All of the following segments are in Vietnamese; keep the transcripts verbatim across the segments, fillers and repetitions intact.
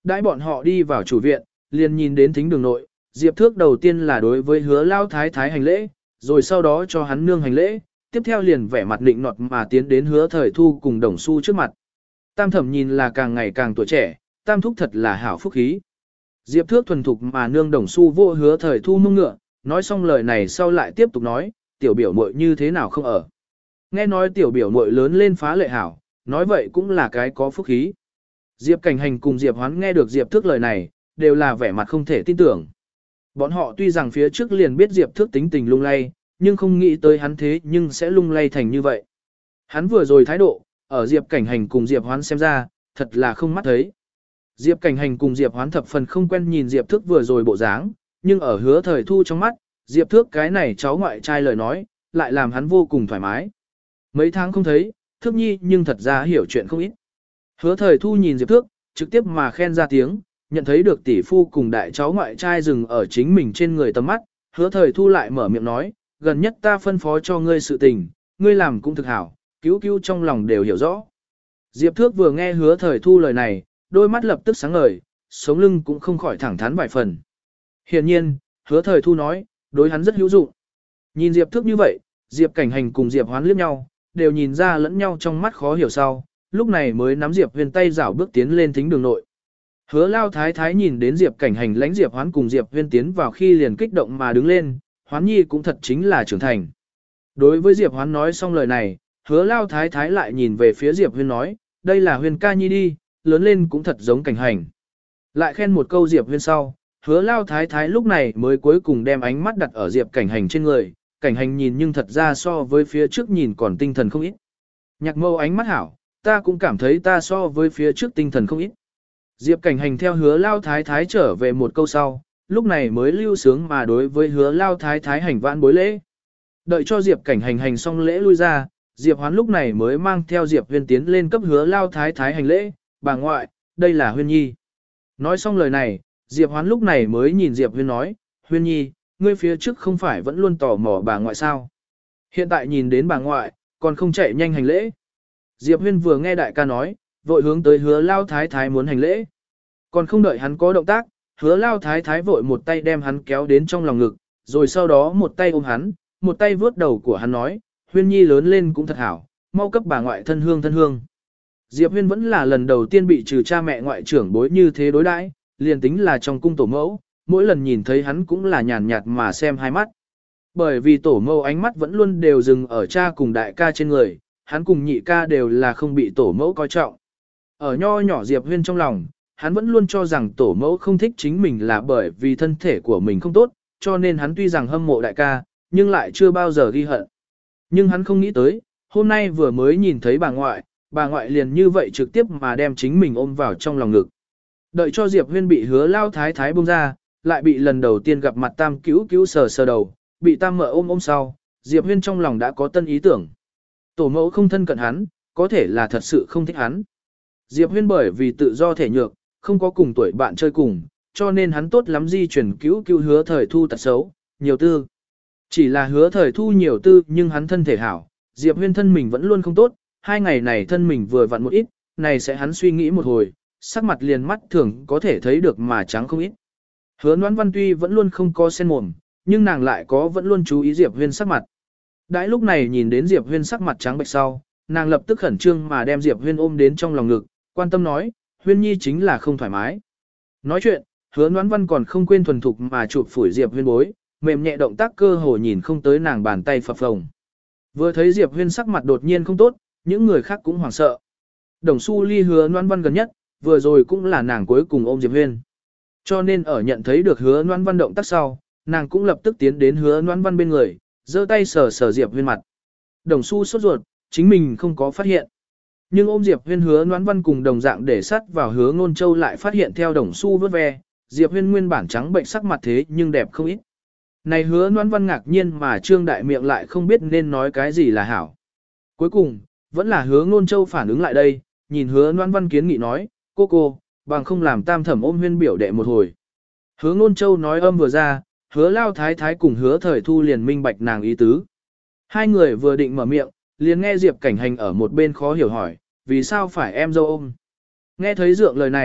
Đãi bọn họ đi vào chủ viện, liền nhìn đến thính đường nội, Diệp Thước đầu tiên là đối với hứa lao thái thái hành lễ, rồi sau đó cho hắn nương hành lễ, tiếp theo liền vẻ mặt định nọt mà tiến đến hứa thời thu cùng đồng xu trước mặt. Tam thẩm nhìn là càng ngày càng tuổi trẻ, tam thúc thật là hảo phúc khí. Diệp Thước thuần thục mà nương đồng xu vô hứa thời thu mông ngựa, nói xong lời này sau lại tiếp tục nói, tiểu biểu muội như thế nào không ở. Nghe nói tiểu biểu muội lớn lên phá lệ hảo, nói vậy cũng là cái có phúc khí. Diệp Cảnh Hành cùng Diệp Hoán nghe được Diệp Thước lời này, đều là vẻ mặt không thể tin tưởng. Bọn họ tuy rằng phía trước liền biết Diệp Thước tính tình lung lay, nhưng không nghĩ tới hắn thế nhưng sẽ lung lay thành như vậy. Hắn vừa rồi thái độ, ở Diệp Cảnh Hành cùng Diệp Hoán xem ra, thật là không mắt thấy. Diệp Cảnh Hành cùng Diệp Hoán thập phần không quen nhìn Diệp Thước vừa rồi bộ dáng, nhưng ở hứa thời thu trong mắt, Diệp Thước cái này cháu ngoại trai lời nói, lại làm hắn vô cùng thoải mái. Mấy tháng không thấy, Thước Nhi nhưng thật ra hiểu chuyện không ít. Hứa thời thu nhìn Diệp Thước, trực tiếp mà khen ra tiếng, nhận thấy được tỷ phu cùng đại cháu ngoại trai dừng ở chính mình trên người tầm mắt, hứa thời thu lại mở miệng nói, gần nhất ta phân phó cho ngươi sự tình, ngươi làm cũng thực hảo, cứu cứu trong lòng đều hiểu rõ. Diệp Thước vừa nghe hứa thời thu lời này, đôi mắt lập tức sáng ngời, sống lưng cũng không khỏi thẳng thắn vài phần. Hiện nhiên, hứa thời thu nói, đối hắn rất hữu dụng. Nhìn Diệp Thước như vậy, Diệp Cảnh Hành cùng Diệp Hoán liếc nhau, đều nhìn ra lẫn nhau trong mắt khó hiểu sau, lúc này mới nắm Diệp Huyên tay rảo bước tiến lên thính đường nội. Hứa Lao Thái Thái nhìn đến Diệp Cảnh Hành lãnh Diệp Hoán cùng Diệp Huyên tiến vào khi liền kích động mà đứng lên, Hoán Nhi cũng thật chính là trưởng thành. Đối với Diệp Hoán nói xong lời này, Hứa Lao Thái Thái lại nhìn về phía Diệp Huyên nói, đây là Huyên ca nhi đi, lớn lên cũng thật giống Cảnh Hành. Lại khen một câu Diệp Huyên sau, Hứa Lao Thái Thái lúc này mới cuối cùng đem ánh mắt đặt ở Diệp Cảnh Hành trên người, Cảnh Hành nhìn nhưng thật ra so với phía trước nhìn còn tinh thần không ít. Nhạc Mâu ánh mắt hảo, ta cũng cảm thấy ta so với phía trước tinh thần không ít. Diệp Cảnh Hành theo Hứa Lao Thái Thái trở về một câu sau, lúc này mới lưu sướng mà đối với Hứa Lao Thái Thái hành vãn bối lễ. Đợi cho Diệp Cảnh Hành hành xong lễ lui ra, Diệp Hoán lúc này mới mang theo Diệp Huyên tiến lên cấp Hứa Lao Thái Thái hành lễ, bà ngoại, đây là Huyên Nhi. Nói xong lời này, Diệp Hoán lúc này mới nhìn Diệp Huyên nói, Huyên Nhi, ngươi phía trước không phải vẫn luôn tò mò bà ngoại sao? Hiện tại nhìn đến bà ngoại, còn không chạy nhanh hành lễ. Diệp Huyên vừa nghe đại ca nói, vội hướng tới Hứa Lao Thái Thái muốn hành lễ. Còn không đợi hắn có động tác, Hứa Lao Thái Thái vội một tay đem hắn kéo đến trong lòng ngực, rồi sau đó một tay ôm hắn, một tay vướt đầu của hắn nói, Huyên Nhi lớn lên cũng thật hảo, mau cấp bà ngoại thân hương thân hương. Diệp Huyên vẫn là lần đầu tiên bị trừ cha mẹ ngoại trưởng bối như thế đối đãi, liền tính là trong cung tổ mẫu, mỗi lần nhìn thấy hắn cũng là nhàn nhạt mà xem hai mắt. Bởi vì tổ mẫu ánh mắt vẫn luôn đều dừng ở cha cùng đại ca trên người, hắn cùng nhị ca đều là không bị tổ mẫu coi trọng. Ở nho nhỏ Diệp Huyên trong lòng, hắn vẫn luôn cho rằng tổ mẫu không thích chính mình là bởi vì thân thể của mình không tốt, cho nên hắn tuy rằng hâm mộ đại ca, nhưng lại chưa bao giờ ghi hận. Nhưng hắn không nghĩ tới, hôm nay vừa mới nhìn thấy bà ngoại, bà ngoại liền như vậy trực tiếp mà đem chính mình ôm vào trong lòng ngực. Đợi cho Diệp Huyên bị Hứa Lao Thái Thái buông ra, lại bị lần đầu tiên gặp mặt Tam Cứu Cứu sờ sờ đầu, bị Tam Mợ ôm ôm sau, Diệp Huyên trong lòng đã có tân ý tưởng. Tổ mẫu không thân cận hắn, có thể là thật sự không thích hắn. Diệp Huyên bởi vì tự do thể nhược, không có cùng tuổi bạn chơi cùng, cho nên hắn tốt lắm di chuyển cứu cứu Hứa Thời Thu tật xấu, nhiều tư. Chỉ là Hứa Thời Thu nhiều tư nhưng hắn thân thể hảo, Diệp Huyên thân mình vẫn luôn không tốt, hai ngày này thân mình vừa vặn một ít, này sẽ hắn suy nghĩ một hồi, sắc mặt liền mắt thường có thể thấy được mà trắng không ít. Hứa Noãn Văn tuy vẫn luôn không có sen mồm, nhưng nàng lại có vẫn luôn chú ý Diệp Huyên sắc mặt. Đãi lúc này nhìn đến Diệp Huyên sắc mặt trắng bệch sau, nàng lập tức khẩn trương mà đem Diệp Huyên ôm đến trong lòng ngực, quan tâm nói, Huyên Nhi chính là không thoải mái. Nói chuyện, Hứa Noãn Văn còn không quên thuần thục mà chụp phủi Diệp Huyên bối, mềm nhẹ động tác cơ hồ nhìn không tới nàng bàn tay phập phồng. Vừa thấy Diệp Huyên sắc mặt đột nhiên không tốt, những người khác cũng hoảng sợ. Đồng Xu ly Hứa Noãn Văn gần nhất, vừa rồi cũng là nàng cuối cùng ôm Diệp Huyên. Cho nên ở nhận thấy được Hứa Noãn Văn động tác sau, nàng cũng lập tức tiến đến Hứa Noãn Văn bên người, giơ tay sờ sờ Diệp Huyên mặt. Đồng Xu sốt ruột, chính mình không có phát hiện. Nhưng ôm Diệp Huyên Hứa Noãn Văn cùng đồng dạng để sát vào Hứa Ngôn Châu lại phát hiện theo Đồng Xu vớt ve, Diệp Huyên nguyên bản trắng bệnh sắc mặt thế nhưng đẹp không ít. Này Hứa Noãn Văn ngạc nhiên mà trương đại miệng lại không biết nên nói cái gì là hảo. Cuối cùng, vẫn là Hứa Ngôn Châu phản ứng lại đây, nhìn Hứa Noãn Văn kiến nghị nói, cô cô, bằng không làm tam thẩm ôm Huyên biểu đệ một hồi. Hứa Ngôn Châu nói âm vừa ra, Hứa Lao Thái Thái cùng Hứa Thời Thu liền minh bạch nàng ý tứ. Hai người vừa định mở miệng, liền nghe Diệp Cảnh Hành ở một bên khó hiểu hỏi, vì sao phải em dâu ôm. Nghe thấy dượng lời này,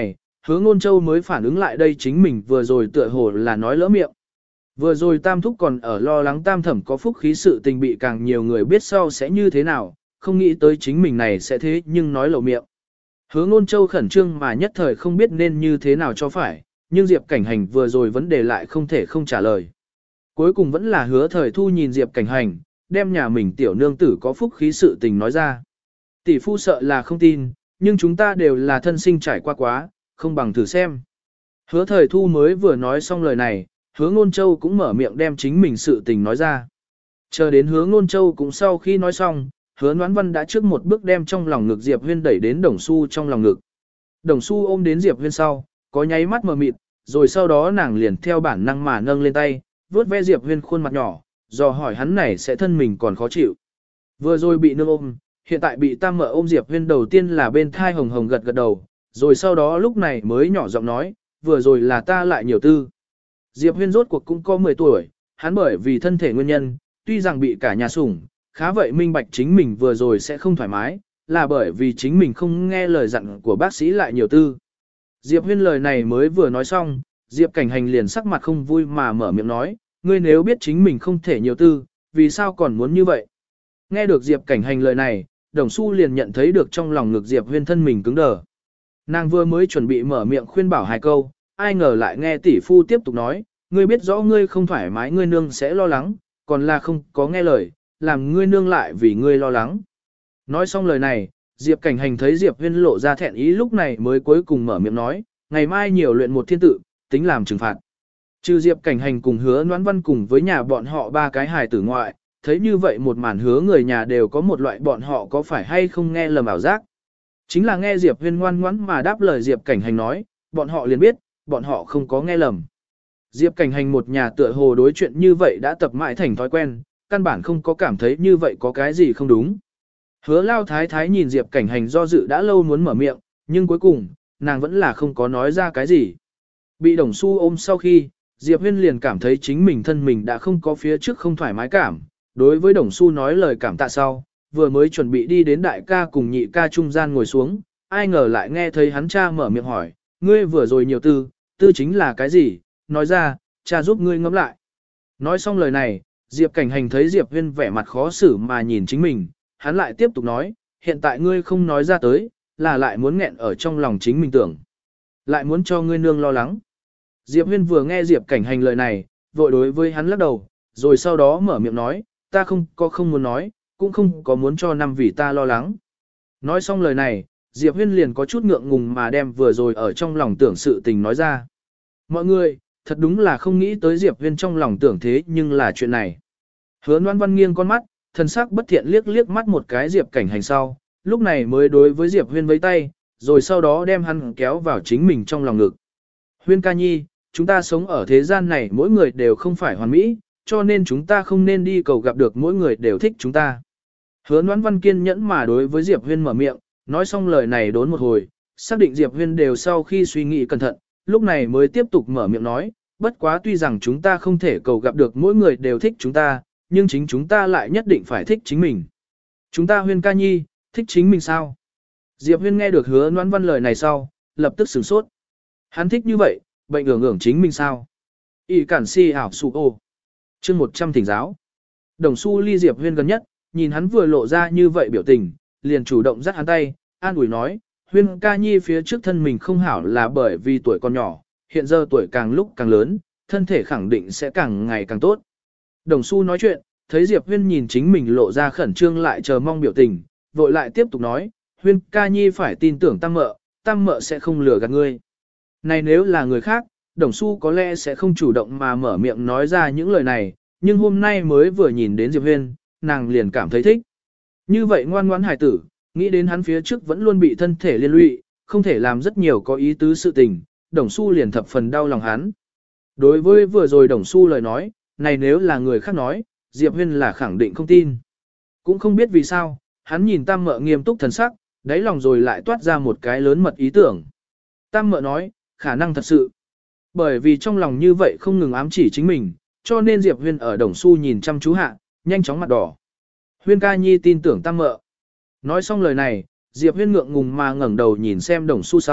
Hứa Ngôn Châu mới phản ứng lại đây chính mình vừa rồi tựa hồ là nói lỡ miệng. Vừa rồi Tam Thúc còn ở lo lắng Tam Thẩm có phúc khí sự tình bị càng nhiều người biết sau sẽ như thế nào, không nghĩ tới chính mình này sẽ thế nhưng nói lậu miệng. Hứa Ngôn Châu khẩn trương mà nhất thời không biết nên như thế nào cho phải, nhưng Diệp Cảnh Hành vừa rồi vấn đề lại không thể không trả lời. Cuối cùng vẫn là Hứa Thời Thu nhìn Diệp Cảnh Hành, đem nhà mình tiểu nương tử có phúc khí sự tình nói ra. Tỷ phu sợ là không tin, nhưng chúng ta đều là thân sinh trải qua quá, không bằng thử xem. Hứa Thời Thu mới vừa nói xong lời này, Hứa Ngôn Châu cũng mở miệng đem chính mình sự tình nói ra. Chờ đến Hứa Ngôn Châu cũng sau khi nói xong, Hứa Noãn Văn đã trước một bước đem trong lòng ngực Diệp Huyên đẩy đến Đồng Xu trong lòng ngực. Đồng Xu ôm đến Diệp Huyên sau, có nháy mắt mờ mịt, rồi sau đó nàng liền theo bản năng mà nâng lên tay, vuốt ve Diệp Huyên khuôn mặt nhỏ, dò hỏi hắn này sẽ thân mình còn khó chịu. Vừa rồi bị nương ôm, hiện tại bị Tam Mợ ôm Diệp Huyên đầu tiên là bên thai hồng hồng gật gật đầu, rồi sau đó lúc này mới nhỏ giọng nói, vừa rồi là ta lại nhiều tư. Diệp Huyên rốt cuộc cũng có mười tuổi, hắn bởi vì thân thể nguyên nhân, tuy rằng bị cả nhà sủng, khá vậy minh bạch chính mình vừa rồi sẽ không thoải mái, là bởi vì chính mình không nghe lời dặn của bác sĩ lại nhiều tư. Diệp Huyên lời này mới vừa nói xong, Diệp Cảnh Hành liền sắc mặt không vui mà mở miệng nói, ngươi nếu biết chính mình không thể nhiều tư, vì sao còn muốn như vậy? Nghe được Diệp Cảnh Hành lời này, Đồng Xu liền nhận thấy được trong lòng ngực Diệp Huyên thân mình cứng đờ. Nàng vừa mới chuẩn bị mở miệng khuyên bảo hai câu, ai ngờ lại nghe tỷ phu tiếp tục nói, ngươi biết rõ ngươi không thoải mái ngươi nương sẽ lo lắng, còn là không có nghe lời, làm ngươi nương lại vì ngươi lo lắng. Nói xong lời này, Diệp Cảnh Hành thấy Diệp Huyên lộ ra thẹn ý lúc này mới cuối cùng mở miệng nói, ngày mai nhiều luyện một thiên tự, tính làm trừng phạt. Trừ Diệp Cảnh Hành cùng Hứa Noãn Văn cùng với nhà bọn họ ba cái hài tử ngoại, thấy như vậy một màn hứa người nhà đều có một loại bọn họ có phải hay không nghe lầm ảo giác. Chính là nghe Diệp Huyên ngoan ngoãn mà đáp lời Diệp Cảnh Hành nói, bọn họ liền biết, bọn họ không có nghe lầm. Diệp Cảnh Hành một nhà tựa hồ đối chuyện như vậy đã tập mãi thành thói quen, căn bản không có cảm thấy như vậy có cái gì không đúng. Hứa Lao Thái Thái nhìn Diệp Cảnh Hành do dự đã lâu muốn mở miệng, nhưng cuối cùng, nàng vẫn là không có nói ra cái gì. Bị Đồng Xu ôm sau khi, Diệp Huyên liền cảm thấy chính mình thân mình đã không có phía trước không thoải mái cảm. Đối với Đồng Xu nói lời cảm tạ sau, vừa mới chuẩn bị đi đến đại ca cùng nhị ca trung gian ngồi xuống, ai ngờ lại nghe thấy hắn cha mở miệng hỏi, ngươi vừa rồi nhiều tư, tư chính là cái gì, nói ra, cha giúp ngươi ngẫm lại. Nói xong lời này, Diệp Cảnh Hành thấy Diệp Huyên vẻ mặt khó xử mà nhìn chính mình, hắn lại tiếp tục nói, hiện tại ngươi không nói ra tới, là lại muốn nghẹn ở trong lòng chính mình tưởng. Lại muốn cho ngươi nương lo lắng. Diệp Huyên vừa nghe Diệp Cảnh Hành lời này, vội đối với hắn lắc đầu, rồi sau đó mở miệng nói, ta không có không muốn nói, cũng không có muốn cho năm vì ta lo lắng. Nói xong lời này, Diệp Huyên liền có chút ngượng ngùng mà đem vừa rồi ở trong lòng tưởng sự tình nói ra. Mọi người, thật đúng là không nghĩ tới Diệp Huyên trong lòng tưởng thế nhưng là chuyện này. Hứa Noãn Văn nghiêng con mắt, thần sắc bất thiện liếc liếc mắt một cái Diệp Cảnh Hành sau, lúc này mới đối với Diệp Huyên vẫy tay, rồi sau đó đem hắn kéo vào chính mình trong lòng ngực. Huyên ca nhi, chúng ta sống ở thế gian này mỗi người đều không phải hoàn mỹ, cho nên chúng ta không nên đi cầu gặp được mỗi người đều thích chúng ta. Hứa Noãn Văn kiên nhẫn mà đối với Diệp Huyên mở miệng, nói xong lời này đốn một hồi, xác định Diệp Huyên đều sau khi suy nghĩ cẩn thận, lúc này mới tiếp tục mở miệng nói, bất quá tuy rằng chúng ta không thể cầu gặp được mỗi người đều thích chúng ta, nhưng chính chúng ta lại nhất định phải thích chính mình. Chúng ta Huyên ca nhi, thích chính mình sao? Diệp Huyên nghe được Hứa Noãn Văn lời này sau, lập tức sửng sốt. Hắn thích như vậy, bệnh ưởng ưởng chính mình sao? Y cản si ảo sụ ô. Chương một trăm thỉnh giáo. Đồng Xu ly Diệp Huyên gần nhất, nhìn hắn vừa lộ ra như vậy biểu tình, liền chủ động dắt hắn tay, an ủi nói, Huyên ca nhi phía trước thân mình không hảo là bởi vì tuổi còn nhỏ, hiện giờ tuổi càng lúc càng lớn, thân thể khẳng định sẽ càng ngày càng tốt. Đồng Xu nói chuyện, thấy Diệp Huyên nhìn chính mình lộ ra khẩn trương lại chờ mong biểu tình, vội lại tiếp tục nói, Huyên ca nhi phải tin tưởng Tam Mợ, Tam Mợ sẽ không lừa gạt ngươi. Này nếu là người khác, Đồng Xu có lẽ sẽ không chủ động mà mở miệng nói ra những lời này, nhưng hôm nay mới vừa nhìn đến Diệp Huyên, nàng liền cảm thấy thích. Như vậy ngoan ngoãn hài tử, nghĩ đến hắn phía trước vẫn luôn bị thân thể liên lụy, không thể làm rất nhiều có ý tứ sự tình, Đồng Xu liền thập phần đau lòng hắn. Đối với vừa rồi Đồng Xu lời nói, này nếu là người khác nói, Diệp Huyên là khẳng định không tin. Cũng không biết vì sao, hắn nhìn Tam Mợ nghiêm túc thần sắc, đáy lòng rồi lại toát ra một cái lớn mật ý tưởng. Tam Mợ nói, khả năng thật sự. Bởi vì trong lòng như vậy không ngừng ám chỉ chính mình, cho nên Diệp Huyên ở Đồng Xu nhìn chăm chú hạ, nhanh chóng mặt đỏ. Huyên ca nhi tin tưởng Tam Mợ. Nói xong lời này, Diệp Huyên ngượng ngùng mà ngẩng đầu nhìn xem Đồng Xu sau,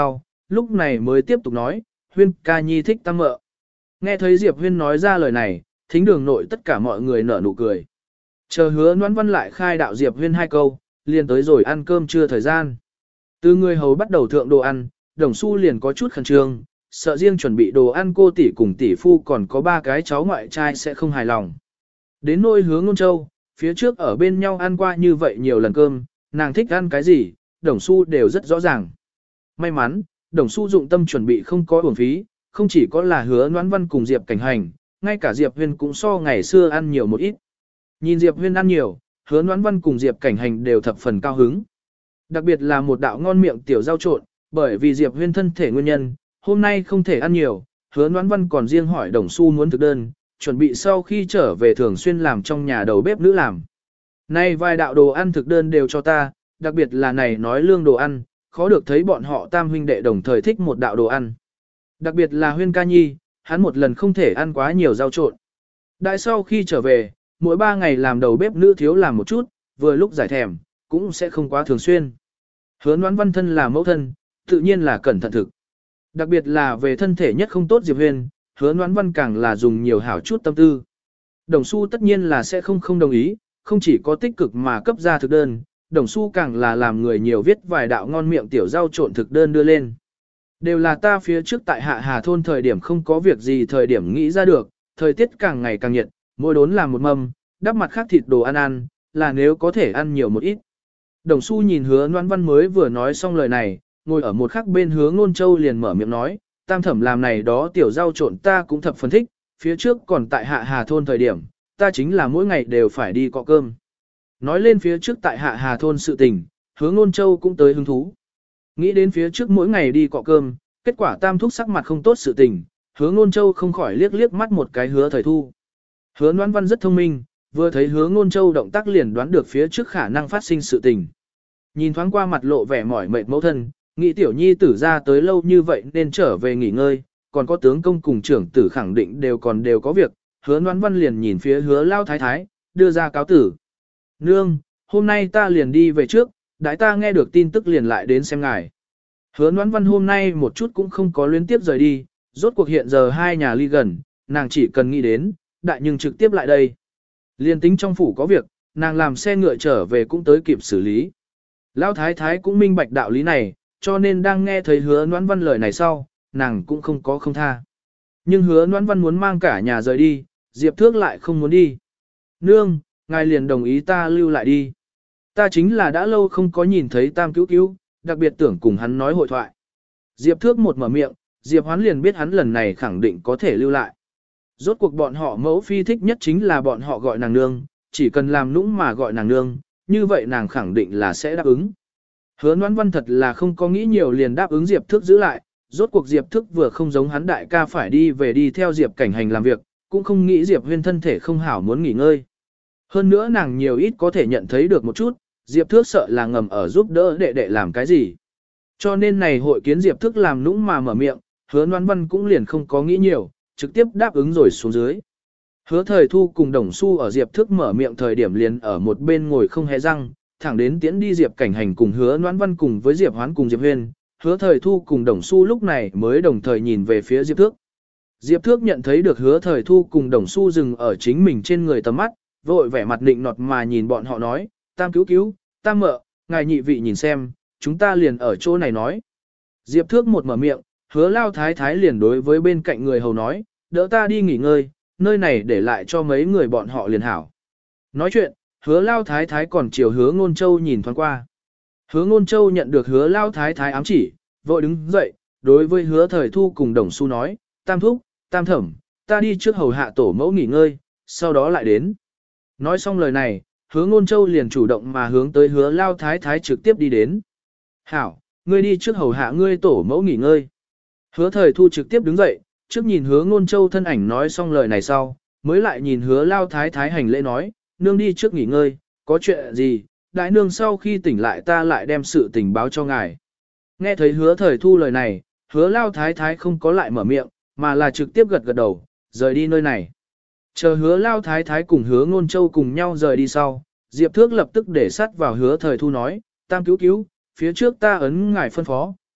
lúc này mới tiếp tục nói, Huyên ca nhi thích tam mợ. Nghe thấy Diệp Huyên nói ra lời này, thính đường nội tất cả mọi người nở nụ cười. Chờ hứa Noãn Văn lại khai đạo Diệp Huyên hai câu, liền tới rồi ăn cơm trưa thời gian. Từ người hầu bắt đầu thượng đồ ăn, Đồng Xu liền có chút khẩn trương, sợ riêng chuẩn bị đồ ăn cô tỷ cùng tỷ phu còn có ba cái cháu ngoại trai sẽ không hài lòng. Đến nôi hứa Ngôn Châu, phía trước ở bên nhau ăn qua như vậy nhiều lần cơm, nàng thích ăn cái gì, Đồng Xu đều rất rõ ràng. May mắn, Đồng Xu dụng tâm chuẩn bị không có uổng phí, không chỉ có là hứa Noãn Văn cùng Diệp Cảnh Hành, ngay cả Diệp Huyên cũng so ngày xưa ăn nhiều một ít. Nhìn Diệp Huyên ăn nhiều, hứa Noãn Văn cùng Diệp Cảnh Hành đều thập phần cao hứng. Đặc biệt là một đạo ngon miệng tiểu rau trộn, bởi vì Diệp Huyên thân thể nguyên nhân, hôm nay không thể ăn nhiều, hứa Noãn Văn còn riêng hỏi Đồng Xu muốn thực đơn, chuẩn bị sau khi trở về thường xuyên làm trong nhà đầu bếp nữ làm. Nay vài đạo đồ ăn thực đơn đều cho ta, đặc biệt là này nói lương đồ ăn, khó được thấy bọn họ tam huynh đệ đồng thời thích một đạo đồ ăn. Đặc biệt là Huyên ca nhi, hắn một lần không thể ăn quá nhiều rau trộn. Đại sau khi trở về, mỗi ba ngày làm đầu bếp nữ thiếu làm một chút, vừa lúc giải thèm, cũng sẽ không quá thường xuyên. Hứa Noãn Văn thân là mẫu thân, tự nhiên là cẩn thận thực. Đặc biệt là về thân thể nhất không tốt Diệp Huyên, hứa Noãn Văn càng là dùng nhiều hảo chút tâm tư. Đồng Xu tất nhiên là sẽ không không đồng ý, không chỉ có tích cực mà cấp ra thực đơn, Đồng Xu càng là làm người nhiều viết vài đạo ngon miệng tiểu rau trộn thực đơn đưa lên. Đều là ta phía trước tại Hạ Hà thôn thời điểm không có việc gì thời điểm nghĩ ra được, thời tiết càng ngày càng nhiệt, mỗi đốn làm một mâm, đắp mặt khác thịt đồ ăn ăn, là nếu có thể ăn nhiều một ít. Đồng Xu nhìn hứa Noãn Văn mới vừa nói xong lời này, ngồi ở một khắc bên hứa Ngôn Châu liền mở miệng nói, tam thẩm làm này đó tiểu rau trộn ta cũng thập phần thích, phía trước còn tại Hạ Hà thôn thời điểm, ta chính là mỗi ngày đều phải đi cọ cơm. Nói lên phía trước tại Hạ Hà thôn sự tình, hứa Ngôn Châu cũng tới hứng thú. Nghĩ đến phía trước mỗi ngày đi cọ cơm, kết quả tam thúc sắc mặt không tốt sự tình, hứa Ngôn Châu không khỏi liếc liếc mắt một cái hứa thời thu. Hứa Noãn Văn rất thông minh, vừa thấy hứa Ngôn Châu động tác liền đoán được phía trước khả năng phát sinh sự tình. Nhìn thoáng qua mặt lộ vẻ mỏi mệt mẫu thân, nghĩ tiểu nhi tử ra tới lâu như vậy nên trở về nghỉ ngơi, còn có tướng công cùng trưởng tử khẳng định đều còn đều có việc, hứa Noãn Văn liền nhìn phía hứa lao thái thái, đưa ra cáo tử. Nương, hôm nay ta liền đi về trước, đãi ta nghe được tin tức liền lại đến xem ngài. Hứa Noãn Văn hôm nay một chút cũng không có luyến tiếp rời đi, rốt cuộc hiện giờ hai nhà ly gần, nàng chỉ cần nghĩ đến, đại nhưng trực tiếp lại đây. Liên tính trong phủ có việc, nàng làm xe ngựa trở về cũng tới kịp xử lý. Lão thái thái cũng minh bạch đạo lý này, cho nên đang nghe thấy hứa Noãn Văn lời này sau, nàng cũng không có không tha. Nhưng hứa Noãn Văn muốn mang cả nhà rời đi, Diệp Thước lại không muốn đi. Nương, ngài liền đồng ý ta lưu lại đi. Ta chính là đã lâu không có nhìn thấy Tam Cứu Cứu, đặc biệt tưởng cùng hắn nói hội thoại. Diệp Thước một mở miệng, Diệp Hoán liền biết hắn lần này khẳng định có thể lưu lại. Rốt cuộc bọn họ mẫu phi thích nhất chính là bọn họ gọi nàng nương, chỉ cần làm nũng mà gọi nàng nương, như vậy nàng khẳng định là sẽ đáp ứng. Hứa Noãn Văn thật là không có nghĩ nhiều liền đáp ứng Diệp Thước giữ lại, rốt cuộc Diệp Thước vừa không giống hắn đại ca phải đi về đi theo Diệp Cảnh Hành làm việc, cũng không nghĩ Diệp Huyên thân thể không hảo muốn nghỉ ngơi. Hơn nữa nàng nhiều ít có thể nhận thấy được một chút, Diệp Thước sợ là ngầm ở giúp đỡ đệ đệ làm cái gì. Cho nên này hội kiến Diệp Thước làm nũng mà mở miệng, Hứa Noãn Văn cũng liền không có nghĩ nhiều, trực tiếp đáp ứng rồi xuống dưới. Hứa Thời Thu cùng Đồng Xu ở Diệp Thước mở miệng thời điểm liền ở một bên ngồi không hé răng, thẳng đến tiễn đi Diệp Cảnh Hành cùng Hứa Noãn Văn cùng với Diệp Hoán cùng Diệp Huyên, Hứa Thời Thu cùng Đồng Xu lúc này mới đồng thời nhìn về phía Diệp Thước. Diệp Thước nhận thấy được Hứa Thời Thu cùng Đồng Xu dừng ở chính mình trên người tầm mắt, vội vẻ mặt định nọt mà nhìn bọn họ nói, Tam Cứu Cứu, Tam Mợ, ngài nhị vị nhìn xem, chúng ta liền ở chỗ này nói. Diệp Thước một mở miệng, Hứa Lao Thái Thái liền đối với bên cạnh người hầu nói, đỡ ta đi nghỉ ngơi, nơi này để lại cho mấy người bọn họ liền hảo. Nói chuyện, Hứa Lao Thái Thái còn chiều Hứa Ngôn Châu nhìn thoáng qua. Hứa Ngôn Châu nhận được Hứa Lao Thái Thái ám chỉ, vội đứng dậy, đối với Hứa Thời Thu cùng Đồng Xu nói, Tam Thúc, Tam Thẩm, ta đi trước hầu hạ tổ mẫu nghỉ ngơi, sau đó lại đến. Nói xong lời này, Hứa Ngôn Châu liền chủ động mà hướng tới Hứa Lao Thái Thái trực tiếp đi đến. Hảo, ngươi đi trước hầu hạ ngươi tổ mẫu nghỉ ngơi. Hứa Thời Thu trực tiếp đứng dậy, trước nhìn Hứa Ngôn Châu thân ảnh nói xong lời này sau, mới lại nhìn Hứa Lao Thái Thái hành lễ nói, nương đi trước nghỉ ngơi, có chuyện gì, đại nương sau khi tỉnh lại ta lại đem sự tình báo cho ngài. Nghe thấy Hứa Thời Thu lời này, Hứa Lao Thái Thái không có lại mở miệng, mà là trực tiếp gật gật đầu, rời đi nơi này. Chờ Hứa Lao Thái Thái cùng Hứa Ngôn Châu cùng nhau rời đi sau, Diệp Thước lập tức để sắt vào Hứa Thời Thu nói, Tam Cứu Cứu, phía trước ta ấn ngài phân phó,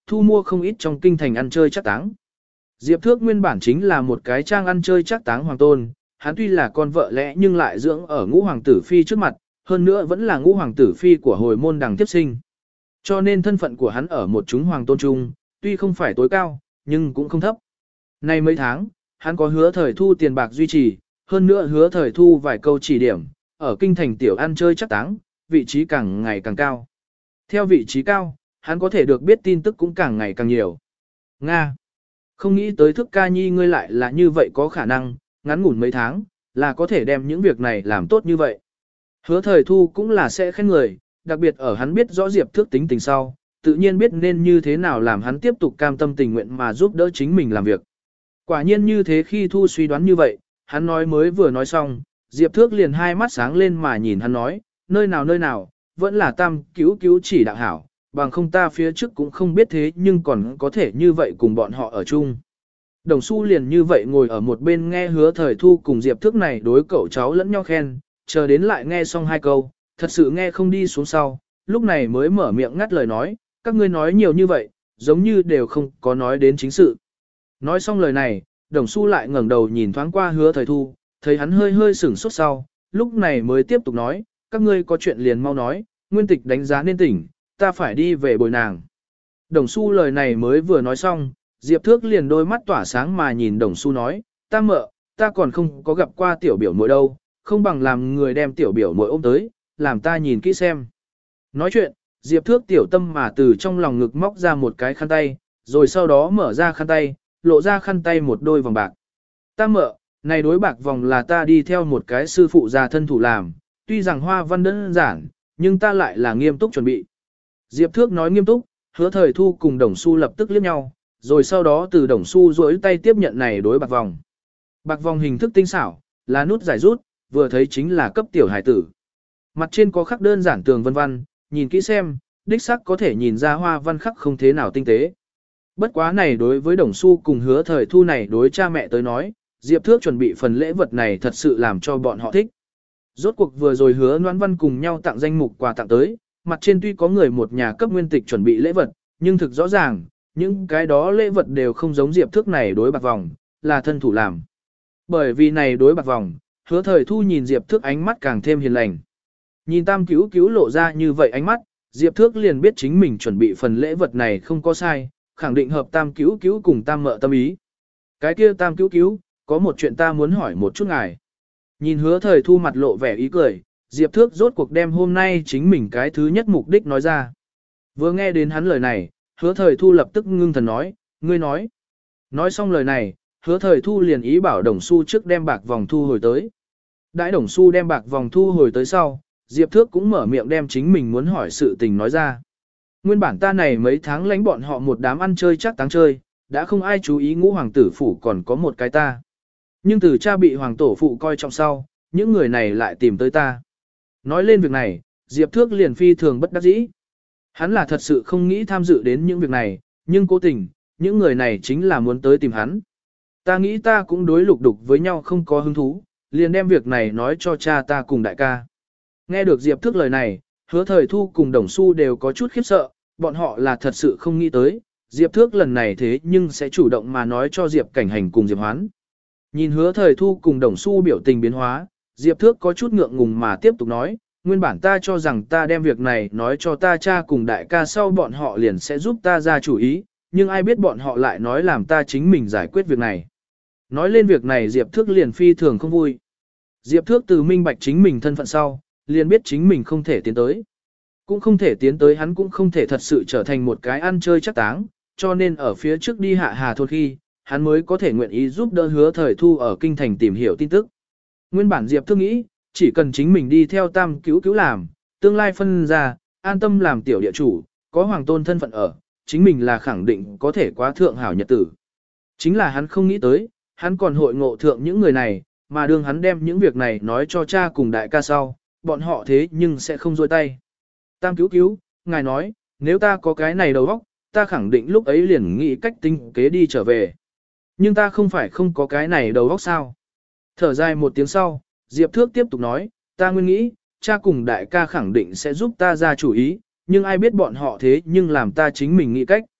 thu mua không ít trong kinh thành ăn chơi chắc táng. Diệp Thước nguyên bản chính là một cái trang ăn chơi chắc táng hoàng tôn, hắn tuy là con vợ lẽ nhưng lại dưỡng ở ngũ hoàng tử phi trước mặt, hơn nữa vẫn là ngũ hoàng tử phi của hồi môn đằng tiếp sinh. Cho nên thân phận của hắn ở một chúng hoàng tôn trung, tuy không phải tối cao, nhưng cũng không thấp. Nay mấy tháng, hắn có hứa thời thu tiền bạc duy trì, hơn nữa hứa thời thu vài câu chỉ điểm, ở kinh thành tiểu ăn chơi chắc táng, vị trí càng ngày càng cao. Theo vị trí cao, hắn có thể được biết tin tức cũng càng ngày càng nhiều. Nga. Không nghĩ tới thức ca nhi ngươi lại là như vậy có khả năng, ngắn ngủn mấy tháng, là có thể đem những việc này làm tốt như vậy. Hứa thời thu cũng là sẽ khen người, đặc biệt ở hắn biết rõ Diệp Thước tính tình sau, tự nhiên biết nên như thế nào làm hắn tiếp tục cam tâm tình nguyện mà giúp đỡ chính mình làm việc. Quả nhiên như thế khi thu suy đoán như vậy, hắn nói mới vừa nói xong, Diệp Thước liền hai mắt sáng lên mà nhìn hắn nói, nơi nào nơi nào, vẫn là tam cứu cứu chỉ đạo hảo, bằng không ta phía trước cũng không biết thế nhưng còn có thể như vậy cùng bọn họ ở chung. Đồng Xu liền như vậy ngồi ở một bên nghe hứa thời thu cùng Diệp Thước này đối cậu cháu lẫn nhau khen, chờ đến lại nghe xong hai câu, thật sự nghe không đi xuống sau, lúc này mới mở miệng ngắt lời nói, các ngươi nói nhiều như vậy, giống như đều không có nói đến chính sự. Nói xong lời này, Đồng Xu lại ngẩng đầu nhìn thoáng qua hứa thời thu, thấy hắn hơi hơi sửng sốt sau, lúc này mới tiếp tục nói, các ngươi có chuyện liền mau nói, nguyên tịch đánh giá nên tỉnh, ta phải đi về bồi nàng. Đồng Xu lời này mới vừa nói xong, Diệp Thước liền đôi mắt tỏa sáng mà nhìn Đồng Xu nói, ta mợ, ta còn không có gặp qua tiểu biểu muội đâu, không bằng làm người đem tiểu biểu muội ôm tới, làm ta nhìn kỹ xem. Nói chuyện, Diệp Thước tiểu tâm mà từ trong lòng ngực móc ra một cái khăn tay, rồi sau đó mở ra khăn tay, lộ ra khăn tay một đôi vòng bạc. Ta mợ, này đối bạc vòng là ta đi theo một cái sư phụ già thân thủ làm, tuy rằng hoa văn đơn giản, nhưng ta lại là nghiêm túc chuẩn bị. Diệp Thước nói nghiêm túc, hứa thời thu cùng Đồng Xu lập tức liếc nhau, rồi sau đó từ Đồng Xu duỗi tay tiếp nhận này đối bạc vòng. Bạc vòng hình thức tinh xảo, là nút giải rút, vừa thấy chính là cấp tiểu hải tử. Mặt trên có khắc đơn giản tường vân văn, nhìn kỹ xem, đích xác có thể nhìn ra hoa văn khắc không thế nào tinh tế. Bất quá này đối với Đồng Xu cùng hứa thời thu này đối cha mẹ tới nói, Diệp Thước chuẩn bị phần lễ vật này thật sự làm cho bọn họ thích. Rốt cuộc vừa rồi hứa Noãn Văn cùng nhau tặng danh mục quà tặng tới, mặt trên tuy có người một nhà cấp nguyên tịch chuẩn bị lễ vật, nhưng thực rõ ràng, những cái đó lễ vật đều không giống Diệp Thước này đối bạc vòng, là thân thủ làm. Bởi vì này đối bạc vòng, hứa thời thu nhìn Diệp Thước ánh mắt càng thêm hiền lành. Nhìn tam cứu cứu lộ ra như vậy ánh mắt, Diệp Thước liền biết chính mình chuẩn bị phần lễ vật này không có sai, khẳng định hợp tam cứu cứu cùng tam mợ tâm ý. Cái kia tam cứu cứu, có một chuyện ta muốn hỏi một chút ngài. Nhìn hứa thời thu mặt lộ vẻ ý cười, Diệp Thước rốt cuộc đem hôm nay chính mình cái thứ nhất mục đích nói ra. Vừa nghe đến hắn lời này, hứa thời thu lập tức ngưng thần nói, ngươi nói. Nói xong lời này, hứa thời thu liền ý bảo Đồng Xu trước đem bạc vòng thu hồi tới. Đãi Đồng Xu đem bạc vòng thu hồi tới sau, Diệp Thước cũng mở miệng đem chính mình muốn hỏi sự tình nói ra. Nguyên bản ta này mấy tháng lánh bọn họ một đám ăn chơi chắc táng chơi, đã không ai chú ý ngũ hoàng tử phủ còn có một cái ta. Nhưng từ cha bị hoàng tổ phụ coi trọng sau, những người này lại tìm tới ta. Nói lên việc này, Diệp Thước liền phi thường bất đắc dĩ. Hắn là thật sự không nghĩ tham dự đến những việc này, nhưng cố tình, những người này chính là muốn tới tìm hắn. Ta nghĩ ta cũng đối lục đục với nhau không có hứng thú, liền đem việc này nói cho cha ta cùng đại ca. Nghe được Diệp Thước lời này, hứa thời thu cùng Đồng Xu đều có chút khiếp sợ, bọn họ là thật sự không nghĩ tới, Diệp Thước lần này thế nhưng sẽ chủ động mà nói cho Diệp Cảnh Hành cùng Diệp Hoán. Nhìn hứa thời thu cùng Đồng Xu biểu tình biến hóa, Diệp Thước có chút ngượng ngùng mà tiếp tục nói, nguyên bản ta cho rằng ta đem việc này nói cho ta cha cùng đại ca sau bọn họ liền sẽ giúp ta ra chủ ý, nhưng ai biết bọn họ lại nói làm ta chính mình giải quyết việc này. Nói lên việc này Diệp Thước liền phi thường không vui. Diệp Thước từ minh bạch chính mình thân phận sau, liền biết chính mình không thể tiến tới. Cũng không thể tiến tới hắn cũng không thể thật sự trở thành một cái ăn chơi chắc táng, cho nên ở phía trước đi hạ hà thôn khi, hắn mới có thể nguyện ý giúp đỡ hứa thời thu ở kinh thành tìm hiểu tin tức. Nguyên bản Diệp Thước nghĩ, chỉ cần chính mình đi theo tam cứu cứu làm, tương lai phân ra, an tâm làm tiểu địa chủ, có hoàng tôn thân phận ở, chính mình là khẳng định có thể quá thượng hảo nhật tử. Chính là hắn không nghĩ tới, hắn còn hội ngộ thượng những người này, mà đương hắn đem những việc này nói cho cha cùng đại ca sau, bọn họ thế nhưng sẽ không rôi tay. Tam cứu cứu, ngài nói, nếu ta có cái này đầu óc, ta khẳng định lúc ấy liền nghĩ cách tinh kế đi trở về. Nhưng ta không phải không có cái này đầu óc sao. Thở dài một tiếng sau, Diệp Thước tiếp tục nói, ta nguyên nghĩ, cha cùng đại ca khẳng định sẽ giúp ta ra chủ ý, nhưng ai biết bọn họ thế nhưng làm ta chính mình nghĩ cách.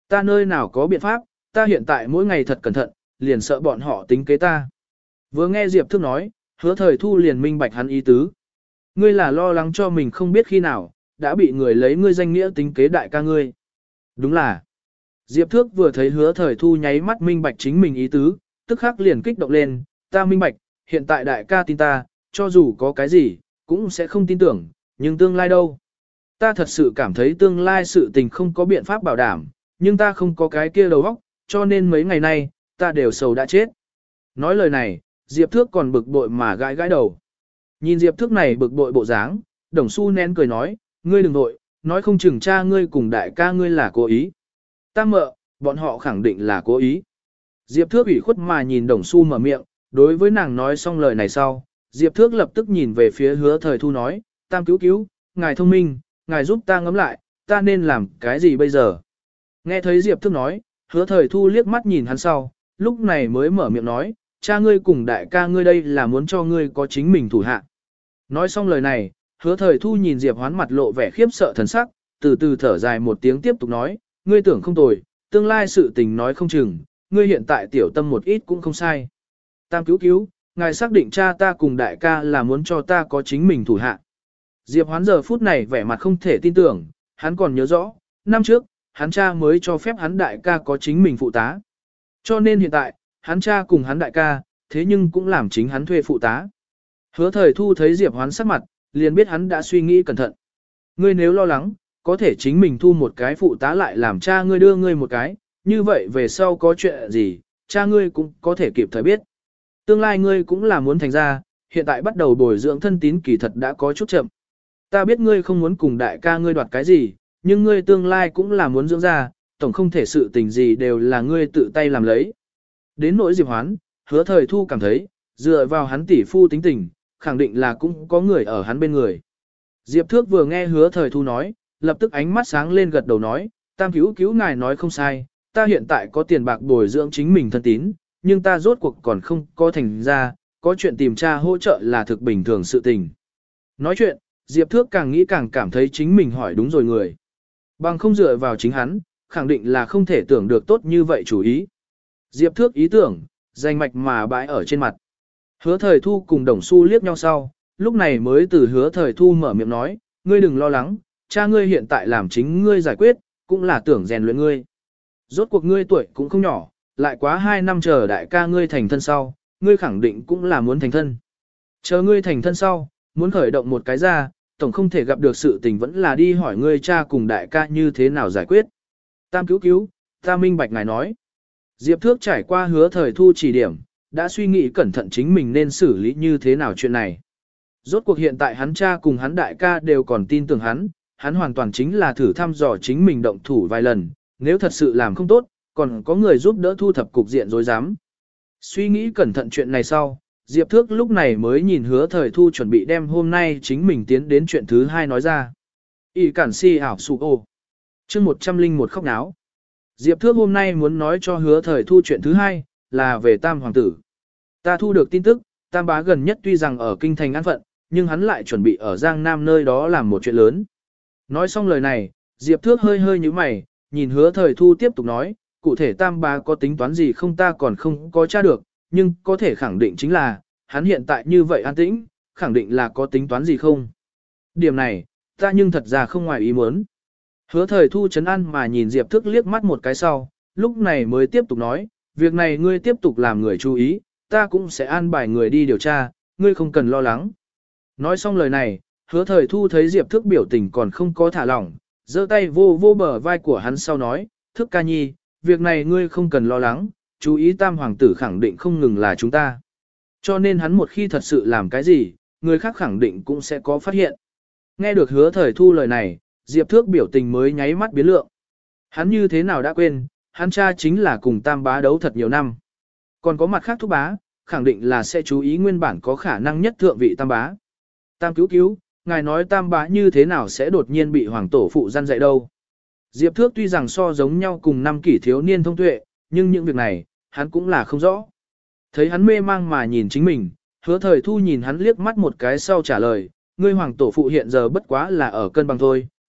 Ta nơi nào có biện pháp, ta hiện tại mỗi ngày thật cẩn thận, liền sợ bọn họ tính kế ta. Vừa nghe Diệp Thước nói, Hứa Thời Thu liền minh bạch hắn ý tứ. Ngươi là lo lắng cho mình không biết khi nào, đã bị người lấy ngươi danh nghĩa tính kế đại ca ngươi. Đúng là. Diệp Thước vừa thấy Hứa Thời Thu nháy mắt minh bạch chính mình ý tứ, tức khắc liền kích động lên, ta minh bạch, hiện tại đại ca tin ta, cho dù có cái gì, cũng sẽ không tin tưởng, nhưng tương lai đâu? Ta thật sự cảm thấy tương lai sự tình không có biện pháp bảo đảm, nhưng ta không có cái kia đầu óc, cho nên mấy ngày nay, ta đều sầu đã chết. Nói lời này, Diệp Thước còn bực bội mà gãi gãi đầu. Nhìn Diệp Thước này bực bội bộ dáng, Đồng Xu nén cười nói, ngươi đừng nội, nói không chừng cha ngươi cùng đại ca ngươi là cố ý. Ta mợ, bọn họ khẳng định là cố ý. Diệp Thước ủy khuất mà nhìn Đồng Xu mở miệng, đối với nàng nói xong lời này sau, Diệp Thước lập tức nhìn về phía Hứa Thời Thu nói, tam cứu cứu, ngài thông minh, ngài giúp ta ngẫm lại, ta nên làm cái gì bây giờ? Nghe thấy Diệp Thước nói, Hứa Thời Thu liếc mắt nhìn hắn sau, lúc này mới mở miệng nói, cha ngươi cùng đại ca ngươi đây là muốn cho ngươi có chính mình thủ hạ. Nói xong lời này, Hứa Thời Thu nhìn Diệp Hoán mặt lộ vẻ khiếp sợ thần sắc, từ từ thở dài một tiếng tiếp tục nói, ngươi tưởng không tồi, tương lai sự tình nói không chừng, ngươi hiện tại tiểu tâm một ít cũng không sai. Tam cứu cứu, ngài xác định cha ta cùng đại ca là muốn cho ta có chính mình thủ hạ. Diệp Hoán giờ phút này vẻ mặt không thể tin tưởng, hắn còn nhớ rõ, năm trước, hắn cha mới cho phép hắn đại ca có chính mình phụ tá. Cho nên hiện tại, hắn cha cùng hắn đại ca, thế nhưng cũng làm chính hắn thuê phụ tá. Hứa Thời Thu thấy Diệp Hoán sắc mặt, liền biết hắn đã suy nghĩ cẩn thận. Ngươi nếu lo lắng, có thể chính mình thu một cái phụ tá lại làm cha ngươi đưa ngươi một cái, như vậy về sau có chuyện gì, cha ngươi cũng có thể kịp thời biết. Tương lai ngươi cũng là muốn thành ra, hiện tại bắt đầu bồi dưỡng thân tín kỳ thật đã có chút chậm. Ta biết ngươi không muốn cùng đại ca ngươi đoạt cái gì, nhưng ngươi tương lai cũng là muốn dưỡng ra, tổng không thể sự tình gì đều là ngươi tự tay làm lấy. Đến nỗi Diệp Hoán, Hứa Thời Thu cảm thấy, dựa vào hắn tỷ phu tính tình, khẳng định là cũng có người ở hắn bên người. Diệp Thước vừa nghe Hứa Thời Thu nói, lập tức ánh mắt sáng lên gật đầu nói, tam cứu cứu ngài nói không sai, ta hiện tại có tiền bạc bồi dưỡng chính mình thân tín, nhưng ta rốt cuộc còn không có thành ra, có chuyện tìm cha hỗ trợ là thực bình thường sự tình. Nói chuyện, Diệp Thước càng nghĩ càng cảm thấy chính mình hỏi đúng rồi người. Bằng không dựa vào chính hắn, khẳng định là không thể tưởng được tốt như vậy chủ ý. Diệp Thước ý tưởng, danh mạch mà bãi ở trên mặt. Hứa Thời Thu cùng Đồng Xu liếc nhau sau, lúc này mới từ Hứa Thời Thu mở miệng nói, ngươi đừng lo lắng, cha ngươi hiện tại làm chính ngươi giải quyết, cũng là tưởng rèn luyện ngươi. Rốt cuộc ngươi tuổi cũng không nhỏ, lại quá hai năm chờ đại ca ngươi thành thân sau, ngươi khẳng định cũng là muốn thành thân. Chờ ngươi thành thân sau, muốn khởi động một cái ra, tổng không thể gặp được sự tình vẫn là đi hỏi ngươi cha cùng đại ca như thế nào giải quyết. Tam cứu cứu, ta minh bạch ngài nói. Diệp Thước trải qua Hứa Thời Thu chỉ điểm, đã suy nghĩ cẩn thận chính mình nên xử lý như thế nào chuyện này. Rốt cuộc hiện tại hắn cha cùng hắn đại ca đều còn tin tưởng hắn, hắn hoàn toàn chính là thử thăm dò chính mình động thủ vài lần, nếu thật sự làm không tốt, còn có người giúp đỡ thu thập cục diện rối rắm. Suy nghĩ cẩn thận chuyện này sau, Diệp Thước lúc này mới nhìn Hứa Thời Thu chuẩn bị đem hôm nay chính mình tiến đến chuyện thứ hai nói ra. Y cản si ảo sụ ô. chương một trăm linh một khóc náo. Diệp Thước hôm nay muốn nói cho Hứa Thời Thu chuyện thứ hai, là về Tam Hoàng tử. Ta thu được tin tức, Tam Bá gần nhất tuy rằng ở Kinh Thành an phận, nhưng hắn lại chuẩn bị ở Giang Nam nơi đó làm một chuyện lớn. Nói xong lời này, Diệp Thước hơi hơi như mày, nhìn Hứa Thời Thu tiếp tục nói, cụ thể Tam Bá có tính toán gì không ta còn không có tra được, nhưng có thể khẳng định chính là, hắn hiện tại như vậy an tĩnh, khẳng định là có tính toán gì không. Điểm này, ta nhưng thật ra không ngoài ý muốn. Hứa Thời Thu trấn an mà nhìn Diệp Thước liếc mắt một cái sau, lúc này mới tiếp tục nói, việc này ngươi tiếp tục làm người chú ý, ta cũng sẽ an bài người đi điều tra, ngươi không cần lo lắng. Nói xong lời này, Hứa Thời Thu thấy Diệp Thước biểu tình còn không có thả lỏng, giơ tay vô vô bờ vai của hắn sau nói, Thước ca nhi, việc này ngươi không cần lo lắng, chú ý Tam Hoàng tử khẳng định không ngừng là chúng ta. Cho nên hắn một khi thật sự làm cái gì, người khác khẳng định cũng sẽ có phát hiện. Nghe được Hứa Thời Thu lời này, Diệp Thước biểu tình mới nháy mắt biến lượng. Hắn như thế nào đã quên, hắn cha chính là cùng Tam Bá đấu thật nhiều năm. Còn có mặt khác thúc bá, khẳng định là sẽ chú ý nguyên bản có khả năng nhất thượng vị Tam Bá. Tam cứu cứu, ngài nói Tam Bá như thế nào sẽ đột nhiên bị hoàng tổ phụ gian dạy đâu. Diệp Thước tuy rằng so giống nhau cùng năm kỷ thiếu niên thông tuệ, nhưng những việc này, hắn cũng là không rõ. Thấy hắn mê mang mà nhìn chính mình, Hứa Thời Thu nhìn hắn liếc mắt một cái sau trả lời, ngươi hoàng tổ phụ hiện giờ bất quá là ở cân bằng thôi,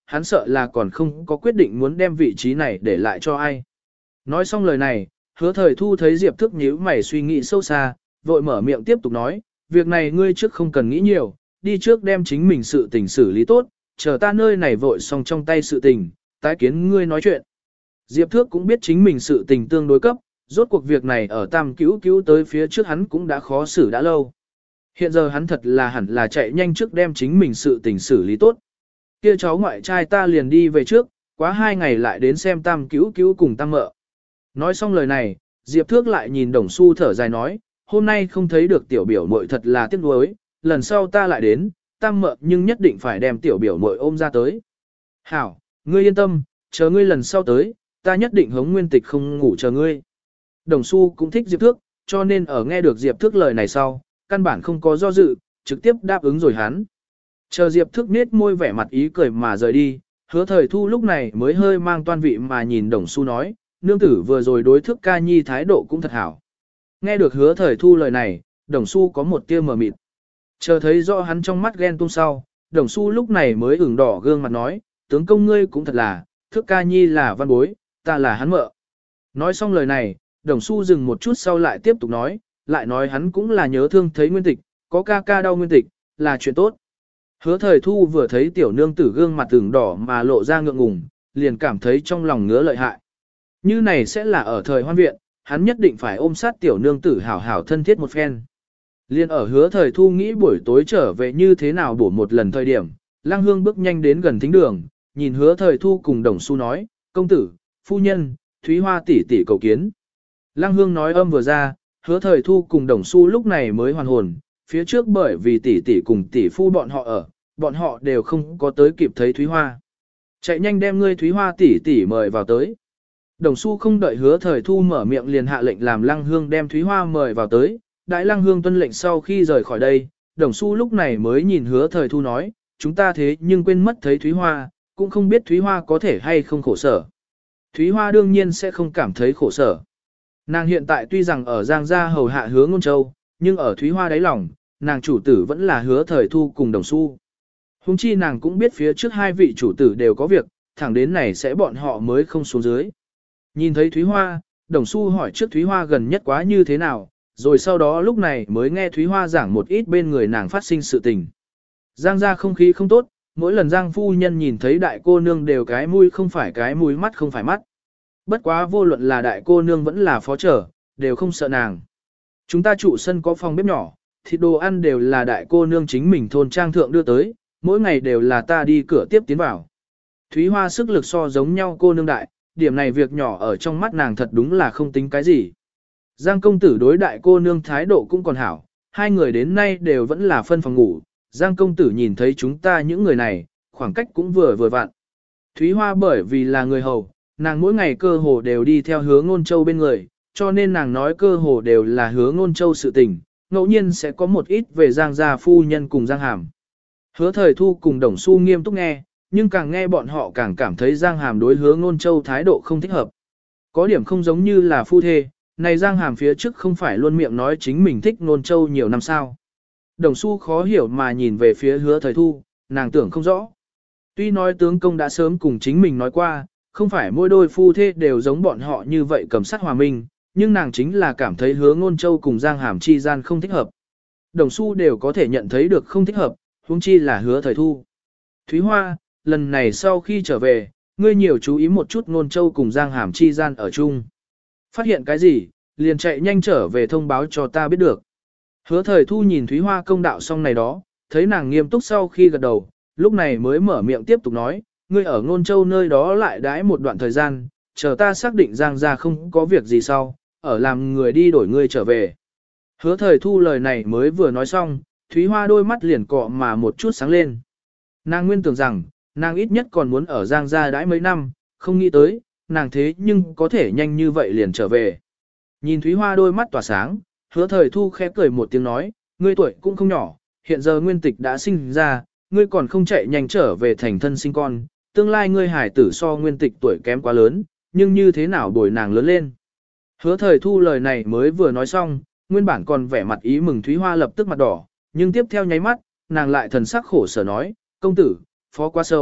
hắn sợ là còn không có quyết định muốn đem vị trí này để lại cho ai. Nói xong lời này, hứa thời thu thấy Diệp Thức nhíu mày suy nghĩ sâu xa, vội mở miệng tiếp tục nói, việc này ngươi trước không cần nghĩ nhiều, đi trước đem chính mình sự tình xử lý tốt, chờ ta nơi này vội xong trong tay sự tình, tái kiến ngươi nói chuyện. Diệp Thước cũng biết chính mình sự tình tương đối cấp, rốt cuộc việc này ở Tam Cứu Cứu tới phía trước hắn cũng đã khó xử đã lâu. Hiện giờ hắn thật là hẳn là chạy nhanh trước đem chính mình sự tình xử lý tốt. Kia cháu ngoại trai ta liền đi về trước, quá hai ngày lại đến xem Tam Cứu Cứu cùng Tam Mợ. Nói xong lời này, Diệp Thước lại nhìn Đồng Xu thở dài nói, hôm nay không thấy được tiểu biểu muội thật là tiếc nuối, lần sau ta lại đến, Tam Mợ nhưng nhất định phải đem tiểu biểu muội ôm ra tới. Hảo, ngươi yên tâm, chờ ngươi lần sau tới, ta nhất định hống nguyên tịch không ngủ chờ ngươi. Đồng Xu cũng thích Diệp Thước, cho nên ở nghe được Diệp Thước lời này sau, căn bản không có do dự, trực tiếp đáp ứng rồi hắn. Chờ Diệp Thước nết môi vẻ mặt ý cười mà rời đi, hứa thời thu lúc này mới hơi mang toan vị mà nhìn Đồng Xu nói, nương tử vừa rồi đối Thước ca nhi thái độ cũng thật hảo. Nghe được hứa thời thu lời này, Đồng Xu có một tia mờ mịt. Chờ thấy rõ hắn trong mắt ghen tuông sau, Đồng Xu lúc này mới ửng đỏ gương mặt nói, tướng công ngươi cũng thật là, Thước ca nhi là văn bối, ta là hắn mợ. Nói xong lời này, Đồng Xu dừng một chút sau lại tiếp tục nói, lại nói hắn cũng là nhớ thương thấy nguyên tịch, có ca ca đau nguyên tịch, là chuyện tốt. Hứa thời thu vừa thấy tiểu nương tử gương mặt ửng đỏ mà lộ ra ngượng ngùng, liền cảm thấy trong lòng ngứa lợi hại. Như này sẽ là ở thời hoan viện, hắn nhất định phải ôm sát tiểu nương tử hảo hảo thân thiết một phen. Liên ở hứa thời thu nghĩ buổi tối trở về như thế nào bổ một lần thời điểm, Lăng Hương bước nhanh đến gần thính đường, nhìn hứa thời thu cùng Đồng Xu nói, công tử, phu nhân, Thúy Hoa tỷ tỷ cầu kiến. Lăng Hương nói âm vừa ra, hứa thời thu cùng Đồng Xu lúc này mới hoàn hồn, phía trước bởi vì tỷ tỷ cùng tỷ phu bọn họ ở, bọn họ đều không có tới kịp thấy Thúy Hoa. Chạy nhanh đem ngươi Thúy Hoa tỷ tỷ mời vào tới. Đồng Xu không đợi hứa thời thu mở miệng liền hạ lệnh làm Lăng Hương đem Thúy Hoa mời vào tới. Đại Lăng Hương tuân lệnh sau khi rời khỏi đây, Đồng Xu lúc này mới nhìn hứa thời thu nói, chúng ta thế nhưng quên mất thấy Thúy Hoa, cũng không biết Thúy Hoa có thể hay không khổ sở. Thúy Hoa đương nhiên sẽ không cảm thấy khổ sở. Nàng hiện tại tuy rằng ở Giang Gia hầu hạ hứa Ngôn Châu, nhưng ở Thúy Hoa đáy lòng, nàng chủ tử vẫn là hứa thời thu cùng Đồng Xu. Hùng chi nàng cũng biết phía trước hai vị chủ tử đều có việc, thẳng đến này sẽ bọn họ mới không xuống dưới. Nhìn thấy Thúy Hoa, Đồng Xu hỏi trước Thúy Hoa gần nhất quá như thế nào, rồi sau đó lúc này mới nghe Thúy Hoa giảng một ít bên người nàng phát sinh sự tình. Giang Gia không khí không tốt, mỗi lần Giang phu nhân nhìn thấy đại cô nương đều cái mũi không phải cái mũi mắt không phải mắt. Bất quá vô luận là đại cô nương vẫn là phó trở, đều không sợ nàng. Chúng ta trụ sân có phòng bếp nhỏ, thịt đồ ăn đều là đại cô nương chính mình thôn trang thượng đưa tới, mỗi ngày đều là ta đi cửa tiếp tiến vào. Thúy Hoa sức lực so giống nhau cô nương đại, điểm này việc nhỏ ở trong mắt nàng thật đúng là không tính cái gì. Giang công tử đối đại cô nương thái độ cũng còn hảo, hai người đến nay đều vẫn là phân phòng ngủ, Giang công tử nhìn thấy chúng ta những người này, khoảng cách cũng vừa vừa vặn. Thúy Hoa bởi vì là người hầu, nàng mỗi ngày cơ hồ đều đi theo hứa Ngôn Châu bên người, cho nên nàng nói cơ hồ đều là hứa Ngôn Châu sự tình, ngẫu nhiên sẽ có một ít về Giang gia phu nhân cùng Giang Hàm. Hứa thời thu cùng Đồng Xu nghiêm túc nghe, nhưng càng nghe bọn họ càng cảm thấy Giang Hàm đối hứa Ngôn Châu thái độ không thích hợp. Có điểm không giống như là phu thê, này Giang Hàm phía trước không phải luôn miệng nói chính mình thích Ngôn Châu nhiều năm sao. Đồng Xu khó hiểu mà nhìn về phía hứa thời thu, nàng tưởng không rõ. Tuy nói tướng công đã sớm cùng chính mình nói qua, không phải mỗi đôi phu thê đều giống bọn họ như vậy cầm sát hòa minh, nhưng nàng chính là cảm thấy hứa Ngôn Châu cùng Giang Hàm chi gian không thích hợp. Đồng Xu đều có thể nhận thấy được không thích hợp, huống chi là hứa thời thu. Thúy Hoa, lần này sau khi trở về, ngươi nhiều chú ý một chút Ngôn Châu cùng Giang Hàm chi gian ở chung. Phát hiện cái gì, liền chạy nhanh trở về thông báo cho ta biết được. Hứa thời thu nhìn Thúy Hoa công đạo xong này đó, thấy nàng nghiêm túc sau khi gật đầu, lúc này mới mở miệng tiếp tục nói, ngươi ở Ngôn Châu nơi đó lại đãi một đoạn thời gian, chờ ta xác định Giang gia không có việc gì sau, ở làm người đi đổi ngươi trở về. Hứa thời thu lời này mới vừa nói xong, Thúy Hoa đôi mắt liền cọ mà một chút sáng lên. Nàng nguyên tưởng rằng, nàng ít nhất còn muốn ở Giang gia đãi mấy năm, không nghĩ tới, nàng thế nhưng có thể nhanh như vậy liền trở về. Nhìn Thúy Hoa đôi mắt tỏa sáng, hứa thời thu khẽ cười một tiếng nói, ngươi tuổi cũng không nhỏ, hiện giờ nguyên tịch đã sinh ra, ngươi còn không chạy nhanh trở về thành thân sinh con, tương lai ngươi hải tử so nguyên tịch tuổi kém quá lớn, nhưng như thế nào bồi nàng lớn lên. Hứa thời thu lời này mới vừa nói xong, nguyên bản còn vẻ mặt ý mừng Thúy Hoa lập tức mặt đỏ, nhưng tiếp theo nháy mắt, nàng lại thần sắc khổ sở nói, công tử, phó quá xấu,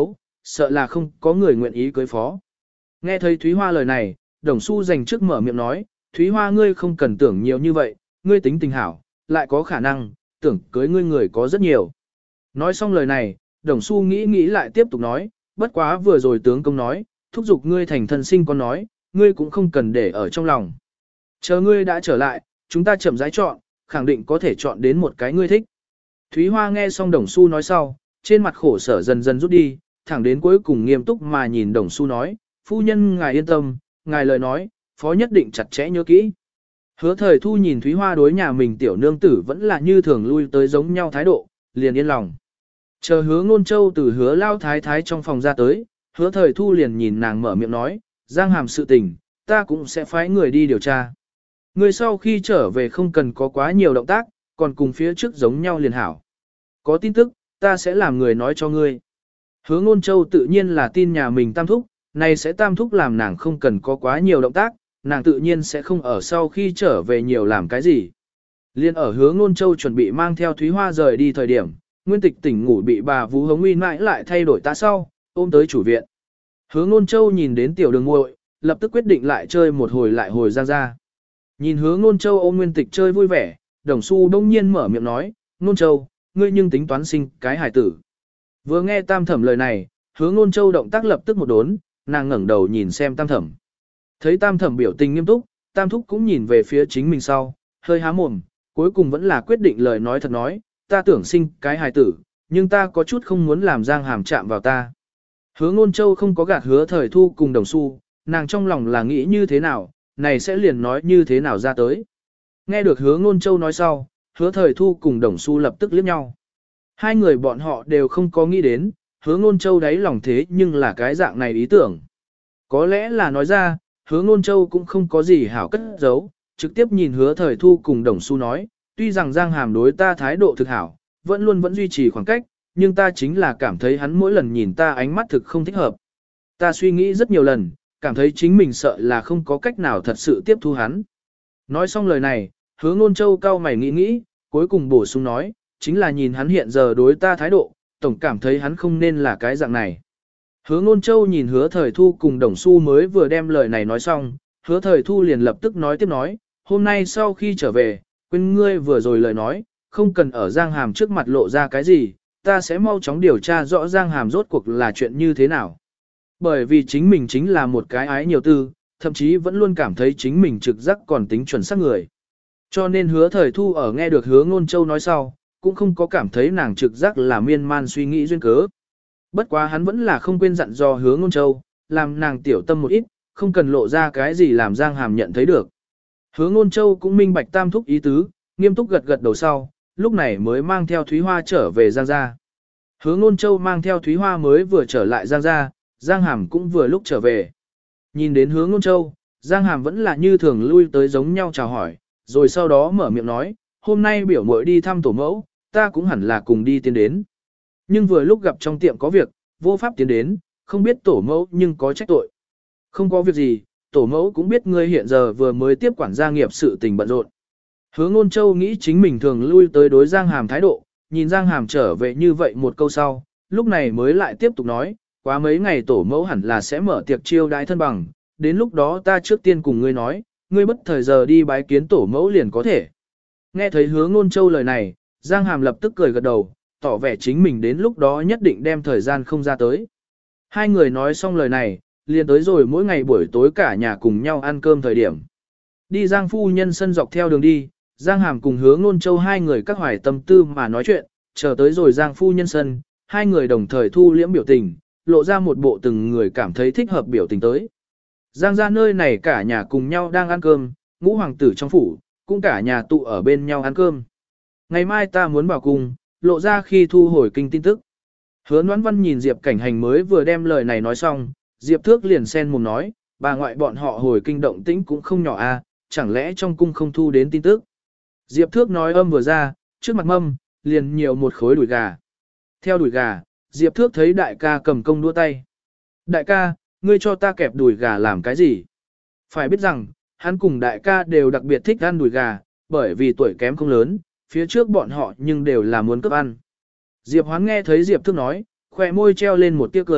sợ là không có người nguyện ý cưới phó. Nghe thấy Thúy Hoa lời này, Đồng Xu dành trước mở miệng nói, Thúy Hoa ngươi không cần tưởng nhiều như vậy, ngươi tính tình hảo, lại có khả năng, tưởng cưới ngươi người có rất nhiều. Nói xong lời này, Đồng Xu nghĩ nghĩ lại tiếp tục nói, bất quá vừa rồi tướng công nói, thúc giục ngươi thành thân sinh con nói, ngươi cũng không cần để ở trong lòng. Chờ ngươi đã trở lại, chúng ta chậm rãi chọn, khẳng định có thể chọn đến một cái ngươi thích. Thúy Hoa nghe xong Đồng Xu nói sau, trên mặt khổ sở dần dần rút đi, thẳng đến cuối cùng nghiêm túc mà nhìn Đồng Xu nói, phu nhân ngài yên tâm, ngài lời nói, phó nhất định chặt chẽ nhớ kỹ. Hứa Thời Thu nhìn Thúy Hoa đối nhà mình tiểu nương tử vẫn là như thường lui tới giống nhau thái độ, liền yên lòng. Chờ Hứa Ngôn Châu từ Hứa Lao Thái Thái trong phòng ra tới, Hứa Thời Thu liền nhìn nàng mở miệng nói, Giang Hàm sự tình, ta cũng sẽ phái người đi điều tra. Người sau khi trở về không cần có quá nhiều động tác, còn cùng phía trước giống nhau liền hảo. Có tin tức, ta sẽ làm người nói cho ngươi. Hứa Ngôn Châu tự nhiên là tin nhà mình tam thúc, này sẽ tam thúc làm nàng không cần có quá nhiều động tác, nàng tự nhiên sẽ không ở sau khi trở về nhiều làm cái gì. Liên ở Hứa Ngôn Châu chuẩn bị mang theo Thúy Hoa rời đi thời điểm, Nguyên Tịch tỉnh ngủ bị bà Vũ Hống Uy mãi lại thay đổi ta sau, ôm tới chủ viện. Hứa Ngôn Châu nhìn đến tiểu đường muội, lập tức quyết định lại chơi một hồi lại hồi Giang ra. Nhìn Hứa Ngôn Châu ôm Nguyên Tịch chơi vui vẻ, Đồng Xu đông nhiên mở miệng nói, Ngôn Châu, ngươi nhưng tính toán sinh cái hải tử. Vừa nghe Tam Thẩm lời này, Hứa Ngôn Châu động tác lập tức một đốn, nàng ngẩng đầu nhìn xem Tam Thẩm. Thấy Tam Thẩm biểu tình nghiêm túc, Tam Thúc cũng nhìn về phía chính mình sau, hơi há mồm, cuối cùng vẫn là quyết định lời nói thật nói, ta tưởng sinh cái hài tử, nhưng ta có chút không muốn làm Giang Hàm chạm vào ta. Hứa Ngôn Châu không có gạt Hứa Thời Thu cùng Đồng Xu, nàng trong lòng là nghĩ như thế nào, này sẽ liền nói như thế nào ra tới. Nghe được Hứa Ngôn Châu nói sau, Hứa Thời Thu cùng Đồng Xu lập tức liếc nhau. Hai người bọn họ đều không có nghĩ đến, Hứa Ngôn Châu đáy lòng thế nhưng là cái dạng này ý tưởng. Có lẽ là nói ra, Hứa Ngôn Châu cũng không có gì hảo cất giấu, trực tiếp nhìn Hứa Thời Thu cùng Đồng Xu nói, tuy rằng Giang Hàm đối ta thái độ thực hảo, vẫn luôn vẫn duy trì khoảng cách, nhưng ta chính là cảm thấy hắn mỗi lần nhìn ta ánh mắt thực không thích hợp. Ta suy nghĩ rất nhiều lần, cảm thấy chính mình sợ là không có cách nào thật sự tiếp thu hắn. Nói xong lời này, Hứa Ngôn Châu cau mày nghĩ nghĩ, cuối cùng bổ sung nói, chính là nhìn hắn hiện giờ đối ta thái độ, tổng cảm thấy hắn không nên là cái dạng này. Hứa Ngôn Châu nhìn Hứa Thời Thu cùng Đồng Xu mới vừa đem lời này nói xong, Hứa Thời Thu liền lập tức nói tiếp nói, hôm nay sau khi trở về, quên ngươi vừa rồi lời nói, không cần ở Giang Hàm trước mặt lộ ra cái gì, ta sẽ mau chóng điều tra rõ Giang Hàm rốt cuộc là chuyện như thế nào. Bởi vì chính mình chính là một cái ái nhiều tư, thậm chí vẫn luôn cảm thấy chính mình trực giác còn tính chuẩn xác người. Cho nên Hứa Thời Thu ở nghe được Hứa Ngôn Châu nói sau, cũng không có cảm thấy nàng trực giác là miên man suy nghĩ duyên cớ. Bất quá hắn vẫn là không quên dặn dò Hứa Ngôn Châu, làm nàng tiểu tâm một ít, không cần lộ ra cái gì làm Giang Hàm nhận thấy được. Hứa Ngôn Châu cũng minh bạch tam thúc ý tứ, nghiêm túc gật gật đầu sau, lúc này mới mang theo Thúy Hoa trở về Giang gia. Hứa Ngôn Châu mang theo Thúy Hoa mới vừa trở lại Giang gia, Giang Hàm cũng vừa lúc trở về. Nhìn đến Hứa Ngôn Châu, Giang Hàm vẫn là như thường lui tới giống nhau chào hỏi, rồi sau đó mở miệng nói, hôm nay biểu muội đi thăm tổ mẫu, ta cũng hẳn là cùng đi tiến đến. Nhưng vừa lúc gặp trong tiệm có việc, vô pháp tiến đến, không biết tổ mẫu nhưng có trách tội. Không có việc gì, tổ mẫu cũng biết ngươi hiện giờ vừa mới tiếp quản gia nghiệp sự tình bận rộn. Hứa Ngôn Châu nghĩ chính mình thường lui tới đối Giang Hàm thái độ, nhìn Giang Hàm trở về như vậy một câu sau, lúc này mới lại tiếp tục nói, quá mấy ngày tổ mẫu hẳn là sẽ mở tiệc chiêu đãi thân bằng, đến lúc đó ta trước tiên cùng ngươi nói, ngươi bất thời giờ đi bái kiến tổ mẫu liền có thể. Nghe thấy Hứa Ngôn Châu lời này, Giang Hàm lập tức cười gật đầu, tỏ vẻ chính mình đến lúc đó nhất định đem thời gian không ra tới. Hai người nói xong lời này, liền tới rồi mỗi ngày buổi tối cả nhà cùng nhau ăn cơm thời điểm. Đi Giang phu nhân sân dọc theo đường đi, Giang Hàm cùng Hứa Ngôn Châu hai người các hoài tâm tư mà nói chuyện, chờ tới rồi Giang phu nhân sân, hai người đồng thời thu liễm biểu tình, lộ ra một bộ từng người cảm thấy thích hợp biểu tình tới. Giang ra nơi này cả nhà cùng nhau đang ăn cơm, ngũ hoàng tử trong phủ, cũng cả nhà tụ ở bên nhau ăn cơm. Ngày mai ta muốn vào cung, lộ ra khi thu hồi kinh tin tức. Hứa Noãn Văn nhìn Diệp Cảnh Hành mới vừa đem lời này nói xong, Diệp Thước liền xen mồm nói, bà ngoại bọn họ hồi kinh động tĩnh cũng không nhỏ a, chẳng lẽ trong cung không thu đến tin tức. Diệp Thước nói âm vừa ra, trước mặt mâm, liền nhiều một khối đùi gà. Theo đùi gà, Diệp Thước thấy đại ca cầm công đua tay. Đại ca, ngươi cho ta kẹp đùi gà làm cái gì? Phải biết rằng, hắn cùng đại ca đều đặc biệt thích ăn đùi gà, bởi vì tuổi kém không lớn, phía trước bọn họ nhưng đều là muốn cướp ăn. Diệp Hoán nghe thấy Diệp Thước nói, khỏe môi treo lên một tia cười,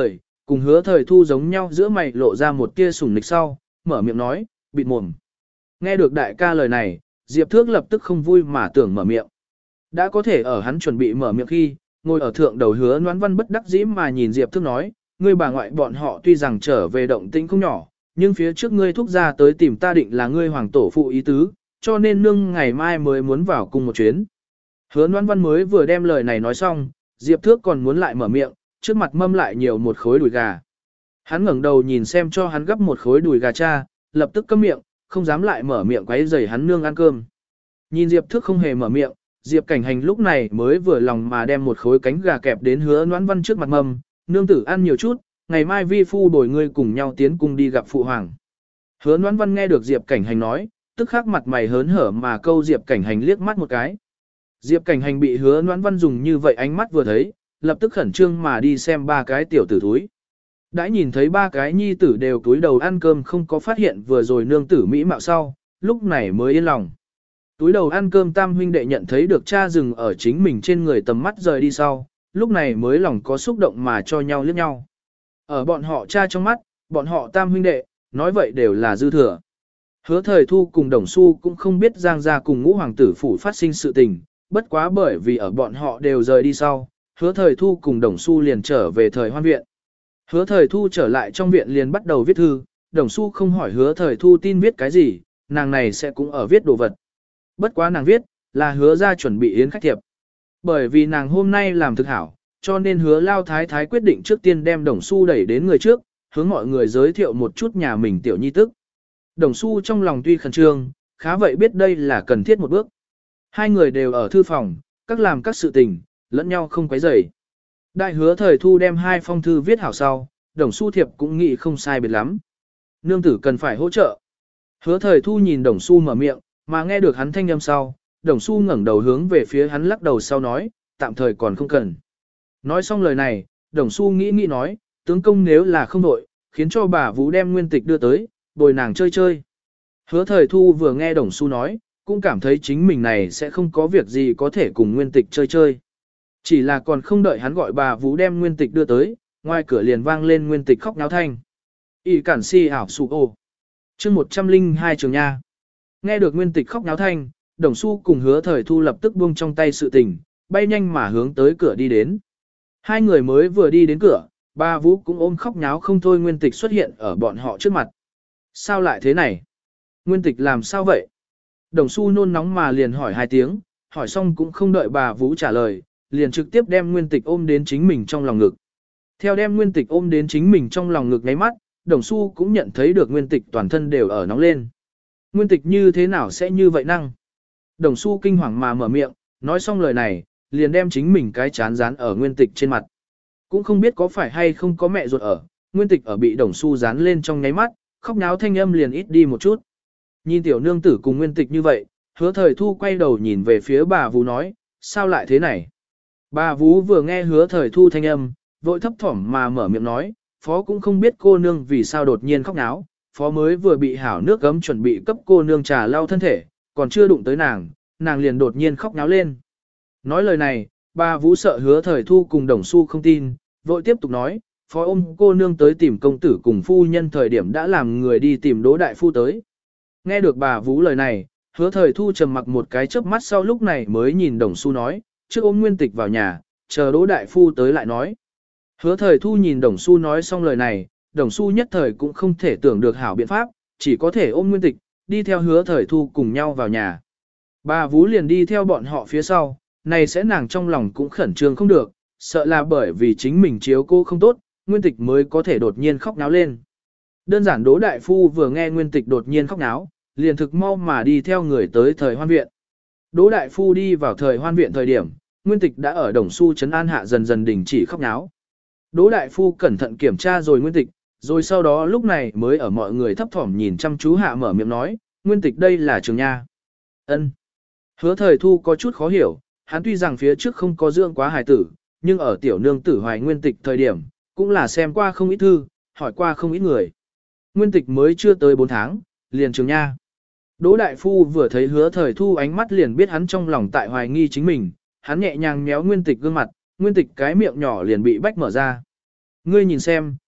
cùng hứa thời thu giống nhau giữa mày lộ ra một tia sủng nịch sau, mở miệng nói, bịt mồm. Nghe được đại ca lời này, Diệp Thước lập tức không vui mà tưởng mở miệng. Đã có thể ở hắn chuẩn bị mở miệng khi, ngồi ở thượng đầu hứa Noãn Văn bất đắc dĩ mà nhìn Diệp Thước nói, ngươi bà ngoại bọn họ tuy rằng trở về động tĩnh không nhỏ, nhưng phía trước ngươi thúc ra tới tìm ta định là ngươi hoàng tổ phụ ý tứ, cho nên nương ngày mai mới muốn vào cùng một chuyến. Hứa Noãn Văn mới vừa đem lời này nói xong, Diệp Thước còn muốn lại mở miệng, trước mặt mâm lại nhiều một khối đùi gà. Hắn ngẩng đầu nhìn xem cho hắn gấp một khối đùi gà cha, lập tức câm miệng, không dám lại mở miệng quấy rầy hắn nương ăn cơm. Nhìn Diệp Thước không hề mở miệng, Diệp Cảnh Hành lúc này mới vừa lòng mà đem một khối cánh gà kẹp đến Hứa Noãn Văn trước mặt mâm, nương tử ăn nhiều chút, ngày mai vi phu bồi ngươi cùng nhau tiến cùng đi gặp phụ hoàng. Hứa Noãn Văn nghe được Diệp Cảnh Hành nói, tức khắc mặt mày hớn hở mà câu Diệp Cảnh Hành liếc mắt một cái. Diệp Cảnh Hành bị Hứa Noãn Văn dùng như vậy ánh mắt vừa thấy, lập tức khẩn trương mà đi xem ba cái tiểu tử thúi. Đã nhìn thấy ba cái nhi tử đều túi đầu ăn cơm không có phát hiện vừa rồi nương tử mỹ mạo sau, lúc này mới yên lòng. Túi đầu ăn cơm tam huynh đệ nhận thấy được cha dừng ở chính mình trên người tầm mắt rời đi sau, lúc này mới lòng có xúc động mà cho nhau liếc nhau. Ở bọn họ cha trong mắt, bọn họ tam huynh đệ, nói vậy đều là dư thừa. Hứa thời thu cùng đồng su cũng không biết Giang gia cùng ngũ hoàng tử phủ phát sinh sự tình, bất quá bởi vì ở bọn họ đều rời đi sau, hứa thời thu cùng đồng su liền trở về thời hoan viện. Hứa thời thu trở lại trong viện liền bắt đầu viết thư, đồng su không hỏi hứa thời thu tin viết cái gì, nàng này sẽ cũng ở viết đồ vật. Bất quá nàng viết, là hứa ra chuẩn bị yến khách thiệp. Bởi vì nàng hôm nay làm thực hảo, cho nên hứa lao thái thái quyết định trước tiên đem đồng su đẩy đến người trước, hướng mọi người giới thiệu một chút nhà mình tiểu nhi tức. Đồng su trong lòng tuy khẩn trương, khá vậy biết đây là cần thiết một bước. Hai người đều ở thư phòng, các làm các sự tình, lẫn nhau không quấy rầy. Đại hứa thời thu đem hai phong thư viết hảo sau, đồng su thiệp cũng nghĩ không sai biệt lắm. Nương tử cần phải hỗ trợ. Hứa thời thu nhìn đồng su mở miệng, mà nghe được hắn thanh âm sau, đồng su ngẩng đầu hướng về phía hắn lắc đầu sau nói, tạm thời còn không cần. Nói xong lời này, đồng su nghĩ nghĩ nói, tướng công nếu là không đội, khiến cho bà Vũ đem nguyên tịch đưa tới, bồi nàng chơi chơi. Hứa thời thu vừa nghe đồng su nói, cũng cảm thấy chính mình này sẽ không có việc gì có thể cùng nguyên tịch chơi chơi. Chỉ là còn không đợi hắn gọi bà Vũ đem nguyên tịch đưa tới, ngoài cửa liền vang lên nguyên tịch khóc náo thanh. Y cản si ảo sụ ô. chương một trăm linh hai trường nha. Nghe được nguyên tịch khóc náo thanh, đồng su cùng hứa thời thu lập tức buông trong tay sự tình, bay nhanh mà hướng tới cửa đi đến. Hai người mới vừa đi đến cửa, bà Vũ cũng ôm khóc nháo không thôi nguyên tịch xuất hiện ở bọn họ trước mặt. Sao lại thế này? Nguyên tịch làm sao vậy? Đồng su nôn nóng mà liền hỏi hai tiếng, hỏi xong cũng không đợi bà Vũ trả lời, liền trực tiếp đem nguyên tịch ôm đến chính mình trong lòng ngực. Theo đem nguyên tịch ôm đến chính mình trong lòng ngực ngáy mắt, đồng su cũng nhận thấy được nguyên tịch toàn thân đều ở nóng lên. Nguyên tịch như thế nào sẽ như vậy năng? Đồng su kinh hoàng mà mở miệng, nói xong lời này, liền đem chính mình cái chán dán ở nguyên tịch trên mặt. Cũng không biết có phải hay không có mẹ ruột ở, nguyên tịch ở bị đồng su dán lên trong nháy mắt, khóc náo thanh âm liền ít đi một chút. Nhìn tiểu nương tử cùng nguyên tịch như vậy, hứa thời thu quay đầu nhìn về phía bà Vũ nói, sao lại thế này? Bà Vũ vừa nghe hứa thời thu thanh âm, vội thấp thỏm mà mở miệng nói, phó cũng không biết cô nương vì sao đột nhiên khóc náo, phó mới vừa bị hảo nước gấm chuẩn bị cấp cô nương trà lau thân thể, còn chưa đụng tới nàng, nàng liền đột nhiên khóc náo lên. Nói lời này, bà Vũ sợ hứa thời thu cùng đồng su không tin, vội tiếp tục nói, phó ôm cô nương tới tìm công tử cùng phu nhân thời điểm đã làm người đi tìm Đỗ đại phu tới. Nghe được bà Vũ lời này, hứa thời thu trầm mặc một cái chớp mắt sau lúc này mới nhìn đồng su nói, trước ôm nguyên tịch vào nhà, chờ Đỗ đại phu tới lại nói. Hứa thời thu nhìn đồng su nói xong lời này, đồng su nhất thời cũng không thể tưởng được hảo biện pháp, chỉ có thể ôm nguyên tịch, đi theo hứa thời thu cùng nhau vào nhà. Bà Vũ liền đi theo bọn họ phía sau, này sẽ nàng trong lòng cũng khẩn trương không được, sợ là bởi vì chính mình chiếu cô không tốt, nguyên tịch mới có thể đột nhiên khóc náo lên. Đơn giản Đỗ đại phu vừa nghe nguyên tịch đột nhiên khóc náo, liền thực mau mà đi theo người tới thời hoan viện. Đỗ đại phu đi vào thời hoan viện thời điểm, nguyên tịch đã ở đồng su trấn an hạ dần dần đình chỉ khóc náo. Đỗ đại phu cẩn thận kiểm tra rồi nguyên tịch, rồi sau đó lúc này mới ở mọi người thấp thỏm nhìn chăm chú hạ mở miệng nói, nguyên tịch đây là trường nha. Ân. Hứa thời thu có chút khó hiểu, hắn tuy rằng phía trước không có dưỡng quá hài tử, nhưng ở tiểu nương tử hoài nguyên tịch thời điểm, cũng là xem qua không ít thư, hỏi qua không ít người. Nguyên tịch mới chưa tới bốn tháng, liền trường nha. Đỗ đại phu vừa thấy hứa thời thu ánh mắt liền biết hắn trong lòng tại hoài nghi chính mình, hắn nhẹ nhàng méo nguyên tịch gương mặt, nguyên tịch cái miệng nhỏ liền bị bách mở ra. Ngươi nhìn xem,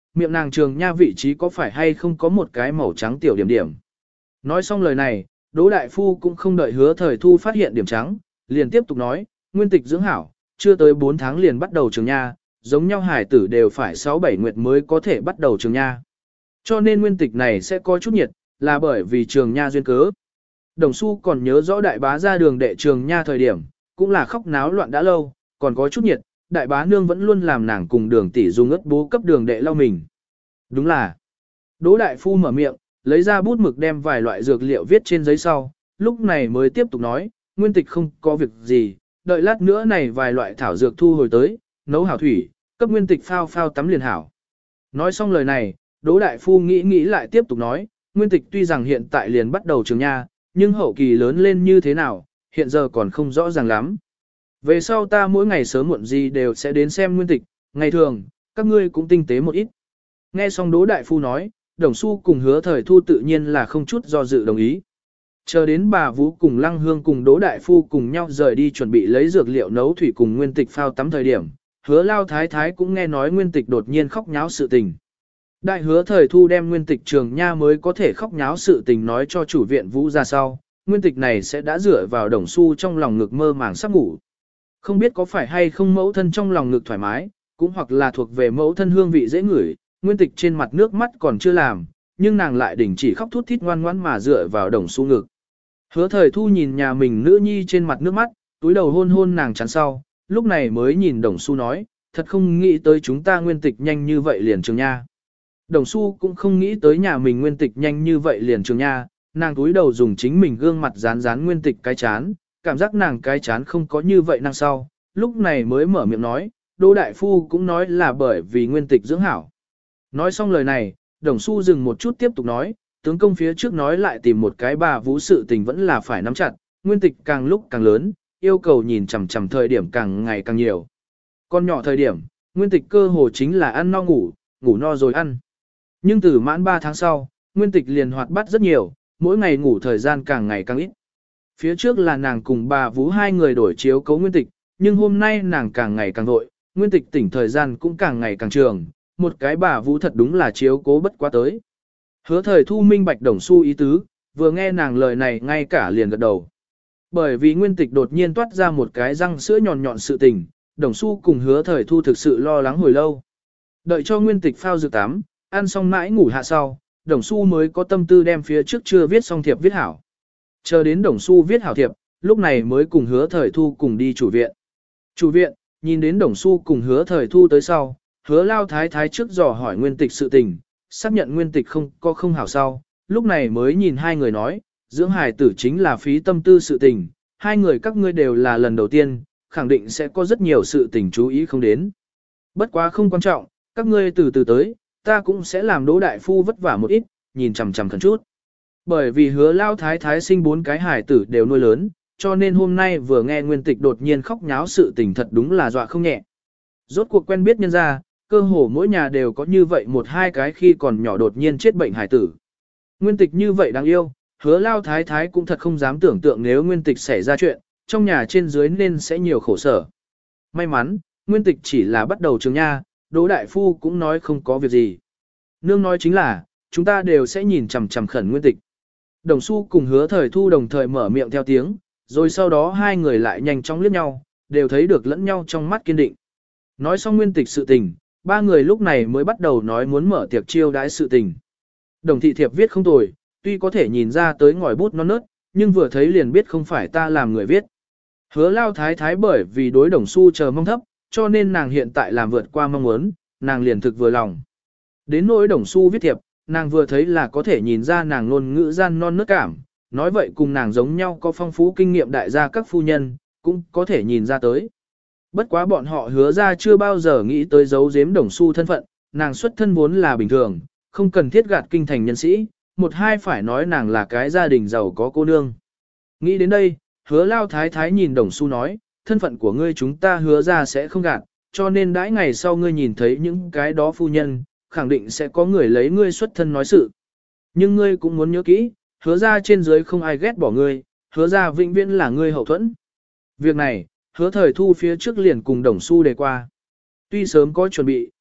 miệng nàng trường nha vị trí có phải hay không có một cái màu trắng tiểu điểm điểm. Nói xong lời này, Đỗ Đại Phu cũng không đợi Hứa Thời Thu phát hiện điểm trắng, liền tiếp tục nói, nguyên tịch dưỡng hảo, chưa tới bốn tháng liền bắt đầu trường nha, giống nhau hải tử đều phải sáu bảy nguyệt mới có thể bắt đầu trường nha. Cho nên nguyên tịch này sẽ có chút nhiệt, là bởi vì trường nha duyên cớ. Đồng Xu còn nhớ rõ đại bá ra đường đệ trường nha thời điểm, cũng là khóc náo loạn đã lâu, còn có chút nhiệt, đại bá nương vẫn luôn làm nàng cùng đường tỷ dùng ớt bố cấp đường đệ lau mình. Đúng là. Đỗ Đại Phu mở miệng, lấy ra bút mực đem vài loại dược liệu viết trên giấy sau, lúc này mới tiếp tục nói, nguyên tịch không có việc gì, đợi lát nữa này vài loại thảo dược thu hồi tới, nấu hảo thủy, cấp nguyên tịch phao phao tắm liền hảo. Nói xong lời này, Đỗ Đại Phu nghĩ nghĩ lại tiếp tục nói, nguyên tịch tuy rằng hiện tại liền bắt đầu trường nha, nhưng hậu kỳ lớn lên như thế nào, hiện giờ còn không rõ ràng lắm. Về sau ta mỗi ngày sớm muộn gì đều sẽ đến xem nguyên tịch, ngày thường, các ngươi cũng tinh tế một ít. Nghe xong Đỗ Đại Phu nói, Đồng Xu cùng Hứa Thời Thu tự nhiên là không chút do dự đồng ý. Chờ đến bà Vũ cùng Lăng Hương cùng Đỗ Đại Phu cùng nhau rời đi chuẩn bị lấy dược liệu nấu thủy cùng nguyên tịch phao tắm thời điểm, Hứa Lao Thái Thái cũng nghe nói nguyên tịch đột nhiên khóc nháo sự tình. Đại Hứa Thời Thu đem nguyên tịch trường nha mới có thể khóc nháo sự tình nói cho chủ viện Vũ ra sau, nguyên tịch này sẽ đã dựa vào Đồng Xu trong lòng ngực mơ màng sắp ngủ. Không biết có phải hay không mẫu thân trong lòng ngực thoải mái, cũng hoặc là thuộc về mẫu thân hương vị dễ ngửi, nguyên tịch trên mặt nước mắt còn chưa làm, nhưng nàng lại đình chỉ khóc thút thít ngoan ngoãn mà dựa vào Đồng Xu ngực. Hứa Thời Thu nhìn nhà mình nữ nhi trên mặt nước mắt, túi đầu hôn hôn nàng chắn sau, lúc này mới nhìn Đồng Xu nói, thật không nghĩ tới chúng ta nguyên tịch nhanh như vậy liền trường nha. Đồng Xu cũng không nghĩ tới nhà mình nguyên tịch nhanh như vậy liền trường nha, nàng túi đầu dùng chính mình gương mặt dán dán nguyên tịch cái chán, cảm giác nàng cái chán không có như vậy năng sau, lúc này mới mở miệng nói, Đỗ Đại Phu cũng nói là bởi vì nguyên tịch dưỡng hảo. Nói xong lời này, Đồng Xu dừng một chút tiếp tục nói, tướng công phía trước nói lại tìm một cái bà Vũ sự tình vẫn là phải nắm chặt, nguyên tịch càng lúc càng lớn, yêu cầu nhìn chằm chằm thời điểm càng ngày càng nhiều. Con nhỏ thời điểm, nguyên tịch cơ hồ chính là ăn no ngủ, ngủ no rồi ăn. Nhưng từ mãn ba tháng sau, nguyên tịch liền hoạt bát rất nhiều, mỗi ngày ngủ thời gian càng ngày càng ít. Phía trước là nàng cùng bà Vũ hai người đổi chiếu cấu nguyên tịch, nhưng hôm nay nàng càng ngày càng vội, nguyên tịch tỉnh thời gian cũng càng ngày càng trường, một cái bà Vũ thật đúng là chiếu cố bất quá tới. Hứa Thời Thu minh bạch Đồng Xu ý tứ, vừa nghe nàng lời này ngay cả liền gật đầu. Bởi vì nguyên tịch đột nhiên toát ra một cái răng sữa nhọn nhọn sự tình, Đồng Xu cùng Hứa Thời Thu thực sự lo lắng hồi lâu. Đợi cho nguyên tịch phao dược tắm, ăn xong mãi ngủ hạ sau, Đồng Xu mới có tâm tư đem phía trước chưa viết xong thiệp viết hảo. Chờ đến Đồng Xu viết hảo thiệp, lúc này mới cùng Hứa Thời Thu cùng đi chủ viện. Chủ viện, nhìn đến Đồng Xu cùng Hứa Thời Thu tới sau, Hứa Lao Thái Thái trước dò hỏi nguyên tịch sự tình, xác nhận nguyên tịch không có không hảo sau, lúc này mới nhìn hai người nói, dưỡng hài tử chính là phí tâm tư sự tình, hai người các ngươi đều là lần đầu tiên, khẳng định sẽ có rất nhiều sự tình chú ý không đến. Bất quá không quan trọng, các ngươi từ từ tới, ta cũng sẽ làm Đỗ Đại Phu vất vả một ít, nhìn chằm chằm khẩn chút. Bởi vì Hứa Lao Thái Thái sinh bốn cái hài tử đều nuôi lớn, cho nên hôm nay vừa nghe nguyên tịch đột nhiên khóc nháo sự tình thật đúng là dọa không nhẹ. Rốt cuộc quen biết nhân ra, cơ hồ mỗi nhà đều có như vậy một hai cái khi còn nhỏ đột nhiên chết bệnh hài tử. Nguyên tịch như vậy đáng yêu, Hứa Lao Thái Thái cũng thật không dám tưởng tượng nếu nguyên tịch xảy ra chuyện, trong nhà trên dưới nên sẽ nhiều khổ sở. May mắn, nguyên tịch chỉ là bắt đầu trường nha, Đỗ Đại Phu cũng nói không có việc gì. Nương nói chính là, chúng ta đều sẽ nhìn chằm chằm khẩn nguyên tịch. Đồng Xu cùng Hứa Thời Thu đồng thời mở miệng theo tiếng, rồi sau đó hai người lại nhanh chóng liếc nhau, đều thấy được lẫn nhau trong mắt kiên định. Nói xong nguyên tịch sự tình, ba người lúc này mới bắt đầu nói muốn mở tiệc chiêu đãi sự tình. Đồng thị thiệp viết không tồi, tuy có thể nhìn ra tới ngòi bút non nớt, nhưng vừa thấy liền biết không phải ta làm người viết. Hứa Lao Thái Thái bởi vì đối Đồng Xu chờ mong thấp, cho nên nàng hiện tại làm vượt qua mong muốn, nàng liền thực vừa lòng. Đến nỗi Đồng Xu viết thiệp, nàng vừa thấy là có thể nhìn ra nàng ngôn ngữ gian non nớt cảm, nói vậy cùng nàng giống nhau có phong phú kinh nghiệm đại gia các phu nhân, cũng có thể nhìn ra tới. Bất quá bọn họ Hứa ra chưa bao giờ nghĩ tới giấu giếm Đồng Xu thân phận, nàng xuất thân vốn là bình thường, không cần thiết gạt kinh thành nhân sĩ, một hai phải nói nàng là cái gia đình giàu có cô nương. Nghĩ đến đây, Hứa Lao Thái Thái nhìn Đồng Xu nói, thân phận của ngươi chúng ta Hứa ra sẽ không gạt, cho nên đãi ngày sau ngươi nhìn thấy những cái đó phu nhân, khẳng định sẽ có người lấy ngươi xuất thân nói sự. Nhưng ngươi cũng muốn nhớ kỹ, Hứa ra trên dưới không ai ghét bỏ ngươi, Hứa ra vĩnh viễn là ngươi hậu thuẫn. Việc này, Hứa Thời Thu phía trước liền cùng Đồng Xu đề qua. Tuy sớm có chuẩn bị,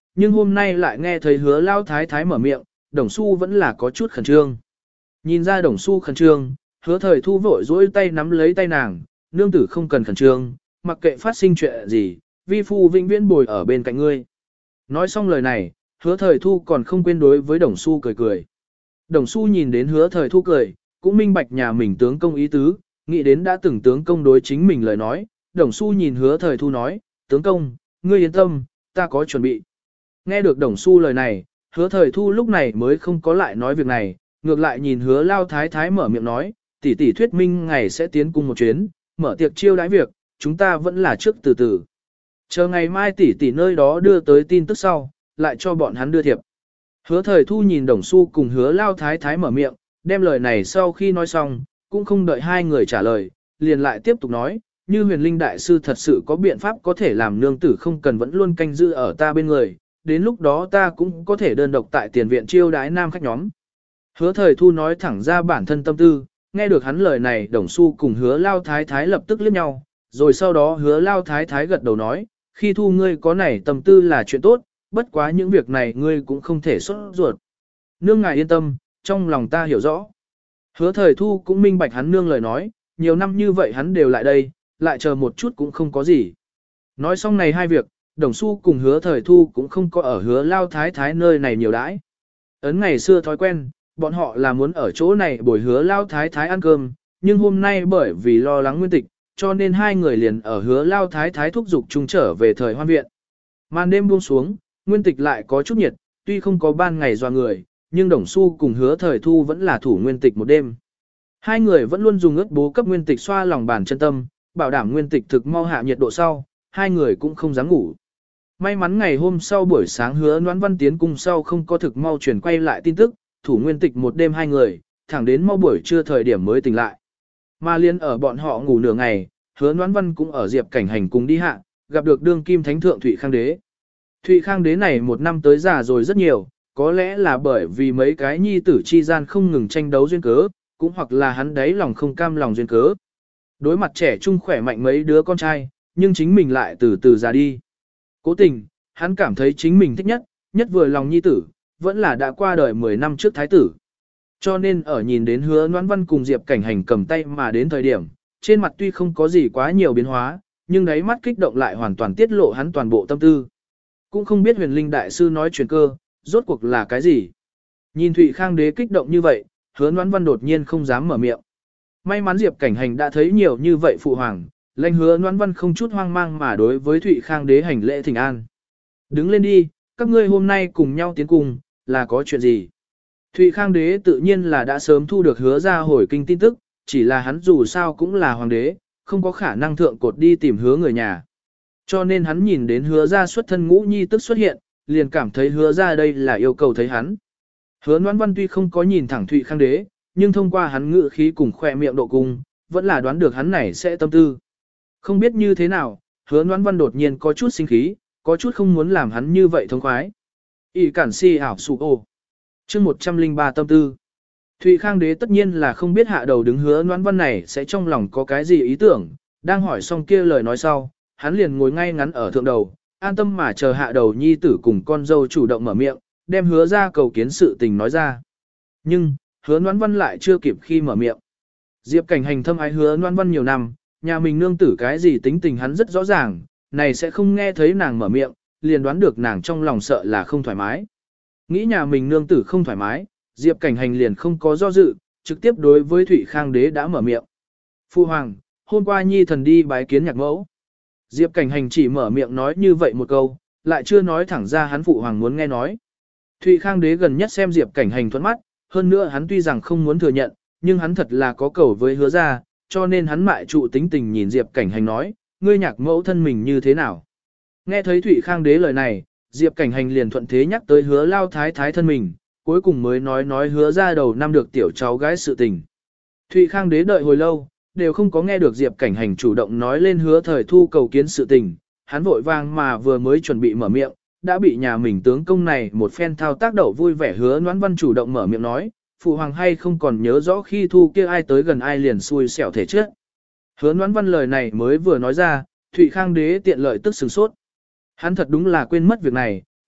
nhưng hôm nay lại nghe thấy hứa lao thái thái mở miệng, Đồng Xu vẫn là có chút khẩn trương. Nhìn ra Đồng Xu khẩn trương, hứa thời thu vội dỗi tay nắm lấy tay nàng, nương tử không cần khẩn trương, mặc kệ phát sinh chuyện gì, vi phu vĩnh viễn bồi ở bên cạnh ngươi. Nói xong lời này, hứa thời thu còn không quên đối với Đồng Xu cười cười. Đồng Xu nhìn đến hứa thời thu cười, cũng minh bạch nhà mình tướng công ý tứ, nghĩ đến đã từng tướng công đối chính mình lời nói, Đồng Xu nhìn hứa thời thu nói, tướng công, ngươi yên tâm, ta có chuẩn bị. Nghe được Đồng Xu lời này, hứa thời thu lúc này mới không có lại nói việc này, ngược lại nhìn hứa lao thái thái mở miệng nói, tỷ tỷ thuyết minh ngày sẽ tiến cung một chuyến, mở tiệc chiêu đãi việc, chúng ta vẫn là trước từ từ. Chờ ngày mai tỷ tỷ nơi đó đưa tới tin tức sau, lại cho bọn hắn đưa thiệp. Hứa thời thu nhìn Đồng Xu cùng hứa lao thái thái mở miệng, đem lời này sau khi nói xong, cũng không đợi hai người trả lời, liền lại tiếp tục nói, như huyền linh đại sư thật sự có biện pháp có thể làm nương tử không cần vẫn luôn canh giữ ở ta bên người, đến lúc đó ta cũng có thể đơn độc tại tiền viện chiêu đái nam khách nhóm. Hứa thời thu nói thẳng ra bản thân tâm tư, nghe được hắn lời này Đồng Xu cùng hứa lao thái thái lập tức liếc nhau, rồi sau đó hứa lao thái thái gật đầu nói, khi thu ngươi có này tâm tư là chuyện tốt, bất quá những việc này ngươi cũng không thể xuất ruột. Nương ngài yên tâm, trong lòng ta hiểu rõ. Hứa thời thu cũng minh bạch hắn nương lời nói, nhiều năm như vậy hắn đều lại đây, lại chờ một chút cũng không có gì. Nói xong này hai việc, Đồng Xu cùng hứa thời thu cũng không có ở hứa lao thái thái nơi này nhiều đãi. Ấn ngày xưa thói quen, bọn họ là muốn ở chỗ này bồi hứa lao thái thái ăn cơm, nhưng hôm nay bởi vì lo lắng nguyên tịch, cho nên hai người liền ở hứa lao thái thái thúc giục chung trở về thời hoan viện. Màn đêm buông xuống, nguyên tịch lại có chút nhiệt, tuy không có ban ngày doa người, nhưng Đồng Xu cùng hứa thời thu vẫn là thủ nguyên tịch một đêm. Hai người vẫn luôn dùng ướt bố cấp nguyên tịch xoa lòng bàn chân tâm, bảo đảm nguyên tịch thực mau hạ nhiệt độ sau, hai người cũng không dám ngủ. May mắn ngày hôm sau buổi sáng hứa Noãn Văn tiến cung sau không có thực mau chuyển quay lại tin tức, thủ nguyên tịch một đêm hai người, thẳng đến mau buổi trưa thời điểm mới tỉnh lại. Mà liên ở bọn họ ngủ nửa ngày, hứa Noãn Văn cũng ở Diệp Cảnh Hành cùng đi hạ, gặp được đương kim thánh thượng Thụy Khang Đế. Thụy Khang Đế này một năm tới già rồi rất nhiều, có lẽ là bởi vì mấy cái nhi tử chi gian không ngừng tranh đấu duyên cớ, cũng hoặc là hắn đấy lòng không cam lòng duyên cớ. Đối mặt trẻ trung khỏe mạnh mấy đứa con trai, nhưng chính mình lại từ từ già đi. Cố tình, hắn cảm thấy chính mình thích nhất, nhất vừa lòng nhi tử, vẫn là đã qua đời mười năm trước thái tử. Cho nên ở nhìn đến hứa Noãn Văn cùng Diệp Cảnh Hành cầm tay mà đến thời điểm, trên mặt tuy không có gì quá nhiều biến hóa, nhưng đáy mắt kích động lại hoàn toàn tiết lộ hắn toàn bộ tâm tư. Cũng không biết huyền linh đại sư nói chuyện cơ, rốt cuộc là cái gì. Nhìn Thụy Khang Đế kích động như vậy, hứa Noãn Văn đột nhiên không dám mở miệng. May mắn Diệp Cảnh Hành đã thấy nhiều như vậy phụ hoàng, lệnh hứa Noãn Văn không chút hoang mang mà đối với Thụy Khang Đế hành lễ thỉnh an. Đứng lên đi, các ngươi hôm nay cùng nhau tiến cùng, là có chuyện gì? Thụy Khang Đế tự nhiên là đã sớm thu được hứa ra hồi kinh tin tức, chỉ là hắn dù sao cũng là hoàng đế, không có khả năng thượng cột đi tìm hứa người nhà. Cho nên hắn nhìn đến hứa ra xuất thân ngũ nhi tức xuất hiện, liền cảm thấy hứa ra đây là yêu cầu thấy hắn. Hứa Noãn Văn tuy không có nhìn thẳng Thụy Khang Đế, nhưng thông qua hắn ngự khí cùng khoe miệng độ cung, vẫn là đoán được hắn này sẽ tâm tư. Không biết như thế nào, hứa Noãn Văn đột nhiên có chút sinh khí, có chút không muốn làm hắn như vậy thông khoái. ỷ cản si ảo sụ ô. chương một trăm linh ba tâm tư. Thụy Khang Đế tất nhiên là không biết hạ đầu đứng hứa Noãn Văn này sẽ trong lòng có cái gì ý tưởng, đang hỏi xong kia lời nói sau, hắn liền ngồi ngay ngắn ở thượng đầu, an tâm mà chờ hạ đầu nhi tử cùng con dâu chủ động mở miệng, đem hứa ra cầu kiến sự tình nói ra. Nhưng, hứa Noãn Văn lại chưa kịp khi mở miệng. Diệp Cảnh Hành thâm ái hứa Noãn Văn nhiều năm, nhà mình nương tử cái gì tính tình hắn rất rõ ràng, này sẽ không nghe thấy nàng mở miệng, liền đoán được nàng trong lòng sợ là không thoải mái. Nghĩ nhà mình nương tử không thoải mái, Diệp Cảnh Hành liền không có do dự, trực tiếp đối với Thụy Khang Đế đã mở miệng. Phu hoàng, hôm qua nhi thần đi bái kiến nhạc mẫu. Diệp Cảnh Hành chỉ mở miệng nói như vậy một câu, lại chưa nói thẳng ra hắn phụ hoàng muốn nghe nói. Thụy Khang Đế gần nhất xem Diệp Cảnh Hành thuẫn mắt, hơn nữa hắn tuy rằng không muốn thừa nhận, nhưng hắn thật là có cầu với hứa ra, cho nên hắn mại trụ tính tình nhìn Diệp Cảnh Hành nói, ngươi nhạc mẫu thân mình như thế nào. Nghe thấy Thụy Khang Đế lời này, Diệp Cảnh Hành liền thuận thế nhắc tới hứa lao thái thái thân mình, cuối cùng mới nói nói hứa ra đầu năm được tiểu cháu gái sự tình. Thụy Khang Đế đợi hồi lâu, đều không có nghe được Diệp Cảnh Hành chủ động nói lên hứa thời thu cầu kiến sự tình, hắn vội vàng mà vừa mới chuẩn bị mở miệng, đã bị nhà mình tướng công này một phen thao tác đậu vui vẻ hứa Noãn Văn chủ động mở miệng nói, phụ hoàng hay không còn nhớ rõ khi thu kia ai tới gần ai liền xui xẻo thể trước. Hứa Noãn Văn lời này mới vừa nói ra, Thụy Khang Đế tiện lợi tức sửng sốt. Hắn thật đúng là quên mất việc này,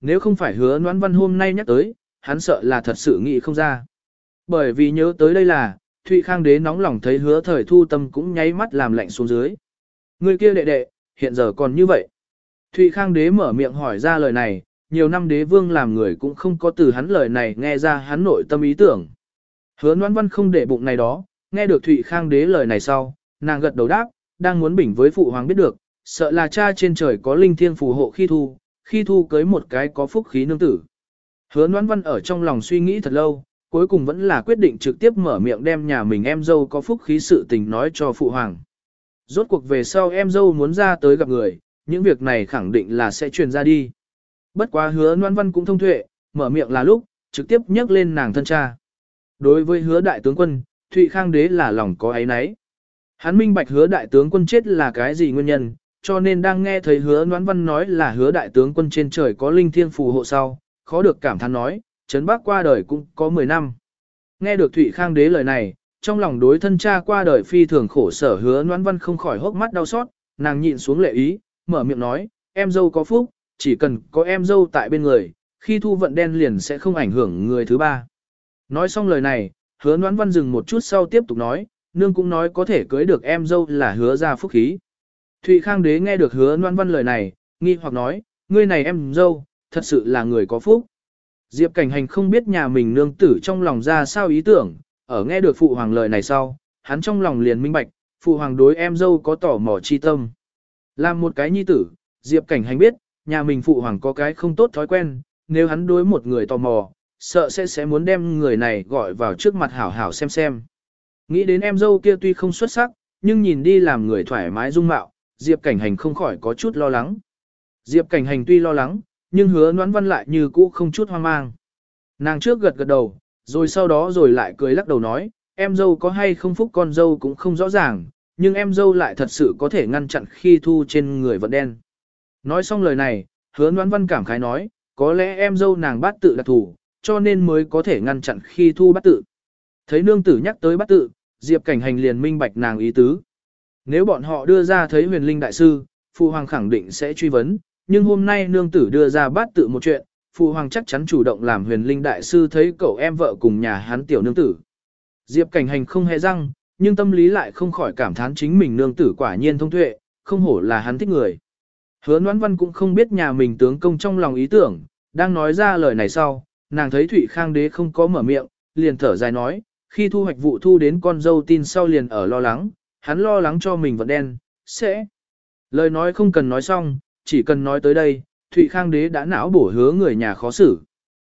nếu không phải hứa Noãn Văn hôm nay nhắc tới, hắn sợ là thật sự nghĩ không ra. Bởi vì nhớ tới đây là, Thụy Khang đế nóng lòng thấy hứa thời thu tâm cũng nháy mắt làm lạnh xuống dưới. Người kia đệ đệ, hiện giờ còn như vậy. Thụy Khang đế mở miệng hỏi ra lời này, nhiều năm đế vương làm người cũng không có từ hắn lời này nghe ra hắn nội tâm ý tưởng. Hứa Noãn Văn không để bụng này đó, nghe được Thụy Khang đế lời này sau, nàng gật đầu đáp, đang muốn bỉnh với phụ hoàng biết được, sợ là cha trên trời có linh thiêng phù hộ khi thu, khi thu cưới một cái có phúc khí nương tử. Hứa Noãn Văn ở trong lòng suy nghĩ thật lâu, cuối cùng vẫn là quyết định trực tiếp mở miệng đem nhà mình em dâu có phúc khí sự tình nói cho phụ hoàng. Rốt cuộc về sau em dâu muốn ra tới gặp người, những việc này khẳng định là sẽ truyền ra đi. Bất quá hứa Noãn Văn cũng thông tuệ, mở miệng là lúc, trực tiếp nhắc lên nàng thân cha. Đối với hứa đại tướng quân, Thụy Khang đế là lòng có áy náy. Hắn minh bạch hứa đại tướng quân chết là cái gì nguyên nhân, cho nên đang nghe thấy hứa Noãn Văn nói là hứa đại tướng quân trên trời có linh thiêng phù hộ sau, khó được cảm thán nói, Trấn Bắc qua đời cũng có mười năm. Nghe được Thụy Khang đế lời này, trong lòng đối thân cha qua đời phi thường khổ sở hứa Noãn Văn không khỏi hốc mắt đau xót, nàng nhịn xuống lệ ý, mở miệng nói, em dâu có phúc, chỉ cần có em dâu tại bên người, khi thu vận đen liền sẽ không ảnh hưởng người thứ ba. Nói xong lời này, hứa Noãn Văn dừng một chút sau tiếp tục nói, nương cũng nói có thể cưới được em dâu là hứa ra phúc khí. Thụy Khang đế nghe được hứa Noãn Văn lời này, nghi hoặc nói, ngươi này em dâu, thật sự là người có phúc. Diệp Cảnh Hành không biết nhà mình nương tử trong lòng ra sao ý tưởng, ở nghe được phụ hoàng lời này sau, hắn trong lòng liền minh bạch, phụ hoàng đối em dâu có tỏ mò chi tâm. Làm một cái nhi tử, Diệp Cảnh Hành biết, nhà mình phụ hoàng có cái không tốt thói quen, nếu hắn đối một người tò mò, sợ sẽ sẽ muốn đem người này gọi vào trước mặt hảo hảo xem xem. Nghĩ đến em dâu kia tuy không xuất sắc, nhưng nhìn đi làm người thoải mái dung mạo, Diệp Cảnh Hành không khỏi có chút lo lắng. Diệp Cảnh Hành tuy lo lắng, nhưng hứa Noãn Văn lại như cũ không chút hoang mang. Nàng trước gật gật đầu, rồi sau đó rồi lại cười lắc đầu nói, em dâu có hay không phúc con dâu cũng không rõ ràng, nhưng em dâu lại thật sự có thể ngăn chặn khi thu trên người vận đen. Nói xong lời này, hứa Noãn Văn cảm khái nói, có lẽ em dâu nàng bát tự đặc thủ, cho nên mới có thể ngăn chặn khi thu bát tự. Thấy nương tử nhắc tới bát tự, Diệp Cảnh Hành liền minh bạch nàng ý tứ. Nếu bọn họ đưa ra thấy huyền linh đại sư, phụ hoàng khẳng định sẽ truy vấn, nhưng hôm nay nương tử đưa ra bát tự một chuyện, phụ hoàng chắc chắn chủ động làm huyền linh đại sư thấy cậu em vợ cùng nhà hắn tiểu nương tử. Diệp Cảnh Hành không hề răng, nhưng tâm lý lại không khỏi cảm thán chính mình nương tử quả nhiên thông tuệ, không hổ là hắn thích người. Hứa Noãn Văn cũng không biết nhà mình tướng công trong lòng ý tưởng, đang nói ra lời này sau, nàng thấy Thụy Khang đế không có mở miệng, liền thở dài nói, khi thu hoạch vụ thu đến con dâu tin sau liền ở lo lắng, hắn lo lắng cho mình vận đen, sẽ. Lời nói không cần nói xong, chỉ cần nói tới đây, Thụy Khang đế đã não bổ hứa người nhà khó xử.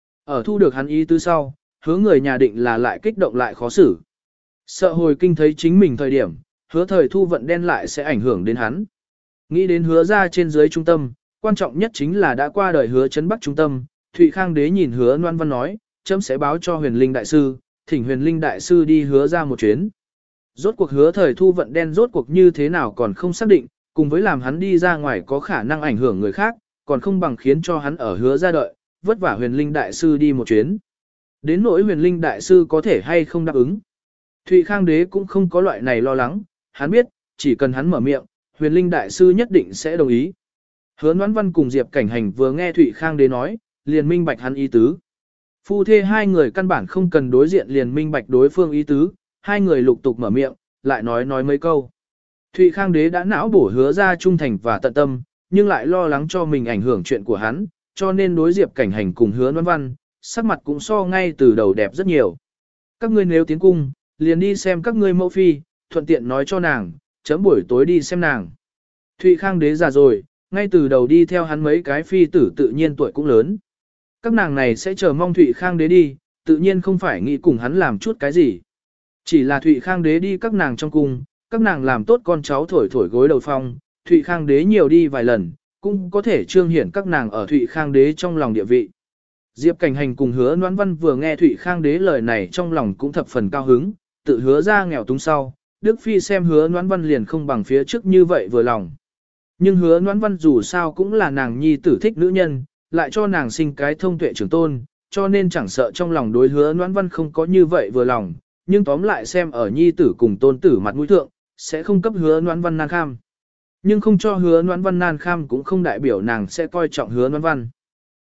Ở thu được hắn ý tứ sau, hứa người nhà định là lại kích động lại khó xử. Sợ hồi kinh thấy chính mình thời điểm, hứa thời thu vận đen lại sẽ ảnh hưởng đến hắn. Nghĩ đến hứa ra trên dưới trung tâm, quan trọng nhất chính là đã qua đời hứa Trấn Bắc trung tâm, Thụy Khang đế nhìn hứa Noãn Văn nói, chấm sẽ báo cho huyền linh đại sư, thỉnh huyền linh đại sư đi hứa ra một chuyến. Rốt cuộc hứa thời thu vận đen rốt cuộc như thế nào còn không xác định, cùng với làm hắn đi ra ngoài có khả năng ảnh hưởng người khác, còn không bằng khiến cho hắn ở hứa ra đợi, vất vả huyền linh đại sư đi một chuyến. Đến nỗi huyền linh đại sư có thể hay không đáp ứng. Thụy Khang đế cũng không có loại này lo lắng, hắn biết, chỉ cần hắn mở miệng, huyền linh đại sư nhất định sẽ đồng ý. Hứa Noãn Văn cùng Diệp Cảnh Hành vừa nghe Thụy Khang đế nói, liền minh bạch hắn ý tứ. Phu thê hai người căn bản không cần đối diện liền minh bạch đối phương ý tứ, hai người lục tục mở miệng, lại nói nói mấy câu. Thụy Khang đế đã não bổ hứa ra trung thành và tận tâm, nhưng lại lo lắng cho mình ảnh hưởng chuyện của hắn, cho nên đối Diệp Cảnh Hành cùng hứa Noãn Văn, sắc mặt cũng so ngay từ đầu đẹp rất nhiều. Các ngươi nếu tiến cung, liền đi xem các ngươi mẫu phi, thuận tiện nói cho nàng, chấm buổi tối đi xem nàng. Thụy Khang đế già rồi, ngay từ đầu đi theo hắn mấy cái phi tử tự nhiên tuổi cũng lớn. Các nàng này sẽ chờ mong Thụy Khang đế đi, tự nhiên không phải nghĩ cùng hắn làm chút cái gì. Chỉ là Thụy Khang đế đi các nàng trong cung, các nàng làm tốt con cháu thổi thổi gối đầu phong, Thụy Khang đế nhiều đi vài lần, cũng có thể trương hiển các nàng ở Thụy Khang đế trong lòng địa vị. Diệp Cảnh Hành cùng hứa Noãn Văn vừa nghe Thụy Khang đế lời này trong lòng cũng thập phần cao hứng, tự hứa ra nghèo túng sau, Đức Phi xem hứa Noãn Văn liền không bằng phía trước như vậy vừa lòng. Nhưng hứa Noãn Văn dù sao cũng là nàng nhi tử thích nữ nhân, lại cho nàng sinh cái thông tuệ trưởng tôn, cho nên chẳng sợ trong lòng đối hứa Noãn Văn không có như vậy vừa lòng, nhưng tóm lại xem ở nhi tử cùng tôn tử mặt mũi thượng, sẽ không cấp hứa Noãn Văn nan kham. Nhưng không cho hứa Noãn Văn nan kham cũng không đại biểu nàng sẽ coi trọng hứa Noãn Văn.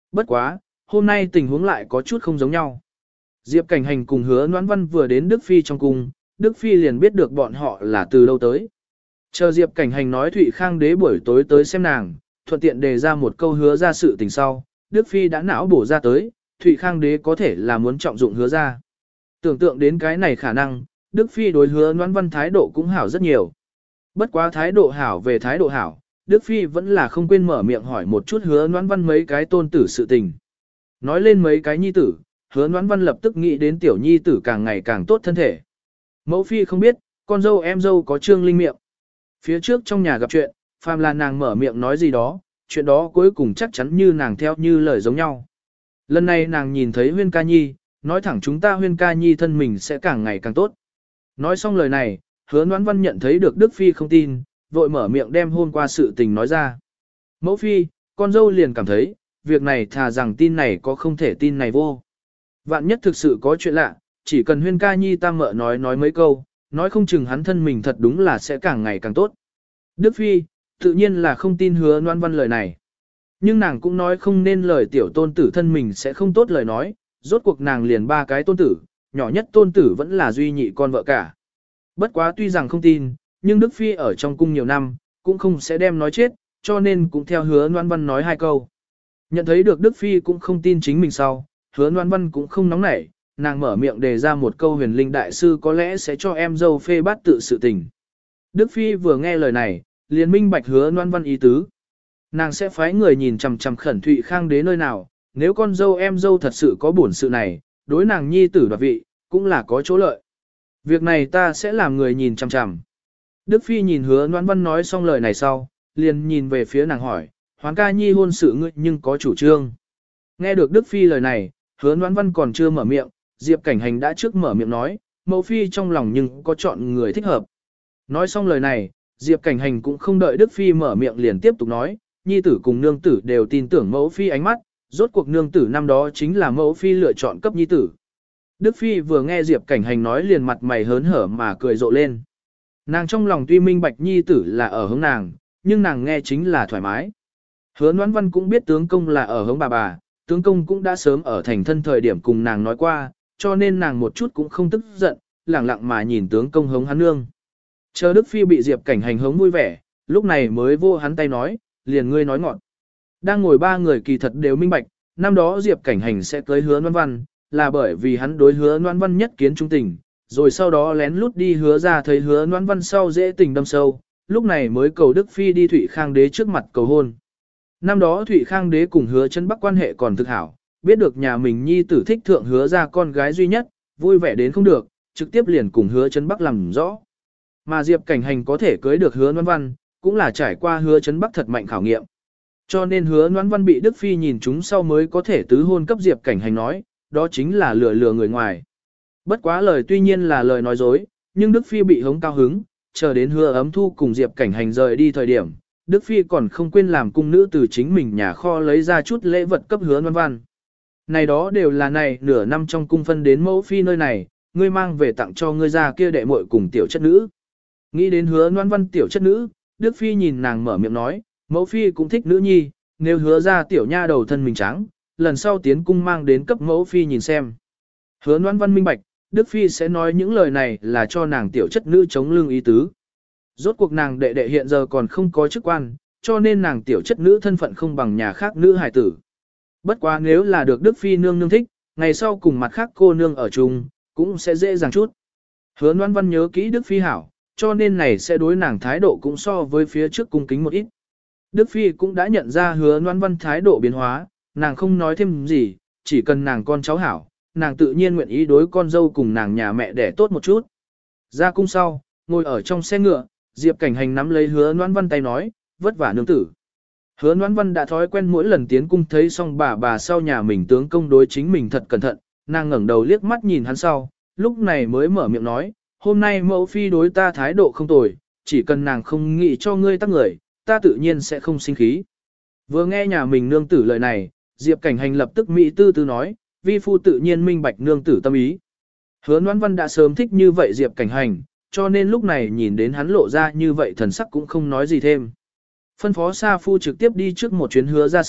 Bất quá, hôm nay tình huống lại có chút không giống nhau. Diệp Cảnh Hành cùng Hứa Noãn Văn vừa đến Đức Phi trong cung, Đức Phi liền biết được bọn họ là từ lâu tới. Chờ Diệp Cảnh Hành nói Thụy Khang đế buổi tối tới xem nàng, thuận tiện đề ra một câu hứa ra sự tình sau, Đức Phi đã não bổ ra tới, Thụy Khang đế có thể là muốn trọng dụng hứa ra. Tưởng tượng đến cái này khả năng, Đức Phi đối Hứa Noãn Văn thái độ cũng hảo rất nhiều. Bất quá thái độ hảo về thái độ hảo, Đức Phi vẫn là không quên mở miệng hỏi một chút Hứa Noãn Văn mấy cái tôn tử sự tình. Nói lên mấy cái nhi tử, Hứa Noãn Văn lập tức nghĩ đến tiểu nhi tử càng ngày càng tốt thân thể. Mẫu Phi không biết, con dâu em dâu có trương linh miệng. Phía trước trong nhà gặp chuyện, phàm là nàng mở miệng nói gì đó, chuyện đó cuối cùng chắc chắn như nàng theo như lời giống nhau. Lần này nàng nhìn thấy Huyên Ca Nhi, nói thẳng chúng ta Huyên Ca Nhi thân mình sẽ càng ngày càng tốt. Nói xong lời này, Hứa Noãn Văn nhận thấy được Đức Phi không tin, vội mở miệng đem hôm qua sự tình nói ra. Mẫu Phi, con dâu liền cảm thấy, việc này thà rằng tin này có không thể tin này vô. Vạn nhất thực sự có chuyện lạ, chỉ cần Huyên Ca Nhi tam mợ nói nói mấy câu, nói không chừng hắn thân mình thật đúng là sẽ càng ngày càng tốt. Đức Phi, tự nhiên là không tin Hứa Noãn Văn lời này. Nhưng nàng cũng nói không nên lời tiểu tôn tử thân mình sẽ không tốt lời nói, rốt cuộc nàng liền ba cái tôn tử, nhỏ nhất tôn tử vẫn là duy nhị con vợ cả. Bất quá tuy rằng không tin, nhưng Đức Phi ở trong cung nhiều năm, cũng không sẽ đem nói chết, cho nên cũng theo Hứa Noãn Văn nói hai câu. Nhận thấy được Đức Phi cũng không tin chính mình sau, Hứa Noãn Văn cũng không nóng nảy, nàng mở miệng đề ra một câu huyền linh đại sư có lẽ sẽ cho em dâu phê bát tự sự tình. Đức Phi vừa nghe lời này, liền minh bạch Hứa Noãn Văn ý tứ. Nàng sẽ phái người nhìn chằm chằm khẩn Thụy Khang đế nơi nào, nếu con dâu em dâu thật sự có bổn sự này, đối nàng nhi tử đoạt vị, cũng là có chỗ lợi. Việc này ta sẽ làm người nhìn chằm chằm. Đức Phi nhìn Hứa Noãn Văn nói xong lời này sau, liền nhìn về phía nàng hỏi, Hoán Ca Nhi hôn sự ngươi nhưng có chủ trương. Nghe được Đức Phi lời này, Hứa Noãn Văn còn chưa mở miệng, Diệp Cảnh Hành đã trước mở miệng nói, mẫu Phi trong lòng nhưng có chọn người thích hợp. Nói xong lời này, Diệp Cảnh Hành cũng không đợi Đức Phi mở miệng liền tiếp tục nói, nhi tử cùng nương tử đều tin tưởng mẫu Phi ánh mắt, rốt cuộc nương tử năm đó chính là mẫu Phi lựa chọn cấp nhi tử. Đức Phi vừa nghe Diệp Cảnh Hành nói liền mặt mày hớn hở mà cười rộ lên. Nàng trong lòng tuy minh bạch nhi tử là ở hướng nàng, nhưng nàng nghe chính là thoải mái. Hứa Noãn Văn cũng biết tướng công là ở hướng bà bà, tướng công cũng đã sớm ở thành thân thời điểm cùng nàng nói qua, cho nên nàng một chút cũng không tức giận, lẳng lặng mà nhìn tướng công hống hắn nương. Chờ Đức Phi bị Diệp Cảnh Hành hống vui vẻ, lúc này mới vô hắn tay nói, liền ngươi nói ngọn. Đang ngồi ba người kỳ thật đều minh bạch, năm đó Diệp Cảnh Hành sẽ cưới Hứa Noãn Văn, là bởi vì hắn đối Hứa Noãn Văn nhất kiến trung tình, rồi sau đó lén lút đi hứa ra thấy Hứa Noãn Văn sau dễ tình đâm sâu, lúc này mới cầu Đức Phi đi Thụy Khang đế trước mặt cầu hôn. Năm đó Thụy Khang đế cùng Hứa Trấn Bắc quan hệ còn thực hảo, biết được nhà mình nhi tử thích thượng Hứa ra con gái duy nhất, vui vẻ đến không được, trực tiếp liền cùng Hứa Trấn Bắc làm rõ. Mà Diệp Cảnh Hành có thể cưới được Hứa Noãn Văn, cũng là trải qua Hứa Trấn Bắc thật mạnh khảo nghiệm. Cho nên Hứa Noãn Văn bị Đức Phi nhìn chúng sau mới có thể tứ hôn cấp Diệp Cảnh Hành nói, đó chính là lừa lừa người ngoài. Bất quá lời tuy nhiên là lời nói dối, nhưng Đức Phi bị hống cao hứng, chờ đến Hứa Ấm Thu cùng Diệp Cảnh Hành rời đi thời điểm, Đức Phi còn không quên làm cung nữ từ chính mình nhà kho lấy ra chút lễ vật cấp Hứa Noãn Văn. Này đó đều là này nửa năm trong cung phân đến mẫu phi nơi này, ngươi mang về tặng cho ngươi ra kia đệ muội cùng tiểu chất nữ. Nghĩ đến Hứa Noãn Văn tiểu chất nữ, Đức Phi nhìn nàng mở miệng nói, mẫu phi cũng thích nữ nhi, nếu hứa ra tiểu nha đầu thân mình trắng, lần sau tiến cung mang đến cấp mẫu phi nhìn xem. Hứa Noãn Văn minh bạch, Đức Phi sẽ nói những lời này là cho nàng tiểu chất nữ chống lưng ý tứ. Rốt cuộc nàng đệ đệ hiện giờ còn không có chức quan, cho nên nàng tiểu chất nữ thân phận không bằng nhà khác nữ hài tử. Bất quá nếu là được Đức Phi nương nương thích, ngày sau cùng mặt khác cô nương ở chung, cũng sẽ dễ dàng chút. Hứa Noãn Văn nhớ kỹ Đức Phi hảo, cho nên này sẽ đối nàng thái độ cũng so với phía trước cung kính một ít. Đức Phi cũng đã nhận ra Hứa Noãn Văn thái độ biến hóa, nàng không nói thêm gì, chỉ cần nàng con cháu hảo, nàng tự nhiên nguyện ý đối con dâu cùng nàng nhà mẹ đẻ tốt một chút. Ra cung sau, ngồi ở trong xe ngựa, Diệp Cảnh Hành nắm lấy Hứa Noãn Văn tay nói, vất vả nương tử. Hứa Noãn Văn đã thói quen mỗi lần tiến cung thấy xong bà bà sau nhà mình tướng công đối chính mình thật cẩn thận, nàng ngẩng đầu liếc mắt nhìn hắn sau, lúc này mới mở miệng nói, hôm nay mẫu phi đối ta thái độ không tồi, chỉ cần nàng không nghĩ cho ngươi tắc người, ta tự nhiên sẽ không sinh khí. Vừa nghe nhà mình nương tử lời này, Diệp Cảnh Hành lập tức mỹ tư tư nói, vi phu tự nhiên minh bạch nương tử tâm ý. Hứa Noãn Văn đã sớm thích như vậy Diệp Cảnh Hành, cho nên lúc này nhìn đến hắn lộ ra như vậy thần sắc cũng không nói gì thêm. Phân phó Sa Phu trực tiếp đi trước một chuyến hứa ra sau,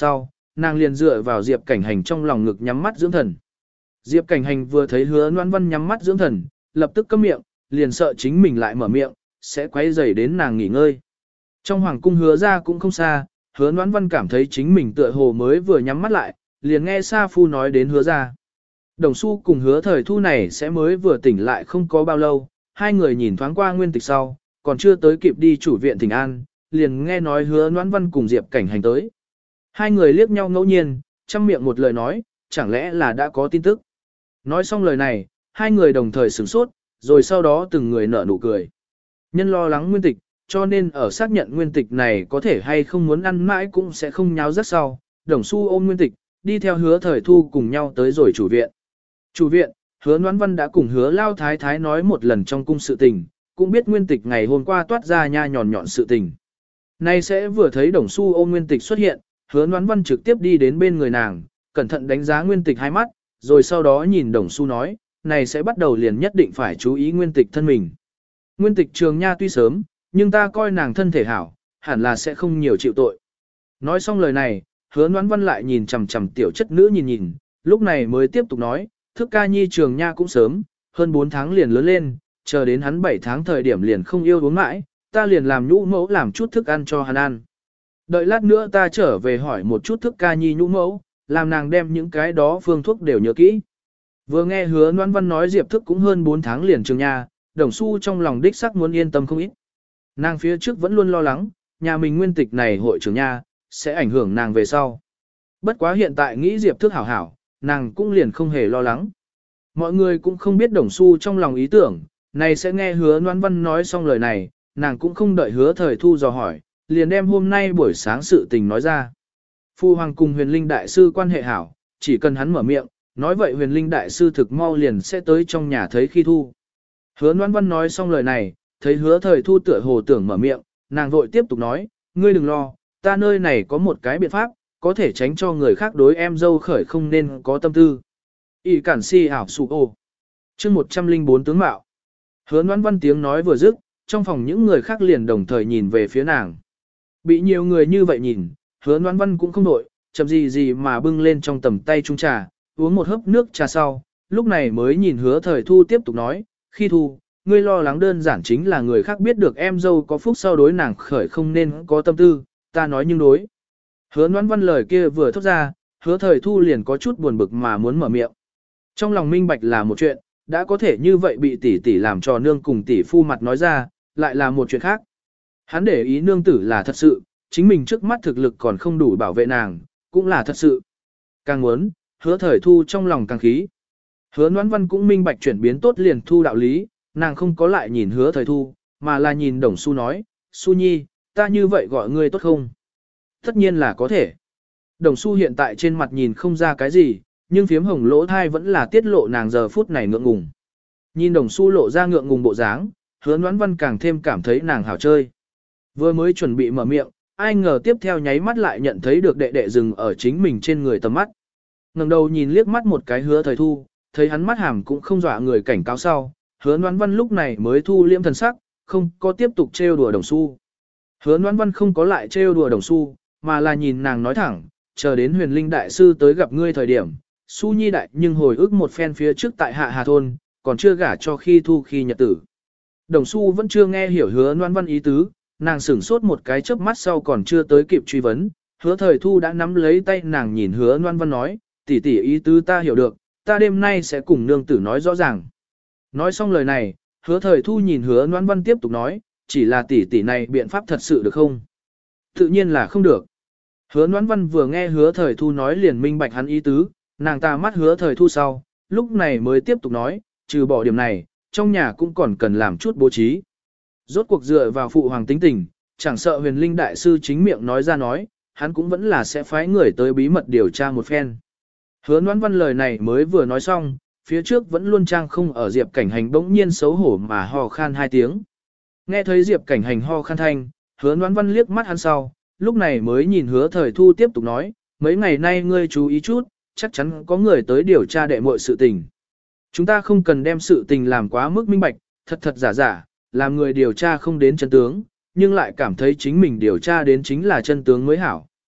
nàng liền dựa vào Diệp Cảnh Hành trong lòng ngực nhắm mắt dưỡng thần. Diệp Cảnh Hành vừa thấy Hứa Noãn Văn nhắm mắt dưỡng thần, lập tức câm miệng, liền sợ chính mình lại mở miệng, sẽ quấy rầy đến nàng nghỉ ngơi. Trong hoàng cung Hứa ra cũng không xa, Hứa Noãn Văn cảm thấy chính mình tựa hồ mới vừa nhắm mắt lại, liền nghe Sa Phu nói đến Hứa ra. Đồng Xu cùng Hứa Thời Thu này sẽ mới vừa tỉnh lại không có bao lâu, hai người nhìn thoáng qua Nguyên Tịch sau, còn chưa tới kịp đi chủ viện Thịnh An, liền nghe nói Hứa Noãn Văn cùng Diệp Cảnh Hành tới. Hai người liếc nhau ngẫu nhiên, chăm miệng một lời nói, chẳng lẽ là đã có tin tức. Nói xong lời này, hai người đồng thời sửng sốt, rồi sau đó từng người nở nụ cười. Nhân lo lắng Nguyên Tịch, cho nên ở xác nhận Nguyên Tịch này có thể hay không muốn ăn mãi cũng sẽ không nháo rất sau. Đồng Xu ôm Nguyên Tịch, đi theo Hứa Thời Thu cùng nhau tới rồi chủ viện. Chủ viện, Hứa Noãn Văn đã cùng Hứa Lao Thái Thái nói một lần trong cung sự tình, cũng biết Nguyên Tịch ngày hôm qua toát ra nha nhọn nhọn sự tình. Nay sẽ vừa thấy Đồng Xu ôm Nguyên Tịch xuất hiện, Hứa Noãn Văn trực tiếp đi đến bên người nàng, cẩn thận đánh giá Nguyên Tịch hai mắt, rồi sau đó nhìn Đồng Xu nói, này sẽ bắt đầu liền nhất định phải chú ý Nguyên Tịch thân mình. Nguyên Tịch trường nha tuy sớm, nhưng ta coi nàng thân thể hảo, hẳn là sẽ không nhiều chịu tội. Nói xong lời này, Hứa Noãn Văn lại nhìn chằm chằm tiểu chất nữ nhìn nhìn, lúc này mới tiếp tục nói, thức ca nhi trường nha cũng sớm, hơn bốn tháng liền lớn lên, chờ đến hắn bảy tháng thời điểm liền không yêu uống mãi, ta liền làm nhũ mẫu làm chút thức ăn cho hắn ăn. Đợi lát nữa ta trở về hỏi một chút thức ca nhi nhũ mẫu, làm nàng đem những cái đó phương thuốc đều nhớ kỹ. Vừa nghe Hứa Noãn Văn nói Diệp Thức cũng hơn bốn tháng liền trường nha, Đồng Xu trong lòng đích sắc muốn yên tâm không ít. Nàng phía trước vẫn luôn lo lắng, nhà mình Nguyên Tịch này hội trưởng nha, sẽ ảnh hưởng nàng về sau. Bất quá hiện tại nghĩ Diệp Thức hảo hảo, nàng cũng liền không hề lo lắng. Mọi người cũng không biết Đồng Xu trong lòng ý tưởng, này sẽ nghe Hứa Noãn Văn nói xong lời này, nàng cũng không đợi Hứa Thời Thu dò hỏi, liền đem hôm nay buổi sáng sự tình nói ra. Phu Hoàng cùng Huyền Linh Đại Sư quan hệ hảo, chỉ cần hắn mở miệng, nói vậy Huyền Linh Đại Sư thực mau liền sẽ tới trong nhà thấy khi thu. Hứa Noãn Văn nói xong lời này, thấy Hứa Thời Thu tựa hồ tưởng mở miệng, nàng vội tiếp tục nói, ngươi đừng lo, ta nơi này có một cái biện pháp, có thể tránh cho người khác đối em dâu khởi không nên có tâm tư. Y cản si ảo sụ ô. chương một trăm linh bốn tướng mạo. Hứa Noãn Văn tiếng nói vừa dứt, trong phòng những người khác liền đồng thời nhìn về phía nàng. Bị nhiều người như vậy nhìn, Hứa Noãn Văn cũng không đổi, chậm gì gì mà bưng lên trong tầm tay chung trà, uống một hớp nước trà sau, lúc này mới nhìn Hứa Thời Thu tiếp tục nói, khi thu, ngươi lo lắng đơn giản chính là người khác biết được em dâu có phúc sau đối nàng khởi không nên có tâm tư, ta nói nhưng đối. Hứa Noãn Văn lời kia vừa thốt ra, Hứa Thời Thu liền có chút buồn bực mà muốn mở miệng. Trong lòng minh bạch là một chuyện, đã có thể như vậy bị tỷ tỷ làm trò nương cùng tỷ phu mặt nói ra, lại là một chuyện khác. Hắn để ý nương tử là thật sự, chính mình trước mắt thực lực còn không đủ bảo vệ nàng, cũng là thật sự. Càng muốn, Hứa Thời Thu trong lòng càng khí. Hứa Noãn Văn cũng minh bạch chuyển biến tốt liền thu đạo lý, nàng không có lại nhìn Hứa Thời Thu, mà là nhìn Đồng Xu nói, Xu Nhi, ta như vậy gọi ngươi tốt không? Tất nhiên là có thể. Đồng Xu hiện tại trên mặt nhìn không ra cái gì, nhưng phiếm hồng lỗ thai vẫn là tiết lộ nàng giờ phút này ngượng ngùng. Nhìn Đồng Xu lộ ra ngượng ngùng bộ dáng, Hứa Noãn Văn càng thêm cảm thấy nàng hảo chơi. Vừa mới chuẩn bị mở miệng, ai ngờ tiếp theo nháy mắt lại nhận thấy được đệ đệ dừng ở chính mình trên người tầm mắt. Ngẩng đầu nhìn liếc mắt một cái Hứa Thời Thu, thấy hắn mắt hàm cũng không dọa người cảnh cáo sau, Hứa Noãn Văn lúc này mới thu liễm thần sắc, không có tiếp tục trêu đùa Đồng Xu. Hứa Noãn Văn không có lại trêu đùa Đồng Xu, mà là nhìn nàng nói thẳng, chờ đến Huyền Linh Đại Sư tới gặp ngươi thời điểm, Xu Nhi đại nhưng hồi ức một phen phía trước tại Hạ Hà Thôn, còn chưa gả cho khi thu khi nhật tử. Đồng Xu vẫn chưa nghe hiểu Hứa Noãn Văn ý tứ, nàng sửng sốt một cái chớp mắt sau còn chưa tới kịp truy vấn, Hứa Thời Thu đã nắm lấy tay nàng nhìn Hứa Noãn Văn nói, tỷ tỷ ý tứ ta hiểu được, ta đêm nay sẽ cùng nương tử nói rõ ràng. Nói xong lời này, Hứa Thời Thu nhìn Hứa Noãn Văn tiếp tục nói, chỉ là tỷ tỷ này biện pháp thật sự được không? Tự nhiên là không được. Hứa Noãn Văn vừa nghe Hứa Thời Thu nói liền minh bạch hắn ý tứ, nàng ta mắt Hứa Thời Thu sau, lúc này mới tiếp tục nói, trừ bỏ điểm này, trong nhà cũng còn cần làm chút bố trí. Rốt cuộc dựa vào phụ hoàng tính tình, chẳng sợ Huyền Linh Đại Sư chính miệng nói ra nói, hắn cũng vẫn là sẽ phái người tới bí mật điều tra một phen. Hứa Noãn Văn lời này mới vừa nói xong, phía trước vẫn luôn trang không ở Diệp Cảnh Hành bỗng nhiên xấu hổ mà ho khan hai tiếng. Nghe thấy Diệp Cảnh Hành ho khan thanh, Hứa Noãn Văn liếc mắt hắn sau, lúc này mới nhìn Hứa Thời Thu tiếp tục nói, mấy ngày nay ngươi chú ý chút, chắc chắn có người tới điều tra đệ muội sự tình. Chúng ta không cần đem sự tình làm quá mức minh bạch, thật thật giả giả, làm người điều tra không đến chân tướng, nhưng lại cảm thấy chính mình điều tra đến chính là chân tướng mới hảo.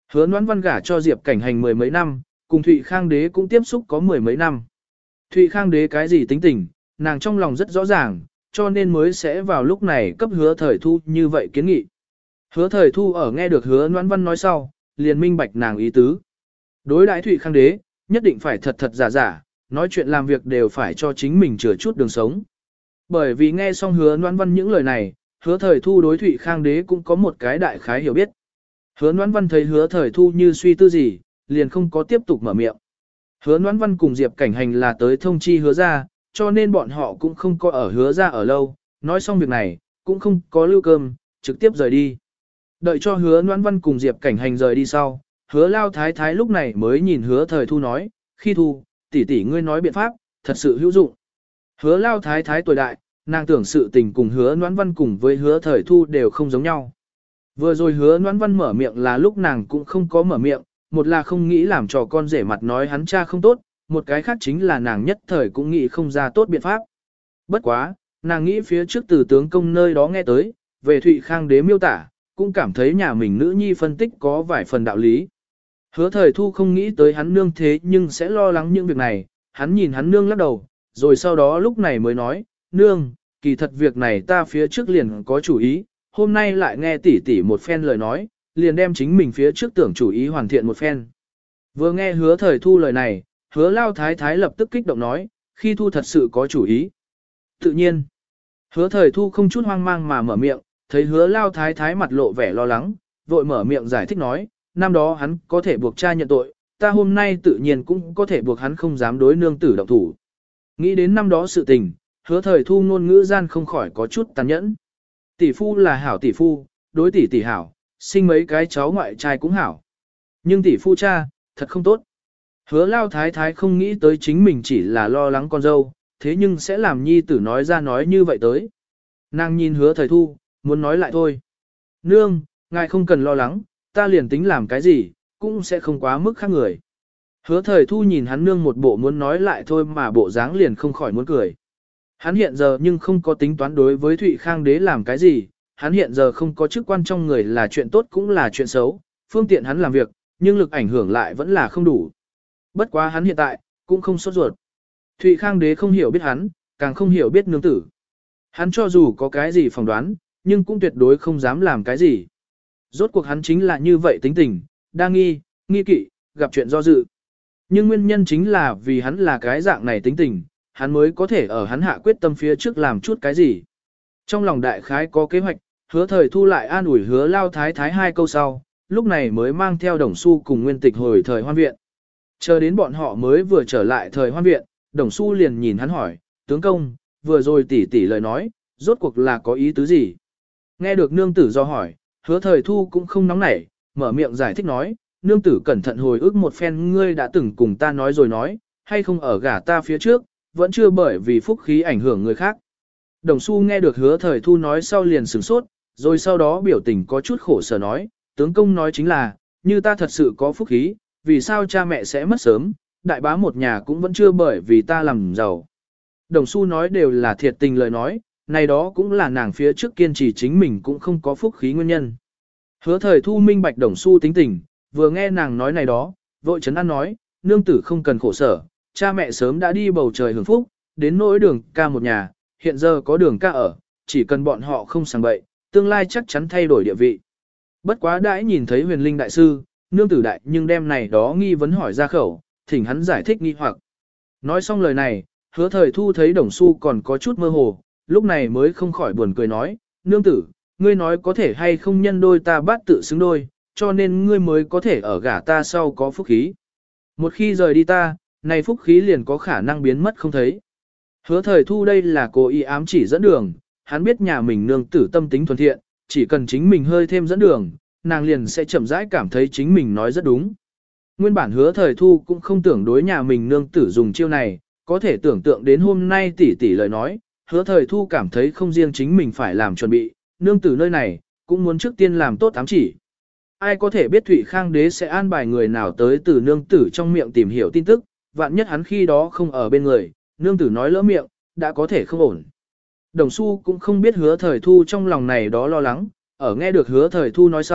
Hứa Noãn Văn gả cho Diệp Cảnh Hành mười mấy năm, cùng Thụy Khang Đế cũng tiếp xúc có mười mấy năm. Thụy Khang Đế cái gì tính tình, nàng trong lòng rất rõ ràng, cho nên mới sẽ vào lúc này cấp Hứa Thời Thu như vậy kiến nghị. Hứa Thời Thu ở nghe được Hứa Noãn Văn nói sau, liền minh bạch nàng ý tứ. Đối đãi Thụy Khang Đế, nhất định phải thật thật giả giả, nói chuyện làm việc đều phải cho chính mình chừa chút đường sống. Bởi vì nghe xong Hứa Noãn Văn những lời này, Hứa Thời Thu đối Thụy Khang Đế cũng có một cái đại khái hiểu biết. Hứa Noãn Văn thấy Hứa Thời Thu như suy tư gì, liền không có tiếp tục mở miệng. Hứa Noãn Văn cùng Diệp Cảnh Hành là tới thông chi Hứa ra, cho nên bọn họ cũng không có ở Hứa ra ở lâu, nói xong việc này, cũng không có lưu cơm, trực tiếp rời đi. Đợi cho Hứa Noãn Văn cùng Diệp Cảnh Hành rời đi sau, Hứa Lao Thái Thái lúc này mới nhìn Hứa Thời Thu nói, khi thu, tỷ tỷ ngươi nói biện pháp, thật sự hữu dụng. Hứa Lao Thái Thái tuổi đại, nàng tưởng sự tình cùng Hứa Noãn Văn cùng với Hứa Thời Thu đều không giống nhau. Vừa rồi Hứa Noãn Văn mở miệng là lúc nàng cũng không có mở miệng, một là không nghĩ làm trò con rể mặt nói hắn cha không tốt, một cái khác chính là nàng nhất thời cũng nghĩ không ra tốt biện pháp. Bất quá, nàng nghĩ phía trước từ tướng công nơi đó nghe tới, về Thụy Khang Đế miêu tả, cũng cảm thấy nhà mình nữ nhi phân tích có vài phần đạo lý. Hứa Thời Thu không nghĩ tới hắn nương thế nhưng sẽ lo lắng những việc này, hắn nhìn hắn nương lắc đầu, rồi sau đó lúc này mới nói, nương, kỳ thật việc này ta phía trước liền có chủ ý, hôm nay lại nghe tỷ tỷ một phen lời nói, liền đem chính mình phía trước tưởng chủ ý hoàn thiện một phen. Vừa nghe Hứa Thời Thu lời này, Hứa Lao Thái Thái lập tức kích động nói, khi Thu thật sự có chủ ý. Tự nhiên, Hứa Thời Thu không chút hoang mang mà mở miệng, thấy Hứa Lao Thái Thái mặt lộ vẻ lo lắng, vội mở miệng giải thích nói, năm đó hắn có thể buộc cha nhận tội, ta hôm nay tự nhiên cũng có thể buộc hắn không dám đối nương tử động thủ. Nghĩ đến năm đó sự tình, Hứa Thời Thu ngôn ngữ gian không khỏi có chút tàn nhẫn. Tỷ phu là hảo tỷ phu, đối tỷ tỷ hảo, sinh mấy cái cháu ngoại trai cũng hảo. Nhưng tỷ phu cha, thật không tốt. Hứa Lao Thái Thái không nghĩ tới chính mình chỉ là lo lắng con dâu, thế nhưng sẽ làm nhi tử nói ra nói như vậy tới. Nàng nhìn Hứa Thời Thu, muốn nói lại thôi. Nương, ngài không cần lo lắng, ta liền tính làm cái gì, cũng sẽ không quá mức khác người. Hứa Thời Thu nhìn hắn nương một bộ muốn nói lại thôi mà bộ dáng liền không khỏi muốn cười. Hắn hiện giờ nhưng không có tính toán đối với Thụy Khang Đế làm cái gì, hắn hiện giờ không có chức quan trong người là chuyện tốt cũng là chuyện xấu, phương tiện hắn làm việc, nhưng lực ảnh hưởng lại vẫn là không đủ. Bất quá hắn hiện tại, cũng không sốt ruột. Thụy Khang Đế không hiểu biết hắn, càng không hiểu biết nương tử. Hắn cho dù có cái gì phỏng đoán, nhưng cũng tuyệt đối không dám làm cái gì. Rốt cuộc hắn chính là như vậy tính tình, đa nghi, nghi kỵ, gặp chuyện do dự. Nhưng nguyên nhân chính là vì hắn là cái dạng này tính tình, hắn mới có thể ở hắn hạ quyết tâm phía trước làm chút cái gì. Trong lòng đại khái có kế hoạch, Hứa Thời Thu lại an ủi Hứa Lao Thái Thái hai câu sau, lúc này mới mang theo Đồng Xu cùng Nguyên Tịch hồi thời hoan viện. Chờ đến bọn họ mới vừa trở lại thời hoan viện, Đồng Xu liền nhìn hắn hỏi, tướng công, vừa rồi tỷ tỷ lời nói, rốt cuộc là có ý tứ gì? Nghe được nương tử do hỏi, Hứa Thời Thu cũng không nóng nảy, mở miệng giải thích nói, nương tử cẩn thận hồi ức một phen ngươi đã từng cùng ta nói rồi nói, hay không ở gả ta phía trước, vẫn chưa bởi vì phúc khí ảnh hưởng người khác. Đồng Xu nghe được Hứa Thời Thu nói sau liền sửng sốt, rồi sau đó biểu tình có chút khổ sở nói, tướng công nói chính là, như ta thật sự có phúc khí, vì sao cha mẹ sẽ mất sớm, đại bá một nhà cũng vẫn chưa bởi vì ta làm giàu. Đồng Xu nói đều là thiệt tình lời nói, này đó cũng là nàng phía trước kiên trì chính mình cũng không có phúc khí nguyên nhân. Hứa Thời Thu minh bạch Đồng Xu tính tình, vừa nghe nàng nói này đó, vội chấn an nói, nương tử không cần khổ sở, cha mẹ sớm đã đi bầu trời hưởng phúc, đến nỗi Đường ca một nhà, hiện giờ có Đường ca ở, chỉ cần bọn họ không sang bậy, tương lai chắc chắn thay đổi địa vị. Bất quá đãi nhìn thấy Huyền Linh đại sư, nương tử đại nhưng đem này đó nghi vấn hỏi ra khẩu, thỉnh hắn giải thích nghi hoặc. Nói xong lời này, Hứa Thời Thu thấy Đồng Xu còn có chút mơ hồ, lúc này mới không khỏi buồn cười nói, nương tử, ngươi nói có thể hay không nhân đôi ta bát tự xứng đôi, cho nên ngươi mới có thể ở gả ta sau có phúc khí. Một khi rời đi ta, này phúc khí liền có khả năng biến mất không thấy. Hứa Thời Thu đây là cố ý ám chỉ dẫn đường, hắn biết nhà mình nương tử tâm tính thuần thiện, chỉ cần chính mình hơi thêm dẫn đường, nàng liền sẽ chậm rãi cảm thấy chính mình nói rất đúng. Nguyên bản Hứa Thời Thu cũng không tưởng đối nhà mình nương tử dùng chiêu này, có thể tưởng tượng đến hôm nay tỷ tỷ lời nói, Hứa Thời Thu cảm thấy không riêng chính mình phải làm chuẩn bị, nương tử nơi này, cũng muốn trước tiên làm tốt ám chỉ. Ai có thể biết Thụy Khang Đế sẽ an bài người nào tới từ nương tử trong miệng tìm hiểu tin tức, vạn nhất hắn khi đó không ở bên người, nương tử nói lỡ miệng, đã có thể không ổn. Đồng Xu cũng không biết Hứa Thời Thu trong lòng này đó lo lắng, ở nghe được Hứa Thời Thu nói sau,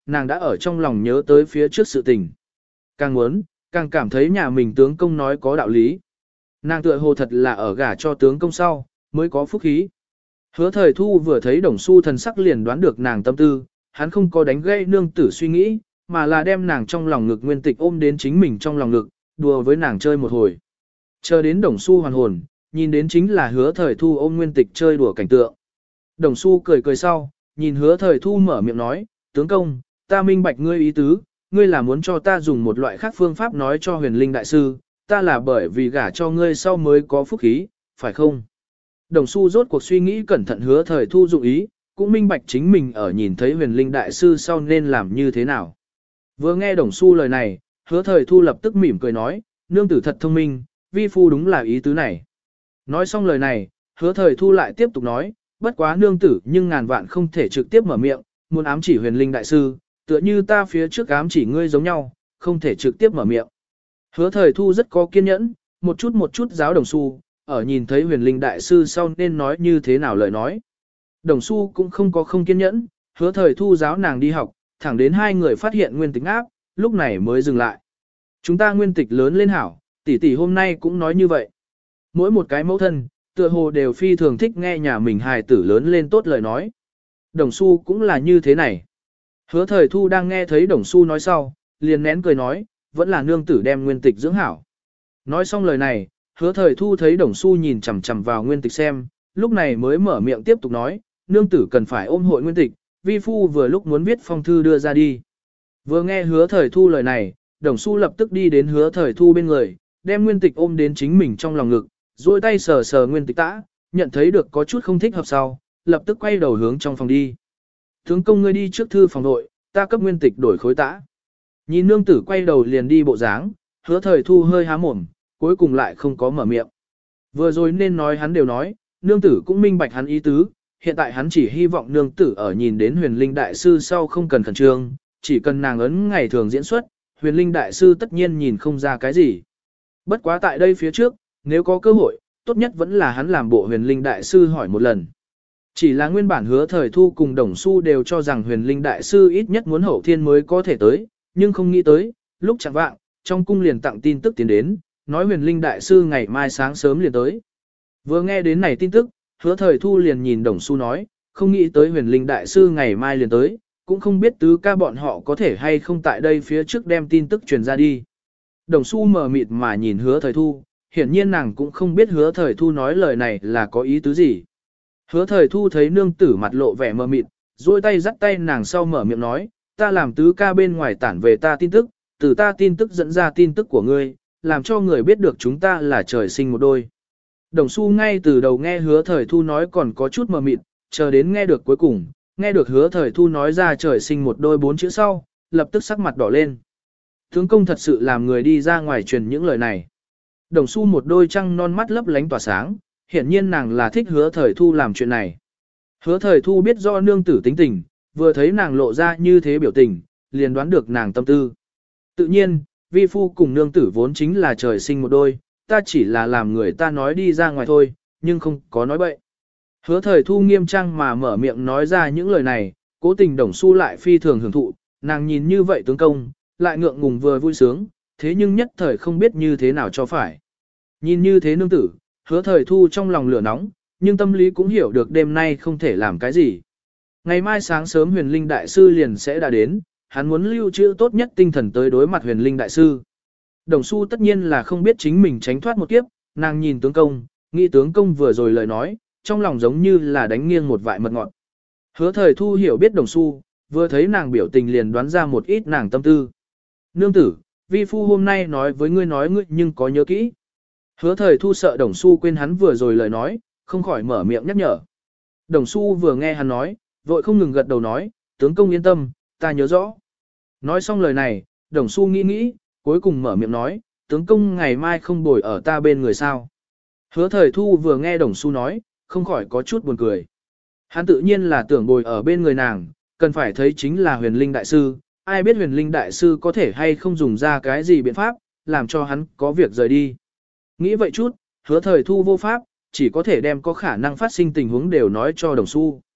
nàng đã ở trong lòng nhớ tới phía trước sự tình. Càng muốn, càng cảm thấy nhà mình tướng công nói có đạo lý. Nàng tựa hồ thật là ở gả cho tướng công sau, mới có phúc khí. Hứa thời thu vừa thấy đồng xu thần sắc liền đoán được nàng tâm tư, hắn không có đánh gây nương tử suy nghĩ, mà là đem nàng trong lòng ngực nguyên tịch ôm đến chính mình trong lòng ngực, đùa với nàng chơi một hồi. Chờ đến đồng xu hoàn hồn, nhìn đến chính là hứa thời thu ôm nguyên tịch chơi đùa cảnh tượng. Đồng xu cười cười sau, nhìn hứa thời thu mở miệng nói, tướng công, ta minh bạch ngươi ý tứ, ngươi là muốn cho ta dùng một loại khác phương pháp nói cho huyền linh đại sư, ta là bởi vì gả cho ngươi sau mới có phúc khí, phải không? Đồng xu rốt cuộc suy nghĩ cẩn thận hứa thời thu dụng ý, cũng minh bạch chính mình ở nhìn thấy huyền linh đại sư sau nên làm như thế nào. Vừa nghe đồng xu lời này, hứa thời thu lập tức mỉm cười nói, nương tử thật thông minh, vi phu đúng là ý tứ này. Nói xong lời này, hứa thời thu lại tiếp tục nói, bất quá nương tử nhưng ngàn vạn không thể trực tiếp mở miệng, muốn ám chỉ huyền linh đại sư, tựa như ta phía trước ám chỉ ngươi giống nhau, không thể trực tiếp mở miệng. Hứa thời thu rất có kiên nhẫn, một chút một chút giáo đồng xu, ở nhìn thấy huyền linh đại sư sau nên nói như thế nào lời nói. Đồng xu cũng không có không kiên nhẫn, hứa thời thu giáo nàng đi học, thẳng đến hai người phát hiện nguyên tịch áp, lúc này mới dừng lại. Chúng ta nguyên tịch lớn lên hảo, tỷ tỷ hôm nay cũng nói như vậy. Mỗi một cái mẫu thân, tựa hồ đều phi thường thích nghe nhà mình hài tử lớn lên tốt lời nói. Đồng xu cũng là như thế này. Hứa thời thu đang nghe thấy đồng xu nói sau, liền nén cười nói, vẫn là nương tử đem nguyên tịch dưỡng hảo. Nói xong lời này, hứa thời thu thấy đồng xu nhìn chằm chằm vào nguyên tịch xem, lúc này mới mở miệng tiếp tục nói, nương tử cần phải ôm hội nguyên tịch, vi phu vừa lúc muốn viết phong thư đưa ra đi. Vừa nghe hứa thời thu lời này, đồng xu lập tức đi đến hứa thời thu bên người, đem nguyên tịch ôm đến chính mình trong lòng ngực, duỗi tay sờ sờ nguyên tịch tã, nhận thấy được có chút không thích hợp sau, lập tức quay đầu hướng trong phòng đi. Tướng công ngươi đi trước thư phòng nội, ta cấp nguyên tịch đổi khối tã. Nhìn nương tử quay đầu liền đi bộ dáng, hứa thời thu hơi há mồm, cuối cùng lại không có mở miệng. Vừa rồi nên nói hắn đều nói, nương tử cũng minh bạch hắn ý tứ, hiện tại hắn chỉ hy vọng nương tử ở nhìn đến huyền linh đại sư sau không cần khẩn trương, chỉ cần nàng ấn ngày thường diễn xuất, huyền linh đại sư tất nhiên nhìn không ra cái gì. Bất quá tại đây phía trước, nếu có cơ hội, tốt nhất vẫn là hắn làm bộ huyền linh đại sư hỏi một lần. Chỉ là nguyên bản hứa thời thu cùng đồng xu đều cho rằng huyền linh đại sư ít nhất muốn hậu thiên mới có thể tới, nhưng không nghĩ tới, lúc chẳng vạng, trong cung liền tặng tin tức tiến đến, nói huyền linh đại sư ngày mai sáng sớm liền tới. Vừa nghe đến này tin tức, hứa thời thu liền nhìn đồng xu nói, không nghĩ tới huyền linh đại sư ngày mai liền tới, cũng không biết tứ ca bọn họ có thể hay không tại đây phía trước đem tin tức truyền ra đi. Đồng xu mờ mịt mà nhìn hứa thời thu, hiển nhiên nàng cũng không biết hứa thời thu nói lời này là có ý tứ gì. Hứa thời thu thấy nương tử mặt lộ vẻ mờ mịt, duỗi tay dắt tay nàng sau mở miệng nói, ta làm tứ ca bên ngoài tản về ta tin tức, từ ta tin tức dẫn ra tin tức của ngươi, làm cho người biết được chúng ta là trời sinh một đôi. Đồng xu ngay từ đầu nghe hứa thời thu nói còn có chút mờ mịt, chờ đến nghe được cuối cùng, nghe được hứa thời thu nói ra trời sinh một đôi bốn chữ sau, lập tức sắc mặt đỏ lên. Tướng công thật sự làm người đi ra ngoài truyền những lời này. Đồng xu một đôi trăng non mắt lấp lánh tỏa sáng, hiển nhiên nàng là thích hứa thời thu làm chuyện này. Hứa thời thu biết do nương tử tính tình, vừa thấy nàng lộ ra như thế biểu tình, liền đoán được nàng tâm tư. Tự nhiên, vi phu cùng nương tử vốn chính là trời sinh một đôi, ta chỉ là làm người ta nói đi ra ngoài thôi, nhưng không có nói bậy. Hứa thời thu nghiêm trang mà mở miệng nói ra những lời này, cố tình đồng xu lại phi thường hưởng thụ, nàng nhìn như vậy tướng công, lại ngượng ngùng vừa vui sướng, thế nhưng nhất thời không biết như thế nào cho phải. Nhìn như thế nương tử, hứa thời thu trong lòng lửa nóng, nhưng tâm lý cũng hiểu được đêm nay không thể làm cái gì. Ngày mai sáng sớm huyền linh đại sư liền sẽ đã đến, hắn muốn lưu trữ tốt nhất tinh thần tới đối mặt huyền linh đại sư. Đồng xu tất nhiên là không biết chính mình tránh thoát một kiếp, nàng nhìn tướng công, nghĩ tướng công vừa rồi lời nói, trong lòng giống như là đánh nghiêng một vại mật ngọt. Hứa thời thu hiểu biết đồng xu, vừa thấy nàng biểu tình liền đoán ra một ít nàng tâm tư. Nương tử, vi phu hôm nay nói với ngươi nói ngươi nhưng có nhớ kỹ. Hứa thời thu sợ đồng xu quên hắn vừa rồi lời nói, không khỏi mở miệng nhắc nhở. Đồng xu vừa nghe hắn nói, vội không ngừng gật đầu nói, tướng công yên tâm, ta nhớ rõ. Nói xong lời này, đồng xu nghĩ nghĩ, cuối cùng mở miệng nói, tướng công ngày mai không bồi ở ta bên người sao. Hứa thời thu vừa nghe đồng xu nói, không khỏi có chút buồn cười. Hắn tự nhiên là tưởng bồi ở bên người nàng, cần phải thấy chính là huyền linh đại sư, ai biết huyền linh đại sư có thể hay không dùng ra cái gì biện pháp, làm cho hắn có việc rời đi. Nghĩ vậy chút, hứa thời thu vô pháp, chỉ có thể đem có khả năng phát sinh tình huống đều nói cho đồng xu.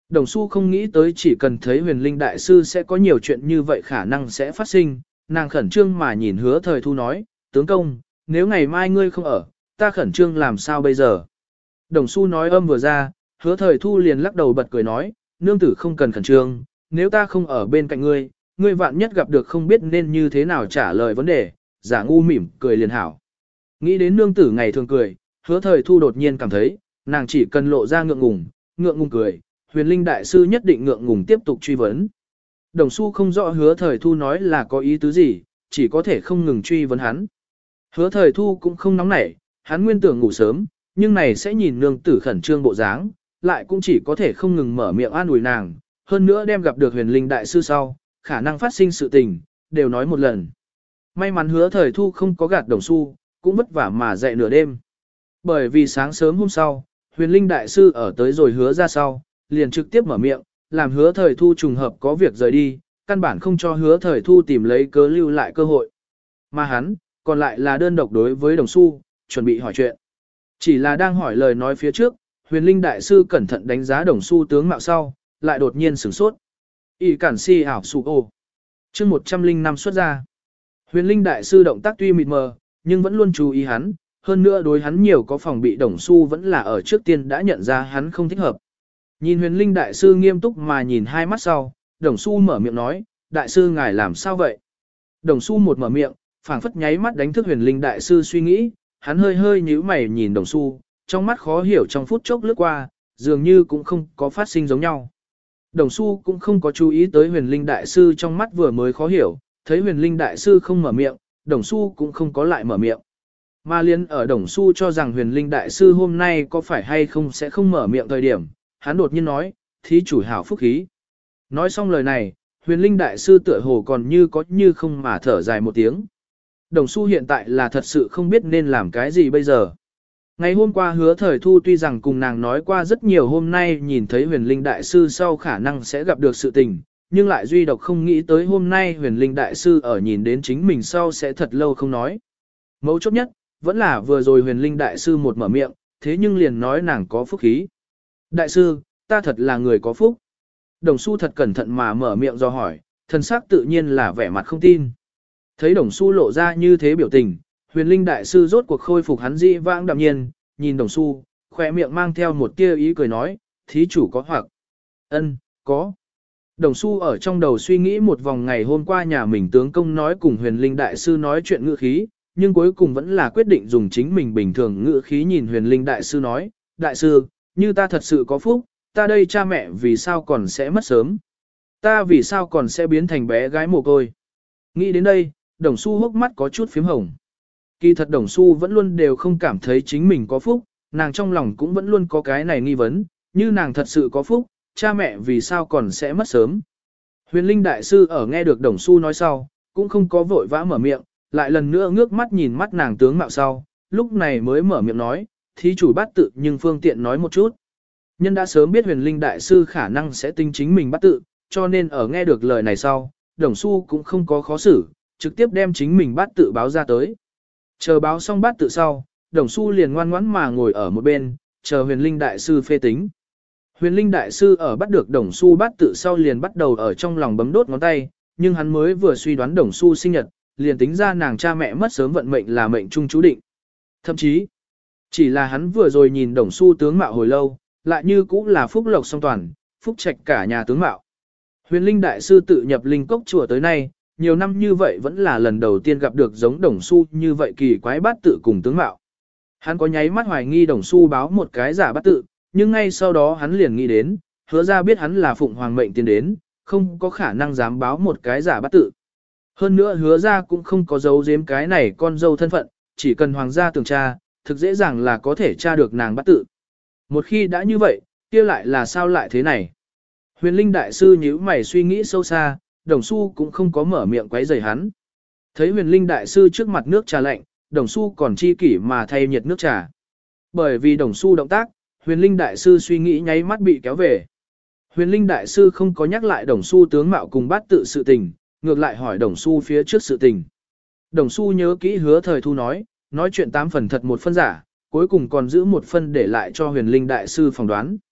Đồng Xu không nghĩ tới chỉ cần thấy huyền linh đại sư sẽ có nhiều chuyện như vậy khả năng sẽ phát sinh, nàng khẩn trương mà nhìn hứa thời thu nói, tướng công, nếu ngày mai ngươi không ở, ta khẩn trương làm sao bây giờ? Đồng Xu nói âm vừa ra, hứa thời thu liền lắc đầu bật cười nói, nương tử không cần khẩn trương, nếu ta không ở bên cạnh ngươi, ngươi vạn nhất gặp được không biết nên như thế nào trả lời vấn đề, giả ngu mỉm cười liền hảo. Nghĩ đến nương tử ngày thường cười, hứa thời thu đột nhiên cảm thấy, nàng chỉ cần lộ ra ngượng ngùng, ngượng ngùng cười, huyền linh đại sư nhất định ngượng ngùng tiếp tục truy vấn. Đồng Xu không rõ hứa thời thu nói là có ý tứ gì, chỉ có thể không ngừng truy vấn hắn. Hứa thời thu cũng không nóng nảy, hắn nguyên tưởng ngủ sớm, nhưng này sẽ nhìn nương tử khẩn trương bộ dáng, lại cũng chỉ có thể không ngừng mở miệng an ủi nàng, hơn nữa đem gặp được huyền linh đại sư sau, khả năng phát sinh sự tình, đều nói một lần. May mắn hứa thời thu không có gạt Đồng Xu, cũng vất vả mà dậy nửa đêm. Bởi vì sáng sớm hôm sau, huyền linh đại sư ở tới rồi hứa ra sau, liền trực tiếp mở miệng, làm hứa thời thu trùng hợp có việc rời đi, căn bản không cho hứa thời thu tìm lấy cớ lưu lại cơ hội. Mà hắn, còn lại là đơn độc đối với Đồng Xu, chuẩn bị hỏi chuyện. Chỉ là đang hỏi lời nói phía trước, huyền linh đại sư cẩn thận đánh giá Đồng Xu tướng mạo sau, lại đột nhiên sửng sốt. Y cản si ảo sụ ô. chương một trăm linh năm xuất ra. Huyền linh đại sư động tác tuy mịt mờ, nhưng vẫn luôn chú ý hắn, hơn nữa đối hắn nhiều có phòng bị Đồng Xu vẫn là ở trước tiên đã nhận ra hắn không thích hợp. Nhìn huyền linh đại sư nghiêm túc mà nhìn hai mắt sau, Đồng Xu mở miệng nói, đại sư ngài làm sao vậy? Đồng Xu một mở miệng, phảng phất nháy mắt đánh thức huyền linh đại sư suy nghĩ, hắn hơi hơi nhíu mày nhìn Đồng Xu, trong mắt khó hiểu trong phút chốc lướt qua, dường như cũng không có phát sinh giống nhau. Đồng Xu cũng không có chú ý tới huyền linh đại sư trong mắt vừa mới khó hiểu, thấy huyền linh đại sư không mở miệng, Đồng Xu cũng không có lại mở miệng. Mà liên ở Đồng Xu cho rằng huyền linh đại sư hôm nay có phải hay không sẽ không mở miệng thời điểm, hắn đột nhiên nói, thí chủ hảo phúc khí. Nói xong lời này, huyền linh đại sư tựa hồ còn như có như không mà thở dài một tiếng. Đồng Xu hiện tại là thật sự không biết nên làm cái gì bây giờ. Ngày hôm qua hứa thời thu tuy rằng cùng nàng nói qua rất nhiều hôm nay nhìn thấy huyền linh đại sư sau khả năng sẽ gặp được sự tình, nhưng lại duy độc không nghĩ tới hôm nay huyền linh đại sư ở nhìn đến chính mình sau sẽ thật lâu không nói. Mấu chốt nhất, vẫn là vừa rồi huyền linh đại sư một mở miệng, thế nhưng liền nói nàng có phúc khí. Đại sư, ta thật là người có phúc. Đồng Xu thật cẩn thận mà mở miệng do hỏi, thần sắc tự nhiên là vẻ mặt không tin. Thấy Đồng Xu lộ ra như thế biểu tình, huyền linh đại sư rốt cuộc khôi phục hắn dị vãng đạm nhiên, nhìn Đồng Xu, khỏe miệng mang theo một tia ý cười nói, thí chủ có hoặc. Ân, có. Đồng Xu ở trong đầu suy nghĩ một vòng ngày hôm qua nhà mình tướng công nói cùng huyền linh đại sư nói chuyện ngữ khí, nhưng cuối cùng vẫn là quyết định dùng chính mình bình thường ngữ khí nhìn huyền linh đại sư nói, đại sư, như ta thật sự có phúc, ta đây cha mẹ vì sao còn sẽ mất sớm? Ta vì sao còn sẽ biến thành bé gái mồ côi? Nghĩ đến đây, Đồng Xu hốc mắt có chút phím hồng. Kỳ thật Đồng Xu vẫn luôn đều không cảm thấy chính mình có phúc, nàng trong lòng cũng vẫn luôn có cái này nghi vấn, như nàng thật sự có phúc, cha mẹ vì sao còn sẽ mất sớm? Huyền linh đại sư ở nghe được Đồng Xu nói sau, cũng không có vội vã mở miệng, lại lần nữa ngước mắt nhìn mắt nàng tướng mạo sau, lúc này mới mở miệng nói, thí chủ bát tự nhưng phương tiện nói một chút. Nhân đã sớm biết huyền linh đại sư khả năng sẽ tinh chính mình bát tự, cho nên ở nghe được lời này sau, Đồng Xu cũng không có khó xử, trực tiếp đem chính mình bát tự báo ra tới. Chờ báo xong bát tự sau, Đồng Xu liền ngoan ngoãn mà ngồi ở một bên, chờ huyền linh đại sư phê tính. Huyền linh đại sư ở bắt được Đồng Xu bát tự sau liền bắt đầu ở trong lòng bấm đốt ngón tay, nhưng hắn mới vừa suy đoán Đồng Xu sinh nhật, liền tính ra nàng cha mẹ mất sớm vận mệnh là mệnh trung chú định. Thậm chí, chỉ là hắn vừa rồi nhìn Đồng Xu tướng mạo hồi lâu, lại như cũng là phúc lộc song toàn, phúc trạch cả nhà tướng mạo. Huyền linh đại sư tự nhập linh cốc chùa tới nay, nhiều năm như vậy vẫn là lần đầu tiên gặp được giống Đồng Xu như vậy kỳ quái bát tự cùng tướng mạo. Hắn có nháy mắt hoài nghi Đồng Xu báo một cái giả bát tự, nhưng ngay sau đó hắn liền nghĩ đến, hứa ra biết hắn là phụng hoàng mệnh tiến đến, không có khả năng dám báo một cái giả bát tự. Hơn nữa hứa ra cũng không có giấu giếm cái này con dâu thân phận, chỉ cần hoàng gia tường tra, thực dễ dàng là có thể tra được nàng bát tự. Một khi đã như vậy, kia lại là sao lại thế này? Huyền linh đại sư nhíu mày suy nghĩ sâu xa, Đồng Xu cũng không có mở miệng quấy rầy hắn. Thấy huyền linh đại sư trước mặt nước trà lạnh, Đồng Xu còn chi kỷ mà thay nhiệt nước trà. Bởi vì Đồng Xu động tác, huyền linh đại sư suy nghĩ nháy mắt bị kéo về. Huyền linh đại sư không có nhắc lại Đồng Xu tướng mạo cùng bát tự sự tình, ngược lại hỏi Đồng Xu phía trước sự tình. Đồng Xu nhớ kỹ hứa thời thu nói, nói chuyện tám phần thật một phân giả, cuối cùng còn giữ một phân để lại cho huyền linh đại sư phỏng đoán.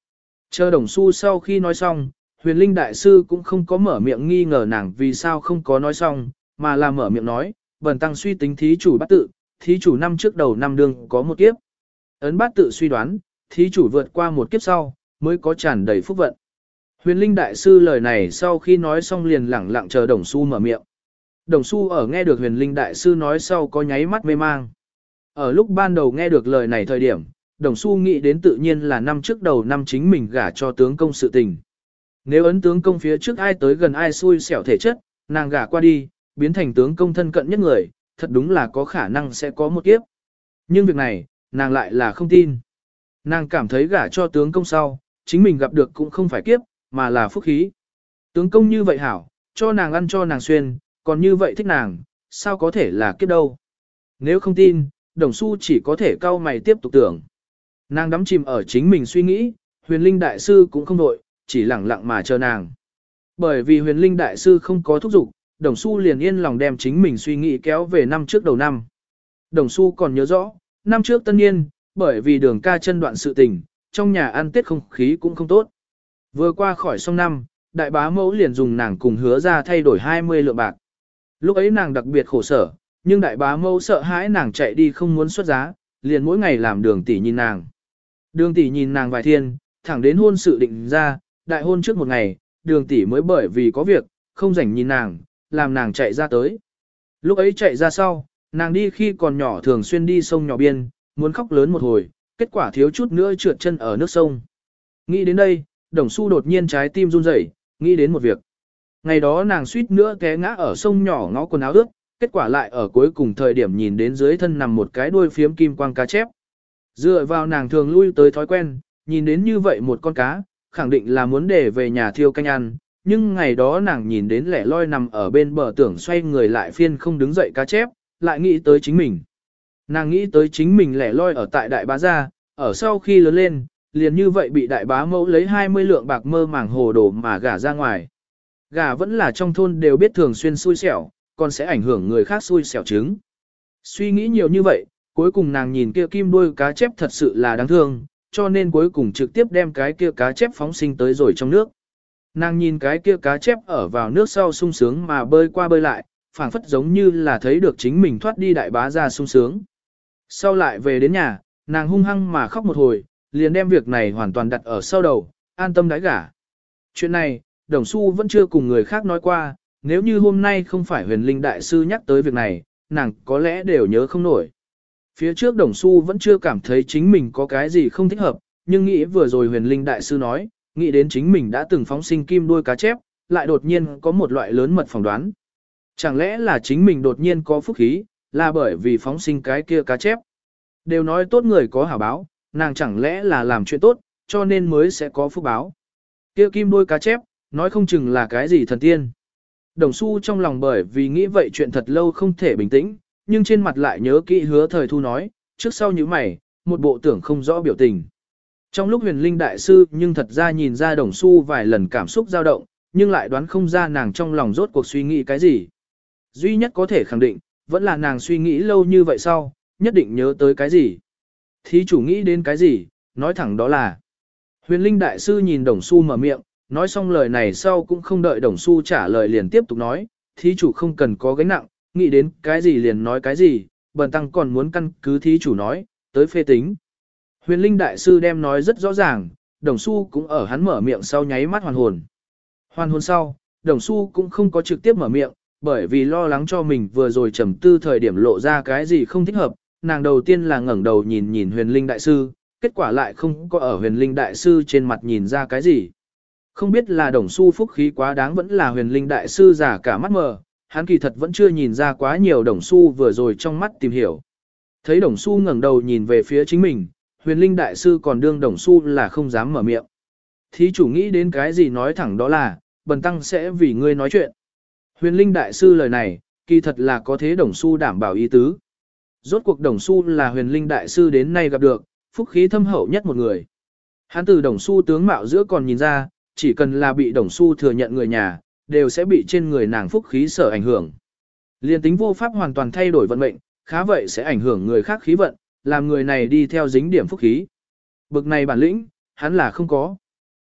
Chờ đồng su sau khi nói xong, huyền linh đại sư cũng không có mở miệng nghi ngờ nàng vì sao không có nói xong, mà là mở miệng nói, bần tăng suy tính thí chủ bát tự, thí chủ năm trước đầu năm đương có một kiếp. Ấn bát tự suy đoán, thí chủ vượt qua một kiếp sau, mới có tràn đầy phúc vận. Huyền linh đại sư lời này sau khi nói xong liền lẳng lặng chờ đồng su mở miệng. Đồng su ở nghe được huyền linh đại sư nói sau có nháy mắt mê mang. Ở lúc ban đầu nghe được lời này thời điểm, đồng su nghĩ đến tự nhiên là năm trước đầu năm chính mình gả cho tướng công sự tình. Nếu ấn tướng công phía trước ai tới gần ai xui xẻo thể chất, nàng gả qua đi, biến thành tướng công thân cận nhất người, thật đúng là có khả năng sẽ có một kiếp. Nhưng việc này, nàng lại là không tin. Nàng cảm thấy gả cho tướng công sau, chính mình gặp được cũng không phải kiếp, mà là phúc khí. Tướng công như vậy hảo, cho nàng ăn cho nàng xuyên, còn như vậy thích nàng, sao có thể là kiếp đâu. Nếu không tin, đồng su chỉ có thể cau mày tiếp tục tưởng. Nàng đắm chìm ở chính mình suy nghĩ, huyền linh đại sư cũng không đội, chỉ lặng lặng mà chờ nàng. Bởi vì huyền linh đại sư không có thúc giục, đồng su liền yên lòng đem chính mình suy nghĩ kéo về năm trước đầu năm. Đồng su còn nhớ rõ, năm trước tân niên, bởi vì đường ca chân đoạn sự tình, trong nhà ăn tết không khí cũng không tốt. Vừa qua khỏi xong năm, đại bá mẫu liền dùng nàng cùng hứa ra thay đổi hai mươi lượng bạc. Lúc ấy nàng đặc biệt khổ sở, nhưng đại bá mẫu sợ hãi nàng chạy đi không muốn xuất giá, liền mỗi ngày làm đường tỷ nhìn nàng. Đường tỷ nhìn nàng vài thiên, thẳng đến hôn sự định ra, đại hôn trước một ngày, đường tỷ mới bởi vì có việc, không rảnh nhìn nàng, làm nàng chạy ra tới. Lúc ấy chạy ra sau, nàng đi khi còn nhỏ thường xuyên đi sông nhỏ biên, muốn khóc lớn một hồi, kết quả thiếu chút nữa trượt chân ở nước sông. Nghĩ đến đây, đồng su đột nhiên trái tim run rẩy, nghĩ đến một việc. Ngày đó nàng suýt nữa té ngã ở sông nhỏ ngó quần áo ướt, kết quả lại ở cuối cùng thời điểm nhìn đến dưới thân nằm một cái đuôi phiếm kim quang cá chép. Dựa vào nàng thường lui tới thói quen, nhìn đến như vậy một con cá, khẳng định là muốn để về nhà thiêu canh ăn, nhưng ngày đó nàng nhìn đến lẻ loi nằm ở bên bờ tưởng xoay người lại phiên không đứng dậy cá chép, lại nghĩ tới chính mình. Nàng nghĩ tới chính mình lẻ loi ở tại đại bá gia, ở sau khi lớn lên, liền như vậy bị đại bá mẫu lấy hai mươi lượng bạc mơ màng hồ đồ mà gả ra ngoài. Gả vẫn là trong thôn đều biết thường xuyên xui xẻo, còn sẽ ảnh hưởng người khác xui xẻo trứng. Suy nghĩ nhiều như vậy, cuối cùng nàng nhìn kia kim đuôi cá chép thật sự là đáng thương, cho nên cuối cùng trực tiếp đem cái kia cá chép phóng sinh tới rồi trong nước. Nàng nhìn cái kia cá chép ở vào nước sau sung sướng mà bơi qua bơi lại, phảng phất giống như là thấy được chính mình thoát đi đại bá ra sung sướng. Sau lại về đến nhà, nàng hung hăng mà khóc một hồi, liền đem việc này hoàn toàn đặt ở sau đầu, an tâm đãi gả. Chuyện này, Đồng Xu vẫn chưa cùng người khác nói qua, nếu như hôm nay không phải huyền linh đại sư nhắc tới việc này, nàng có lẽ đều nhớ không nổi. Phía trước Đồng Xu vẫn chưa cảm thấy chính mình có cái gì không thích hợp, nhưng nghĩ vừa rồi huyền linh đại sư nói, nghĩ đến chính mình đã từng phóng sinh kim đuôi cá chép, lại đột nhiên có một loại lớn mật phỏng đoán. Chẳng lẽ là chính mình đột nhiên có phúc khí, là bởi vì phóng sinh cái kia cá chép. Đều nói tốt người có hảo báo, nàng chẳng lẽ là làm chuyện tốt, cho nên mới sẽ có phúc báo. Kia kim đuôi cá chép, nói không chừng là cái gì thần tiên. Đồng Xu trong lòng bởi vì nghĩ vậy chuyện thật lâu không thể bình tĩnh, nhưng trên mặt lại nhớ kỹ hứa thời thu nói, trước sau như mày, một bộ tưởng không rõ biểu tình. Trong lúc huyền linh đại sư nhưng thật ra nhìn ra Đồng Xu vài lần cảm xúc dao động, nhưng lại đoán không ra nàng trong lòng rốt cuộc suy nghĩ cái gì. Duy nhất có thể khẳng định, vẫn là nàng suy nghĩ lâu như vậy sau, nhất định nhớ tới cái gì. Thí chủ nghĩ đến cái gì, nói thẳng đó là. Huyền linh đại sư nhìn Đồng Xu mở miệng, nói xong lời này sau cũng không đợi Đồng Xu trả lời liền tiếp tục nói, thí chủ không cần có gánh nặng, nghĩ đến cái gì liền nói cái gì, bần tăng còn muốn căn cứ thí chủ nói, tới phê tính. Huyền linh đại sư đem nói rất rõ ràng, Đồng Xu cũng ở hắn mở miệng sau nháy mắt hoàn hồn. Hoàn hồn sau, Đồng Xu cũng không có trực tiếp mở miệng, bởi vì lo lắng cho mình vừa rồi trầm tư thời điểm lộ ra cái gì không thích hợp, nàng đầu tiên là ngẩng đầu nhìn nhìn huyền linh đại sư, kết quả lại không có ở huyền linh đại sư trên mặt nhìn ra cái gì. Không biết là Đồng Xu phúc khí quá đáng vẫn là huyền linh đại sư giả cả mắt mờ, hắn kỳ thật vẫn chưa nhìn ra quá nhiều Đồng Xu vừa rồi trong mắt tìm hiểu. Thấy Đồng Xu ngẩng đầu nhìn về phía chính mình, huyền linh đại sư còn đương Đồng Xu là không dám mở miệng. Thí chủ nghĩ đến cái gì nói thẳng đó là, bần tăng sẽ vì ngươi nói chuyện. Huyền linh đại sư lời này, kỳ thật là có thế Đồng Xu đảm bảo ý tứ. Rốt cuộc Đồng Xu là huyền linh đại sư đến nay gặp được, phúc khí thâm hậu nhất một người. Hắn từ Đồng Xu tướng mạo giữa còn nhìn ra, chỉ cần là bị Đồng Xu thừa nhận người nhà, đều sẽ bị trên người nàng phúc khí sở ảnh hưởng. Liên tính vô pháp hoàn toàn thay đổi vận mệnh, khá vậy sẽ ảnh hưởng người khác khí vận, làm người này đi theo dính điểm phúc khí. Bực này bản lĩnh, hắn là không có.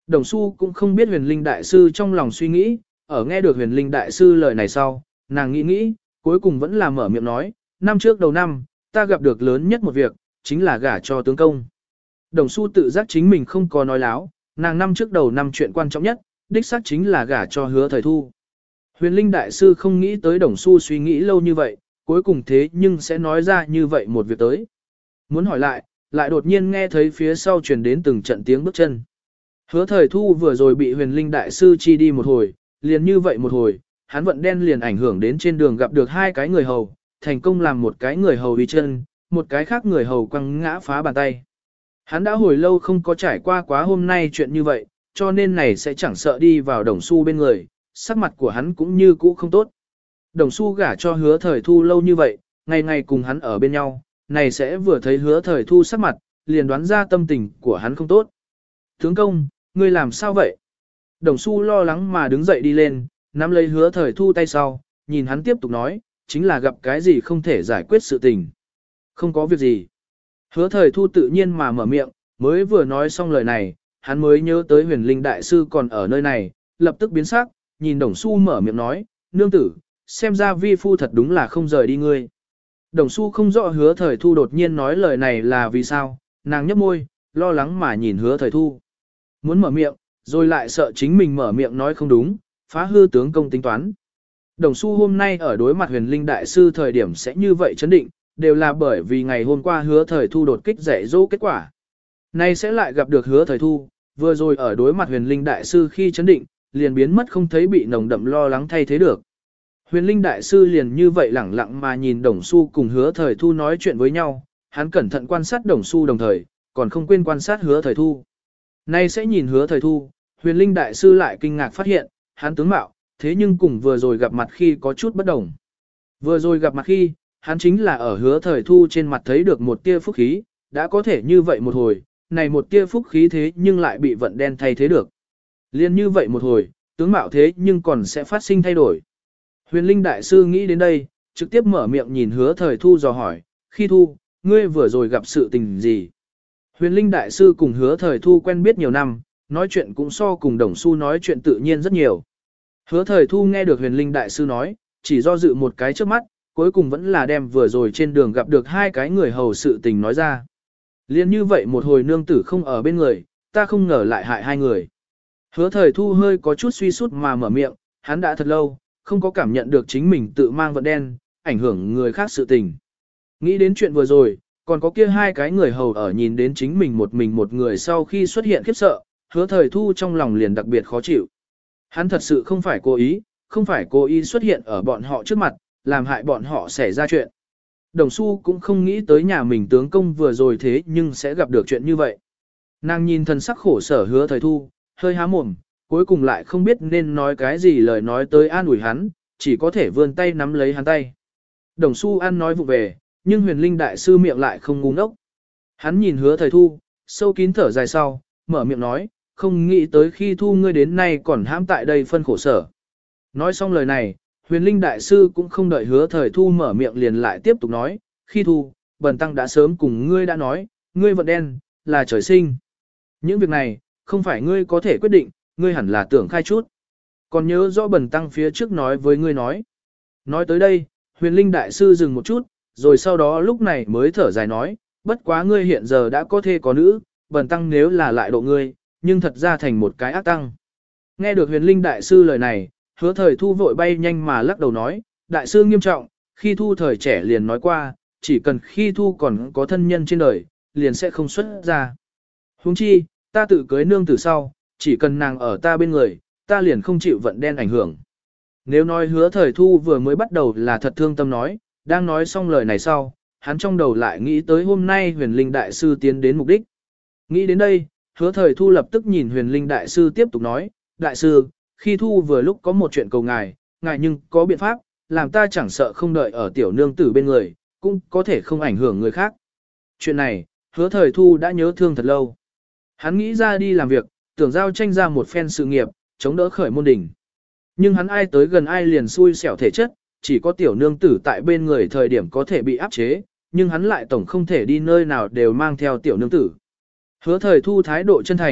Đồng Xu cũng không biết huyền linh đại sư trong lòng suy nghĩ, ở nghe được huyền linh đại sư lời này sau, nàng nghĩ nghĩ, cuối cùng vẫn là mở miệng nói, năm trước đầu năm, ta gặp được lớn nhất một việc, chính là gả cho tướng công. Đồng Xu tự giác chính mình không có nói láo, nàng năm trước đầu năm chuyện quan trọng nhất, đích xác chính là gả cho Hứa Thời Thu. Huyền linh đại sư không nghĩ tới Đồng Xu suy nghĩ lâu như vậy, cuối cùng thế nhưng sẽ nói ra như vậy một việc tới. Muốn hỏi lại, lại đột nhiên nghe thấy phía sau truyền đến từng trận tiếng bước chân. Hứa Thời Thu vừa rồi bị huyền linh đại sư chi đi một hồi, liền như vậy một hồi, hắn vận đen liền ảnh hưởng đến trên đường gặp được hai cái người hầu, thành công làm một cái người hầu đi chân, một cái khác người hầu quăng ngã phá bàn tay. Hắn đã hồi lâu không có trải qua quá hôm nay chuyện như vậy, cho nên này sẽ chẳng sợ đi vào Đồng Xu bên người, sắc mặt của hắn cũng như cũ không tốt. Đồng Xu gả cho Hứa Thời Thu lâu như vậy, ngày ngày cùng hắn ở bên nhau, này sẽ vừa thấy Hứa Thời Thu sắc mặt, liền đoán ra tâm tình của hắn không tốt. Tướng công, ngươi làm sao vậy? Đồng Xu lo lắng mà đứng dậy đi lên, nắm lấy Hứa Thời Thu tay sau, nhìn hắn tiếp tục nói, chính là gặp cái gì không thể giải quyết sự tình. Không có việc gì. Hứa Thời Thu tự nhiên mà mở miệng, mới vừa nói xong lời này, hắn mới nhớ tới huyền linh đại sư còn ở nơi này, lập tức biến sắc, nhìn Đồng Xu mở miệng nói, nương tử, xem ra vi phu thật đúng là không rời đi ngươi. Đồng Xu không rõ Hứa Thời Thu đột nhiên nói lời này là vì sao, nàng nhấp môi, lo lắng mà nhìn Hứa Thời Thu. Muốn mở miệng, rồi lại sợ chính mình mở miệng nói không đúng, phá hư tướng công tính toán. Đồng Xu hôm nay ở đối mặt huyền linh đại sư thời điểm sẽ như vậy chấn định, đều là bởi vì ngày hôm qua Hứa Thời Thu đột kích dạy dỗ kết quả. Nay sẽ lại gặp được Hứa Thời Thu, vừa rồi ở đối mặt huyền linh đại sư khi chấn định, liền biến mất không thấy bị nồng đậm lo lắng thay thế được. Huyền linh đại sư liền như vậy lẳng lặng mà nhìn Đồng Xu cùng Hứa Thời Thu nói chuyện với nhau, hắn cẩn thận quan sát Đồng Xu đồng thời, còn không quên quan sát Hứa Thời Thu. Nay sẽ nhìn Hứa Thời Thu, huyền linh đại sư lại kinh ngạc phát hiện, hắn tướng mạo, thế nhưng cùng vừa rồi gặp mặt khi có chút bất đồng. Vừa rồi gặp mặt khi, hắn chính là ở Hứa Thời Thu trên mặt thấy được một tia phúc khí, đã có thể như vậy một hồi, này một tia phúc khí thế nhưng lại bị vận đen thay thế được. Liên như vậy một hồi, tướng mạo thế nhưng còn sẽ phát sinh thay đổi. Huyền linh đại sư nghĩ đến đây, trực tiếp mở miệng nhìn Hứa Thời Thu dò hỏi, khi Thu, ngươi vừa rồi gặp sự tình gì? Huyền linh đại sư cùng Hứa Thời Thu quen biết nhiều năm, nói chuyện cũng so cùng Đồng Xu nói chuyện tự nhiên rất nhiều. Hứa Thời Thu nghe được huyền linh đại sư nói, chỉ do dự một cái trước mắt, cuối cùng vẫn là đem vừa rồi trên đường gặp được hai cái người hầu sự tình nói ra. Liên như vậy một hồi nương tử không ở bên người, ta không ngờ lại hại hai người. Hứa Thời Thu hơi có chút suy sút mà mở miệng, hắn đã thật lâu, không có cảm nhận được chính mình tự mang vận đen, ảnh hưởng người khác sự tình. Nghĩ đến chuyện vừa rồi, còn có kia hai cái người hầu ở nhìn đến chính mình một mình một người sau khi xuất hiện khiếp sợ, Hứa Thời Thu trong lòng liền đặc biệt khó chịu. Hắn thật sự không phải cố ý, không phải cố ý xuất hiện ở bọn họ trước mặt, làm hại bọn họ xảy ra chuyện. Đồng Xu cũng không nghĩ tới nhà mình tướng công vừa rồi thế nhưng sẽ gặp được chuyện như vậy. Nàng nhìn thần sắc khổ sở Hứa Thời Thu, hơi há mồm, cuối cùng lại không biết nên nói cái gì lời nói tới an ủi hắn, chỉ có thể vươn tay nắm lấy hắn tay. Đồng Xu ăn nói vụ về, nhưng huyền linh đại sư miệng lại không ngu ngốc. Hắn nhìn Hứa Thời Thu, sâu kín thở dài sau, mở miệng nói, không nghĩ tới khi Thu ngươi đến nay còn hãm tại đây phân khổ sở. Nói xong lời này, huyền linh đại sư cũng không đợi Hứa Thời Thu mở miệng liền lại tiếp tục nói, khi Thu, bần tăng đã sớm cùng ngươi đã nói, ngươi vận đen, là trời sinh. Những việc này, không phải ngươi có thể quyết định, ngươi hẳn là tưởng khai chút. Còn nhớ rõ bần tăng phía trước nói với ngươi nói. Nói tới đây, huyền linh đại sư dừng một chút, rồi sau đó lúc này mới thở dài nói, bất quá ngươi hiện giờ đã có thê có nữ, bần tăng nếu là lại độ ngươi, nhưng thật ra thành một cái ác tăng. Nghe được huyền linh đại sư lời này, Hứa Thời Thu vội bay nhanh mà lắc đầu nói, đại sư nghiêm trọng, khi Thu thời trẻ liền nói qua, chỉ cần khi Thu còn có thân nhân trên đời, liền sẽ không xuất ra. Huống chi, ta tự cưới nương từ sau, chỉ cần nàng ở ta bên người, ta liền không chịu vận đen ảnh hưởng. Nếu nói Hứa Thời Thu vừa mới bắt đầu là thật thương tâm nói, đang nói xong lời này sau, hắn trong đầu lại nghĩ tới hôm nay huyền linh đại sư tiến đến mục đích. Nghĩ đến đây, Hứa Thời Thu lập tức nhìn huyền linh đại sư tiếp tục nói, đại sư, khi Thu vừa lúc có một chuyện cầu ngài, ngài nhưng có biện pháp, làm ta chẳng sợ không đợi ở tiểu nương tử bên người, cũng có thể không ảnh hưởng người khác. Chuyện này, Hứa Thời Thu đã nhớ thương thật lâu. Hắn nghĩ ra đi làm việc, tưởng giao tranh ra một phen sự nghiệp, chống đỡ khởi môn đỉnh. Nhưng hắn ai tới gần ai liền xui xẻo thể chất, chỉ có tiểu nương tử tại bên người thời điểm có thể bị áp chế, nhưng hắn lại tổng không thể đi nơi nào đều mang theo tiểu nương tử. Hứa Thời Thu thái độ chân thành,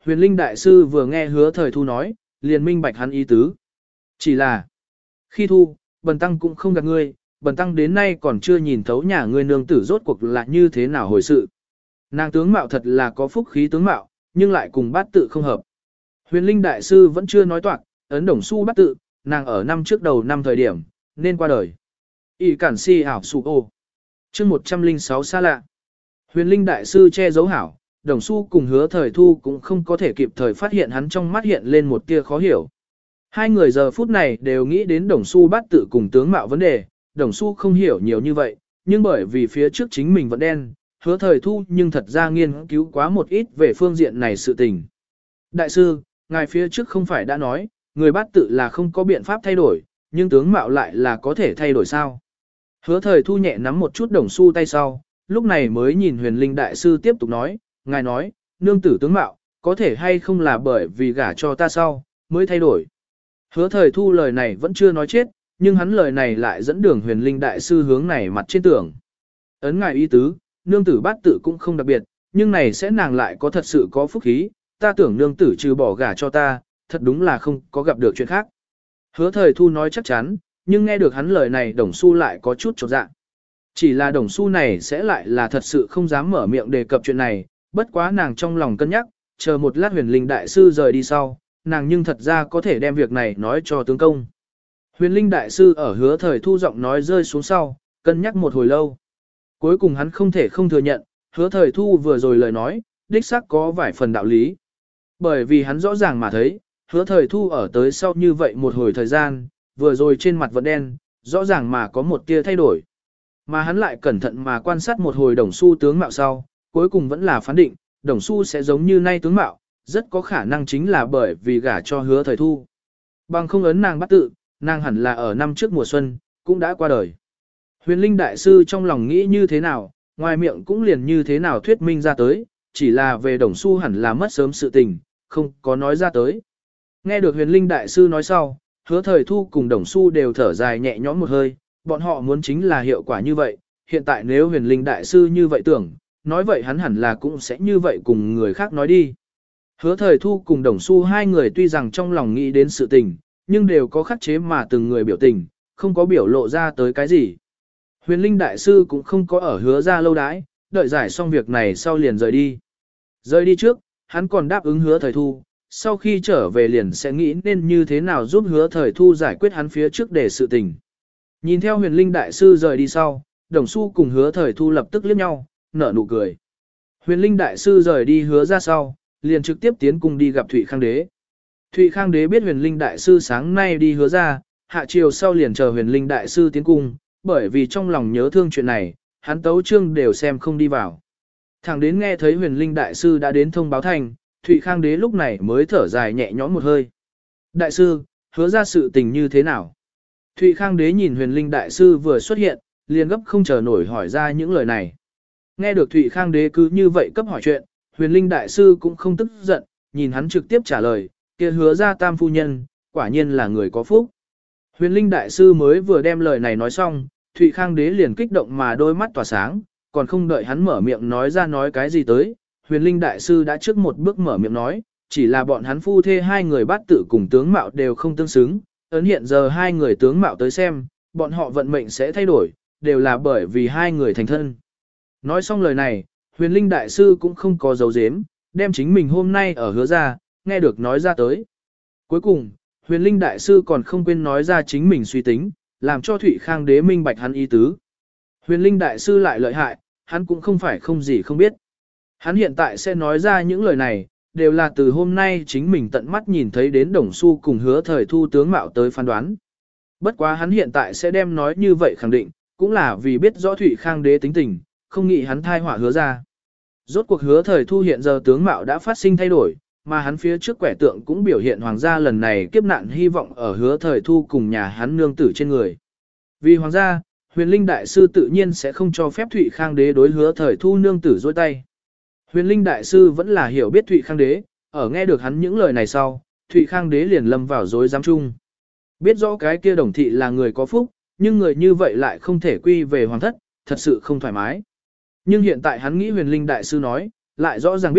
Huyền Linh Đại Sư vừa nghe Hứa Thời Thu nói, liền minh bạch hắn ý tứ. Chỉ là, khi thu, bần tăng cũng không gặp ngươi, bần tăng đến nay còn chưa nhìn thấu nhà ngươi nương tử rốt cuộc là như thế nào hồi sự. Nàng tướng mạo thật là có phúc khí tướng mạo, nhưng lại cùng bát tự không hợp. Huyền Linh Đại Sư vẫn chưa nói toạc, ấn đồng su bát tự, nàng ở năm trước đầu năm thời điểm, nên qua đời. Y cản si ảo sụ ô. chương một trăm lẻ sáu xa lạ. Huyền Linh Đại Sư che giấu hảo, đồng su cùng Hứa Thời Thu cũng không có thể kịp thời phát hiện hắn trong mắt hiện lên một tia khó hiểu. Hai người giờ phút này đều nghĩ đến đồng su bát tự cùng tướng mạo vấn đề, đồng su không hiểu nhiều như vậy, nhưng bởi vì phía trước chính mình vẫn đen, Hứa Thời Thu nhưng thật ra nghiên cứu quá một ít về phương diện này sự tình. Đại sư, ngài phía trước không phải đã nói, người bát tự là không có biện pháp thay đổi, nhưng tướng mạo lại là có thể thay đổi sao? Hứa Thời Thu nhẹ nắm một chút đồng su tay sau, lúc này mới nhìn Huyền Linh Đại Sư tiếp tục nói, ngài nói, nương tử tướng mạo, có thể hay không là bởi vì gả cho ta sau, mới thay đổi. Hứa Thời Thu lời này vẫn chưa nói chết, nhưng hắn lời này lại dẫn đường Huyền Linh Đại Sư hướng này mặt trên tưởng. Ấn ngài ý tứ, nương tử bát tự cũng không đặc biệt, nhưng này sẽ nàng lại có thật sự có phúc khí, ta tưởng nương tử trừ bỏ gả cho ta, thật đúng là không có gặp được chuyện khác. Hứa Thời Thu nói chắc chắn, nhưng nghe được hắn lời này Đồng Su lại có chút chột dạ. Chỉ là Đồng Su này sẽ lại là thật sự không dám mở miệng đề cập chuyện này, bất quá nàng trong lòng cân nhắc, chờ một lát Huyền Linh Đại Sư rời đi sau, nàng nhưng thật ra có thể đem việc này nói cho tướng công. Huyền Linh Đại Sư ở Hứa Thời Thu giọng nói rơi xuống sau, cân nhắc một hồi lâu. Cuối cùng hắn không thể không thừa nhận, Hứa Thời Thu vừa rồi lời nói, đích xác có vài phần đạo lý. Bởi vì hắn rõ ràng mà thấy, Hứa Thời Thu ở tới sau như vậy một hồi thời gian, vừa rồi trên mặt vẫn đen, rõ ràng mà có một tia thay đổi. Mà hắn lại cẩn thận mà quan sát một hồi Đồng Su tướng mạo sau, cuối cùng vẫn là phán định, Đồng Su sẽ giống như nay tướng mạo, rất có khả năng chính là bởi vì gả cho Hứa Thời Thu. Bằng không ấn nàng bắt tự, nàng hẳn là ở năm trước mùa xuân, cũng đã qua đời. Huyền Linh Đại Sư trong lòng nghĩ như thế nào, ngoài miệng cũng liền như thế nào thuyết minh ra tới, chỉ là về Đồng Su hẳn là mất sớm sự tình, không có nói ra tới. Nghe được Huyền Linh Đại Sư nói sau, Hứa Thời Thu cùng Đồng Su đều thở dài nhẹ nhõm một hơi, bọn họ muốn chính là hiệu quả như vậy, hiện tại nếu Huyền Linh Đại Sư như vậy tưởng, nói vậy hắn hẳn là cũng sẽ như vậy cùng người khác nói đi. Hứa Thời Thu cùng Đồng Su hai người tuy rằng trong lòng nghĩ đến sự tình, nhưng đều có khắc chế mà từng người biểu tình, không có biểu lộ ra tới cái gì. Huyền Linh Đại Sư cũng không có ở Hứa ra lâu đãi, đợi giải xong việc này sau liền rời đi. Rời đi trước, hắn còn đáp ứng Hứa Thời Thu, sau khi trở về liền sẽ nghĩ nên như thế nào giúp Hứa Thời Thu giải quyết hắn phía trước để sự tình. Nhìn theo Huyền Linh Đại Sư rời đi sau, Đồng Su cùng Hứa Thời Thu lập tức liếc nhau, nở nụ cười. Huyền Linh Đại Sư rời đi Hứa ra sau, liền trực tiếp tiến cùng đi gặp Thụy Khang Đế. Thụy Khang Đế biết Huyền Linh Đại Sư sáng nay đi Hứa ra, hạ chiều sau liền chờ Huyền Linh Đại Sư tiến cung, bởi vì trong lòng nhớ thương chuyện này, hắn tấu chương đều xem không đi vào. Thẳng đến nghe thấy Huyền Linh Đại Sư đã đến thông báo thành, Thụy Khang Đế lúc này mới thở dài nhẹ nhõm một hơi. Đại sư, Hứa ra sự tình như thế nào? Thụy Khang Đế nhìn Huyền Linh Đại Sư vừa xuất hiện, liền gấp không chờ nổi hỏi ra những lời này. Nghe được Thụy Khang Đế cứ như vậy cấp hỏi chuyện, Huyền Linh Đại Sư cũng không tức giận, nhìn hắn trực tiếp trả lời, kia Hứa ra tam phu nhân, quả nhiên là người có phúc. Huyền Linh Đại Sư mới vừa đem lời này nói xong, Thụy Khang Đế liền kích động mà đôi mắt tỏa sáng, còn không đợi hắn mở miệng nói ra nói cái gì tới. Huyền Linh Đại Sư đã trước một bước mở miệng nói, chỉ là bọn hắn phu thê hai người bát tự cùng tướng mạo đều không tương xứng, ấn hiện giờ hai người tướng mạo tới xem, bọn họ vận mệnh sẽ thay đổi, đều là bởi vì hai người thành thân. Nói xong lời này, Huyền Linh Đại Sư cũng không có giấu giếm, đem chính mình hôm nay ở Hứa ra, nghe được nói ra tới. Cuối cùng, Huyền Linh Đại Sư còn không quên nói ra chính mình suy tính, làm cho Thụy Khang Đế minh bạch hắn ý tứ. Huyền Linh Đại Sư lại lợi hại, hắn cũng không phải không gì không biết. Hắn hiện tại sẽ nói ra những lời này, đều là từ hôm nay chính mình tận mắt nhìn thấy đến Đồng Su cùng Hứa Thời Thu tướng mạo tới phán đoán. Bất quá hắn hiện tại sẽ đem nói như vậy khẳng định, cũng là vì biết rõ Thụy Khang Đế tính tình, không nghĩ hắn thai họa Hứa ra. Rốt cuộc Hứa Thời Thu hiện giờ tướng mạo đã phát sinh thay đổi, mà hắn phía trước quẻ tượng cũng biểu hiện hoàng gia lần này kiếp nạn hy vọng ở Hứa Thời Thu cùng nhà hắn nương tử trên người. Vì hoàng gia, Huyền Linh Đại Sư tự nhiên sẽ không cho phép Thụy Khang Đế đối Hứa Thời Thu nương tử dối tay. Huyền Linh Đại Sư vẫn là hiểu biết Thụy Khang Đế, ở nghe được hắn những lời này sau, Thụy Khang Đế liền lâm vào dối giám chung. Biết rõ cái kia Đồng thị là người có phúc, nhưng người như vậy lại không thể quy về hoàng thất, thật sự không thoải mái. Nhưng hiện tại hắn nghĩ Huyền Linh Đại Sư nói, lại rõ ràng biết,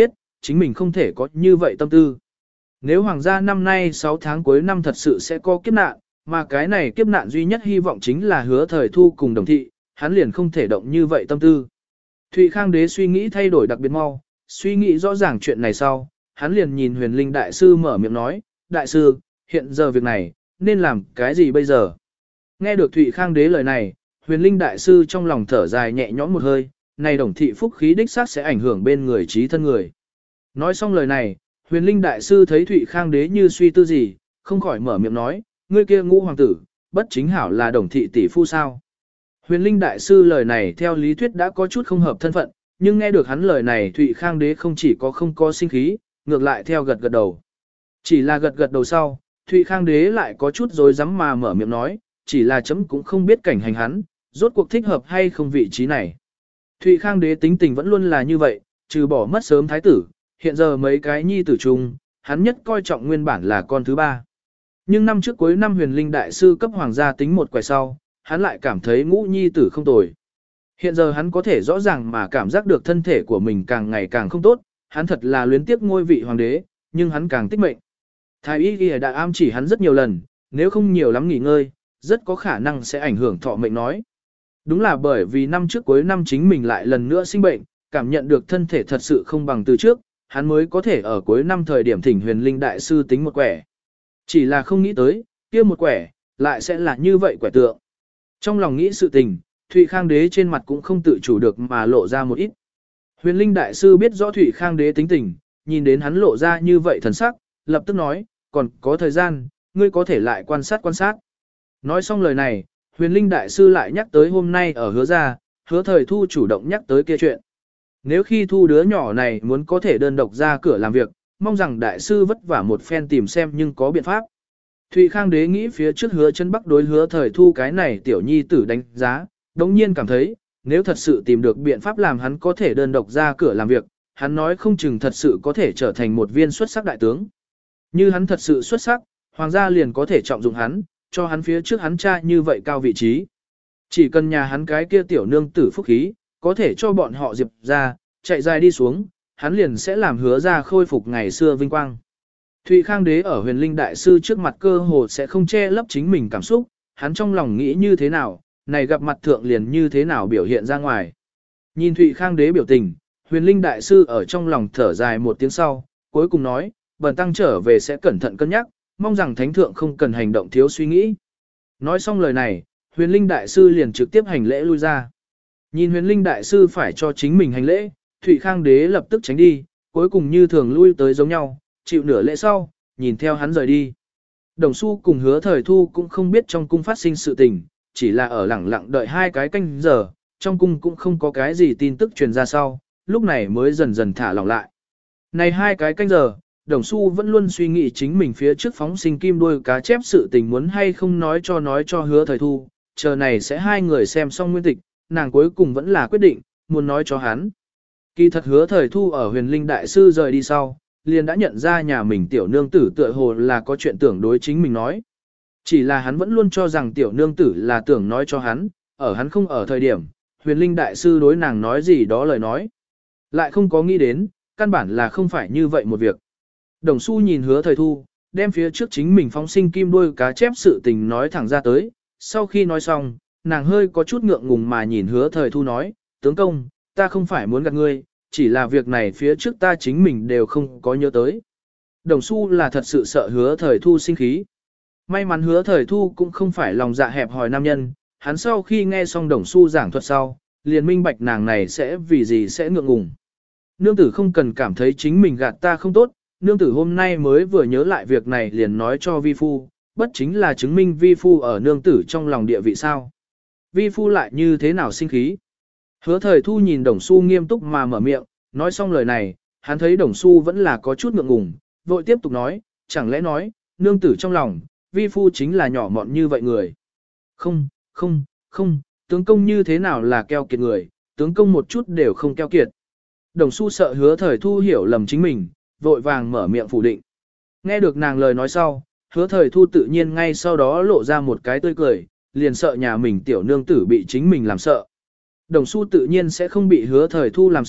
chính mình không thể có như vậy tâm tư. Nếu hoàng gia năm nay sáu tháng cuối năm thật sự sẽ có kiếp nạn, mà cái này kiếp nạn duy nhất hy vọng chính là hứa thời thu cùng đồng thị, hắn liền không thể động như vậy tâm tư. Thụy Khang đế suy nghĩ thay đổi đặc biệt mau, suy nghĩ rõ ràng chuyện này sau, hắn liền nhìn huyền linh đại sư mở miệng nói, đại sư, hiện giờ việc này, nên làm cái gì bây giờ? Nghe được Thụy Khang đế lời này, huyền linh đại sư trong lòng thở dài nhẹ nhõm một hơi, này đồng thị phúc khí đích xác sẽ ảnh hưởng bên người trí thân người. Nói xong lời này, huyền linh đại sư thấy Thụy Khang đế như suy tư gì, không khỏi mở miệng nói, ngươi kia ngũ hoàng tử, bất chính hảo là đồng thị tỷ phu sao? Huyền linh đại sư lời này theo lý thuyết đã có chút không hợp thân phận, nhưng nghe được hắn lời này Thụy Khang đế không chỉ có không có sinh khí, ngược lại theo gật gật đầu. Chỉ là gật gật đầu sau, Thụy Khang đế lại có chút dối rắm mà mở miệng nói, chỉ là chấm cũng không biết cảnh hành hắn, rốt cuộc thích hợp hay không vị trí này. Thụy Khang đế tính tình vẫn luôn là như vậy, trừ bỏ mất sớm thái tử, hiện giờ mấy cái nhi tử chung, hắn nhất coi trọng nguyên bản là con thứ ba. Nhưng năm trước cuối năm huyền linh đại sư cấp hoàng gia tính một quẻ sau, hắn lại cảm thấy ngũ nhi tử không tồi. Hiện giờ hắn có thể rõ ràng mà cảm giác được thân thể của mình càng ngày càng không tốt, hắn thật là luyến tiếc ngôi vị hoàng đế, nhưng hắn càng tích mệnh. Thái y ghi đã ám chỉ hắn rất nhiều lần, nếu không nhiều lắm nghỉ ngơi, rất có khả năng sẽ ảnh hưởng thọ mệnh nói. Đúng là bởi vì năm trước cuối năm chính mình lại lần nữa sinh bệnh, cảm nhận được thân thể thật sự không bằng từ trước, hắn mới có thể ở cuối năm thời điểm thỉnh huyền linh đại sư tính một quẻ. Chỉ là không nghĩ tới, kia một quẻ, lại sẽ là như vậy quẻ tượng. Trong lòng nghĩ sự tình, Thụy Khang đế trên mặt cũng không tự chủ được mà lộ ra một ít. Huyền linh đại sư biết rõ Thụy Khang đế tính tình, nhìn đến hắn lộ ra như vậy thần sắc, lập tức nói, còn có thời gian, ngươi có thể lại quan sát quan sát. Nói xong lời này, huyền linh đại sư lại nhắc tới hôm nay ở hứa ra, hứa thời thu chủ động nhắc tới kia chuyện. Nếu khi thu đứa nhỏ này muốn có thể đơn độc ra cửa làm việc, mong rằng đại sư vất vả một phen tìm xem nhưng có biện pháp. Thụy Khang đế nghĩ phía trước hứa chân bắc đối hứa thời thu cái này tiểu nhi tử đánh giá, đống nhiên cảm thấy, nếu thật sự tìm được biện pháp làm hắn có thể đơn độc ra cửa làm việc, hắn nói không chừng thật sự có thể trở thành một viên xuất sắc đại tướng. Như hắn thật sự xuất sắc, hoàng gia liền có thể trọng dụng hắn, cho hắn phía trước hắn cha như vậy cao vị trí. Chỉ cần nhà hắn cái kia tiểu nương tử phúc khí, có thể cho bọn họ diệp ra, chạy dài đi xuống, hắn liền sẽ làm hứa ra khôi phục ngày xưa vinh quang. Thụy Khang đế ở huyền linh đại sư trước mặt cơ hồ sẽ không che lấp chính mình cảm xúc, hắn trong lòng nghĩ như thế nào, này gặp mặt thượng liền như thế nào biểu hiện ra ngoài. Nhìn Thụy Khang đế biểu tình, huyền linh đại sư ở trong lòng thở dài một tiếng sau, cuối cùng nói, bần tăng trở về sẽ cẩn thận cân nhắc, mong rằng thánh thượng không cần hành động thiếu suy nghĩ. Nói xong lời này, huyền linh đại sư liền trực tiếp hành lễ lui ra. Nhìn huyền linh đại sư phải cho chính mình hành lễ, Thụy Khang đế lập tức tránh đi, cuối cùng như thường lui tới giống nhau, chịu nửa lễ sau, nhìn theo hắn rời đi. Đồng Xu cùng hứa thời thu cũng không biết trong cung phát sinh sự tình, chỉ là ở lẳng lặng đợi hai cái canh giờ, trong cung cũng không có cái gì tin tức truyền ra sau, lúc này mới dần dần thả lỏng lại. Này hai cái canh giờ, Đồng Xu vẫn luôn suy nghĩ chính mình phía trước phóng sinh kim đuôi cá chép sự tình muốn hay không nói cho nói cho hứa thời thu, chờ này sẽ hai người xem xong nguyên tịch, nàng cuối cùng vẫn là quyết định, muốn nói cho hắn. Kỳ thật hứa thời thu ở huyền linh đại sư rời đi sau, liền đã nhận ra nhà mình tiểu nương tử tựa hồ là có chuyện tưởng đối chính mình nói. Chỉ là hắn vẫn luôn cho rằng tiểu nương tử là tưởng nói cho hắn, ở hắn không ở thời điểm, huyền linh đại sư đối nàng nói gì đó lời nói. Lại không có nghĩ đến, căn bản là không phải như vậy một việc. Đồng Xu nhìn hứa thời thu, đem phía trước chính mình phóng sinh kim đuôi cá chép sự tình nói thẳng ra tới. Sau khi nói xong, nàng hơi có chút ngượng ngùng mà nhìn hứa thời thu nói, tướng công, ta không phải muốn gạt ngươi, chỉ là việc này phía trước ta chính mình đều không có nhớ tới. Đồng Xu là thật sự sợ hứa thời thu sinh khí. May mắn hứa thời thu cũng không phải lòng dạ hẹp hòi nam nhân, hắn sau khi nghe xong Đồng Xu giảng thuật sau, liền minh bạch nàng này sẽ vì gì sẽ ngượng ngùng. Nương tử không cần cảm thấy chính mình gạt ta không tốt, nương tử hôm nay mới vừa nhớ lại việc này liền nói cho vi phu, bất chính là chứng minh vi phu ở nương tử trong lòng địa vị sao. Vi phu lại như thế nào sinh khí. Hứa thời thu nhìn Đồng Xu nghiêm túc mà mở miệng, nói xong lời này, hắn thấy Đồng Xu vẫn là có chút ngượng ngùng, vội tiếp tục nói, chẳng lẽ nói, nương tử trong lòng, vi phu chính là nhỏ mọn như vậy người. Không, không, không, tướng công như thế nào là keo kiệt người, tướng công một chút đều không keo kiệt. Đồng Xu sợ hứa thời thu hiểu lầm chính mình, vội vàng mở miệng phủ định. Nghe được nàng lời nói sau, hứa thời thu tự nhiên ngay sau đó lộ ra một cái tươi cười, liền sợ nhà mình tiểu nương tử bị chính mình làm sợ. Đồng Xu tự nhiên sẽ không bị hứa thời thu làm sợ,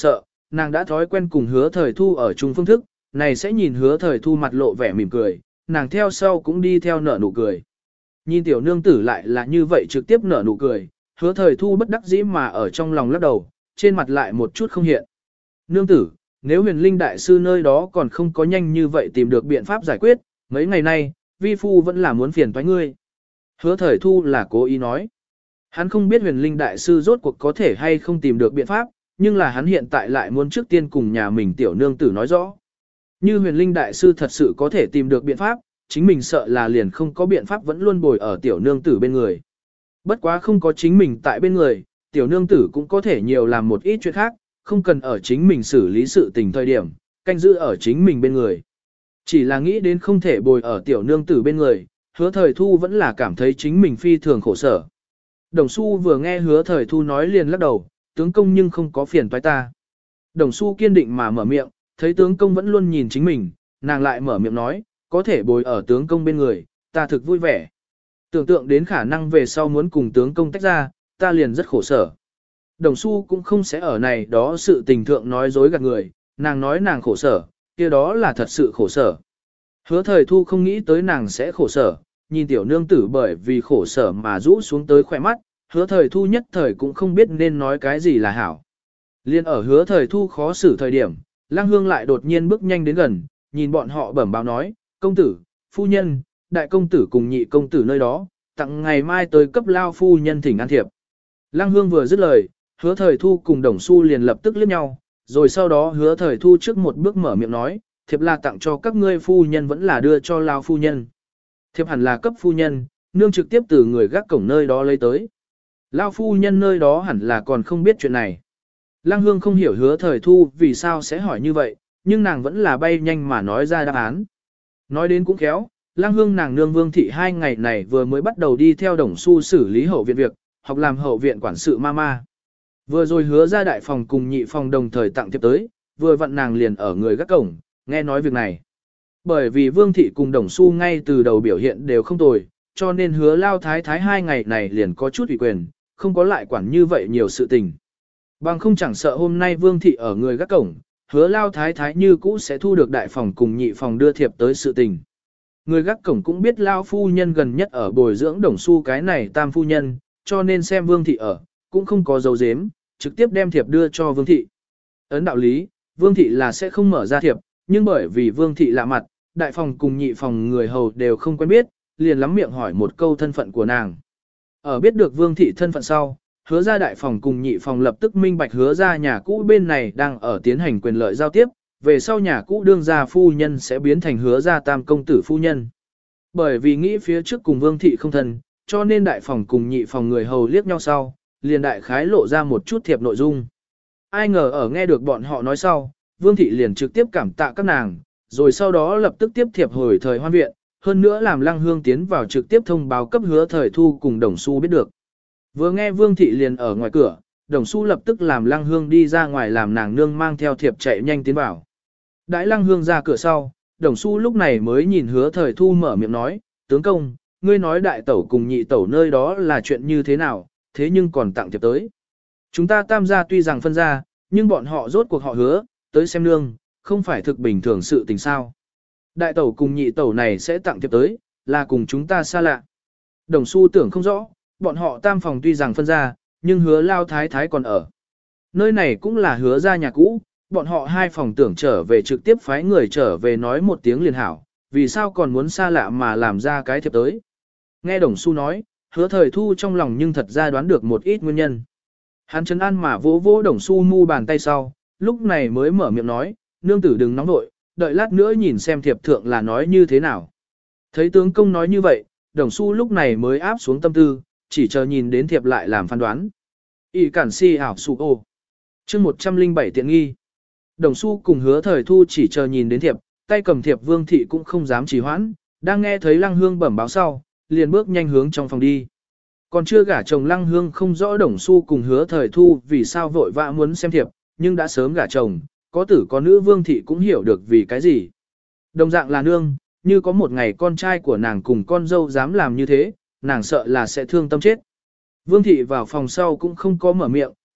nàng đã thói quen cùng hứa thời thu ở chung phương thức, này sẽ nhìn hứa thời thu mặt lộ vẻ mỉm cười, nàng theo sau cũng đi theo nở nụ cười. Nhìn tiểu nương tử lại là như vậy trực tiếp nở nụ cười, hứa thời thu bất đắc dĩ mà ở trong lòng lắc đầu, trên mặt lại một chút không hiện. Nương tử, nếu huyền linh đại sư nơi đó còn không có nhanh như vậy tìm được biện pháp giải quyết, mấy ngày nay, vi phu vẫn là muốn phiền toái ngươi. Hứa thời thu là cố ý nói. Hắn không biết huyền linh đại sư rốt cuộc có thể hay không tìm được biện pháp, nhưng là hắn hiện tại lại muốn trước tiên cùng nhà mình tiểu nương tử nói rõ. Như huyền linh đại sư thật sự có thể tìm được biện pháp, chính mình sợ là liền không có biện pháp vẫn luôn bồi ở tiểu nương tử bên người. Bất quá không có chính mình tại bên người, tiểu nương tử cũng có thể nhiều làm một ít chuyện khác, không cần ở chính mình xử lý sự tình thời điểm, canh giữ ở chính mình bên người. Chỉ là nghĩ đến không thể bồi ở tiểu nương tử bên người, hứa thời thu vẫn là cảm thấy chính mình phi thường khổ sở. Đồng Xu vừa nghe hứa thời thu nói liền lắc đầu, tướng công nhưng không có phiền toái ta. Đồng Xu kiên định mà mở miệng, thấy tướng công vẫn luôn nhìn chính mình, nàng lại mở miệng nói, có thể bồi ở tướng công bên người, ta thực vui vẻ. Tưởng tượng đến khả năng về sau muốn cùng tướng công tách ra, ta liền rất khổ sở. Đồng Xu cũng không sẽ ở này đó sự tình thượng nói dối gạt người, nàng nói nàng khổ sở, kia đó là thật sự khổ sở. Hứa thời thu không nghĩ tới nàng sẽ khổ sở, nhìn tiểu nương tử bởi vì khổ sở mà rũ xuống tới khỏe mắt, hứa thời thu nhất thời cũng không biết nên nói cái gì là hảo. Liên ở hứa thời thu khó xử thời điểm, Lăng Hương lại đột nhiên bước nhanh đến gần, nhìn bọn họ bẩm báo nói, công tử, phu nhân, đại công tử cùng nhị công tử nơi đó, tặng ngày mai tới cấp lao phu nhân thỉnh an thiệp. Lăng Hương vừa dứt lời, hứa thời thu cùng Đồng Xu liền lập tức liếc nhau, rồi sau đó hứa thời thu trước một bước mở miệng nói, thiệp là tặng cho các ngươi phu nhân vẫn là đưa cho lao phu nhân. Thiệp hẳn là cấp phu nhân, nương trực tiếp từ người gác cổng nơi đó lấy tới. Lao phu nhân nơi đó hẳn là còn không biết chuyện này. Lăng Hương không hiểu hứa thời thu vì sao sẽ hỏi như vậy, nhưng nàng vẫn là bay nhanh mà nói ra đáp án. Nói đến cũng khéo, Lăng Hương nàng nương Vương Thị hai ngày này vừa mới bắt đầu đi theo Đồng Xu xử lý hậu viện việc, học làm hậu viện quản sự mama. Vừa rồi hứa ra đại phòng cùng nhị phòng đồng thời tặng thiệp tới, vừa vặn nàng liền ở người gác cổng, nghe nói việc này. Bởi vì Vương Thị cùng Đồng Xu ngay từ đầu biểu hiện đều không tồi, cho nên hứa lao thái thái hai ngày này liền có chút ủy quyền, không có lại quản như vậy nhiều sự tình. Bằng không chẳng sợ hôm nay Vương Thị ở người gác cổng, hứa lao thái thái như cũ sẽ thu được đại phòng cùng nhị phòng đưa thiệp tới sự tình. Người gác cổng cũng biết lao phu nhân gần nhất ở bồi dưỡng Đồng Xu cái này tam phu nhân, cho nên xem Vương Thị ở, cũng không có dấu dếm, trực tiếp đem thiệp đưa cho Vương Thị. Ấn đạo lý, Vương Thị là sẽ không mở ra thiệp, nhưng bởi vì Vương Thị lạ mặt, đại phòng cùng nhị phòng người hầu đều không quen biết, liền lắm miệng hỏi một câu thân phận của nàng. Ở biết được Vương Thị thân phận sau, hứa ra đại phòng cùng nhị phòng lập tức minh bạch hứa ra nhà cũ bên này đang ở tiến hành quyền lợi giao tiếp, về sau nhà cũ đương gia phu nhân sẽ biến thành hứa ra tam công tử phu nhân. Bởi vì nghĩ phía trước cùng Vương Thị không thân, cho nên đại phòng cùng nhị phòng người hầu liếc nhau sau, liền đại khái lộ ra một chút thiệp nội dung. Ai ngờ ở nghe được bọn họ nói sau, Vương Thị liền trực tiếp cảm tạ các nàng, rồi sau đó lập tức tiếp thiệp hồi thời hoan viện, hơn nữa làm Lăng Hương tiến vào trực tiếp thông báo cấp hứa thời thu cùng Đồng Xu biết được. Vừa nghe Vương Thị liền ở ngoài cửa, Đồng Xu lập tức làm Lăng Hương đi ra ngoài làm nàng nương mang theo thiệp chạy nhanh tiến vào. Đãi Lăng Hương ra cửa sau, Đồng Xu lúc này mới nhìn hứa thời thu mở miệng nói, tướng công, ngươi nói đại tẩu cùng nhị tẩu nơi đó là chuyện như thế nào, thế nhưng còn tặng thiệp tới. Chúng ta tam gia tuy rằng phân ra, nhưng bọn họ rốt cuộc họ hứa, tới xem nương, không phải thực bình thường sự tình sao. Đại tẩu cùng nhị tẩu này sẽ tặng thiệp tới, là cùng chúng ta xa lạ. Đồng Xu tưởng không rõ, bọn họ tam phòng tuy rằng phân ra, nhưng hứa lao thái thái còn ở. Nơi này cũng là hứa ra nhà cũ, bọn họ hai phòng tưởng trở về trực tiếp phái người trở về nói một tiếng liền hảo, vì sao còn muốn xa lạ mà làm ra cái thiệp tới. Nghe Đồng Xu nói, hứa thời thu trong lòng nhưng thật ra đoán được một ít nguyên nhân. Hắn trấn an mà vỗ vỗ Đồng Xu mu bàn tay sau, lúc này mới mở miệng nói, nương tử đừng nóng nội, đợi lát nữa nhìn xem thiệp thượng là nói như thế nào. Thấy tướng công nói như vậy, Đồng Xu lúc này mới áp xuống tâm tư, chỉ chờ nhìn đến thiệp lại làm phán đoán. Y cản si ảo sụ ô. chương một trăm linh bảy tiện nghi. Đồng Xu cùng hứa thời thu chỉ chờ nhìn đến thiệp, tay cầm thiệp Vương Thị cũng không dám trì hoãn, đang nghe thấy Lăng Hương bẩm báo sau, liền bước nhanh hướng trong phòng đi. Còn chưa gả chồng Lăng Hương không rõ Đồng Xu cùng hứa thời thu vì sao vội vã muốn xem thiệp, nhưng đã sớm gả chồng, có tử có nữ Vương Thị cũng hiểu được vì cái gì. Đồng dạng là nương, như có một ngày con trai của nàng cùng con dâu dám làm như thế, nàng sợ là sẽ thương tâm chết. Vương Thị vào phòng sau cũng không có mở miệng,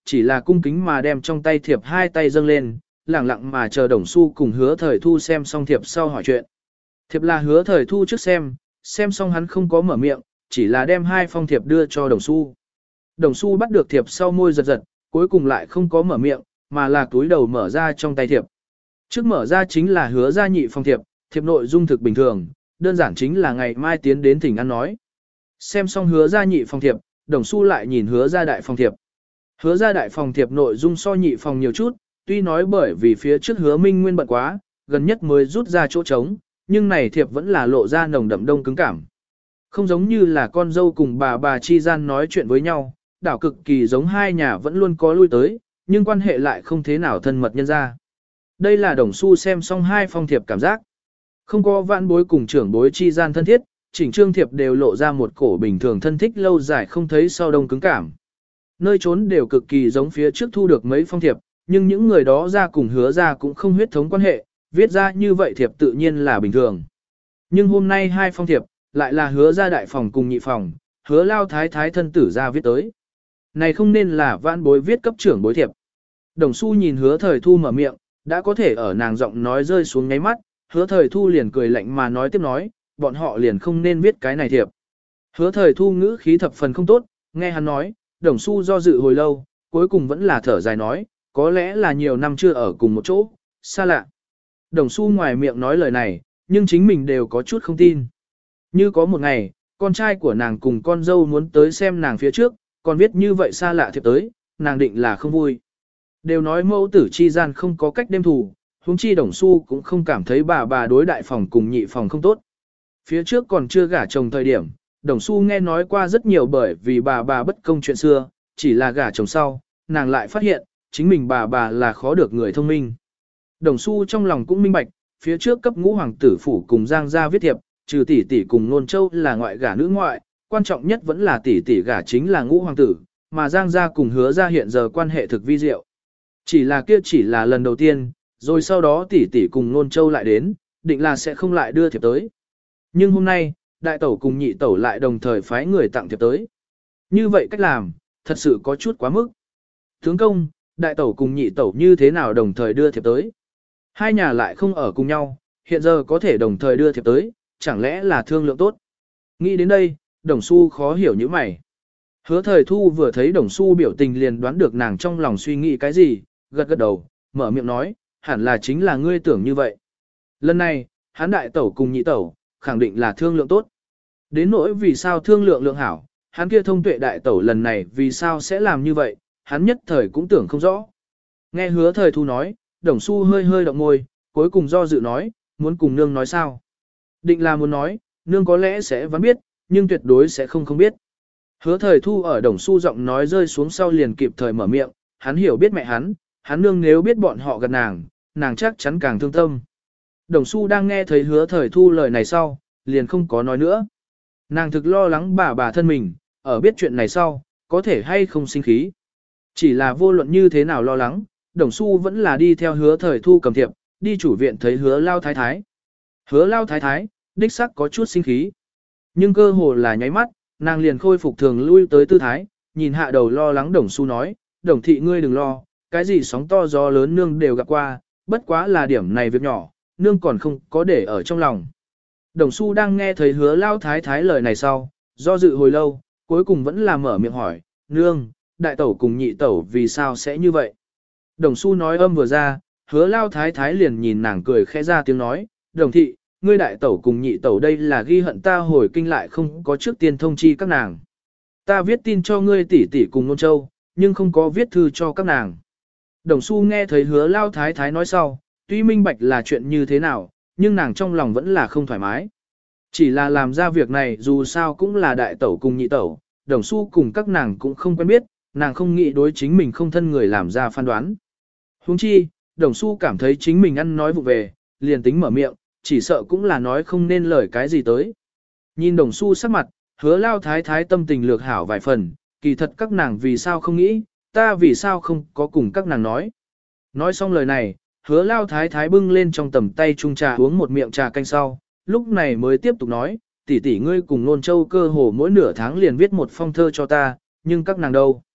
chỉ là cung kính mà đem trong tay thiệp hai tay dâng lên, lặng lặng mà chờ Đồng Xu cùng Hứa Thời Thu xem xong thiệp sau hỏi chuyện. Thiệp là Hứa Thời Thu trước xem, xem xong hắn không có mở miệng, chỉ là đem hai phong thiệp đưa cho Đồng Xu. Đồng Xu bắt được thiệp sau môi giật giật, cuối cùng lại không có mở miệng, mà là túi đầu mở ra trong tay thiệp. Trước mở ra chính là Hứa gia nhị phong thiệp, thiệp nội dung thực bình thường, đơn giản chính là ngày mai tiến đến thỉnh ăn nói. Xem xong Hứa gia nhị phong thiệp, Đồng Xu lại nhìn Hứa gia đại phong thiệp. Hứa gia đại phong thiệp nội dung so nhị phong nhiều chút, tuy nói bởi vì phía trước Hứa Minh Nguyên bận quá, gần nhất mới rút ra chỗ trống, nhưng này thiệp vẫn là lộ ra nồng đậm đông cứng cảm. Không giống như là con dâu cùng bà bà chi gian nói chuyện với nhau, đảo cực kỳ giống hai nhà vẫn luôn có lui tới, nhưng quan hệ lại không thế nào thân mật nhân ra. Đây là Đồng Xu xem xong hai phong thiệp cảm giác. Không có vãn bối cùng trưởng bối chi gian thân thiết, chỉnh trương thiệp đều lộ ra một cổ bình thường thân thích lâu dài không thấy sau đông cứng cảm. Nơi trốn đều cực kỳ giống phía trước thu được mấy phong thiệp, nhưng những người đó ra cùng Hứa ra cũng không huyết thống quan hệ, viết ra như vậy thiệp tự nhiên là bình thường. Nhưng hôm nay hai phong thiệp, lại là Hứa ra đại phòng cùng nhị phòng, Hứa lao thái thái thân tử ra viết tới. Này không nên là vãn bối viết cấp trưởng bối thiệp. Đồng Xu nhìn Hứa Thời Thu mở miệng, đã có thể ở nàng giọng nói rơi xuống ngáy mắt, Hứa Thời Thu liền cười lạnh mà nói tiếp nói, bọn họ liền không nên viết cái này thiệp. Hứa Thời Thu ngữ khí thập phần không tốt, nghe hắn nói, Đồng Xu do dự hồi lâu, cuối cùng vẫn là thở dài nói, có lẽ là nhiều năm chưa ở cùng một chỗ, xa lạ. Đồng Xu ngoài miệng nói lời này, nhưng chính mình đều có chút không tin. Như có một ngày, con trai của nàng cùng con dâu muốn tới xem nàng phía trước, còn viết như vậy xa lạ thiệp tới, nàng định là không vui. Đều nói mẫu tử chi gian không có cách đêm thù, huống chi Đồng Xu cũng không cảm thấy bà bà đối đại phòng cùng nhị phòng không tốt. Phía trước còn chưa gả chồng thời điểm, Đồng Xu nghe nói qua rất nhiều bởi vì bà bà bất công chuyện xưa, chỉ là gả chồng sau, nàng lại phát hiện, chính mình bà bà là khó được người thông minh. Đồng Xu trong lòng cũng minh bạch, phía trước cấp ngũ hoàng tử phủ cùng Giang gia viết thiệp, trừ tỷ tỷ cùng Nôn Châu là ngoại gả nữ ngoại, quan trọng nhất vẫn là tỷ tỷ gả chính là ngũ hoàng tử, mà Giang gia cùng Hứa gia hiện giờ quan hệ thực vi diệu. Chỉ là kia chỉ là lần đầu tiên, rồi sau đó tỷ tỷ cùng Nôn Châu lại đến, định là sẽ không lại đưa thiệp tới. Nhưng hôm nay, đại tẩu cùng nhị tẩu lại đồng thời phái người tặng thiệp tới. Như vậy cách làm, thật sự có chút quá mức. Tướng công, đại tẩu cùng nhị tẩu như thế nào đồng thời đưa thiệp tới? Hai nhà lại không ở cùng nhau, hiện giờ có thể đồng thời đưa thiệp tới, chẳng lẽ là thương lượng tốt? Nghĩ đến đây, Đồng Xu khó hiểu như mày. Hứa Thời Thu vừa thấy Đồng Xu biểu tình liền đoán được nàng trong lòng suy nghĩ cái gì, gật gật đầu, mở miệng nói, hẳn là chính là ngươi tưởng như vậy. Lần này, hắn đại tẩu cùng nhị tẩu, khẳng định là thương lượng tốt. Đến nỗi vì sao thương lượng lượng hảo, hắn kia thông tuệ đại tẩu lần này vì sao sẽ làm như vậy, hắn nhất thời cũng tưởng không rõ. Nghe Hứa Thời Thu nói, Đồng Xu hơi hơi động môi, cuối cùng do dự nói, muốn cùng nương nói sao. Định là muốn nói, nương có lẽ sẽ vẫn biết, nhưng tuyệt đối sẽ không không biết. Hứa Thời Thu ở Đồng Xu giọng nói rơi xuống sau liền kịp thời mở miệng, hắn hiểu biết mẹ hắn, hắn nương nếu biết bọn họ gần nàng, nàng chắc chắn càng thương tâm. Đồng Xu đang nghe thấy Hứa Thời Thu lời này sau, liền không có nói nữa. Nàng thực lo lắng bà bà thân mình, ở biết chuyện này sau, có thể hay không sinh khí. Chỉ là vô luận như thế nào lo lắng, Đồng Xu vẫn là đi theo Hứa Thời Thu cầm thiệp, đi chủ viện thấy Hứa Lao Thái Thái. Hứa Lao Thái Thái, đích sắc có chút sinh khí. Nhưng cơ hồ là nháy mắt, nàng liền khôi phục thường lui tới tư thái, nhìn hạ đầu lo lắng Đồng Xu nói, Đồng thị ngươi đừng lo, cái gì sóng to gió lớn nương đều gặp qua, bất quá là điểm này việc nhỏ, nương còn không có để ở trong lòng. Đồng Xu đang nghe thấy Hứa Lao Thái Thái lời này sau, do dự hồi lâu, cuối cùng vẫn là mở miệng hỏi, nương, đại tẩu cùng nhị tẩu vì sao sẽ như vậy? Đồng Xu nói âm vừa ra, Hứa Lao Thái Thái liền nhìn nàng cười khẽ ra tiếng nói, Đồng thị, ngươi đại tẩu cùng nhị tẩu đây là ghi hận ta hồi kinh lại không có trước tiên thông chi các nàng. Ta viết tin cho ngươi tỷ tỷ cùng Nôn Châu, nhưng không có viết thư cho các nàng. Đồng Xu nghe thấy Hứa Lao Thái Thái nói sau, tuy minh bạch là chuyện như thế nào, nhưng nàng trong lòng vẫn là không thoải mái. Chỉ là làm ra việc này dù sao cũng là đại tẩu cùng nhị tẩu, Đồng Xu cùng các nàng cũng không quen biết, nàng không nghĩ đối chính mình không thân người làm ra phán đoán. Huống chi, Đồng Xu cảm thấy chính mình ăn nói vụ về, liền tính mở miệng, chỉ sợ cũng là nói không nên lời cái gì tới. Nhìn Đồng Xu sắc mặt, Hứa Lao Thái Thái tâm tình lược hảo vài phần, kỳ thật các nàng vì sao không nghĩ, ta vì sao không có cùng các nàng nói. Nói xong lời này, Hứa Lao Thái Thái bưng lên trong tầm tay chung trà uống một miệng trà canh sau, lúc này mới tiếp tục nói, tỷ tỷ ngươi cùng Nôn Châu cơ hồ mỗi nửa tháng liền viết một phong thơ cho ta, nhưng các nàng đâu.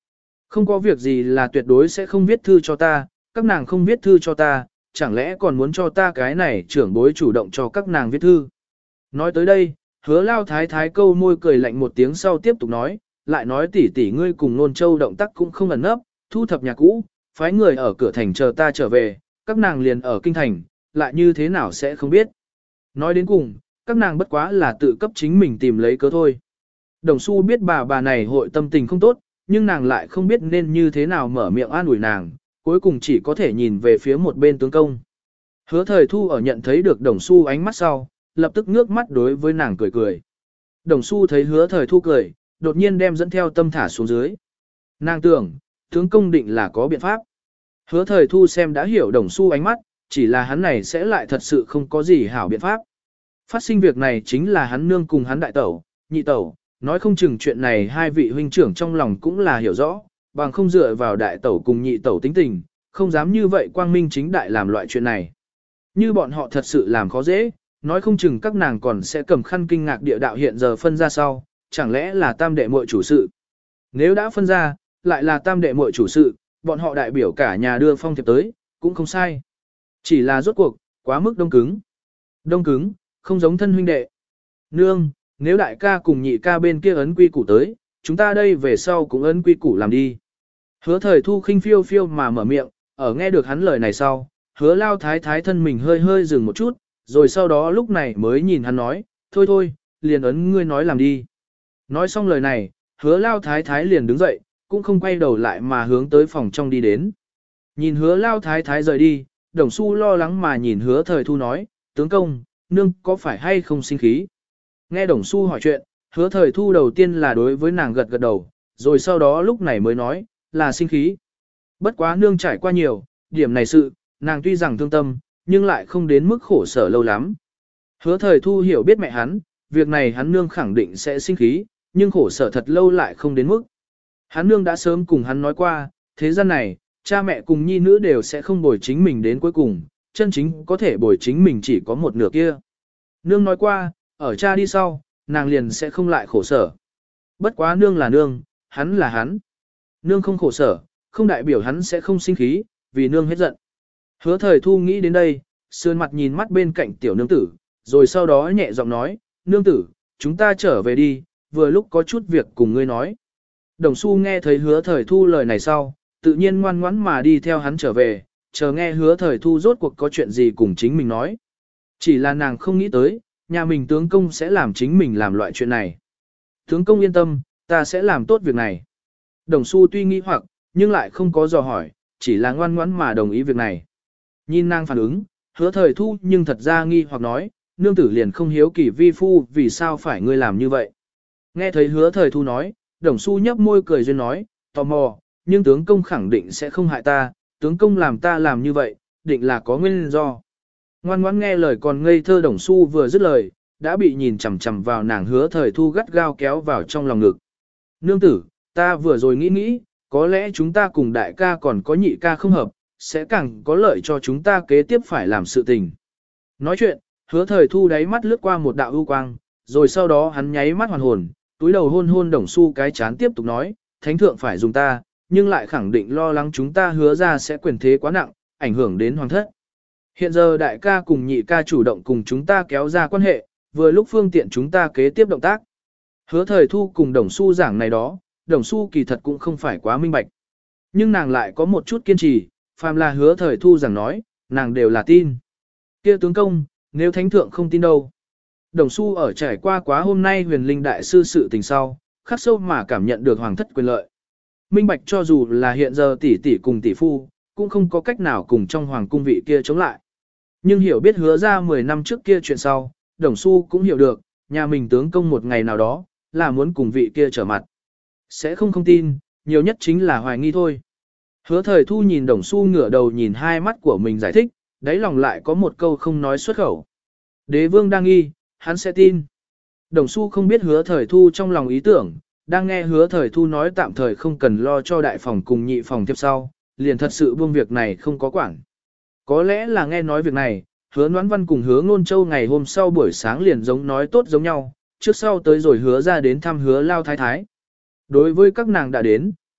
Không có việc gì là tuyệt đối sẽ không viết thư cho ta, các nàng không viết thư cho ta, chẳng lẽ còn muốn cho ta cái này trưởng bối chủ động cho các nàng viết thư. Nói tới đây, hứa lao thái thái câu môi cười lạnh một tiếng sau tiếp tục nói, lại nói tỷ tỷ ngươi cùng nôn châu động tác cũng không ẩn nấp, thu thập nhà cũ, phái người ở cửa thành chờ ta trở về, các nàng liền ở kinh thành, lại như thế nào sẽ không biết. Nói đến cùng, các nàng bất quá là tự cấp chính mình tìm lấy cớ thôi. Đồng Xu biết bà bà này hội tâm tình không tốt, nhưng nàng lại không biết nên như thế nào mở miệng an ủi nàng, cuối cùng chỉ có thể nhìn về phía một bên tướng công. Hứa thời thu ở nhận thấy được Đồng Xu ánh mắt sau, lập tức ngước mắt đối với nàng cười cười. Đồng Xu thấy hứa thời thu cười, đột nhiên đem dẫn theo tâm thả xuống dưới. Nàng tưởng, tướng công định là có biện pháp. Hứa thời thu xem đã hiểu Đồng Xu ánh mắt, chỉ là hắn này sẽ lại thật sự không có gì hảo biện pháp. Phát sinh việc này chính là hắn nương cùng hắn đại tẩu, nhị tẩu, nói không chừng chuyện này hai vị huynh trưởng trong lòng cũng là hiểu rõ, bằng không dựa vào đại tẩu cùng nhị tẩu tính tình, không dám như vậy quang minh chính đại làm loại chuyện này. Như bọn họ thật sự làm khó dễ, nói không chừng các nàng còn sẽ cầm khăn kinh ngạc địa đạo hiện giờ phân ra sau, chẳng lẽ là tam đệ muội chủ sự. Nếu đã phân ra, lại là tam đệ muội chủ sự, bọn họ đại biểu cả nhà đưa phong thiệp tới, cũng không sai. Chỉ là rốt cuộc, quá mức đông cứng. Đông cứng, không giống thân huynh đệ. Nương, nếu đại ca cùng nhị ca bên kia ấn quy củ tới, chúng ta đây về sau cũng ấn quy củ làm đi. Hứa thời thu khinh phiêu phiêu mà mở miệng, ở nghe được hắn lời này sau, hứa lao thái thái thân mình hơi hơi dừng một chút, rồi sau đó lúc này mới nhìn hắn nói, thôi thôi, liền ấn ngươi nói làm đi. Nói xong lời này, hứa lao thái thái liền đứng dậy, cũng không quay đầu lại mà hướng tới phòng trong đi đến. Nhìn hứa lao thái thái rời đi, Đồng Xu lo lắng mà nhìn hứa thời thu nói, tướng công, nương có phải hay không sinh khí? Nghe Đồng Xu hỏi chuyện, hứa thời thu đầu tiên là đối với nàng gật gật đầu, rồi sau đó lúc này mới nói, là sinh khí. Bất quá nương trải qua nhiều, điểm này sự, nàng tuy rằng thương tâm, nhưng lại không đến mức khổ sở lâu lắm. Hứa thời thu hiểu biết mẹ hắn, việc này hắn nương khẳng định sẽ sinh khí, nhưng khổ sở thật lâu lại không đến mức. Hắn nương đã sớm cùng hắn nói qua, thế gian này, cha mẹ cùng nhi nữ đều sẽ không bồi chính mình đến cuối cùng, chân chính có thể bồi chính mình chỉ có một nửa kia. Nương nói qua, ở cha đi sau, nàng liền sẽ không lại khổ sở. Bất quá nương là nương, hắn là hắn. Nương không khổ sở, không đại biểu hắn sẽ không sinh khí, vì nương hết giận. Hứa thời thu nghĩ đến đây, sườn mặt nhìn mắt bên cạnh tiểu nương tử, rồi sau đó nhẹ giọng nói, nương tử, chúng ta trở về đi, vừa lúc có chút việc cùng ngươi nói. Đồng Xu nghe thấy hứa thời thu lời này sau, tự nhiên ngoan ngoãn mà đi theo hắn trở về, chờ nghe hứa thời thu rốt cuộc có chuyện gì cùng chính mình nói. Chỉ là nàng không nghĩ tới, nhà mình tướng công sẽ làm chính mình làm loại chuyện này. Tướng công yên tâm, ta sẽ làm tốt việc này. Đồng Xu tuy nghi hoặc, nhưng lại không có dò hỏi, chỉ là ngoan ngoãn mà đồng ý việc này. Nhìn nàng phản ứng, hứa thời thu nhưng thật ra nghi hoặc nói, nương tử liền không hiếu kỳ vi phu vì sao phải ngươi làm như vậy. Nghe thấy hứa thời thu nói, Đồng Xu nhấp môi cười duyên nói, tò mò, nhưng tướng công khẳng định sẽ không hại ta, tướng công làm ta làm như vậy, định là có nguyên do. Ngoan ngoãn nghe lời còn ngây thơ Đồng Xu vừa dứt lời, đã bị nhìn chằm chằm vào nàng hứa thời thu gắt gao kéo vào trong lòng ngực. Nương tử, ta vừa rồi nghĩ nghĩ, có lẽ chúng ta cùng đại ca còn có nhị ca không hợp, sẽ càng có lợi cho chúng ta kế tiếp phải làm sự tình. Nói chuyện, hứa thời thu đáy mắt lướt qua một đạo ưu quang, rồi sau đó hắn nháy mắt hoàn hồn, túi đầu hôn hôn Đồng Xu cái chán tiếp tục nói, thánh thượng phải dùng ta, nhưng lại khẳng định lo lắng chúng ta hứa ra sẽ quyền thế quá nặng, ảnh hưởng đến hoàng thất. Hiện giờ đại ca cùng nhị ca chủ động cùng chúng ta kéo ra quan hệ, vừa lúc phương tiện chúng ta kế tiếp động tác. Hứa thời thu cùng Đồng Xu giảng này đó, Đồng Xu kỳ thật cũng không phải quá minh bạch. Nhưng nàng lại có một chút kiên trì, phàm là hứa thời thu giảng nói, nàng đều là tin. Kia tướng công, nếu thánh thượng không tin đâu. Đồng Xu ở trải qua quá hôm nay huyền linh đại sư sự tình sau, khắc sâu mà cảm nhận được hoàng thất quyền lợi. Minh bạch cho dù là hiện giờ tỷ tỷ cùng tỷ phu, cũng không có cách nào cùng trong hoàng cung vị kia chống lại. Nhưng hiểu biết hứa ra mười năm trước kia chuyện sau, Đồng Xu cũng hiểu được, nhà mình tướng công một ngày nào đó, là muốn cùng vị kia trở mặt. Sẽ không không tin, nhiều nhất chính là hoài nghi thôi. Hứa thời thu nhìn Đồng Xu ngửa đầu nhìn hai mắt của mình giải thích, đáy lòng lại có một câu không nói xuất khẩu. Đế vương đang nghi, hắn sẽ tin. Đồng Xu không biết hứa thời thu trong lòng ý tưởng, đang nghe hứa thời thu nói tạm thời không cần lo cho đại phòng cùng nhị phòng tiếp sau, liền thật sự buông việc này không có quản. Có lẽ là nghe nói việc này, hứa Noãn Văn cùng hứa Ngôn Châu ngày hôm sau buổi sáng liền giống nói tốt giống nhau, trước sau tới rồi hứa ra đến thăm hứa lao thái thái. Đối với các nàng đã đến,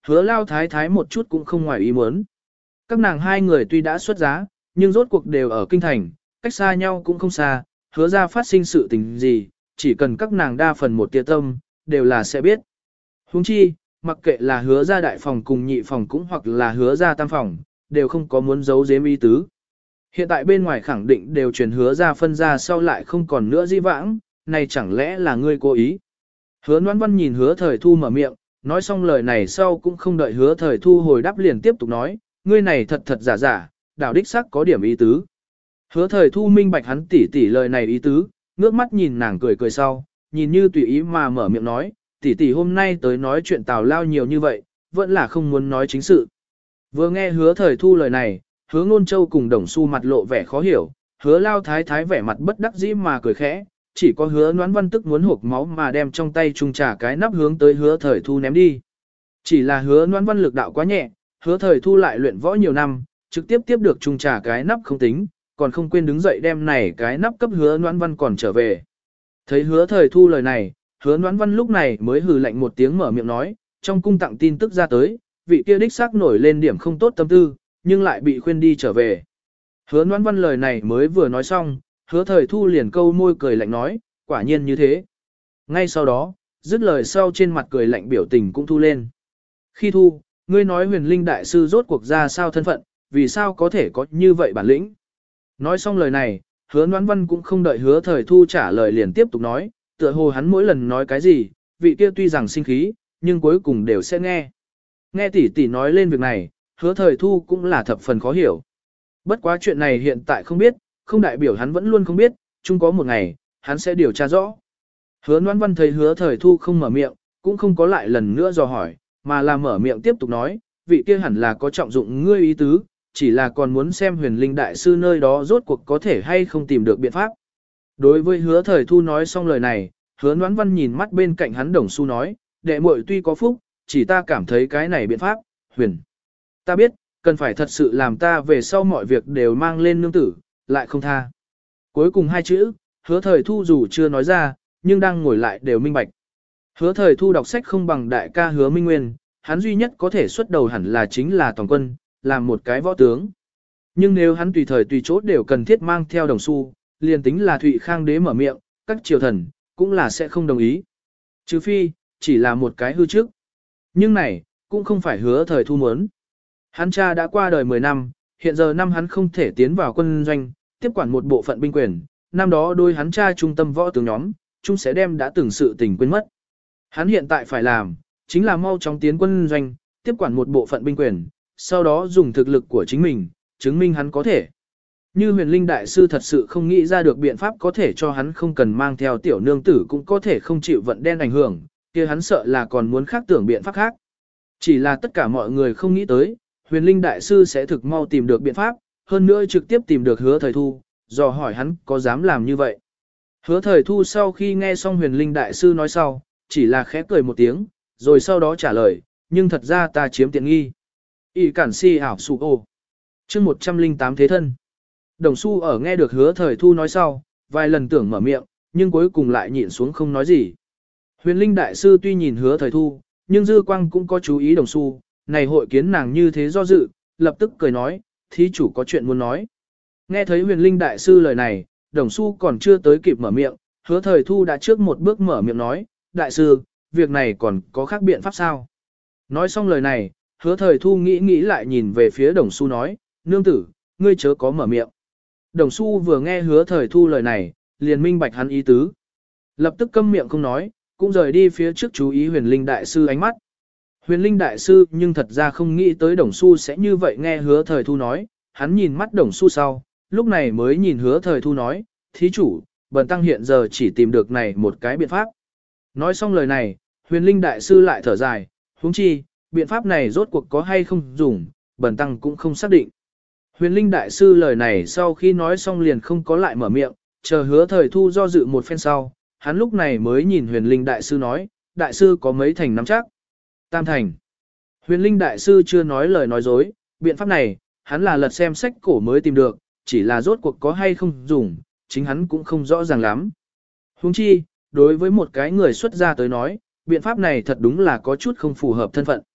hứa lao thái thái một chút cũng không ngoài ý muốn. Các nàng hai người tuy đã xuất giá, nhưng rốt cuộc đều ở kinh thành, cách xa nhau cũng không xa, hứa ra phát sinh sự tình gì, chỉ cần các nàng đa phần một tia tâm, đều là sẽ biết. Huống chi, mặc kệ là hứa ra đại phòng cùng nhị phòng cũng hoặc là hứa ra tam phòng, đều không có muốn giấu giếm ý tứ. Hiện tại bên ngoài khẳng định đều truyền hứa ra phân ra sau lại không còn nữa di vãng, này chẳng lẽ là ngươi cố ý. Hứa Noãn Văn nhìn hứa thời thu mở miệng, nói xong lời này sau cũng không đợi hứa thời thu hồi đáp liền tiếp tục nói, ngươi này thật thật giả giả, đảo đích xác có điểm ý tứ. Hứa thời thu minh bạch hắn tỉ tỉ lời này ý tứ, ngước mắt nhìn nàng cười cười sau, nhìn như tùy ý mà mở miệng nói, tỉ tỉ hôm nay tới nói chuyện tào lao nhiều như vậy, vẫn là không muốn nói chính sự. Vừa nghe hứa thời thu lời này, hứa ngôn châu cùng đồng xu mặt lộ vẻ khó hiểu, hứa lao thái thái vẻ mặt bất đắc dĩ mà cười khẽ, chỉ có hứa Noãn Văn tức muốn hộp máu mà đem trong tay chung trà cái nắp hướng tới hứa thời thu ném đi. Chỉ là hứa Noãn Văn lực đạo quá nhẹ, hứa thời thu lại luyện võ nhiều năm, trực tiếp tiếp được chung trà cái nắp không tính, còn không quên đứng dậy đem này cái nắp cấp hứa Noãn Văn còn trở về. Thấy hứa thời thu lời này, hứa Noãn Văn lúc này mới hừ lạnh một tiếng mở miệng nói, trong cung tặng tin tức ra tới, vị kia đích xác nổi lên điểm không tốt tâm tư, nhưng lại bị khuyên đi trở về. Hứa Noãn Văn lời này mới vừa nói xong, hứa thời thu liền câu môi cười lạnh nói, quả nhiên như thế. Ngay sau đó, dứt lời sau trên mặt cười lạnh biểu tình cũng thu lên. Khi thu, ngươi nói huyền linh đại sư rốt cuộc ra sao thân phận, vì sao có thể có như vậy bản lĩnh. Nói xong lời này, hứa Noãn Văn cũng không đợi hứa thời thu trả lời liền tiếp tục nói, tựa hồ hắn mỗi lần nói cái gì, vị kia tuy rằng sinh khí, nhưng cuối cùng đều sẽ nghe. Nghe tỷ tỷ nói lên việc này, hứa thời thu cũng là thập phần khó hiểu. Bất quá chuyện này hiện tại không biết, không đại biểu hắn vẫn luôn không biết, chung có một ngày, hắn sẽ điều tra rõ. Hứa Noãn Văn thấy hứa thời thu không mở miệng, cũng không có lại lần nữa dò hỏi, mà là mở miệng tiếp tục nói, vị kia hẳn là có trọng dụng ngươi ý tứ, chỉ là còn muốn xem huyền linh đại sư nơi đó rốt cuộc có thể hay không tìm được biện pháp. Đối với hứa thời thu nói xong lời này, hứa Noãn Văn nhìn mắt bên cạnh hắn đồng xu nói, đệ muội tuy có phúc, chỉ ta cảm thấy cái này biện pháp, huyền. Ta biết, cần phải thật sự làm ta về sau mọi việc đều mang lên nương tử, lại không tha. Cuối cùng hai chữ, hứa thời thu dù chưa nói ra, nhưng đang ngồi lại đều minh bạch. Hứa thời thu đọc sách không bằng đại ca hứa Minh Nguyên, hắn duy nhất có thể xuất đầu hẳn là chính là toàn quân, làm một cái võ tướng. Nhưng nếu hắn tùy thời tùy chỗ đều cần thiết mang theo đồng xu, liền tính là Thụy Khang đế mở miệng, các triều thần, cũng là sẽ không đồng ý. Trừ phi, chỉ là một cái hư trước. Nhưng này, cũng không phải hứa thời thu muốn. Hắn cha đã qua đời mười năm, hiện giờ năm hắn không thể tiến vào quân doanh, tiếp quản một bộ phận binh quyền, năm đó đôi hắn cha trung tâm võ tướng nhóm, chúng sẽ đem đã từng sự tình quên mất. Hắn hiện tại phải làm, chính là mau chóng tiến quân doanh, tiếp quản một bộ phận binh quyền, sau đó dùng thực lực của chính mình, chứng minh hắn có thể. Như huyền linh đại sư thật sự không nghĩ ra được biện pháp có thể cho hắn không cần mang theo tiểu nương tử cũng có thể không chịu vận đen ảnh hưởng, kia hắn sợ là còn muốn khác tưởng biện pháp khác. Chỉ là tất cả mọi người không nghĩ tới, huyền linh đại sư sẽ thực mau tìm được biện pháp, hơn nữa trực tiếp tìm được hứa thời thu, dò hỏi hắn có dám làm như vậy. Hứa thời thu sau khi nghe xong huyền linh đại sư nói sau, chỉ là khẽ cười một tiếng, rồi sau đó trả lời, nhưng thật ra ta chiếm tiện nghi. Ý cản si ảo sụ ô. chương một trăm lẻ tám thế thân. Đồng Xu ở nghe được hứa thời thu nói sau, vài lần tưởng mở miệng, nhưng cuối cùng lại nhịn xuống không nói gì. Huyền linh đại sư tuy nhìn hứa thời thu, nhưng dư quang cũng có chú ý Đồng Xu, này hội kiến nàng như thế do dự, lập tức cười nói, thí chủ có chuyện muốn nói. Nghe thấy huyền linh đại sư lời này, Đồng Xu còn chưa tới kịp mở miệng, hứa thời thu đã trước một bước mở miệng nói, đại sư, việc này còn có khác biện pháp sao? Nói xong lời này, hứa thời thu nghĩ nghĩ lại nhìn về phía Đồng Xu nói, nương tử, ngươi chớ có mở miệng. Đồng Xu vừa nghe hứa thời thu lời này, liền minh bạch hắn ý tứ. Lập tức câm miệng không nói, cũng rời đi phía trước chú ý huyền linh đại sư ánh mắt. Huyền linh đại sư nhưng thật ra không nghĩ tới Đồng Xu sẽ như vậy nghe hứa thời thu nói, hắn nhìn mắt Đồng Xu sau, lúc này mới nhìn hứa thời thu nói, thí chủ, bần tăng hiện giờ chỉ tìm được này một cái biện pháp. Nói xong lời này, huyền linh đại sư lại thở dài, huống chi, biện pháp này rốt cuộc có hay không dùng, bần tăng cũng không xác định. Huyền linh đại sư lời này sau khi nói xong liền không có lại mở miệng, chờ hứa thời thu do dự một phen sau, hắn lúc này mới nhìn huyền linh đại sư nói, đại sư có mấy thành nắm chắc? Tam thành. Huyền linh đại sư chưa nói lời nói dối, biện pháp này, hắn là lật xem sách cổ mới tìm được, chỉ là rốt cuộc có hay không dùng, chính hắn cũng không rõ ràng lắm. Huống chi, đối với một cái người xuất gia tới nói, biện pháp này thật đúng là có chút không phù hợp thân phận.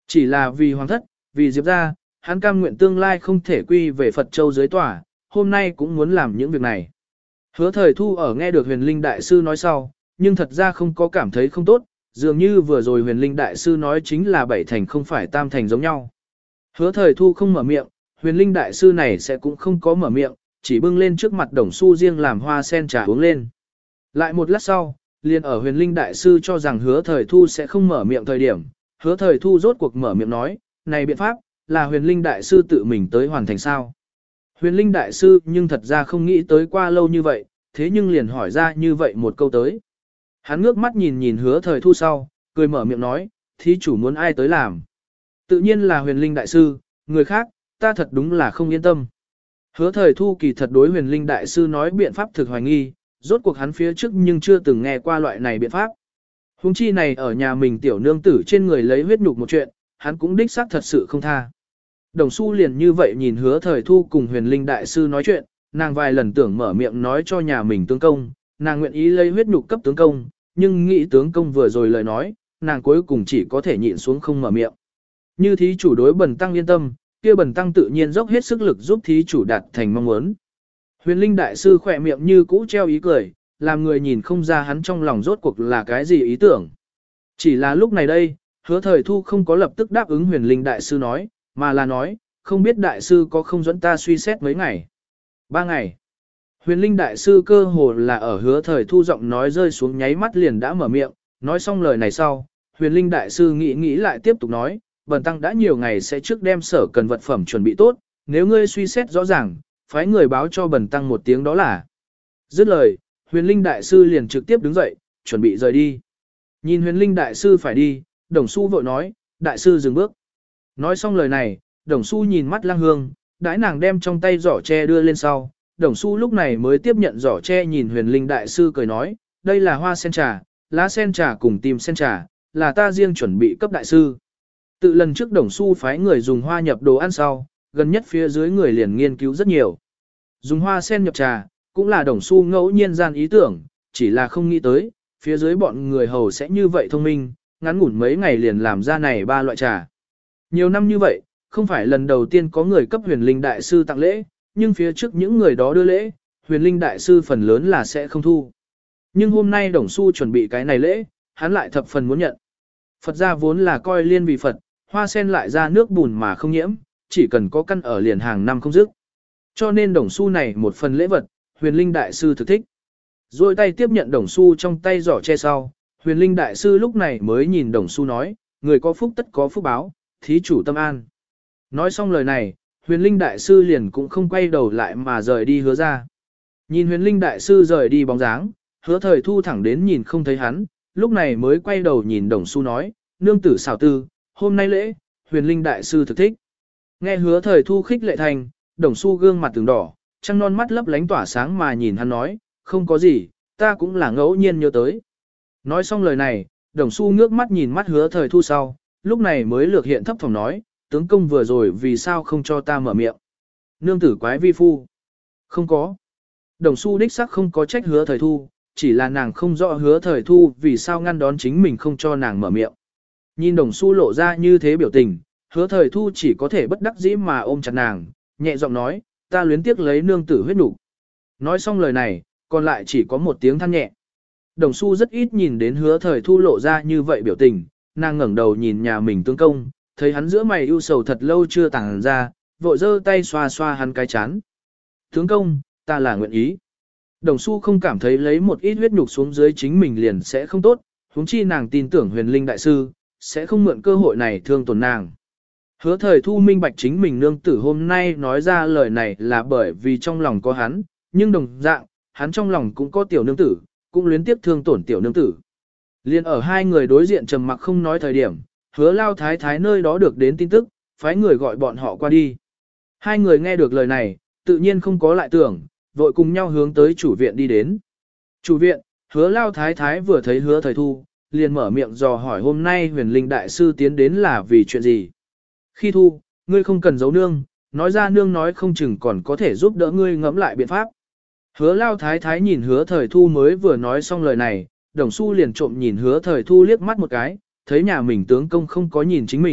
Chỉ là vì hoàng thất, vì Diệp gia, hắn cam nguyện tương lai không thể quy về Phật Châu dưới tòa, hôm nay cũng muốn làm những việc này. Hứa thời thu ở nghe được huyền linh đại sư nói sau, nhưng thật ra không có cảm thấy không tốt, dường như vừa rồi huyền linh đại sư nói chính là bảy thành không phải tam thành giống nhau. Hứa thời thu không mở miệng, huyền linh đại sư này sẽ cũng không có mở miệng, chỉ bưng lên trước mặt đồng xu riêng làm hoa sen trà uống lên. Lại một lát sau, liền ở huyền linh đại sư cho rằng hứa thời thu sẽ không mở miệng thời điểm, hứa thời thu rốt cuộc mở miệng nói, này biện pháp, là huyền linh đại sư tự mình tới hoàn thành sao. Huyền linh đại sư nhưng thật ra không nghĩ tới qua lâu như vậy, thế nhưng liền hỏi ra như vậy một câu tới. Hắn ngước mắt nhìn nhìn hứa thời thu sau, cười mở miệng nói, thí chủ muốn ai tới làm. Tự nhiên là huyền linh đại sư, người khác, ta thật đúng là không yên tâm. Hứa thời thu kỳ thật đối huyền linh đại sư nói biện pháp thực hoài nghi, rốt cuộc hắn phía trước nhưng chưa từng nghe qua loại này biện pháp. Hùng chi này ở nhà mình tiểu nương tử trên người lấy huyết nhục một chuyện, hắn cũng đích xác thật sự không tha. Đồng Xu liền như vậy nhìn hứa thời thu cùng huyền linh đại sư nói chuyện, nàng vài lần tưởng mở miệng nói cho nhà mình tướng công, nàng nguyện ý lấy huyết nhục cấp tướng công, nhưng nghĩ tướng công vừa rồi lời nói, nàng cuối cùng chỉ có thể nhịn xuống không mở miệng. Như thí chủ đối bần tăng yên tâm, kia bần tăng tự nhiên dốc hết sức lực giúp thí chủ đạt thành mong muốn. Huyền linh đại sư khỏe miệng như cũ treo ý cười, làm người nhìn không ra hắn trong lòng rốt cuộc là cái gì ý tưởng. Chỉ là lúc này đây, hứa thời thu không có lập tức đáp ứng huyền linh đại sư nói, mà là nói, không biết đại sư có không dẫn ta suy xét mấy ngày. Ba ngày. Huyền linh đại sư cơ hồ là ở hứa thời thu giọng nói rơi xuống nháy mắt liền đã mở miệng, nói xong lời này sau, huyền linh đại sư nghĩ nghĩ lại tiếp tục nói, bần tăng đã nhiều ngày sẽ trước đem sở cần vật phẩm chuẩn bị tốt, nếu ngươi suy xét rõ ràng, phái người báo cho bần tăng một tiếng đó là. Dứt lời, huyền linh đại sư liền trực tiếp đứng dậy, chuẩn bị rời đi. Nhìn huyền linh đại sư phải đi, đồng su vội nói, đại sư dừng bước. Nói xong lời này, đồng su nhìn mắt lang hương, đãi nàng đem trong tay giỏ tre đưa lên sau. Đồng su lúc này mới tiếp nhận giỏ tre nhìn huyền linh đại sư cười nói, đây là hoa sen trà, lá sen trà cùng tim sen trà, là ta riêng chuẩn bị cấp đại sư. Tự lần trước đồng su phái người dùng hoa nhập đồ ăn sau, gần nhất phía dưới người liền nghiên cứu rất nhiều. Dùng hoa sen nhập trà, cũng là đồng su ngẫu nhiên gian ý tưởng, chỉ là không nghĩ tới, phía dưới bọn người hầu sẽ như vậy thông minh, ngắn ngủn mấy ngày liền làm ra này ba loại trà. Nhiều năm như vậy, không phải lần đầu tiên có người cấp huyền linh đại sư tặng lễ, nhưng phía trước những người đó đưa lễ, huyền linh đại sư phần lớn là sẽ không thu. Nhưng hôm nay đồng su chuẩn bị cái này lễ, hắn lại thập phần muốn nhận. Phật gia vốn là coi liên vì Phật, hoa sen lại ra nước bùn mà không nhiễm, chỉ cần có căn ở liền hàng năm không dứt. Cho nên đồng xu này một phần lễ vật, huyền linh đại sư thực thích. Rồi tay tiếp nhận đồng xu trong tay giỏ che sau, huyền linh đại sư lúc này mới nhìn đồng xu nói, người có phúc tất có phúc báo, thí chủ tâm an. Nói xong lời này, huyền linh đại sư liền cũng không quay đầu lại mà rời đi hứa ra. Nhìn huyền linh đại sư rời đi bóng dáng, hứa thời thu thẳng đến nhìn không thấy hắn, lúc này mới quay đầu nhìn đồng xu nói, nương tử xảo tư, hôm nay lễ, huyền linh đại sư thực thích. Nghe hứa thời thu khích lệ thành, đồng xu gương mặt từng đỏ, trăng non mắt lấp lánh tỏa sáng mà nhìn hắn nói, không có gì, ta cũng là ngẫu nhiên nhớ tới. Nói xong lời này, đồng xu ngước mắt nhìn mắt hứa thời thu sau, lúc này mới lược hiện thấp phòng nói, tướng công vừa rồi vì sao không cho ta mở miệng. Nương tử quái vi phu. Không có. Đồng xu đích sắc không có trách hứa thời thu, chỉ là nàng không rõ hứa thời thu vì sao ngăn đón chính mình không cho nàng mở miệng. Nhìn đồng xu lộ ra như thế biểu tình, hứa thời thu chỉ có thể bất đắc dĩ mà ôm chặt nàng, nhẹ giọng nói, ta luyến tiếc lấy nương tử huyết nục. Nói xong lời này, còn lại chỉ có một tiếng than nhẹ. Đồng xu rất ít nhìn đến hứa thời thu lộ ra như vậy biểu tình, nàng ngẩng đầu nhìn nhà mình tướng công, thấy hắn giữa mày ưu sầu thật lâu chưa tàng ra, vội giơ tay xoa xoa hắn cái chán. Tướng công, ta là nguyện ý. Đồng xu không cảm thấy lấy một ít huyết nhục xuống dưới chính mình liền sẽ không tốt, huống chi nàng tin tưởng huyền linh đại sư, sẽ không mượn cơ hội này thương tổn nàng. Hứa thời thu minh bạch chính mình nương tử hôm nay nói ra lời này là bởi vì trong lòng có hắn, nhưng đồng dạng, hắn trong lòng cũng có tiểu nương tử, cũng luyến tiếp thương tổn tiểu nương tử. Liên ở hai người đối diện trầm mặc không nói thời điểm, hứa lao thái thái nơi đó được đến tin tức, phái người gọi bọn họ qua đi. Hai người nghe được lời này, tự nhiên không có lại tưởng, vội cùng nhau hướng tới chủ viện đi đến. Chủ viện, hứa lao thái thái vừa thấy hứa thời thu, liền mở miệng dò hỏi hôm nay huyền linh đại sư tiến đến là vì chuyện gì. Khi thu, ngươi không cần giấu nương, nói ra nương nói không chừng còn có thể giúp đỡ ngươi ngẫm lại biện pháp. Hứa lao thái thái nhìn hứa thời thu mới vừa nói xong lời này, đồng xu liền trộm nhìn hứa thời thu liếc mắt một cái, thấy nhà mình tướng công không có nhìn chính mình,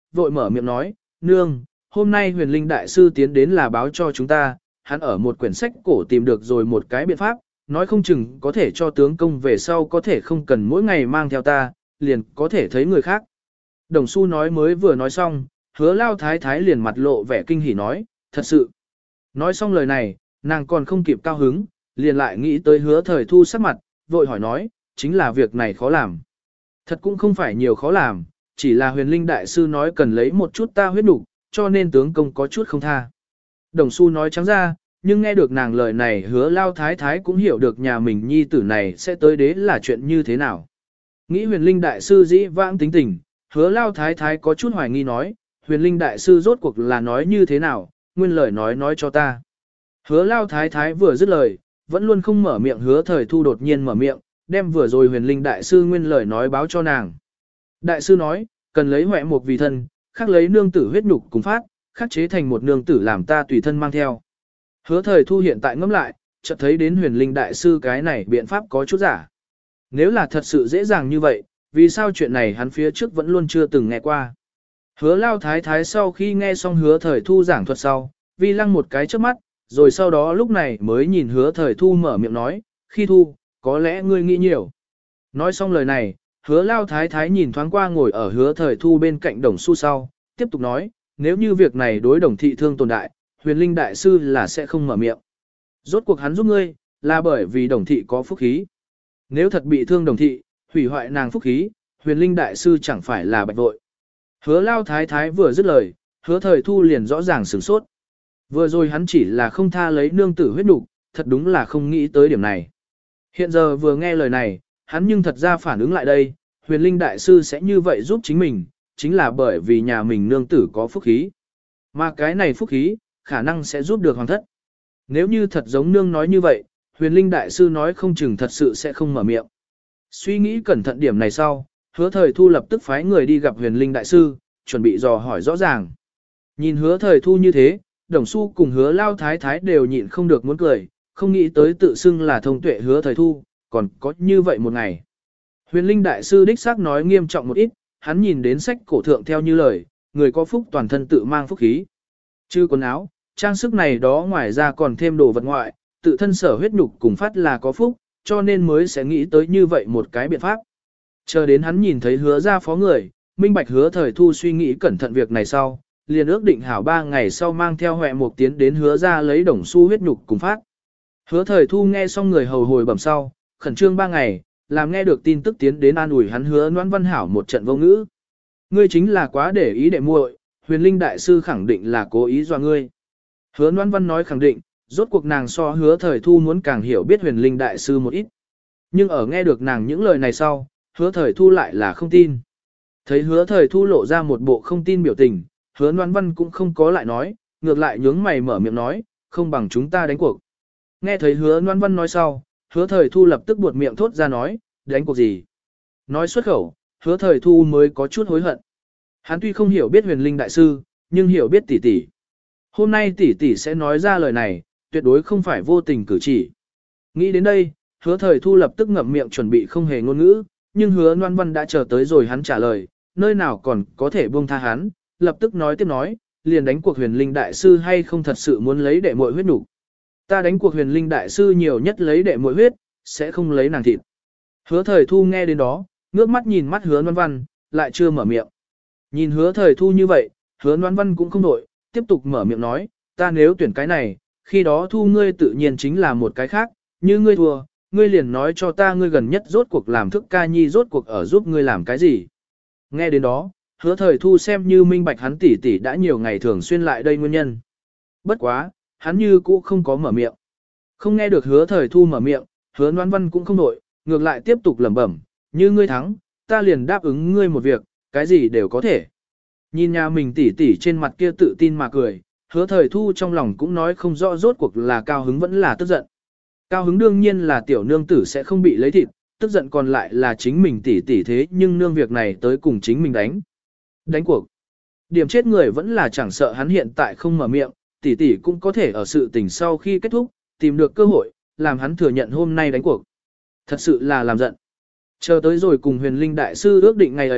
vội mở miệng nói, nương, hôm nay huyền linh đại sư tiến đến là báo cho chúng ta, hắn ở một quyển sách cổ tìm được rồi một cái biện pháp, nói không chừng có thể cho tướng công về sau có thể không cần mỗi ngày mang theo ta, liền có thể thấy người khác. Đồng Xu nói mới vừa nói xong, hứa lao thái thái liền mặt lộ vẻ kinh hỉ nói, thật sự. Nói xong lời này, nàng còn không kịp cao hứng, liền lại nghĩ tới hứa thời thu sắc mặt, vội hỏi nói, chính là việc này khó làm. Thật cũng không phải nhiều khó làm, chỉ là huyền linh đại sư nói cần lấy một chút ta huyết nục, cho nên tướng công có chút không tha. Đồng Xu nói trắng ra, nhưng nghe được nàng lời này hứa lao thái thái cũng hiểu được nhà mình nhi tử này sẽ tới đế là chuyện như thế nào. Nghĩ huyền linh đại sư dĩ vãng tính tình, hứa lao thái thái có chút hoài nghi nói, huyền linh đại sư rốt cuộc là nói như thế nào, nguyên lời nói nói cho ta. Hứa lao thái thái vừa dứt lời, vẫn luôn không mở miệng hứa thời thu đột nhiên mở miệng, đem vừa rồi huyền linh đại sư nguyên lời nói báo cho nàng. Đại sư nói, cần lấy huệ mục vì thân, khác lấy nương tử huyết nhục cùng phát, khắc chế thành một nương tử làm ta tùy thân mang theo. Hứa thời thu hiện tại ngẫm lại, chợt thấy đến huyền linh đại sư cái này biện pháp có chút giả. Nếu là thật sự dễ dàng như vậy, vì sao chuyện này hắn phía trước vẫn luôn chưa từng nghe qua. Hứa lao thái thái sau khi nghe xong hứa thời thu giảng thuật sau, vi lăng một cái trước mắt, rồi sau đó lúc này mới nhìn hứa thời thu mở miệng nói, khi thu, có lẽ ngươi nghĩ nhiều. Nói xong lời này, hứa lao thái thái nhìn thoáng qua ngồi ở hứa thời thu bên cạnh đồng su sau, tiếp tục nói, nếu như việc này đối đồng thị thương tồn đại, huyền linh đại sư là sẽ không mở miệng. Rốt cuộc hắn giúp ngươi, là bởi vì đồng thị có phúc khí. Nếu thật bị thương đồng thị, hủy hoại nàng phúc khí, huyền linh đại sư chẳng phải là bạch vội. Hứa lao thái thái vừa dứt lời, hứa thời thu liền rõ ràng sửng sốt. Vừa rồi hắn chỉ là không tha lấy nương tử huyết nục, thật đúng là không nghĩ tới điểm này. Hiện giờ vừa nghe lời này, hắn nhưng thật ra phản ứng lại đây, huyền linh đại sư sẽ như vậy giúp chính mình, chính là bởi vì nhà mình nương tử có phúc khí. Mà cái này phúc khí, khả năng sẽ giúp được hoàng thất. Nếu như thật giống nương nói như vậy, huyền linh đại sư nói không chừng thật sự sẽ không mở miệng. Suy nghĩ cẩn thận điểm này sau, hứa thời thu lập tức phái người đi gặp huyền linh đại sư, chuẩn bị dò hỏi rõ ràng. Nhìn hứa thời thu như thế, đồng su cùng hứa lao thái thái đều nhịn không được muốn cười, không nghĩ tới tự xưng là thông tuệ hứa thời thu, còn có như vậy một ngày. Huyền linh đại sư đích xác nói nghiêm trọng một ít, hắn nhìn đến sách cổ thượng theo như lời, người có phúc toàn thân tự mang phúc khí. Chứ quần áo, trang sức này đó ngoài ra còn thêm đồ vật ngoại, tự thân sở huyết nhục cùng phát là có phúc, cho nên mới sẽ nghĩ tới như vậy một cái biện pháp. Chờ đến hắn nhìn thấy hứa ra phó người, minh bạch hứa thời thu suy nghĩ cẩn thận việc này sau, liền ước định hảo ba ngày sau mang theo huệ mục tiến đến hứa ra lấy đồng xu huyết nhục cùng phát. Hứa thời thu nghe xong người hầu hồi bẩm sau, khẩn trương ba ngày, làm nghe được tin tức tiến đến an ủi hắn hứa Noãn Văn hảo một trận vô ngữ. Ngươi chính là quá để ý đệ muội, huyền linh đại sư khẳng định là cố ý dọa ngươi. Hứa Noãn Văn nói khẳng định, rốt cuộc nàng so hứa thời thu muốn càng hiểu biết huyền linh đại sư một ít. Nhưng ở nghe được nàng những lời này sau, hứa thời thu lại là không tin. Thấy hứa thời thu lộ ra một bộ không tin biểu tình, hứa Noãn Văn cũng không có lại nói, ngược lại nhướng mày mở miệng nói, không bằng chúng ta đánh cuộc. Nghe thấy hứa Noãn Văn nói sau, hứa thời thu lập tức buột miệng thốt ra nói, đánh cuộc gì? Nói xuất khẩu, hứa thời thu mới có chút hối hận. Hắn tuy không hiểu biết huyền linh đại sư, nhưng hiểu biết tỷ tỷ. Hôm nay tỷ tỷ sẽ nói ra lời này, tuyệt đối không phải vô tình cử chỉ. Nghĩ đến đây, hứa thời thu lập tức ngậm miệng chuẩn bị không hề ngôn ngữ, nhưng hứa Noãn Văn đã chờ tới rồi hắn trả lời, nơi nào còn có thể buông tha hắn, lập tức nói tiếp nói, liền đánh cuộc huyền linh đại sư hay không thật sự muốn lấy đệ muội huyết nục. Ta đánh cuộc huyền linh đại sư nhiều nhất lấy đệ muội huyết, sẽ không lấy nàng thịt. Hứa thời thu nghe đến đó, ngước mắt nhìn mắt hứa Noãn Văn, lại chưa mở miệng. Nhìn hứa thời thu như vậy, hứa Noãn Văn cũng không đổi, tiếp tục mở miệng nói, ta nếu tuyển cái này, khi đó thu ngươi tự nhiên chính là một cái khác, như ngươi thua, ngươi liền nói cho ta ngươi gần nhất rốt cuộc làm thức ca nhi rốt cuộc ở giúp ngươi làm cái gì. Nghe đến đó, hứa thời thu xem như minh bạch hắn tỷ tỷ đã nhiều ngày thường xuyên lại đây nguyên nhân. Bất quá, hắn như cũ không có mở miệng. Không nghe được hứa thời thu mở miệng, hứa Noãn Văn cũng không đổi, ngược lại tiếp tục lẩm bẩm, như ngươi thắng, ta liền đáp ứng ngươi một việc, cái gì đều có thể. Nhìn nhà mình tỷ tỷ trên mặt kia tự tin mà cười, hứa thời thu trong lòng cũng nói không rõ rốt cuộc là cao hứng vẫn là tức giận. Cao hứng đương nhiên là tiểu nương tử sẽ không bị lấy thịt, tức giận còn lại là chính mình tỷ tỷ thế nhưng nương việc này tới cùng chính mình đánh. Đánh cuộc. Điểm chết người vẫn là chẳng sợ hắn hiện tại không mở miệng, tỷ tỷ cũng có thể ở sự tình sau khi kết thúc, tìm được cơ hội, làm hắn thừa nhận hôm nay đánh cuộc. Thật sự là làm giận. Chờ tới rồi cùng huyền linh đại sư ước định ngày ấy,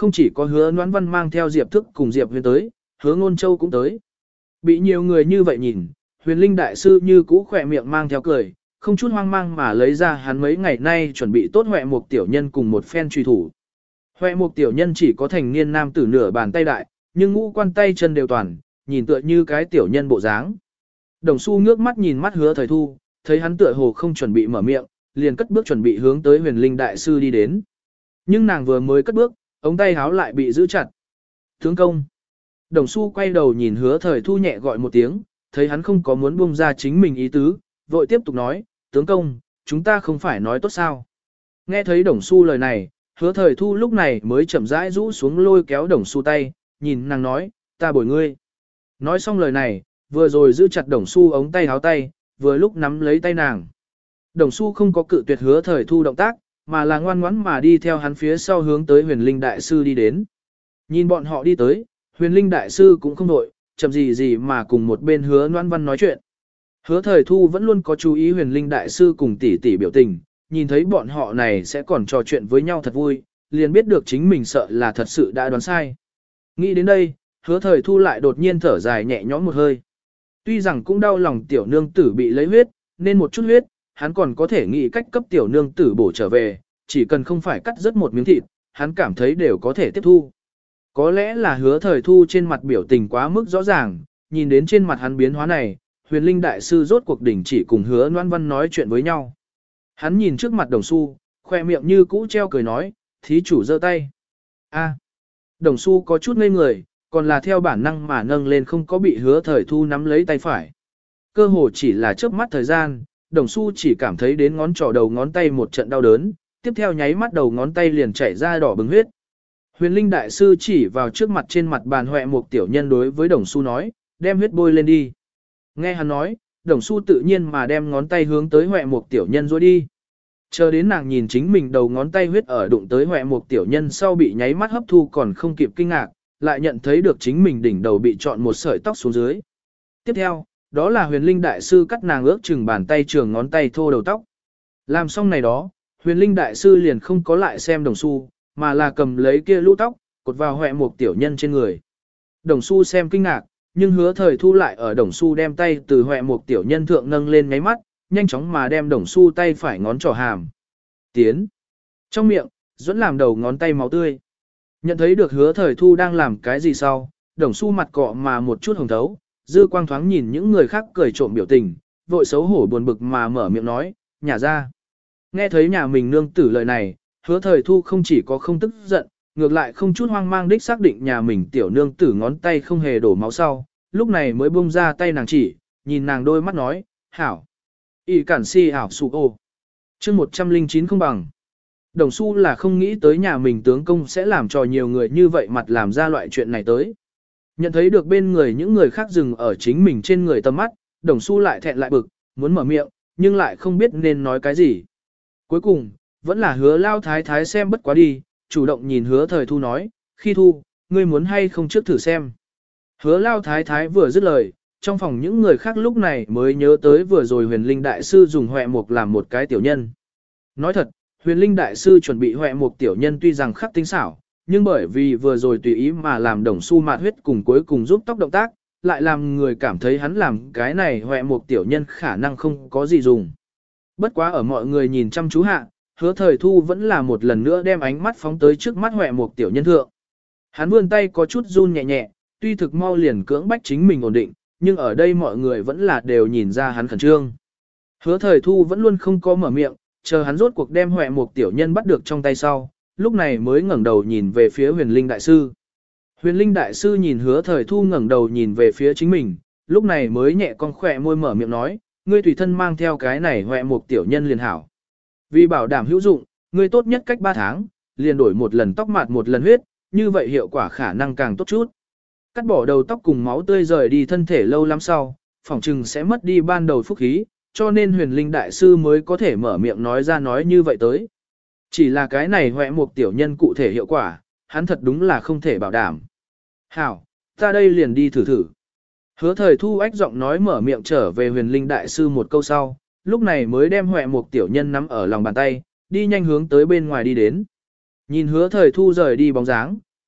không chỉ có hứa Noãn Văn mang theo Diệp Thức cùng Diệp Huyền tới, hứa Ngôn Châu cũng tới. Bị nhiều người như vậy nhìn, Huyền Linh Đại Sư như cũ khỏe miệng mang theo cười, không chút hoang mang mà lấy ra hắn mấy ngày nay chuẩn bị tốt Huệ Mục tiểu nhân cùng một phen truy thủ. Huệ Mục tiểu nhân chỉ có thành niên nam tử nửa bàn tay đại, nhưng ngũ quan tay chân đều toàn, nhìn tựa như cái tiểu nhân bộ dáng. Đồng Xu ngước mắt nhìn mắt Hứa Thời Thu, thấy hắn tựa hồ không chuẩn bị mở miệng, liền cất bước chuẩn bị hướng tới Huyền Linh Đại Sư đi đến. Nhưng nàng vừa mới cất bước, ống tay háo lại bị giữ chặt. Tướng công. Đồng Xu quay đầu nhìn Hứa Thời Thu nhẹ gọi một tiếng, thấy hắn không có muốn buông ra chính mình ý tứ, vội tiếp tục nói, tướng công, chúng ta không phải nói tốt sao. Nghe thấy Đồng Xu lời này, Hứa Thời Thu lúc này mới chậm rãi rũ xuống lôi kéo Đồng Xu tay, nhìn nàng nói, ta bồi ngươi. Nói xong lời này, vừa rồi giữ chặt Đồng Xu ống tay háo tay, vừa lúc nắm lấy tay nàng. Đồng Xu không có cự tuyệt Hứa Thời Thu động tác, mà là ngoan ngoãn mà đi theo hắn phía sau hướng tới Huyền Linh Đại Sư đi đến. Nhìn bọn họ đi tới, Huyền Linh Đại Sư cũng không đội, chậm gì gì mà cùng một bên Hứa Noãn Văn nói chuyện. Hứa Thời Thu vẫn luôn có chú ý Huyền Linh Đại Sư cùng tỷ tỷ biểu tình, nhìn thấy bọn họ này sẽ còn trò chuyện với nhau thật vui, liền biết được chính mình sợ là thật sự đã đoán sai. Nghĩ đến đây, Hứa Thời Thu lại đột nhiên thở dài nhẹ nhõm một hơi. Tuy rằng cũng đau lòng tiểu nương tử bị lấy huyết, nên một chút huyết, hắn còn có thể nghĩ cách cấp tiểu nương tử bổ trở về, chỉ cần không phải cắt rớt một miếng thịt, hắn cảm thấy đều có thể tiếp thu. Có lẽ là Hứa Thời Thu trên mặt biểu tình quá mức rõ ràng, nhìn đến trên mặt hắn biến hóa này, Huyền Linh Đại Sư rốt cuộc đỉnh chỉ cùng Hứa Noãn Văn nói chuyện với nhau. Hắn nhìn trước mặt Đồng Xu, khoe miệng như cũ treo cười nói, thí chủ giơ tay. A. Đồng Xu có chút ngây người, còn là theo bản năng mà nâng lên không có bị Hứa Thời Thu nắm lấy tay phải. Cơ hồ chỉ là chớp mắt thời gian, Đồng Xu chỉ cảm thấy đến ngón trỏ đầu ngón tay một trận đau đớn, tiếp theo nháy mắt đầu ngón tay liền chảy ra đỏ bừng huyết. Huyền Linh Đại Sư chỉ vào trước mặt trên mặt bàn Huệ Mục tiểu nhân đối với Đồng Xu nói, đem huyết bôi lên đi. Nghe hắn nói, Đồng Xu tự nhiên mà đem ngón tay hướng tới Huệ Mục tiểu nhân rồi đi. Chờ đến nàng nhìn chính mình đầu ngón tay huyết ở đụng tới Huệ Mục tiểu nhân sau bị nháy mắt hấp thu còn không kịp kinh ngạc, lại nhận thấy được chính mình đỉnh đầu bị chọn một sợi tóc xuống dưới. Tiếp theo, đó là Huyền Linh Đại Sư cắt nàng ước chừng bàn tay trường ngón tay thô đầu tóc. Làm xong này đó, Huyền Linh Đại Sư liền không có lại xem Đồng Xu, mà là cầm lấy kia lũ tóc, cột vào Huệ Mục tiểu nhân trên người. Đồng Xu xem kinh ngạc, nhưng Hứa Thời Thu lại ở Đồng Xu đem tay từ Huệ Mục tiểu nhân thượng nâng lên ngáy mắt, nhanh chóng mà đem Đồng Xu tay phải ngón trỏ hàm. Tiến. Trong miệng, dẫn làm đầu ngón tay máu tươi. Nhận thấy được Hứa Thời Thu đang làm cái gì sau, Đồng Xu mặt cọ mà một chút hồng thấu, dư quang thoáng nhìn những người khác cười trộm biểu tình, vội xấu hổ buồn bực mà mở miệng nói, nhả ra. Nghe thấy nhà mình nương tử lời này, Hứa Thời Thu không chỉ có không tức giận, ngược lại không chút hoang mang đích xác định nhà mình tiểu nương tử ngón tay không hề đổ máu sau, lúc này mới buông ra tay nàng chỉ, nhìn nàng đôi mắt nói, hảo. Y cản si hảo sụ ô. chương một trăm linh chín không bằng. Đồng Xu là không nghĩ tới nhà mình tướng công sẽ làm cho nhiều người như vậy mặt làm ra loại chuyện này tới. Nhận thấy được bên người những người khác dừng ở chính mình trên người tầm mắt, Đồng Xu lại thẹn lại bực, muốn mở miệng, nhưng lại không biết nên nói cái gì. Cuối cùng, vẫn là Hứa Lao Thái Thái xem bất quá đi, chủ động nhìn Hứa Thời Thu nói, khi thu, ngươi muốn hay không trước thử xem. Hứa Lao Thái Thái vừa dứt lời, trong phòng những người khác lúc này mới nhớ tới vừa rồi Huyền Linh Đại Sư dùng Huệ Mục làm một cái tiểu nhân. Nói thật, Huyền Linh Đại Sư chuẩn bị Huệ Mục tiểu nhân tuy rằng khắc tinh xảo, nhưng bởi vì vừa rồi tùy ý mà làm Đồng Xu mạt huyết cùng cuối cùng giúp tóc động tác, lại làm người cảm thấy hắn làm cái này Huệ Mục tiểu nhân khả năng không có gì dùng. Bất quá ở mọi người nhìn chăm chú hạ, Hứa Thời Thu vẫn là một lần nữa đem ánh mắt phóng tới trước mắt Huệ Mục tiểu nhân thượng. Hắn vươn tay có chút run nhẹ nhẹ, tuy thực mau liền cưỡng bách chính mình ổn định, nhưng ở đây mọi người vẫn là đều nhìn ra hắn khẩn trương. Hứa Thời Thu vẫn luôn không có mở miệng, chờ hắn rốt cuộc đem Huệ Mục tiểu nhân bắt được trong tay sau, lúc này mới ngẩng đầu nhìn về phía Huyền Linh Đại Sư. Huyền Linh Đại Sư nhìn Hứa Thời Thu ngẩng đầu nhìn về phía chính mình, lúc này mới nhẹ con khỏe môi mở miệng nói, ngươi tùy thân mang theo cái này Huệ Mục tiểu nhân liền hảo. Vì bảo đảm hữu dụng, ngươi tốt nhất cách ba tháng, liền đổi một lần tóc mạt một lần huyết, như vậy hiệu quả khả năng càng tốt chút. Cắt bỏ đầu tóc cùng máu tươi rời đi thân thể lâu lắm sau, phỏng chừng sẽ mất đi ban đầu phúc khí, cho nên Huyền Linh Đại Sư mới có thể mở miệng nói ra nói như vậy tới. Chỉ là cái này Huệ Mục tiểu nhân cụ thể hiệu quả, hắn thật đúng là không thể bảo đảm. Hảo, ta đây liền đi thử thử. Hứa Thời Thu ách giọng nói mở miệng trở về Huyền Linh Đại Sư một câu sau, lúc này mới đem Huệ Mục tiểu nhân nắm ở lòng bàn tay, đi nhanh hướng tới bên ngoài đi đến. Nhìn Hứa Thời Thu rời đi bóng dáng,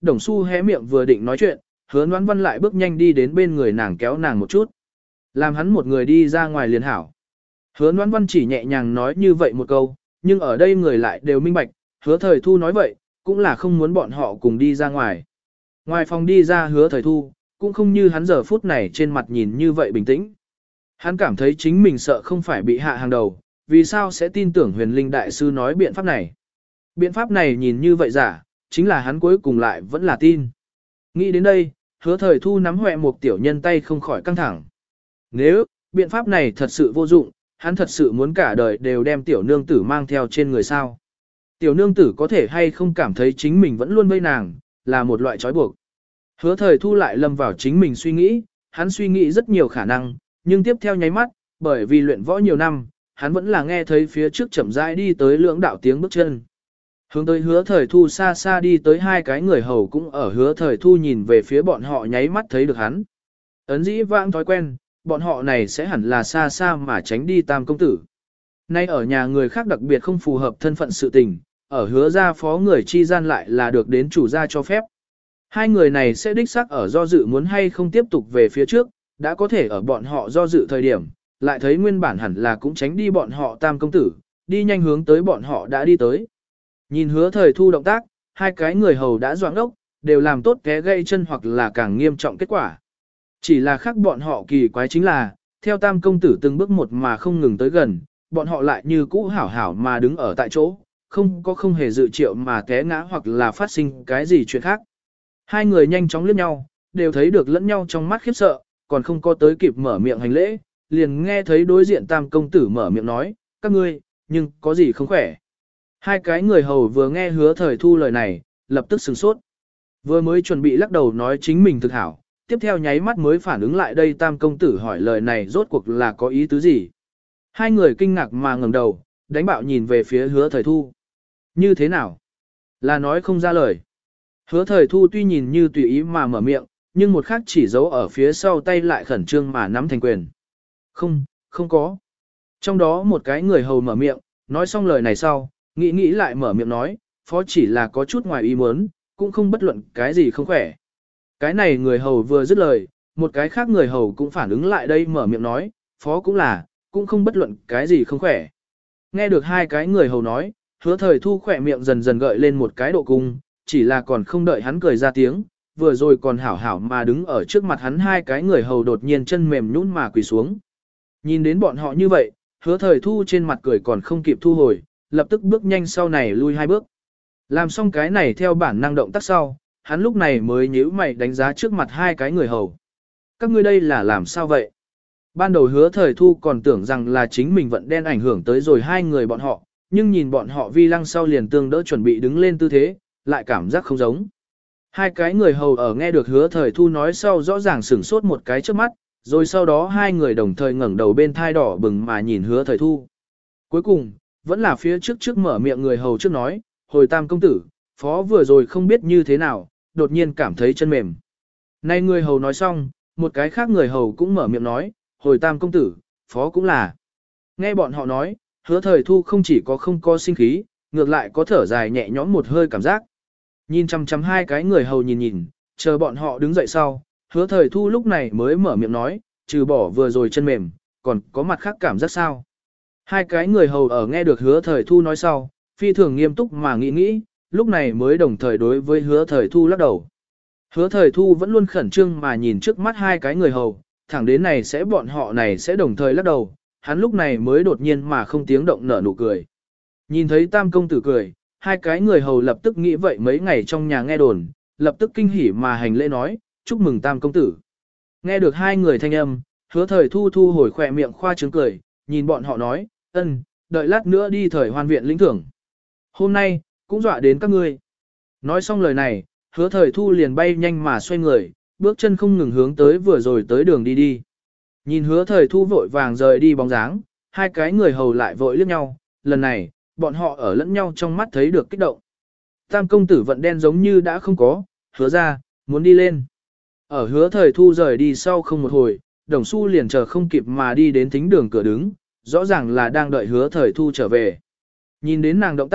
Đồng Xu hé miệng vừa định nói chuyện, Hứa Noãn Văn lại bước nhanh đi đến bên người nàng kéo nàng một chút. Làm hắn một người đi ra ngoài liền hảo. Hứa Noãn Văn chỉ nhẹ nhàng nói như vậy một câu, nhưng ở đây người lại đều minh bạch, Hứa Thời Thu nói vậy, cũng là không muốn bọn họ cùng đi ra ngoài. Ngoài phòng đi ra Hứa Thời Thu, cũng không như hắn giờ phút này trên mặt nhìn như vậy bình tĩnh. Hắn cảm thấy chính mình sợ không phải bị hạ hàng đầu, vì sao sẽ tin tưởng huyền linh đại sư nói biện pháp này. Biện pháp này nhìn như vậy giả, chính là hắn cuối cùng lại vẫn là tin. Nghĩ đến đây, Hứa Thời Thu nắm hoẹ một tiểu nhân tay không khỏi căng thẳng. Nếu, biện pháp này thật sự vô dụng, hắn thật sự muốn cả đời đều đem tiểu nương tử mang theo trên người sao. Tiểu nương tử có thể hay không cảm thấy chính mình vẫn luôn vây nàng, là một loại trói buộc. Hứa Thời Thu lại lâm vào chính mình suy nghĩ, hắn suy nghĩ rất nhiều khả năng, nhưng tiếp theo nháy mắt, bởi vì luyện võ nhiều năm, hắn vẫn là nghe thấy phía trước chậm rãi đi tới lưỡng đạo tiếng bước chân. Hướng tới Hứa Thời Thu xa xa đi tới hai cái người hầu cũng ở Hứa Thời Thu nhìn về phía bọn họ nháy mắt thấy được hắn. Ấn dĩ vãng thói quen, bọn họ này sẽ hẳn là xa xa mà tránh đi Tam công tử. Nay ở nhà người khác đặc biệt không phù hợp thân phận sự tình, ở Hứa gia phó người chi gian lại là được đến chủ gia cho phép. Hai người này sẽ đích xác ở do dự muốn hay không tiếp tục về phía trước, đã có thể ở bọn họ do dự thời điểm, lại thấy nguyên bản hẳn là cũng tránh đi bọn họ Tam công tử, đi nhanh hướng tới bọn họ đã đi tới. Nhìn Hứa Thời Thu động tác, hai cái người hầu đã doãn ốc, đều làm tốt té gãy chân hoặc là càng nghiêm trọng kết quả. Chỉ là khác bọn họ kỳ quái chính là, theo Tam công tử từng bước một mà không ngừng tới gần, bọn họ lại như cũ hảo hảo mà đứng ở tại chỗ, không có không hề dự triệu mà té ngã hoặc là phát sinh cái gì chuyện khác. Hai người nhanh chóng liếc nhau, đều thấy được lẫn nhau trong mắt khiếp sợ, còn không có tới kịp mở miệng hành lễ, liền nghe thấy đối diện Tam công tử mở miệng nói, các ngươi, nhưng có gì không khỏe. Hai cái người hầu vừa nghe Hứa Thời Thu lời này, lập tức sửng sốt. Vừa mới chuẩn bị lắc đầu nói chính mình thực hảo, tiếp theo nháy mắt mới phản ứng lại đây Tam công tử hỏi lời này rốt cuộc là có ý tứ gì. Hai người kinh ngạc mà ngẩng đầu, đánh bạo nhìn về phía Hứa Thời Thu. Như thế nào? Là nói không ra lời. Hứa Thời Thu tuy nhìn như tùy ý mà mở miệng, nhưng một khắc chỉ giấu ở phía sau tay lại khẩn trương mà nắm thành quyền. Không, không có. Trong đó một cái người hầu mở miệng, nói xong lời này sau, nghĩ nghĩ lại mở miệng nói, phó chỉ là có chút ngoài ý muốn, cũng không bất luận cái gì không khỏe. Cái này người hầu vừa dứt lời, một cái khác người hầu cũng phản ứng lại đây mở miệng nói, phó cũng là, cũng không bất luận cái gì không khỏe. Nghe được hai cái người hầu nói, Hứa Thời Thu khỏe miệng dần dần gợi lên một cái độ cung, chỉ là còn không đợi hắn cười ra tiếng, vừa rồi còn hảo hảo mà đứng ở trước mặt hắn hai cái người hầu đột nhiên chân mềm nhũn mà quỳ xuống. Nhìn đến bọn họ như vậy, Hứa Thời Thu trên mặt cười còn không kịp thu hồi, lập tức bước nhanh sau này lui hai bước. Làm xong cái này theo bản năng động tác sau, hắn lúc này mới nhíu mày đánh giá trước mặt hai cái người hầu. Các ngươi đây là làm sao vậy? Ban đầu Hứa Thời Thu còn tưởng rằng là chính mình vận đen ảnh hưởng tới rồi hai người bọn họ, nhưng nhìn bọn họ vi lăng sau liền tương đỡ chuẩn bị đứng lên tư thế, lại cảm giác không giống. Hai cái người hầu ở nghe được Hứa Thời Thu nói sau rõ ràng sửng sốt một cái trước mắt, rồi sau đó hai người đồng thời ngẩng đầu bên thai đỏ bừng mà nhìn Hứa Thời Thu. Cuối cùng, vẫn là phía trước trước mở miệng người hầu trước nói, hồi Tam công tử, phó vừa rồi không biết như thế nào, đột nhiên cảm thấy chân mềm. Nay người hầu nói xong, một cái khác người hầu cũng mở miệng nói, hồi Tam công tử, phó cũng là. Nghe bọn họ nói, Hứa Thời Thu không chỉ có không có sinh khí, ngược lại có thở dài nhẹ nhõm một hơi cảm giác. Nhìn chăm chăm hai cái người hầu nhìn nhìn, chờ bọn họ đứng dậy sau, Hứa Thời Thu lúc này mới mở miệng nói, trừ bỏ vừa rồi chân mềm, còn có mặt khác cảm giác sao. Hai cái người hầu ở nghe được Hứa Thời Thu nói sau, phi thường nghiêm túc mà nghĩ nghĩ, lúc này mới đồng thời đối với Hứa Thời Thu lắc đầu. Hứa Thời Thu vẫn luôn khẩn trương mà nhìn trước mắt hai cái người hầu, thẳng đến này sẽ bọn họ này sẽ đồng thời lắc đầu, hắn lúc này mới đột nhiên mà không tiếng động nở nụ cười. Nhìn thấy Tam công tử cười, hai cái người hầu lập tức nghĩ vậy mấy ngày trong nhà nghe đồn, lập tức kinh hỉ mà hành lễ nói, chúc mừng Tam công tử. Nghe được hai người thanh âm, Hứa Thời Thu thu hồi khỏe miệng khoa trương cười, nhìn bọn họ nói, ân, đợi lát nữa đi thời hoan viện lĩnh thưởng. Hôm nay, cũng dọa đến các ngươi. Nói xong lời này, Hứa Thời Thu liền bay nhanh mà xoay người, bước chân không ngừng hướng tới vừa rồi tới đường đi đi. Nhìn Hứa Thời Thu vội vàng rời đi bóng dáng, hai cái người hầu lại vội liếc nhau, lần này, bọn họ ở lẫn nhau trong mắt thấy được kích động. Tam công tử vận đen giống như đã không có, Hứa ra, muốn đi lên. Ở Hứa Thời Thu rời đi sau không một hồi, Đồng Xu liền chờ không kịp mà đi đến thính đường cửa đứng, rõ ràng là đang đợi Hứa Thời Thu trở về. Nhìn đến nàng động tác,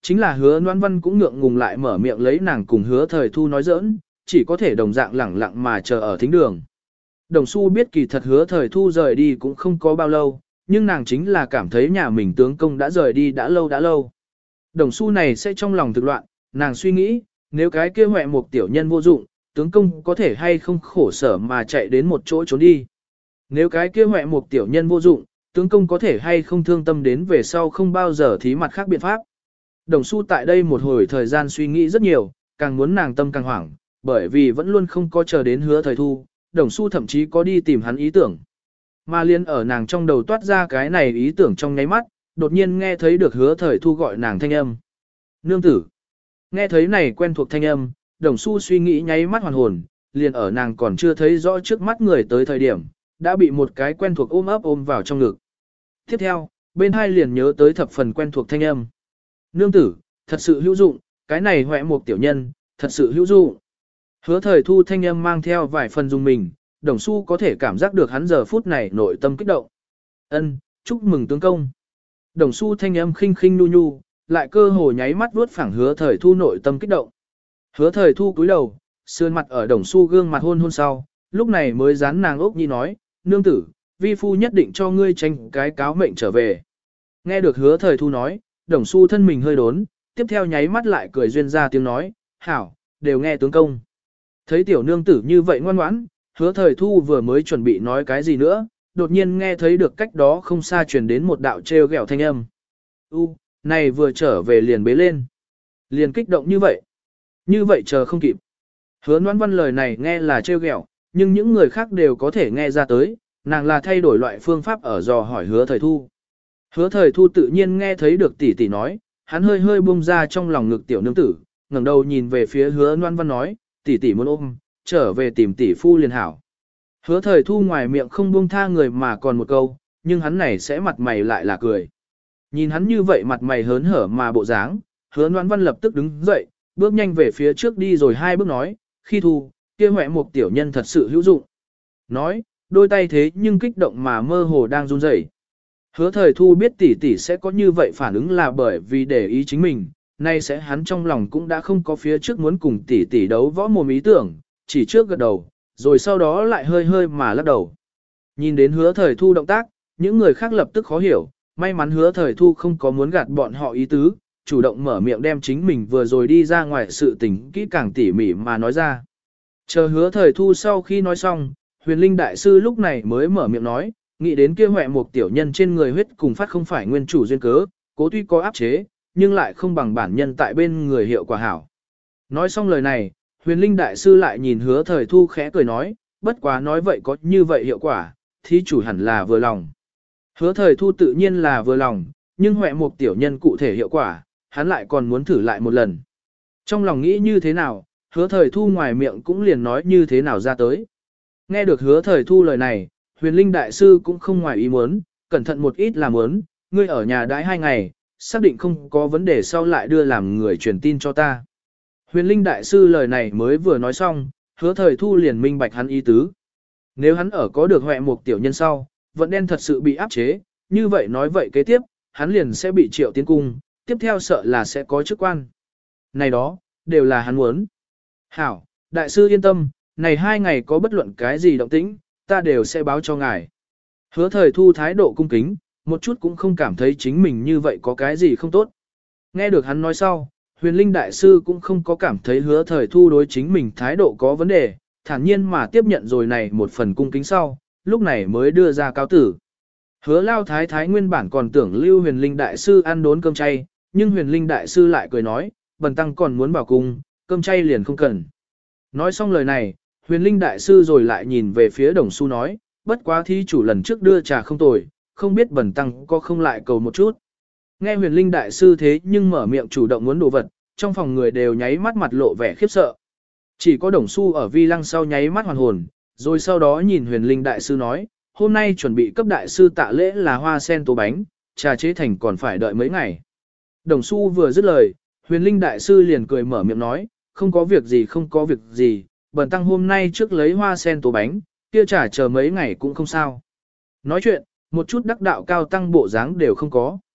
chính là hứa Loan Văn cũng ngượng ngùng lại mở miệng lấy nàng cùng hứa thời thu nói giỡn, chỉ có thể đồng dạng lẳng lặng mà chờ ở thính đường. Đồng Xu biết kỳ thật hứa thời thu rời đi cũng không có bao lâu, nhưng nàng chính là cảm thấy nhà mình tướng công đã rời đi đã lâu đã lâu. Đồng Xu này sẽ trong lòng thực loạn, nàng suy nghĩ, nếu cái kia hoẹ một tiểu nhân vô dụng, tướng công có thể hay không khổ sở mà chạy đến một chỗ trốn đi. Nếu cái kia hoẹ một tiểu nhân vô dụng, tướng công có thể hay không thương tâm đến về sau không bao giờ thí mặt khác biện pháp. Đồng Xu tại đây một hồi thời gian suy nghĩ rất nhiều, càng muốn nàng tâm càng hoảng, bởi vì vẫn luôn không có chờ đến hứa thời thu, Đồng Xu thậm chí có đi tìm hắn ý tưởng. Mà liên ở nàng trong đầu toát ra cái này ý tưởng trong nháy mắt, đột nhiên nghe thấy được hứa thời thu gọi nàng thanh âm. Nương tử. Nghe thấy này quen thuộc thanh âm, Đồng Xu suy nghĩ nháy mắt hoàn hồn, liền ở nàng còn chưa thấy rõ trước mắt người tới thời điểm, đã bị một cái quen thuộc ôm ấp ôm vào trong ngực. Tiếp theo, bên hai liền nhớ tới thập phần quen thuộc thanh âm. Nương tử, thật sự hữu dụng, cái này hoẹ một tiểu nhân, thật sự hữu dụng. Hứa thời thu thanh âm mang theo vài phần dùng mình, Đồng Xu có thể cảm giác được hắn giờ phút này nội tâm kích động. Ân, chúc mừng tướng công. Đồng Xu thanh âm khinh khinh nu nhu, lại cơ hồ nháy mắt vuốt phẳng hứa thời thu nội tâm kích động. Hứa thời thu cúi đầu, sườn mặt ở Đồng Xu gương mặt hôn hôn sau, lúc này mới dán nàng ốc nhi nói, nương tử, vi phu nhất định cho ngươi tranh cái cáo mệnh trở về. Nghe được hứa thời thu nói, Đồng Xu thân mình hơi đốn, tiếp theo nháy mắt lại cười duyên ra tiếng nói, hảo, đều nghe tướng công. Thấy tiểu nương tử như vậy ngoan ngoãn, hứa thời thu vừa mới chuẩn bị nói cái gì nữa, đột nhiên nghe thấy được cách đó không xa truyền đến một đạo treo gẹo thanh âm. U, này vừa trở về liền bế lên. Liền kích động như vậy. Như vậy chờ không kịp. Hứa Noãn Văn lời này nghe là treo gẹo, nhưng những người khác đều có thể nghe ra tới, nàng là thay đổi loại phương pháp ở dò hỏi hứa thời thu. Hứa thời thu tự nhiên nghe thấy được tỷ tỷ nói, hắn hơi hơi buông ra trong lòng ngực tiểu nương tử, ngẩng đầu nhìn về phía hứa Noãn Văn nói, tỷ tỷ muốn ôm, trở về tìm tỷ phu liền hảo. Hứa thời thu ngoài miệng không buông tha người mà còn một câu, nhưng hắn này sẽ mặt mày lại là cười. Nhìn hắn như vậy mặt mày hớn hở mà bộ dáng, hứa Noãn Văn lập tức đứng dậy, bước nhanh về phía trước đi rồi hai bước nói, khi thu, kia hoẹ một tiểu nhân thật sự hữu dụng. Nói, đôi tay thế nhưng kích động mà mơ hồ đang run rẩy. Hứa thời thu biết tỷ tỷ sẽ có như vậy phản ứng là bởi vì để ý chính mình, nay sẽ hắn trong lòng cũng đã không có phía trước muốn cùng tỷ tỷ đấu võ mồm ý tưởng, chỉ trước gật đầu, rồi sau đó lại hơi hơi mà lắc đầu. Nhìn đến hứa thời thu động tác, những người khác lập tức khó hiểu, may mắn hứa thời thu không có muốn gạt bọn họ ý tứ, chủ động mở miệng đem chính mình vừa rồi đi ra ngoài sự tình kỹ càng tỉ mỉ mà nói ra. Chờ hứa thời thu sau khi nói xong, huyền linh đại sư lúc này mới mở miệng nói, nghĩ đến kia hoẹ một tiểu nhân trên người huyết cùng phát không phải nguyên chủ duyên cớ, cố tuy có áp chế, nhưng lại không bằng bản nhân tại bên người hiệu quả hảo. Nói xong lời này, huyền linh đại sư lại nhìn hứa thời thu khẽ cười nói, bất quá nói vậy có như vậy hiệu quả, thí chủ hẳn là vừa lòng. Hứa thời thu tự nhiên là vừa lòng, nhưng hoẹ một tiểu nhân cụ thể hiệu quả, hắn lại còn muốn thử lại một lần. Trong lòng nghĩ như thế nào, hứa thời thu ngoài miệng cũng liền nói như thế nào ra tới. Nghe được hứa thời thu lời này, huyền linh đại sư cũng không ngoài ý muốn, cẩn thận một ít là muốn, ngươi ở nhà đãi hai ngày, xác định không có vấn đề sau lại đưa làm người truyền tin cho ta. Huyền linh đại sư lời này mới vừa nói xong, hứa thời thu liền minh bạch hắn ý tứ. Nếu hắn ở có được hoẹ một tiểu nhân sau, vận đen thật sự bị áp chế, như vậy nói vậy kế tiếp, hắn liền sẽ bị triệu tiến cung, tiếp theo sợ là sẽ có chức quan. Này đó, đều là hắn muốn. Hảo, đại sư yên tâm, này hai ngày có bất luận cái gì động tĩnh, ta đều sẽ báo cho ngài. Hứa thời thu thái độ cung kính, một chút cũng không cảm thấy chính mình như vậy có cái gì không tốt. Nghe được hắn nói sau, huyền linh đại sư cũng không có cảm thấy hứa thời thu đối chính mình thái độ có vấn đề, thản nhiên mà tiếp nhận rồi này một phần cung kính sau, lúc này mới đưa ra cáo tử. Hứa lao thái thái nguyên bản còn tưởng lưu huyền linh đại sư ăn đốn cơm chay, nhưng huyền linh đại sư lại cười nói, bần tăng còn muốn vào cung, cơm chay liền không cần. Nói xong lời này, huyền linh đại sư rồi lại nhìn về phía đồng xu nói, bất quá thí chủ lần trước đưa trà không tồi, không biết bần tăng có không lại cầu một chút. Nghe huyền linh đại sư thế nhưng mở miệng chủ động muốn đồ vật, trong phòng người đều nháy mắt mặt lộ vẻ khiếp sợ. Chỉ có đồng xu ở vi lăng sau nháy mắt hoàn hồn, rồi sau đó nhìn huyền linh đại sư nói, hôm nay chuẩn bị cấp đại sư tạ lễ là hoa sen tố bánh, trà chế thành còn phải đợi mấy ngày. Đồng xu vừa dứt lời, huyền linh đại sư liền cười mở miệng nói, không có việc gì không có việc gì, bần tăng hôm nay trước lấy hoa sen tố bánh, kia trà chờ mấy ngày cũng không sao. Nói chuyện, một chút đắc đạo cao tăng bộ dáng đều không có.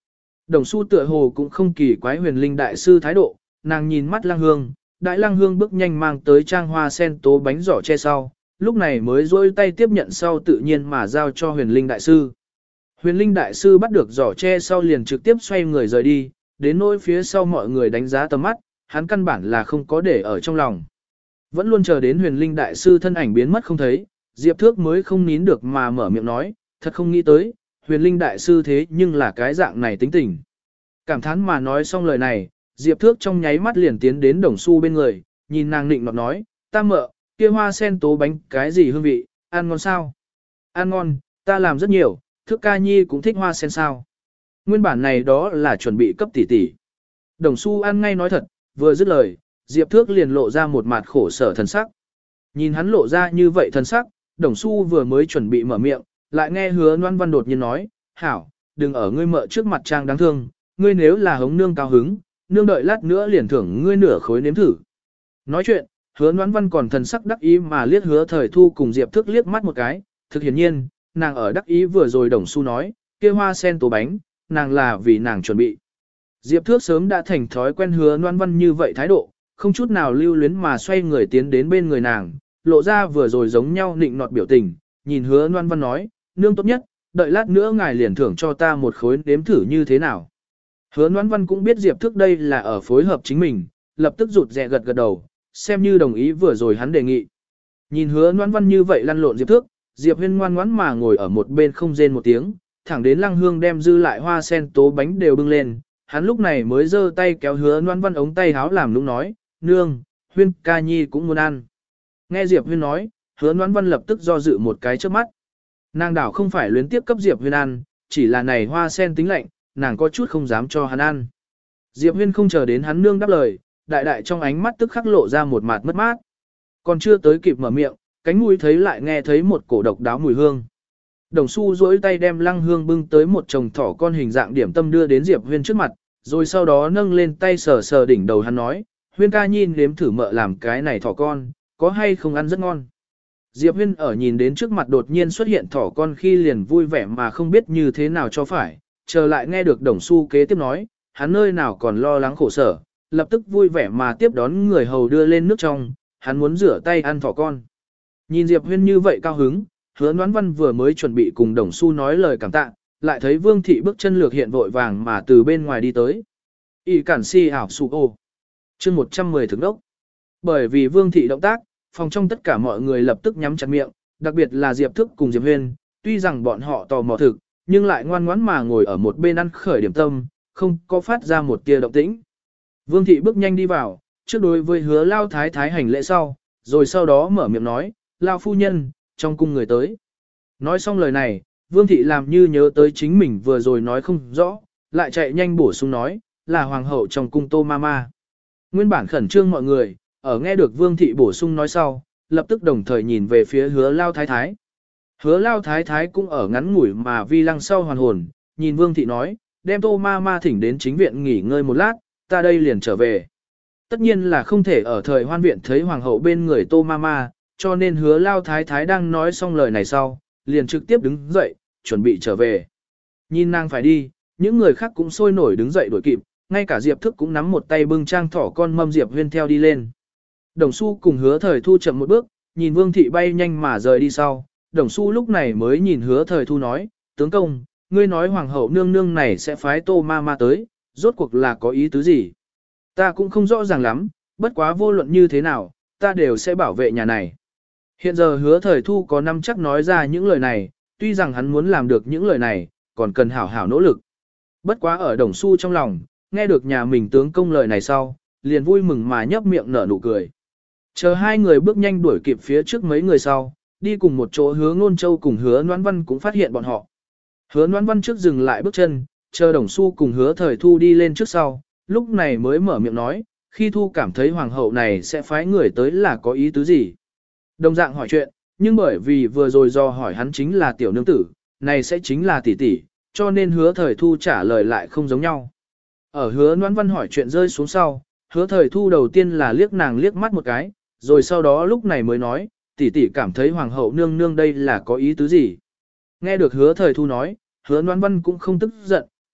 Đồng Xu tựa hồ cũng không kỳ quái huyền linh đại sư thái độ, nàng nhìn mắt Lăng Hương, đại Lăng Hương bước nhanh mang tới trang hoa sen tố bánh giỏ che sau, lúc này mới rôi tay tiếp nhận sau tự nhiên mà giao cho huyền linh đại sư. Huyền linh đại sư bắt được giỏ che sau liền trực tiếp xoay người rời đi, đến nỗi phía sau mọi người đánh giá tầm mắt, hắn căn bản là không có để ở trong lòng. Vẫn luôn chờ đến huyền linh đại sư thân ảnh biến mất không thấy, Diệp Thước mới không nín được mà mở miệng nói, thật không nghĩ tới, huyền linh đại sư thế nhưng là cái dạng này tính tình. Cảm thán mà nói xong lời này, Diệp Thước trong nháy mắt liền tiến đến Đồng Xu bên người, nhìn nàng nịnh nọt nói, ta mợ, kia hoa sen tố bánh cái gì hương vị, ăn ngon sao? Ăn ngon, ta làm rất nhiều, Thước ca nhi cũng thích hoa sen sao? Nguyên bản này đó là chuẩn bị cấp tỷ tỷ. Đồng Xu ăn ngay nói thật, vừa dứt lời, Diệp Thước liền lộ ra một mặt khổ sở thần sắc. Nhìn hắn lộ ra như vậy thần sắc, Đồng Xu vừa mới chuẩn bị mở miệng, lại nghe Hứa Loan Văn đột nhiên nói, hảo, đừng ở ngươi mợ trước mặt trang đáng thương, ngươi nếu là hống nương cao hứng, nương đợi lát nữa liền thưởng ngươi nửa khối nếm thử. Nói chuyện, Hứa Loan Văn còn thần sắc đắc ý mà liếc Hứa Thời Thu cùng Diệp Thước liếc mắt một cái, thực hiển nhiên, nàng ở đắc ý vừa rồi Đồng Xu nói, kia hoa sen tố bánh, nàng là vì nàng chuẩn bị. Diệp Thước sớm đã thành thói quen Hứa Loan Văn như vậy thái độ, không chút nào lưu luyến mà xoay người tiến đến bên người nàng, lộ ra vừa rồi giống nhau nịnh nọt biểu tình, nhìn Hứa Loan Văn nói, nương tốt nhất, đợi lát nữa ngài liền thưởng cho ta một khối nếm thử như thế nào. Hứa Loan Văn cũng biết Diệp Thước đây là ở phối hợp chính mình, lập tức rụt rè gật gật đầu, xem như đồng ý vừa rồi hắn đề nghị. Nhìn Hứa Loan Văn như vậy lăn lộn Diệp Thước, Diệp Huyên ngoan ngoãn mà ngồi ở một bên không rên một tiếng, thẳng đến Lăng Hương đem dư lại hoa sen tố bánh đều bưng lên, hắn lúc này mới giơ tay kéo Hứa Loan Văn ống tay háo làm nũng nói, nương, Huyên ca nhi cũng muốn ăn. Nghe Diệp Huyên nói, Hứa Loan Văn lập tức do dự một cái trước mắt. Nàng đảo không phải luyến tiếp cấp Diệp Huyên ăn, chỉ là này hoa sen tính lạnh, nàng có chút không dám cho hắn ăn. Diệp Huyên không chờ đến hắn nương đáp lời, đại đại trong ánh mắt tức khắc lộ ra một mặt mất mát. Còn chưa tới kịp mở miệng, cánh mũi thấy lại nghe thấy một cổ độc đáo mùi hương. Đồng Xu duỗi tay đem Lăng Hương bưng tới một chồng thỏ con hình dạng điểm tâm đưa đến Diệp Huyên trước mặt, rồi sau đó nâng lên tay sờ sờ đỉnh đầu hắn nói, Huyên ca nhìn nếm thử mợ làm cái này thỏ con, có hay không ăn rất ngon. Diệp Huyên ở nhìn đến trước mặt đột nhiên xuất hiện thỏ con khi liền vui vẻ mà không biết như thế nào cho phải, chờ lại nghe được Đồng Xu kế tiếp nói, hắn nơi nào còn lo lắng khổ sở, lập tức vui vẻ mà tiếp đón người hầu đưa lên nước trong, hắn muốn rửa tay ăn thỏ con. Nhìn Diệp Huyên như vậy cao hứng, Hứa Loan Văn vừa mới chuẩn bị cùng Đồng Xu nói lời cảm tạ, lại thấy Vương Thị bước chân lược hiện vội vàng mà từ bên ngoài đi tới. Y cản si ảo su ô. Chương một trăm mười thực đốc. Bởi vì Vương Thị động tác, phòng trong tất cả mọi người lập tức nhắm chặt miệng, đặc biệt là Diệp Thức cùng Diệp Huyên, tuy rằng bọn họ tò mò thực, nhưng lại ngoan ngoãn mà ngồi ở một bên ăn khởi điểm tâm, không có phát ra một tia động tĩnh. Vương Thị bước nhanh đi vào, trước đối với Hứa Lao Thái Thái hành lễ sau, rồi sau đó mở miệng nói, Lao phu nhân, trong cung người tới. Nói xong lời này, Vương Thị làm như nhớ tới chính mình vừa rồi nói không rõ, lại chạy nhanh bổ sung nói, là hoàng hậu trong cung Tô Mama. Nguyên bản khẩn trương mọi người, ở nghe được Vương Thị bổ sung nói sau, lập tức đồng thời nhìn về phía Hứa Lao Thái Thái. Hứa Lao Thái Thái cũng ở ngắn ngủi mà vi lăng sau hoàn hồn, nhìn Vương Thị nói, đem Tô Mama thỉnh đến chính viện nghỉ ngơi một lát, ta đây liền trở về. Tất nhiên là không thể ở thời hoan viện thấy hoàng hậu bên người Tô Mama, cho nên Hứa Lao Thái Thái đang nói xong lời này sau, liền trực tiếp đứng dậy, chuẩn bị trở về. Nhìn nàng phải đi, những người khác cũng sôi nổi đứng dậy đuổi kịp, ngay cả Diệp Thức cũng nắm một tay bưng trang thỏ con mâm Diệp Huyên theo đi lên. Đồng Xu cùng Hứa Thời Thu chậm một bước, nhìn Vương Thị bay nhanh mà rời đi sau, Đồng Xu lúc này mới nhìn Hứa Thời Thu nói, tướng công, ngươi nói hoàng hậu nương nương này sẽ phái Tô Mama tới, rốt cuộc là có ý tứ gì? Ta cũng không rõ ràng lắm, bất quá vô luận như thế nào, ta đều sẽ bảo vệ nhà này. Hiện giờ Hứa Thời Thu có năm chắc nói ra những lời này, tuy rằng hắn muốn làm được những lời này, còn cần hảo hảo nỗ lực. Bất quá ở Đồng Xu trong lòng, nghe được nhà mình tướng công lời này sau, liền vui mừng mà nhấp miệng nở nụ cười. Chờ hai người bước nhanh đuổi kịp phía trước mấy người sau, đi cùng một chỗ Hứa Ngôn Châu cùng Hứa Noãn Văn cũng phát hiện bọn họ. Hứa Noãn Văn trước dừng lại bước chân, chờ Đồng Xu cùng Hứa Thời Thu đi lên trước sau, lúc này mới mở miệng nói, khi Thu cảm thấy hoàng hậu này sẽ phái người tới là có ý tứ gì. Đồng dạng hỏi chuyện, nhưng bởi vì vừa rồi do hỏi hắn chính là tiểu nương tử, này sẽ chính là tỷ tỷ, cho nên Hứa Thời Thu trả lời lại không giống nhau. Ở Hứa Noãn Văn hỏi chuyện rơi xuống sau, Hứa Thời Thu đầu tiên là liếc nàng liếc mắt một cái, rồi sau đó lúc này mới nói, tỷ tỷ cảm thấy hoàng hậu nương nương đây là có ý tứ gì. Nghe được Hứa Thời Thu nói, Hứa Noãn Văn cũng không tức giận,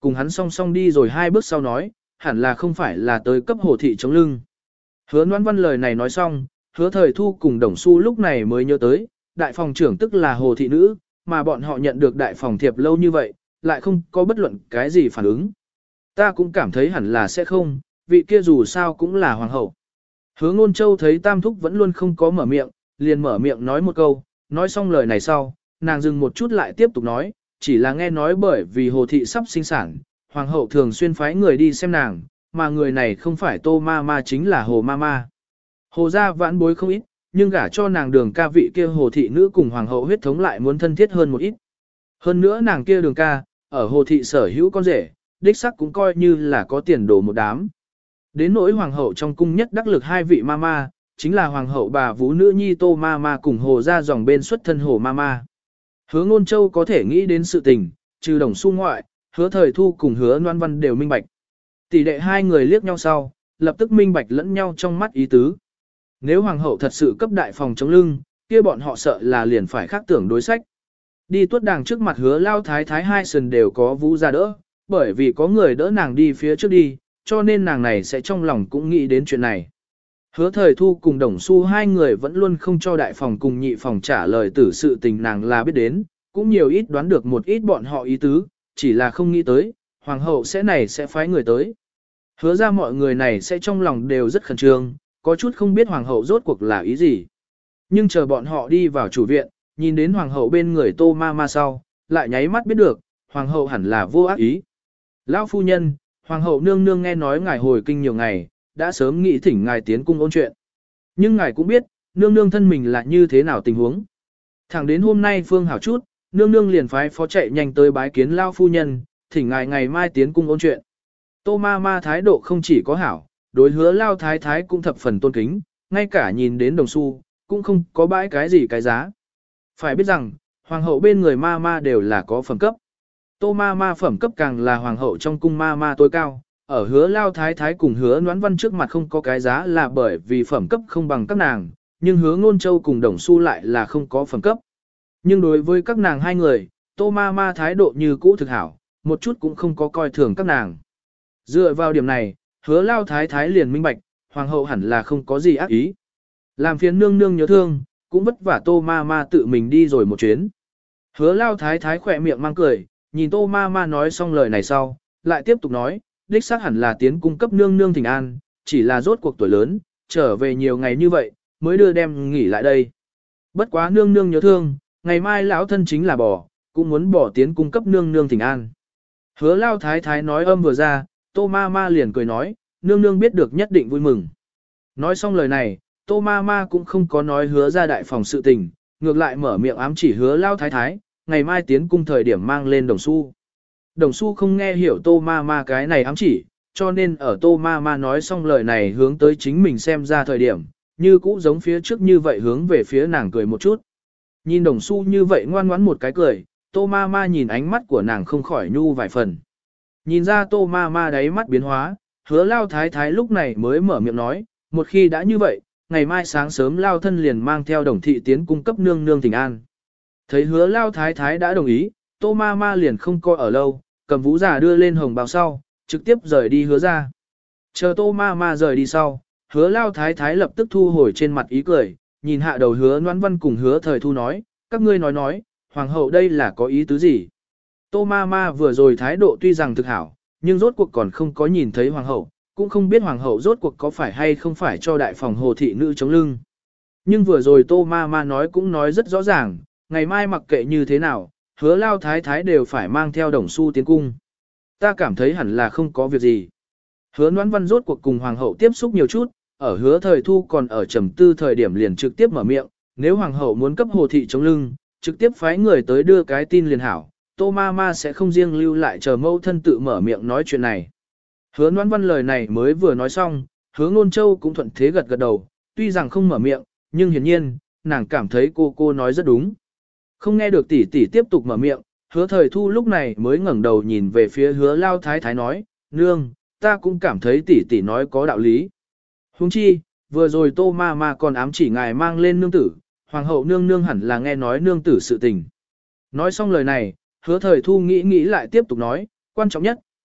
cùng hắn song song đi rồi hai bước sau nói, hẳn là không phải là tới cấp hồ thị chống lưng. Hứa Noãn Văn lời này nói xong, hứa thời thu cùng đồng xu lúc này mới nhớ tới, đại phòng trưởng tức là hồ thị nữ, mà bọn họ nhận được đại phòng thiệp lâu như vậy, lại không có bất luận cái gì phản ứng. Ta cũng cảm thấy hẳn là sẽ không, vị kia dù sao cũng là hoàng hậu. Hứa Ngôn Châu thấy Tam Thúc vẫn luôn không có mở miệng, liền mở miệng nói một câu, nói xong lời này sau, nàng dừng một chút lại tiếp tục nói, chỉ là nghe nói bởi vì hồ thị sắp sinh sản, hoàng hậu thường xuyên phái người đi xem nàng, mà người này không phải Tô Ma Ma chính là Hồ Ma Ma. Hồ gia vãn bối không ít, nhưng gả cho nàng đường ca vị kia hồ thị nữ cùng hoàng hậu huyết thống lại muốn thân thiết hơn một ít. Hơn nữa nàng kia đường ca, ở hồ thị sở hữu con rể, đích sắc cũng coi như là có tiền đồ một đám. Đến nỗi hoàng hậu trong cung nhất đắc lực hai vị ma ma, chính là hoàng hậu bà Vũ nữ nhi Tô Ma Ma cùng hồ gia dòng bên xuất thân Hồ Ma Ma. Hứa Ngôn Châu có thể nghĩ đến sự tình, trừ Đồng Xu ngoại, Hứa Thời Thu cùng Hứa Noãn Văn đều minh bạch. Tỷ đệ hai người liếc nhau sau, lập tức minh bạch lẫn nhau trong mắt ý tứ. Nếu hoàng hậu thật sự cấp đại phòng chống lưng, kia bọn họ sợ là liền phải khác tưởng đối sách. Đi tuốt đàng trước mặt Hứa lao thái thái hai sườn đều có Vũ ra đỡ, bởi vì có người đỡ nàng đi phía trước đi, cho nên nàng này sẽ trong lòng cũng nghĩ đến chuyện này. Hứa Thời Thu cùng Đồng Xu hai người vẫn luôn không cho đại phòng cùng nhị phòng trả lời tử sự tình nàng là biết đến, cũng nhiều ít đoán được một ít bọn họ ý tứ, chỉ là không nghĩ tới, hoàng hậu sẽ này sẽ phái người tới. Hứa ra mọi người này sẽ trong lòng đều rất khẩn trương, có chút không biết hoàng hậu rốt cuộc là ý gì. Nhưng chờ bọn họ đi vào chủ viện, nhìn đến hoàng hậu bên người Tô Ma Ma sau, lại nháy mắt biết được, hoàng hậu hẳn là vô ác ý. Lão phu nhân, hoàng hậu nương nương nghe nói ngài hồi kinh nhiều ngày, đã sớm nghĩ thỉnh ngài tiến cung ôn chuyện. Nhưng ngài cũng biết, nương nương thân mình là như thế nào tình huống. Thẳng đến hôm nay phương hảo chút, nương nương liền phái phó chạy nhanh tới bái kiến lão phu nhân, thỉnh ngài ngày mai tiến cung ôn chuyện. Tô Ma Ma thái độ không chỉ có hảo, đối Hứa lao thái thái cũng thập phần tôn kính, ngay cả nhìn đến Đồng Xu, cũng không có bãi cái gì cái giá. Phải biết rằng, hoàng hậu bên người ma ma đều là có phẩm cấp. Tô Ma Ma phẩm cấp càng là hoàng hậu trong cung ma ma tối cao, ở Hứa lao thái thái cùng Hứa Noãn Văn trước mặt không có cái giá là bởi vì phẩm cấp không bằng các nàng, nhưng Hứa Ngôn Châu cùng Đồng Xu lại là không có phẩm cấp. Nhưng đối với các nàng hai người, Tô Ma Ma thái độ như cũ thực hảo, một chút cũng không có coi thường các nàng. Dựa vào điểm này, Hứa lao thái thái liền minh bạch, hoàng hậu hẳn là không có gì ác ý. Làm phiền nương nương nhớ thương, cũng vất vả Tô Ma Ma tự mình đi rồi một chuyến. Hứa lao thái thái khỏe miệng mang cười, nhìn Tô Ma Ma nói xong lời này sau, lại tiếp tục nói, đích xác hẳn là tiến cung cấp nương nương thỉnh an, chỉ là rốt cuộc tuổi lớn, trở về nhiều ngày như vậy, mới đưa đem nghỉ lại đây. Bất quá nương nương nhớ thương, ngày mai lão thân chính là bỏ, cũng muốn bỏ tiến cung cấp nương nương thỉnh an. Hứa lao thái thái nói âm vừa ra, Tô Ma Ma liền cười nói, nương nương biết được nhất định vui mừng. Nói xong lời này, Tô Ma Ma cũng không có nói hứa ra đại phòng sự tình, ngược lại mở miệng ám chỉ hứa lao thái thái, ngày mai tiến cung thời điểm mang lên Đồng Xu. Đồng Xu không nghe hiểu Tô Ma Ma cái này ám chỉ, cho nên ở Tô Ma Ma nói xong lời này hướng tới chính mình xem ra thời điểm, như cũ giống phía trước như vậy hướng về phía nàng cười một chút. Nhìn Đồng Xu như vậy ngoan ngoãn một cái cười, Tô Ma Ma nhìn ánh mắt của nàng không khỏi nhu vài phần. Nhìn ra Tô Ma Ma đáy mắt biến hóa, hứa lao thái thái lúc này mới mở miệng nói, một khi đã như vậy, ngày mai sáng sớm lao thân liền mang theo Đồng thị tiến cung cấp nương nương thỉnh an. Thấy hứa lao thái thái đã đồng ý, Tô Ma Ma liền không coi ở lâu, cầm vũ giả đưa lên hồng bào sau, trực tiếp rời đi hứa ra. Chờ Tô Ma Ma rời đi sau, hứa lao thái thái lập tức thu hồi trên mặt ý cười, nhìn hạ đầu hứa Noãn Văn cùng hứa Thời Thu nói, các ngươi nói nói, hoàng hậu đây là có ý tứ gì? Tô Ma Ma vừa rồi thái độ tuy rằng thực hảo, nhưng rốt cuộc còn không có nhìn thấy hoàng hậu, cũng không biết hoàng hậu rốt cuộc có phải hay không phải cho đại phòng hồ thị nữ chống lưng. Nhưng vừa rồi Tô Ma Ma nói cũng nói rất rõ ràng, ngày mai mặc kệ như thế nào, hứa lao thái thái đều phải mang theo Đồng Xu tiến cung. Ta cảm thấy hẳn là không có việc gì. Hứa Noãn Văn rốt cuộc cùng hoàng hậu tiếp xúc nhiều chút, ở hứa Thời Thu còn ở trầm tư thời điểm liền trực tiếp mở miệng, nếu hoàng hậu muốn cấp hồ thị chống lưng, trực tiếp phái người tới đưa cái tin liền hảo, Tô Ma Ma sẽ không riêng lưu lại chờ mẫu thân tự mở miệng nói chuyện này. Hứa Noãn Văn lời này mới vừa nói xong, hứa Ngôn Châu cũng thuận thế gật gật đầu, tuy rằng không mở miệng, nhưng hiển nhiên, nàng cảm thấy cô cô nói rất đúng. Không nghe được tỷ tỷ tiếp tục mở miệng, hứa Thời Thu lúc này mới ngẩng đầu nhìn về phía hứa lao thái thái nói, nương, ta cũng cảm thấy tỷ tỷ nói có đạo lý. Huống chi, vừa rồi Tô Ma Ma còn ám chỉ ngài mang lên nương tử, hoàng hậu nương nương hẳn là nghe nói nương tử sự tình. Nói xong lời này, hứa Thời Thu nghĩ nghĩ lại tiếp tục nói, quan trọng nhất,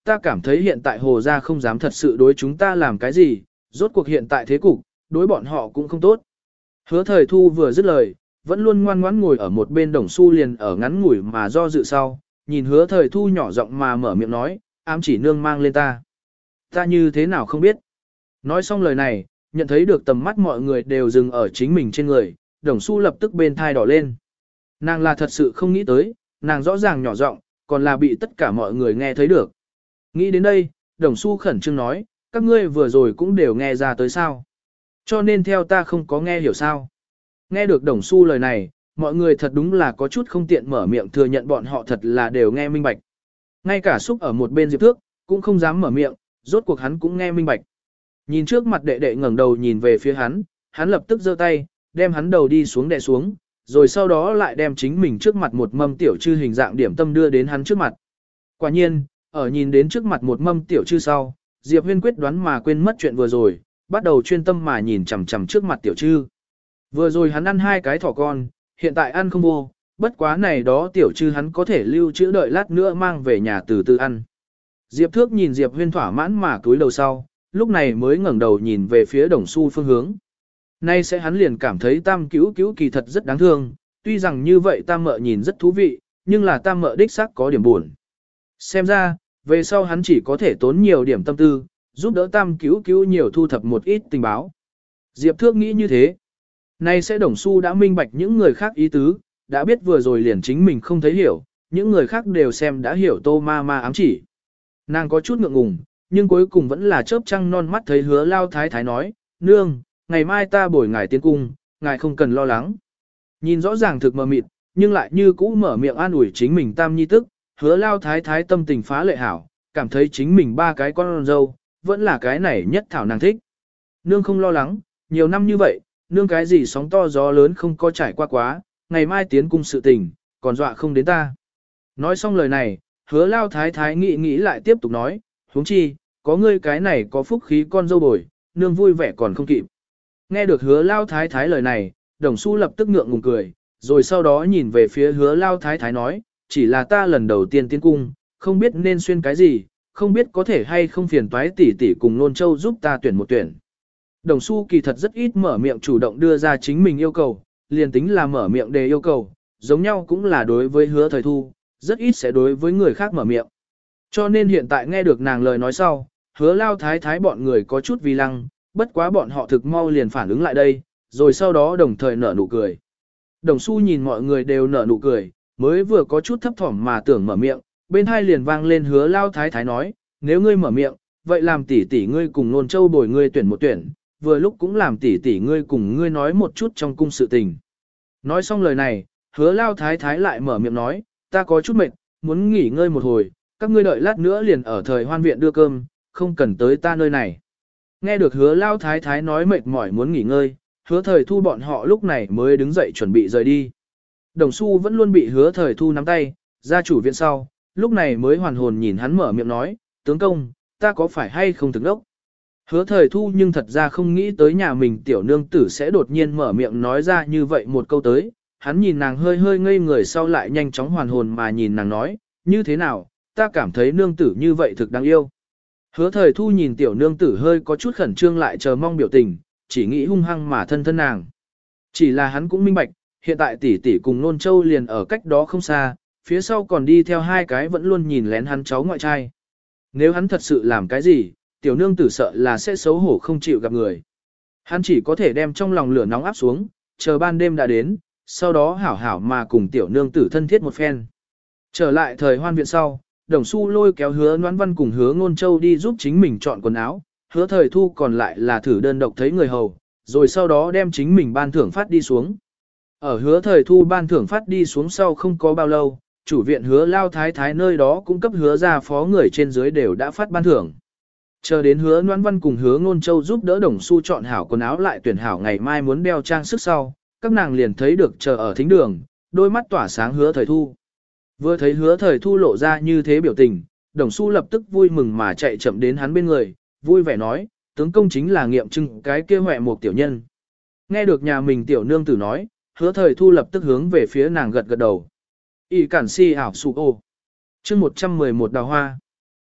ta cảm thấy hiện tại hồ gia không dám thật sự đối chúng ta làm cái gì, rốt cuộc hiện tại thế cục, đối bọn họ cũng không tốt. Hứa thời thu vừa dứt lời, vẫn luôn ngoan ngoãn ngồi ở một bên đồng xu liền ở ngắn ngủi mà do dự sau, nhìn hứa thời thu nhỏ giọng mà mở miệng nói, ám chỉ nương mang lên ta. Ta như thế nào không biết. Nói xong lời này, nhận thấy được tầm mắt mọi người đều dừng ở chính mình trên người, đồng xu lập tức bên thai đỏ lên. Nàng là thật sự không nghĩ tới, nàng rõ ràng nhỏ giọng, còn là bị tất cả mọi người nghe thấy được. Nghĩ đến đây, đồng xu khẩn trương nói, các ngươi vừa rồi cũng đều nghe ra tới sao. Cho nên theo ta không có nghe hiểu sao. Nghe được đồng xu lời này, mọi người thật đúng là có chút không tiện mở miệng thừa nhận bọn họ thật là đều nghe minh bạch. Ngay cả xúc ở một bên Diệp Thước, cũng không dám mở miệng, rốt cuộc hắn cũng nghe minh bạch. Nhìn trước mặt đệ đệ ngẩng đầu nhìn về phía hắn, hắn lập tức giơ tay, đem hắn đầu đi xuống đè xuống, rồi sau đó lại đem chính mình trước mặt một mâm tiểu chư hình dạng điểm tâm đưa đến hắn trước mặt. Quả nhiên, ở nhìn đến trước mặt một mâm tiểu chư sau, Diệp Huyên quyết đoán mà quên mất chuyện vừa rồi, bắt đầu chuyên tâm mà nhìn chằm chằm trước mặt tiểu chư. Vừa rồi hắn ăn hai cái thỏ con, hiện tại ăn không vô, bất quá này đó tiểu chư hắn có thể lưu trữ đợi lát nữa mang về nhà từ từ ăn. Diệp Thước nhìn Diệp Huyên thỏa mãn mà cúi đầu sau, lúc này mới ngẩng đầu nhìn về phía Đồng Xu phương hướng. Nay sẽ hắn liền cảm thấy Tam Cứu Cứu kỳ thật rất đáng thương, tuy rằng như vậy Tam Mợ nhìn rất thú vị, nhưng là Tam Mợ đích xác có điểm buồn. Xem ra, về sau hắn chỉ có thể tốn nhiều điểm tâm tư, giúp đỡ Tam Cứu Cứu nhiều thu thập một ít tình báo. Diệp Thước nghĩ như thế. Nay sẽ Đồng Xu đã minh bạch những người khác ý tứ, đã biết vừa rồi liền chính mình không thấy hiểu, những người khác đều xem đã hiểu Tô Ma Ma ám chỉ. Nàng có chút ngượng ngùng, nhưng cuối cùng vẫn là chớp trăng non mắt thấy Hứa Lao Thái Thái nói, nương, ngày mai ta bồi ngài tiến cung, ngài không cần lo lắng. Nhìn rõ ràng thực mờ mịt, nhưng lại như cũ mở miệng an ủi chính mình Tam Nhi tức, Hứa Lao Thái Thái tâm tình phá lệ hảo, cảm thấy chính mình ba cái con dâu, vẫn là cái này nhất thảo nàng thích. Nương không lo lắng, nhiều năm như vậy, nương cái gì sóng to gió lớn không có trải qua quá, ngày mai tiến cung sự tình, còn dọa không đến ta. Nói xong lời này, Hứa Lao Thái Thái nghĩ nghĩ lại tiếp tục nói, huống chi, có ngươi cái này có phúc khí con dâu bồi, nương vui vẻ còn không kịp. Nghe được Hứa Lao Thái Thái lời này, Đồng Xu lập tức ngượng ngùng cười, rồi sau đó nhìn về phía Hứa Lao Thái Thái nói, chỉ là ta lần đầu tiên tiến cung, không biết nên xuyên cái gì, không biết có thể hay không phiền toái tỷ tỷ cùng Nôn Châu giúp ta tuyển một tuyển. Đồng Xu kỳ thật rất ít mở miệng chủ động đưa ra chính mình yêu cầu, liền tính là mở miệng đề yêu cầu, giống nhau cũng là đối với Hứa Thời Thu, rất ít sẽ đối với người khác mở miệng. Cho nên hiện tại nghe được nàng lời nói sau, Hứa Lao Thái Thái bọn người có chút vì lăng, bất quá bọn họ thực mau liền phản ứng lại đây, rồi sau đó đồng thời nở nụ cười. Đồng Xu nhìn mọi người đều nở nụ cười, mới vừa có chút thấp thỏm mà tưởng mở miệng, bên hai liền vang lên Hứa Lao Thái Thái nói, nếu ngươi mở miệng, vậy làm tỷ tỷ ngươi cùng Nôn Châu bồi ngươi tuyển một tuyển, vừa lúc cũng làm tỷ tỷ ngươi cùng ngươi nói một chút trong cung sự tình. Nói xong lời này, Hứa Lao Thái Thái lại mở miệng nói, ta có chút mệt, muốn nghỉ ngơi một hồi, các ngươi đợi lát nữa liền ở thời hoan viện đưa cơm, không cần tới ta nơi này. Nghe được Hứa Lao Thái Thái nói mệt mỏi muốn nghỉ ngơi, Hứa Thời Thu bọn họ lúc này mới đứng dậy chuẩn bị rời đi. Đồng Xu vẫn luôn bị Hứa Thời Thu nắm tay, ra chủ viện sau, lúc này mới hoàn hồn nhìn hắn mở miệng nói, tướng công, ta có phải hay không thực đốc? Hứa Thời Thu nhưng thật ra không nghĩ tới nhà mình tiểu nương tử sẽ đột nhiên mở miệng nói ra như vậy một câu tới, hắn nhìn nàng hơi hơi ngây người sau lại nhanh chóng hoàn hồn mà nhìn nàng nói, như thế nào, ta cảm thấy nương tử như vậy thực đáng yêu. Hứa Thời Thu nhìn tiểu nương tử hơi có chút khẩn trương lại chờ mong biểu tình, chỉ nghĩ hung hăng mà thân thân nàng. Chỉ là hắn cũng minh bạch, hiện tại tỷ tỷ cùng Nôn Châu liền ở cách đó không xa, phía sau còn đi theo hai cái vẫn luôn nhìn lén hắn cháu ngoại trai. Nếu hắn thật sự làm cái gì, tiểu nương tử sợ là sẽ xấu hổ không chịu gặp người. Hắn chỉ có thể đem trong lòng lửa nóng áp xuống, chờ ban đêm đã đến, sau đó hảo hảo mà cùng tiểu nương tử thân thiết một phen. Trở lại thời hoan viện sau, Đồng Xu lôi kéo Hứa Noãn Văn cùng Hứa Ngôn Châu đi giúp chính mình chọn quần áo, Hứa Thời Thu còn lại là thử đơn độc thấy người hầu, rồi sau đó đem chính mình ban thưởng phát đi xuống. Ở Hứa Thời Thu ban thưởng phát đi xuống sau không có bao lâu, chủ viện Hứa Lao Thái Thái nơi đó cũng cấp Hứa gia phó người trên dưới đều đã phát ban thưởng. Chờ đến Hứa Noãn Văn cùng Hứa Ngôn Châu giúp đỡ Đồng Xu chọn hảo quần áo lại tuyển hảo ngày mai muốn đeo trang sức sau, các nàng liền thấy được chờ ở thính đường, đôi mắt tỏa sáng Hứa Thời Thu. Vừa thấy Hứa Thời Thu lộ ra như thế biểu tình, Đồng Xu lập tức vui mừng mà chạy chậm đến hắn bên người, vui vẻ nói, tướng công chính là nghiệm chứng cái kia hoẹ một tiểu nhân. Nghe được nhà mình tiểu nương tử nói, Hứa Thời Thu lập tức hướng về phía nàng gật gật đầu. Y cản si ảo sụ ô. Chương một trăm mười một đào hoa.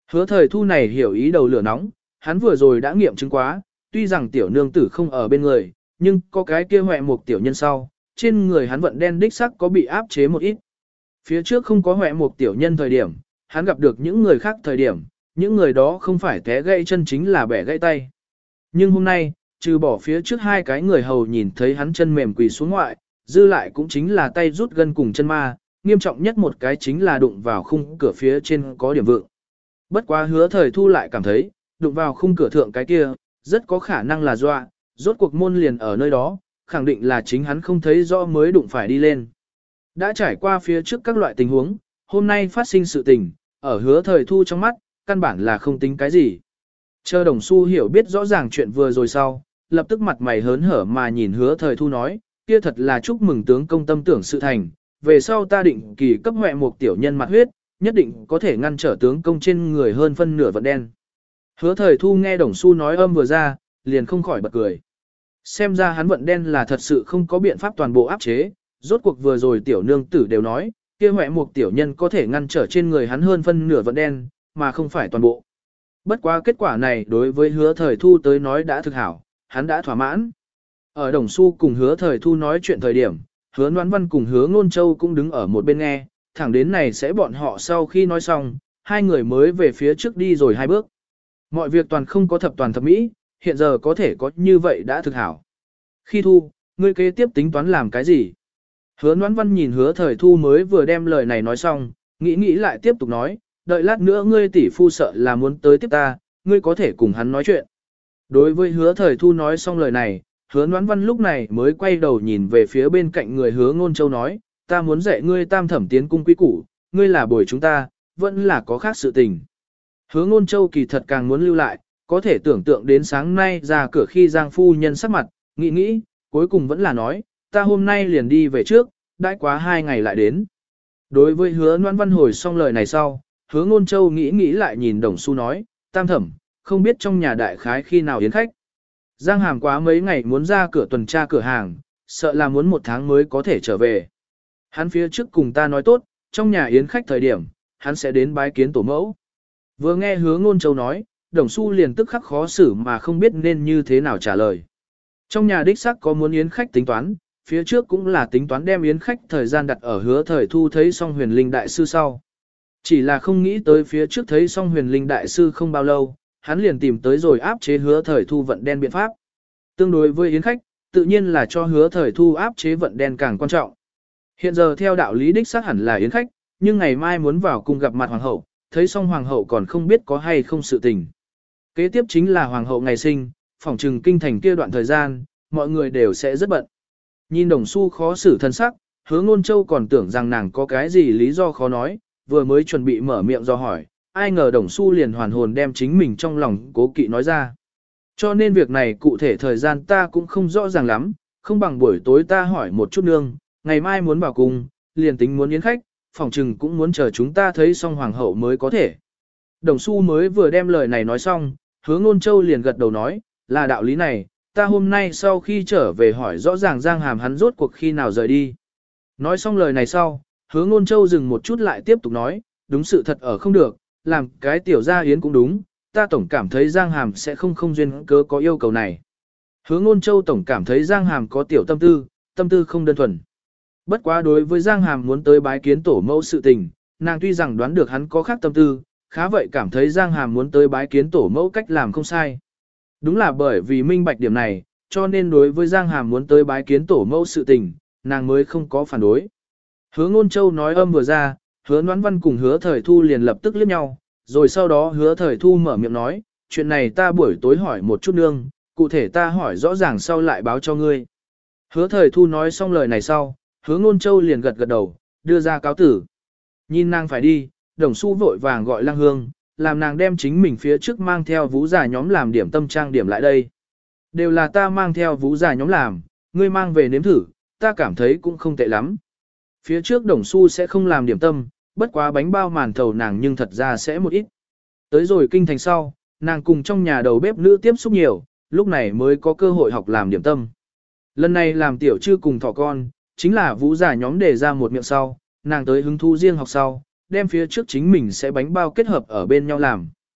Hứa thời thu này hiểu ý đầu lửa nóng, hắn vừa rồi đã nghiệm chứng quá, tuy rằng tiểu nương tử không ở bên người, nhưng có cái kia hoẹ một tiểu nhân sau, trên người hắn vận đen đích sắc có bị áp chế một ít. Phía trước không có hoẹ một tiểu nhân thời điểm, hắn gặp được những người khác thời điểm, những người đó không phải té gãy chân chính là bẻ gãy tay. Nhưng hôm nay, trừ bỏ phía trước hai cái người hầu nhìn thấy hắn chân mềm quỳ xuống ngoại, dư lại cũng chính là tay rút gân cùng chân ma, nghiêm trọng nhất một cái chính là đụng vào khung cửa phía trên có điểm vượng. Bất quá hứa thời thu lại cảm thấy, đụng vào khung cửa thượng cái kia, rất có khả năng là dọa, rốt cuộc môn liền ở nơi đó, khẳng định là chính hắn không thấy rõ mới đụng phải đi lên. Đã trải qua phía trước các loại tình huống, hôm nay phát sinh sự tình, ở hứa thời thu trong mắt, căn bản là không tính cái gì. Chờ đồng xu hiểu biết rõ ràng chuyện vừa rồi sau, lập tức mặt mày hớn hở mà nhìn hứa thời thu nói, kia thật là chúc mừng tướng công tâm tưởng sự thành, về sau ta định kỳ cấp hoẹ một tiểu nhân mặt huyết, nhất định có thể ngăn trở tướng công trên người hơn phân nửa vận đen. Hứa thời thu nghe đồng xu nói âm vừa ra, liền không khỏi bật cười. Xem ra hắn vận đen là thật sự không có biện pháp toàn bộ áp chế, rốt cuộc vừa rồi tiểu nương tử đều nói, kia hoẹ một tiểu nhân có thể ngăn trở trên người hắn hơn phân nửa vận đen, mà không phải toàn bộ. Bất quá kết quả này đối với hứa thời thu tới nói đã thực hảo, hắn đã thỏa mãn. Ở đồng xu cùng hứa thời thu nói chuyện thời điểm, hứa Noãn Văn cùng hứa Ngôn Châu cũng đứng ở một bên nghe, thẳng đến này sẽ bọn họ sau khi nói xong, hai người mới về phía trước đi rồi hai bước. Mọi việc toàn không có thập toàn thập mỹ, hiện giờ có thể có như vậy đã thực hảo. Khi thu, ngươi kế tiếp tính toán làm cái gì? Hứa Noãn Văn nhìn hứa thời thu mới vừa đem lời này nói xong, nghĩ nghĩ lại tiếp tục nói, đợi lát nữa ngươi tỷ phu sợ là muốn tới tiếp ta, ngươi có thể cùng hắn nói chuyện. Đối với hứa thời thu nói xong lời này, hứa Noãn Văn lúc này mới quay đầu nhìn về phía bên cạnh người hứa Ngôn Châu nói, ta muốn dạy ngươi tam thẩm tiến cung quý củ, ngươi là bồi chúng ta, vẫn là có khác sự tình. Hứa Ngôn Châu kỳ thật càng muốn lưu lại, có thể tưởng tượng đến sáng nay ra cửa khi Giang phu nhân sắc mặt, nghĩ nghĩ, cuối cùng vẫn là nói, ta hôm nay liền đi về trước, đãi quá hai ngày lại đến. Đối với hứa Noãn Văn hồi xong lời này sau, hứa Ngôn Châu nghĩ nghĩ lại nhìn Đồng Xu nói, tam thẩm, không biết trong nhà đại khái khi nào yến khách. Giang Hàm quá mấy ngày muốn ra cửa tuần tra cửa hàng, sợ là muốn một tháng mới có thể trở về. Hắn phía trước cùng ta nói tốt, trong nhà yến khách thời điểm, hắn sẽ đến bái kiến tổ mẫu. Vừa nghe hứa Ngôn Châu nói, Đồng Xu liền tức khắc khó xử mà không biết nên như thế nào trả lời. Trong nhà đích xác có muốn yến khách tính toán, phía trước cũng là tính toán đem yến khách thời gian đặt ở hứa thời thu thấy xong huyền linh đại sư sau. Chỉ là không nghĩ tới phía trước thấy xong huyền linh đại sư không bao lâu, hắn liền tìm tới rồi áp chế hứa thời thu vận đen biện pháp. Tương đối với yến khách, tự nhiên là cho hứa thời thu áp chế vận đen càng quan trọng. Hiện giờ theo đạo lý đích xác hẳn là yến khách, nhưng ngày mai muốn vào cung gặp mặt hoàng hậu, thấy xong hoàng hậu còn không biết có hay không sự tình. Kế tiếp chính là hoàng hậu ngày sinh, phỏng trừng kinh thành kia đoạn thời gian, mọi người đều sẽ rất bận. Nhìn Đồng Xu khó xử thân sắc, hứa Ngôn Châu còn tưởng rằng nàng có cái gì lý do khó nói, vừa mới chuẩn bị mở miệng do hỏi, ai ngờ Đồng Xu liền hoàn hồn đem chính mình trong lòng cố kỵ nói ra. Cho nên việc này cụ thể thời gian ta cũng không rõ ràng lắm, không bằng buổi tối ta hỏi một chút nương, ngày mai muốn vào cung, liền tính muốn yến khách, phỏng trừng cũng muốn chờ chúng ta thấy xong hoàng hậu mới có thể. Đồng Xu mới vừa đem lời này nói xong, hứa Ngôn Châu liền gật đầu nói, là đạo lý này, ta hôm nay sau khi trở về hỏi rõ ràng Giang Hàm hắn rốt cuộc khi nào rời đi. Nói xong lời này sau, hứa Ngôn Châu dừng một chút lại tiếp tục nói, đúng sự thật ở không được, làm cái tiểu gia yến cũng đúng, ta tổng cảm thấy Giang Hàm sẽ không không duyên cớ có yêu cầu này. Hứa Ngôn Châu tổng cảm thấy Giang Hàm có tiểu tâm tư, tâm tư không đơn thuần. Bất quá đối với Giang Hàm muốn tới bái kiến tổ mẫu sự tình, nàng tuy rằng đoán được hắn có khác tâm tư, khá vậy cảm thấy Giang Hàm muốn tới bái kiến tổ mẫu cách làm không sai. Đúng là bởi vì minh bạch điểm này, cho nên đối với Giang Hàm muốn tới bái kiến tổ mẫu sự tình, nàng mới không có phản đối. Hứa Ngôn Châu nói âm vừa ra, hứa Noãn Văn cùng hứa thời thu liền lập tức liếc nhau, rồi sau đó hứa thời thu mở miệng nói, chuyện này ta buổi tối hỏi một chút nương, cụ thể ta hỏi rõ ràng sau lại báo cho ngươi. Hứa thời thu nói xong lời này sau, hứa Ngôn Châu liền gật gật đầu, đưa ra cáo tử. Nhìn nàng phải đi, Đồng Xu vội vàng gọi Lăng Hương, làm nàng đem chính mình phía trước mang theo vũ giả nhóm làm điểm tâm trang điểm lại đây. Đều là ta mang theo vũ giả nhóm làm, ngươi mang về nếm thử, ta cảm thấy cũng không tệ lắm. Phía trước Đồng Xu sẽ không làm điểm tâm, bất quá bánh bao màn thầu nàng nhưng thật ra sẽ một ít. Tới rồi kinh thành sau, nàng cùng trong nhà đầu bếp nữ tiếp xúc nhiều, lúc này mới có cơ hội học làm điểm tâm. Lần này làm tiểu chư cùng thỏ con, chính là vũ giả nhóm đề ra một miệng sau, nàng tới hứng thú riêng học sau, đem phía trước chính mình sẽ bánh bao kết hợp ở bên nhau làm,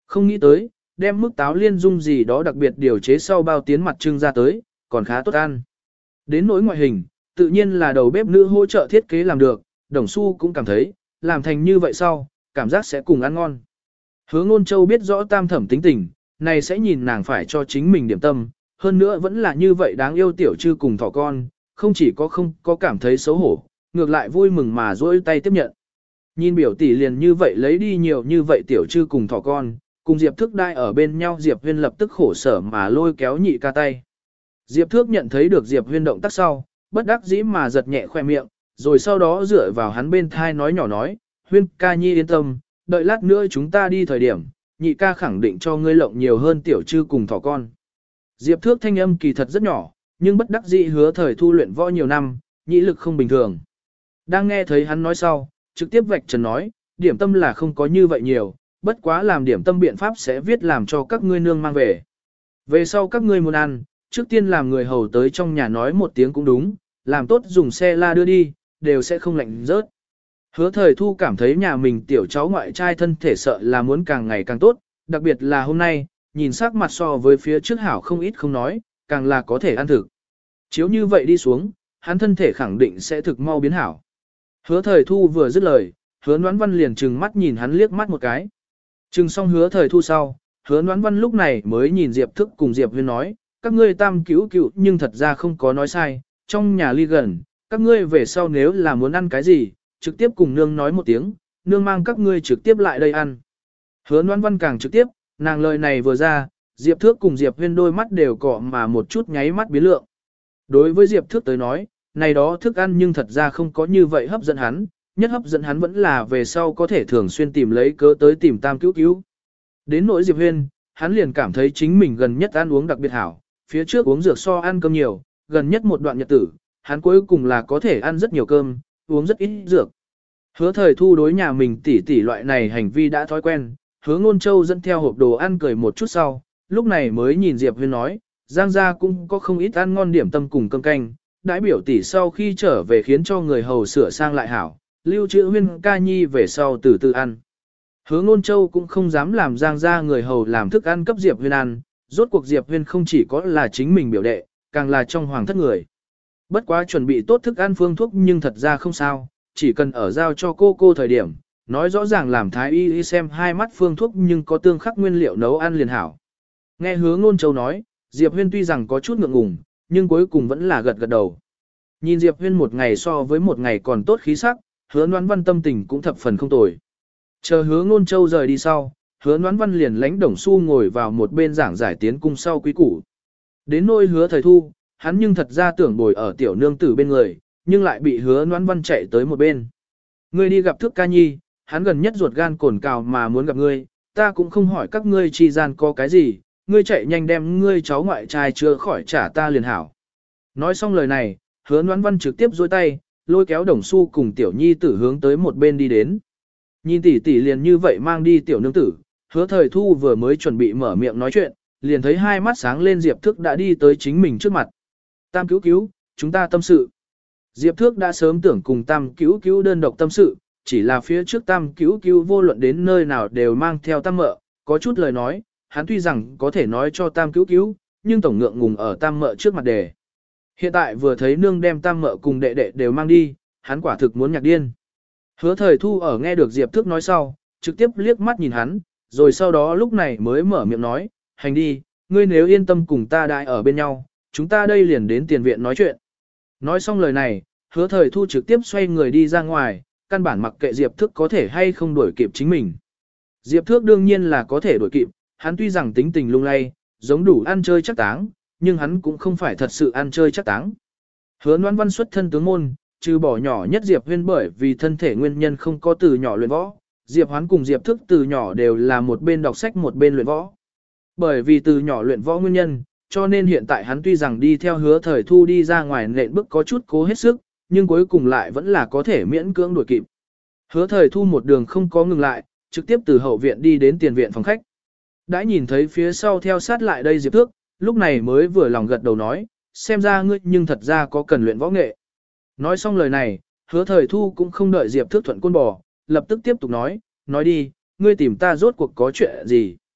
Không nghĩ tới, đem mức táo liên dung gì đó đặc biệt điều chế sau bao tiến mặt trưng ra tới, còn khá tốt ăn. Đến nỗi ngoại hình, tự nhiên là đầu bếp nữ hỗ trợ thiết kế làm được, Đồng Xu cũng cảm thấy, làm thành như vậy sau, cảm giác sẽ cùng ăn ngon. Hứa Ngôn Châu biết rõ Tam Thẩm tính tình, này sẽ nhìn nàng phải cho chính mình điểm tâm, hơn nữa vẫn là như vậy đáng yêu tiểu trư cùng thỏ con, không chỉ có không có cảm thấy xấu hổ, ngược lại vui mừng mà duỗi tay tiếp nhận. Nhìn biểu tỷ liền như vậy lấy đi nhiều như vậy tiểu trư cùng thỏ con, cùng Diệp Thước đai ở bên nhau, Diệp Huyên lập tức khổ sở mà lôi kéo nhị ca tay. Diệp Thước nhận thấy được Diệp Huyên động tác sau, bất đắc dĩ mà giật nhẹ khoe miệng, rồi sau đó dựa vào hắn bên thai nói nhỏ nói, Huyên ca nhi yên tâm, đợi lát nữa chúng ta đi thời điểm, nhị ca khẳng định cho ngươi lộng nhiều hơn tiểu trư cùng thỏ con. Diệp Thước thanh âm kỳ thật rất nhỏ, nhưng bất đắc dĩ hứa thời thu luyện võ nhiều năm, nhĩ lực không bình thường. Đang nghe thấy hắn nói sau, trực tiếp vạch trần nói, điểm tâm là không có như vậy nhiều, bất quá làm điểm tâm biện pháp sẽ viết làm cho các ngươi nương mang về. Về sau các ngươi muốn ăn, trước tiên làm người hầu tới trong nhà nói một tiếng cũng đúng, làm tốt dùng xe la đưa đi, đều sẽ không lạnh rớt. Hứa thời thu cảm thấy nhà mình tiểu cháu ngoại trai thân thể sợ là muốn càng ngày càng tốt, đặc biệt là hôm nay, nhìn sắc mặt so với phía trước hảo không ít không nói, càng là có thể ăn thực. Chiếu như vậy đi xuống, hắn thân thể khẳng định sẽ thực mau biến hảo. Hứa thời thu vừa dứt lời, hứa Noãn Văn liền trừng mắt nhìn hắn liếc mắt một cái. Trừng xong hứa thời thu sau, hứa Noãn Văn lúc này mới nhìn Diệp Thức cùng Diệp Huyên nói, các ngươi tam cứu cựu nhưng thật ra không có nói sai, trong nhà ly gần, các ngươi về sau nếu là muốn ăn cái gì, trực tiếp cùng nương nói một tiếng, nương mang các ngươi trực tiếp lại đây ăn. Hứa Noãn Văn càng trực tiếp, nàng lời này vừa ra, Diệp Thước cùng Diệp Huyên đôi mắt đều cọ mà một chút nháy mắt biến lượng. Đối với Diệp Thước tới nói, này đó thức ăn nhưng thật ra không có như vậy hấp dẫn hắn, nhất hấp dẫn hắn vẫn là về sau có thể thường xuyên tìm lấy cớ tới tìm tam cứu cứu. Đến nỗi Diệp Huyên, hắn liền cảm thấy chính mình gần nhất ăn uống đặc biệt hảo, phía trước uống dược so ăn cơm nhiều, gần nhất một đoạn nhật tử, hắn cuối cùng là có thể ăn rất nhiều cơm, uống rất ít dược. Hứa thời thu đối nhà mình tỉ tỉ loại này hành vi đã thói quen, hứa Ngôn Châu dẫn theo hộp đồ ăn cười một chút sau, lúc này mới nhìn Diệp Huyên nói, Giang gia cũng có không ít ăn ngon điểm tâm cùng cơm canh, đãi biểu tỷ sau khi trở về khiến cho người hầu sửa sang lại hảo, lưu trữ Huyên ca nhi về sau từ từ ăn. Hứa Ngôn Châu cũng không dám làm Giang gia người hầu làm thức ăn cấp Diệp Huyên ăn, rốt cuộc Diệp Huyên không chỉ có là chính mình biểu đệ, càng là trong hoàng thất người. Bất quá chuẩn bị tốt thức ăn phương thuốc nhưng thật ra không sao, chỉ cần ở giao cho cô cô thời điểm, nói rõ ràng làm thái y y xem hai mắt phương thuốc nhưng có tương khắc nguyên liệu nấu ăn liền hảo. Nghe Hứa Ngôn Châu nói, Diệp Huyên tuy rằng có chút ngượng ngùng, nhưng cuối cùng vẫn là gật gật đầu. Nhìn Diệp Huyên một ngày so với một ngày còn tốt khí sắc, Hứa Noãn Văn tâm tình cũng thập phần không tồi. Chờ Hứa Ngôn Châu rời đi sau, Hứa Noãn Văn liền lãnh Đồng Xu ngồi vào một bên giảng giải tiến cung sau quý củ. Đến nôi Hứa Thời Thu, hắn nhưng thật ra tưởng bồi ở tiểu nương tử bên người, nhưng lại bị Hứa Noãn Văn chạy tới một bên. Ngươi đi gặp Thước ca nhi, hắn gần nhất ruột gan cồn cào mà muốn gặp ngươi, ta cũng không hỏi các ngươi chi gian có cái gì, ngươi chạy nhanh đem ngươi cháu ngoại trai chưa khỏi trả ta liền hảo. Nói xong lời này, Hứa Noãn Văn trực tiếp duỗi tay, lôi kéo Đồng Xu cùng tiểu nhi tử hướng tới một bên đi đến. Nhìn tỷ tỷ liền như vậy mang đi tiểu nương tử, Hứa Thời Thu vừa mới chuẩn bị mở miệng nói chuyện, liền thấy hai mắt sáng lên Diệp Thước đã đi tới chính mình trước mặt. Tam cứu cứu, chúng ta tâm sự. Diệp Thước đã sớm tưởng cùng Tam cứu cứu đơn độc tâm sự, chỉ là phía trước Tam cứu cứu vô luận đến nơi nào đều mang theo Tam mợ, có chút lời nói, hắn tuy rằng có thể nói cho Tam cứu cứu, nhưng tổng ngượng ngùng ở Tam mợ trước mặt đề. Hiện tại vừa thấy nương đem Tam mợ cùng đệ đệ đều mang đi, hắn quả thực muốn nhạc điên. Hứa Thời Thu ở nghe được Diệp Thước nói sau, trực tiếp liếc mắt nhìn hắn, rồi sau đó lúc này mới mở miệng nói, hành đi, ngươi nếu yên tâm cùng ta đại ở bên nhau, chúng ta đây liền đến tiền viện nói chuyện. Nói xong lời này, Hứa Thời Thu trực tiếp xoay người đi ra ngoài, căn bản mặc kệ Diệp Thước có thể hay không đuổi kịp chính mình. Diệp Thước đương nhiên là có thể đuổi kịp, hắn tuy rằng tính tình lung lay, giống đủ ăn chơi chắc táng, nhưng hắn cũng không phải thật sự ăn chơi chắc táng. Hứa Noãn Văn xuất thân tướng môn, trừ bỏ nhỏ nhất Diệp Huyên bởi vì thân thể nguyên nhân không có từ nhỏ luyện võ, Diệp Hoán cùng Diệp Thức từ nhỏ đều là một bên đọc sách một bên luyện võ. Bởi vì từ nhỏ luyện võ nguyên nhân, cho nên hiện tại hắn tuy rằng đi theo Hứa Thời Thu đi ra ngoài nện bước có chút cố hết sức, nhưng cuối cùng lại vẫn là có thể miễn cưỡng đuổi kịp. Hứa Thời Thu một đường không có ngừng lại, trực tiếp từ hậu viện đi đến tiền viện phòng khách. Đã nhìn thấy phía sau theo sát lại đây Diệp Thước, lúc này mới vừa lòng gật đầu nói, xem ra ngươi nhưng thật ra có cần luyện võ nghệ. Nói xong lời này, Hứa Thời Thu cũng không đợi Diệp Thước thuận côn bò, lập tức tiếp tục nói, nói đi, ngươi tìm ta rốt cuộc có chuyện gì.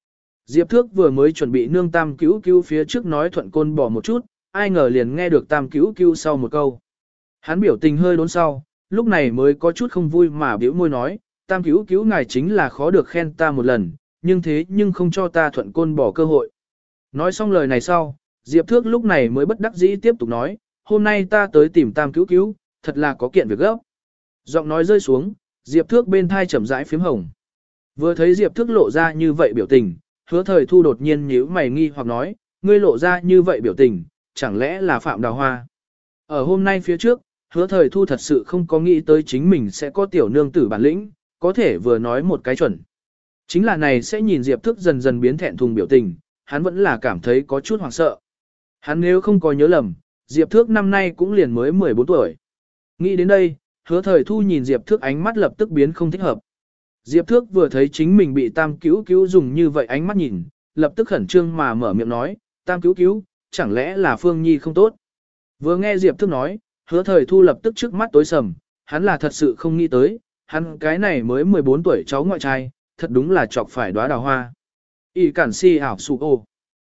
Diệp Thước vừa mới chuẩn bị nương tam cứu cứu phía trước nói thuận côn bỏ một chút, ai ngờ liền nghe được tam cứu cứu sau một câu. Hắn biểu tình hơi đốn sau, lúc này mới có chút không vui mà biểu môi nói, tam cứu cứu ngài chính là khó được khen ta một lần, nhưng thế nhưng không cho ta thuận côn bỏ cơ hội. Nói xong lời này sau, Diệp Thước lúc này mới bất đắc dĩ tiếp tục nói, hôm nay ta tới tìm tam cứu cứu, thật là có kiện việc gấp. Giọng nói rơi xuống, Diệp Thước bên thai chậm rãi phím hồng. Vừa thấy Diệp Thước lộ ra như vậy biểu tình, Hứa Thời Thu đột nhiên nhíu mày nghi hoặc nói, ngươi lộ ra như vậy biểu tình, chẳng lẽ là Phạm Đào Hoa. Ở hôm nay phía trước, Hứa Thời Thu thật sự không có nghĩ tới chính mình sẽ có tiểu nương tử bản lĩnh, có thể vừa nói một cái chuẩn. Chính là này sẽ nhìn Diệp Thước dần dần biến thẹn thùng biểu tình, hắn vẫn là cảm thấy có chút hoảng sợ. Hắn nếu không có nhớ lầm, Diệp Thước năm nay cũng liền mới mười bốn tuổi. Nghĩ đến đây, Hứa Thời Thu nhìn Diệp Thước ánh mắt lập tức biến không thích hợp. Diệp Thước vừa thấy chính mình bị tam cứu cứu dùng như vậy ánh mắt nhìn, lập tức khẩn trương mà mở miệng nói, tam cứu cứu, chẳng lẽ là Phương Nhi không tốt. Vừa nghe Diệp Thước nói, Hứa Thời Thu lập tức trước mắt tối sầm, hắn là thật sự không nghĩ tới, hắn cái này mới mười bốn tuổi cháu ngoại trai, thật đúng là chọc phải đóa đào hoa. Y cản si ảo sụ ô.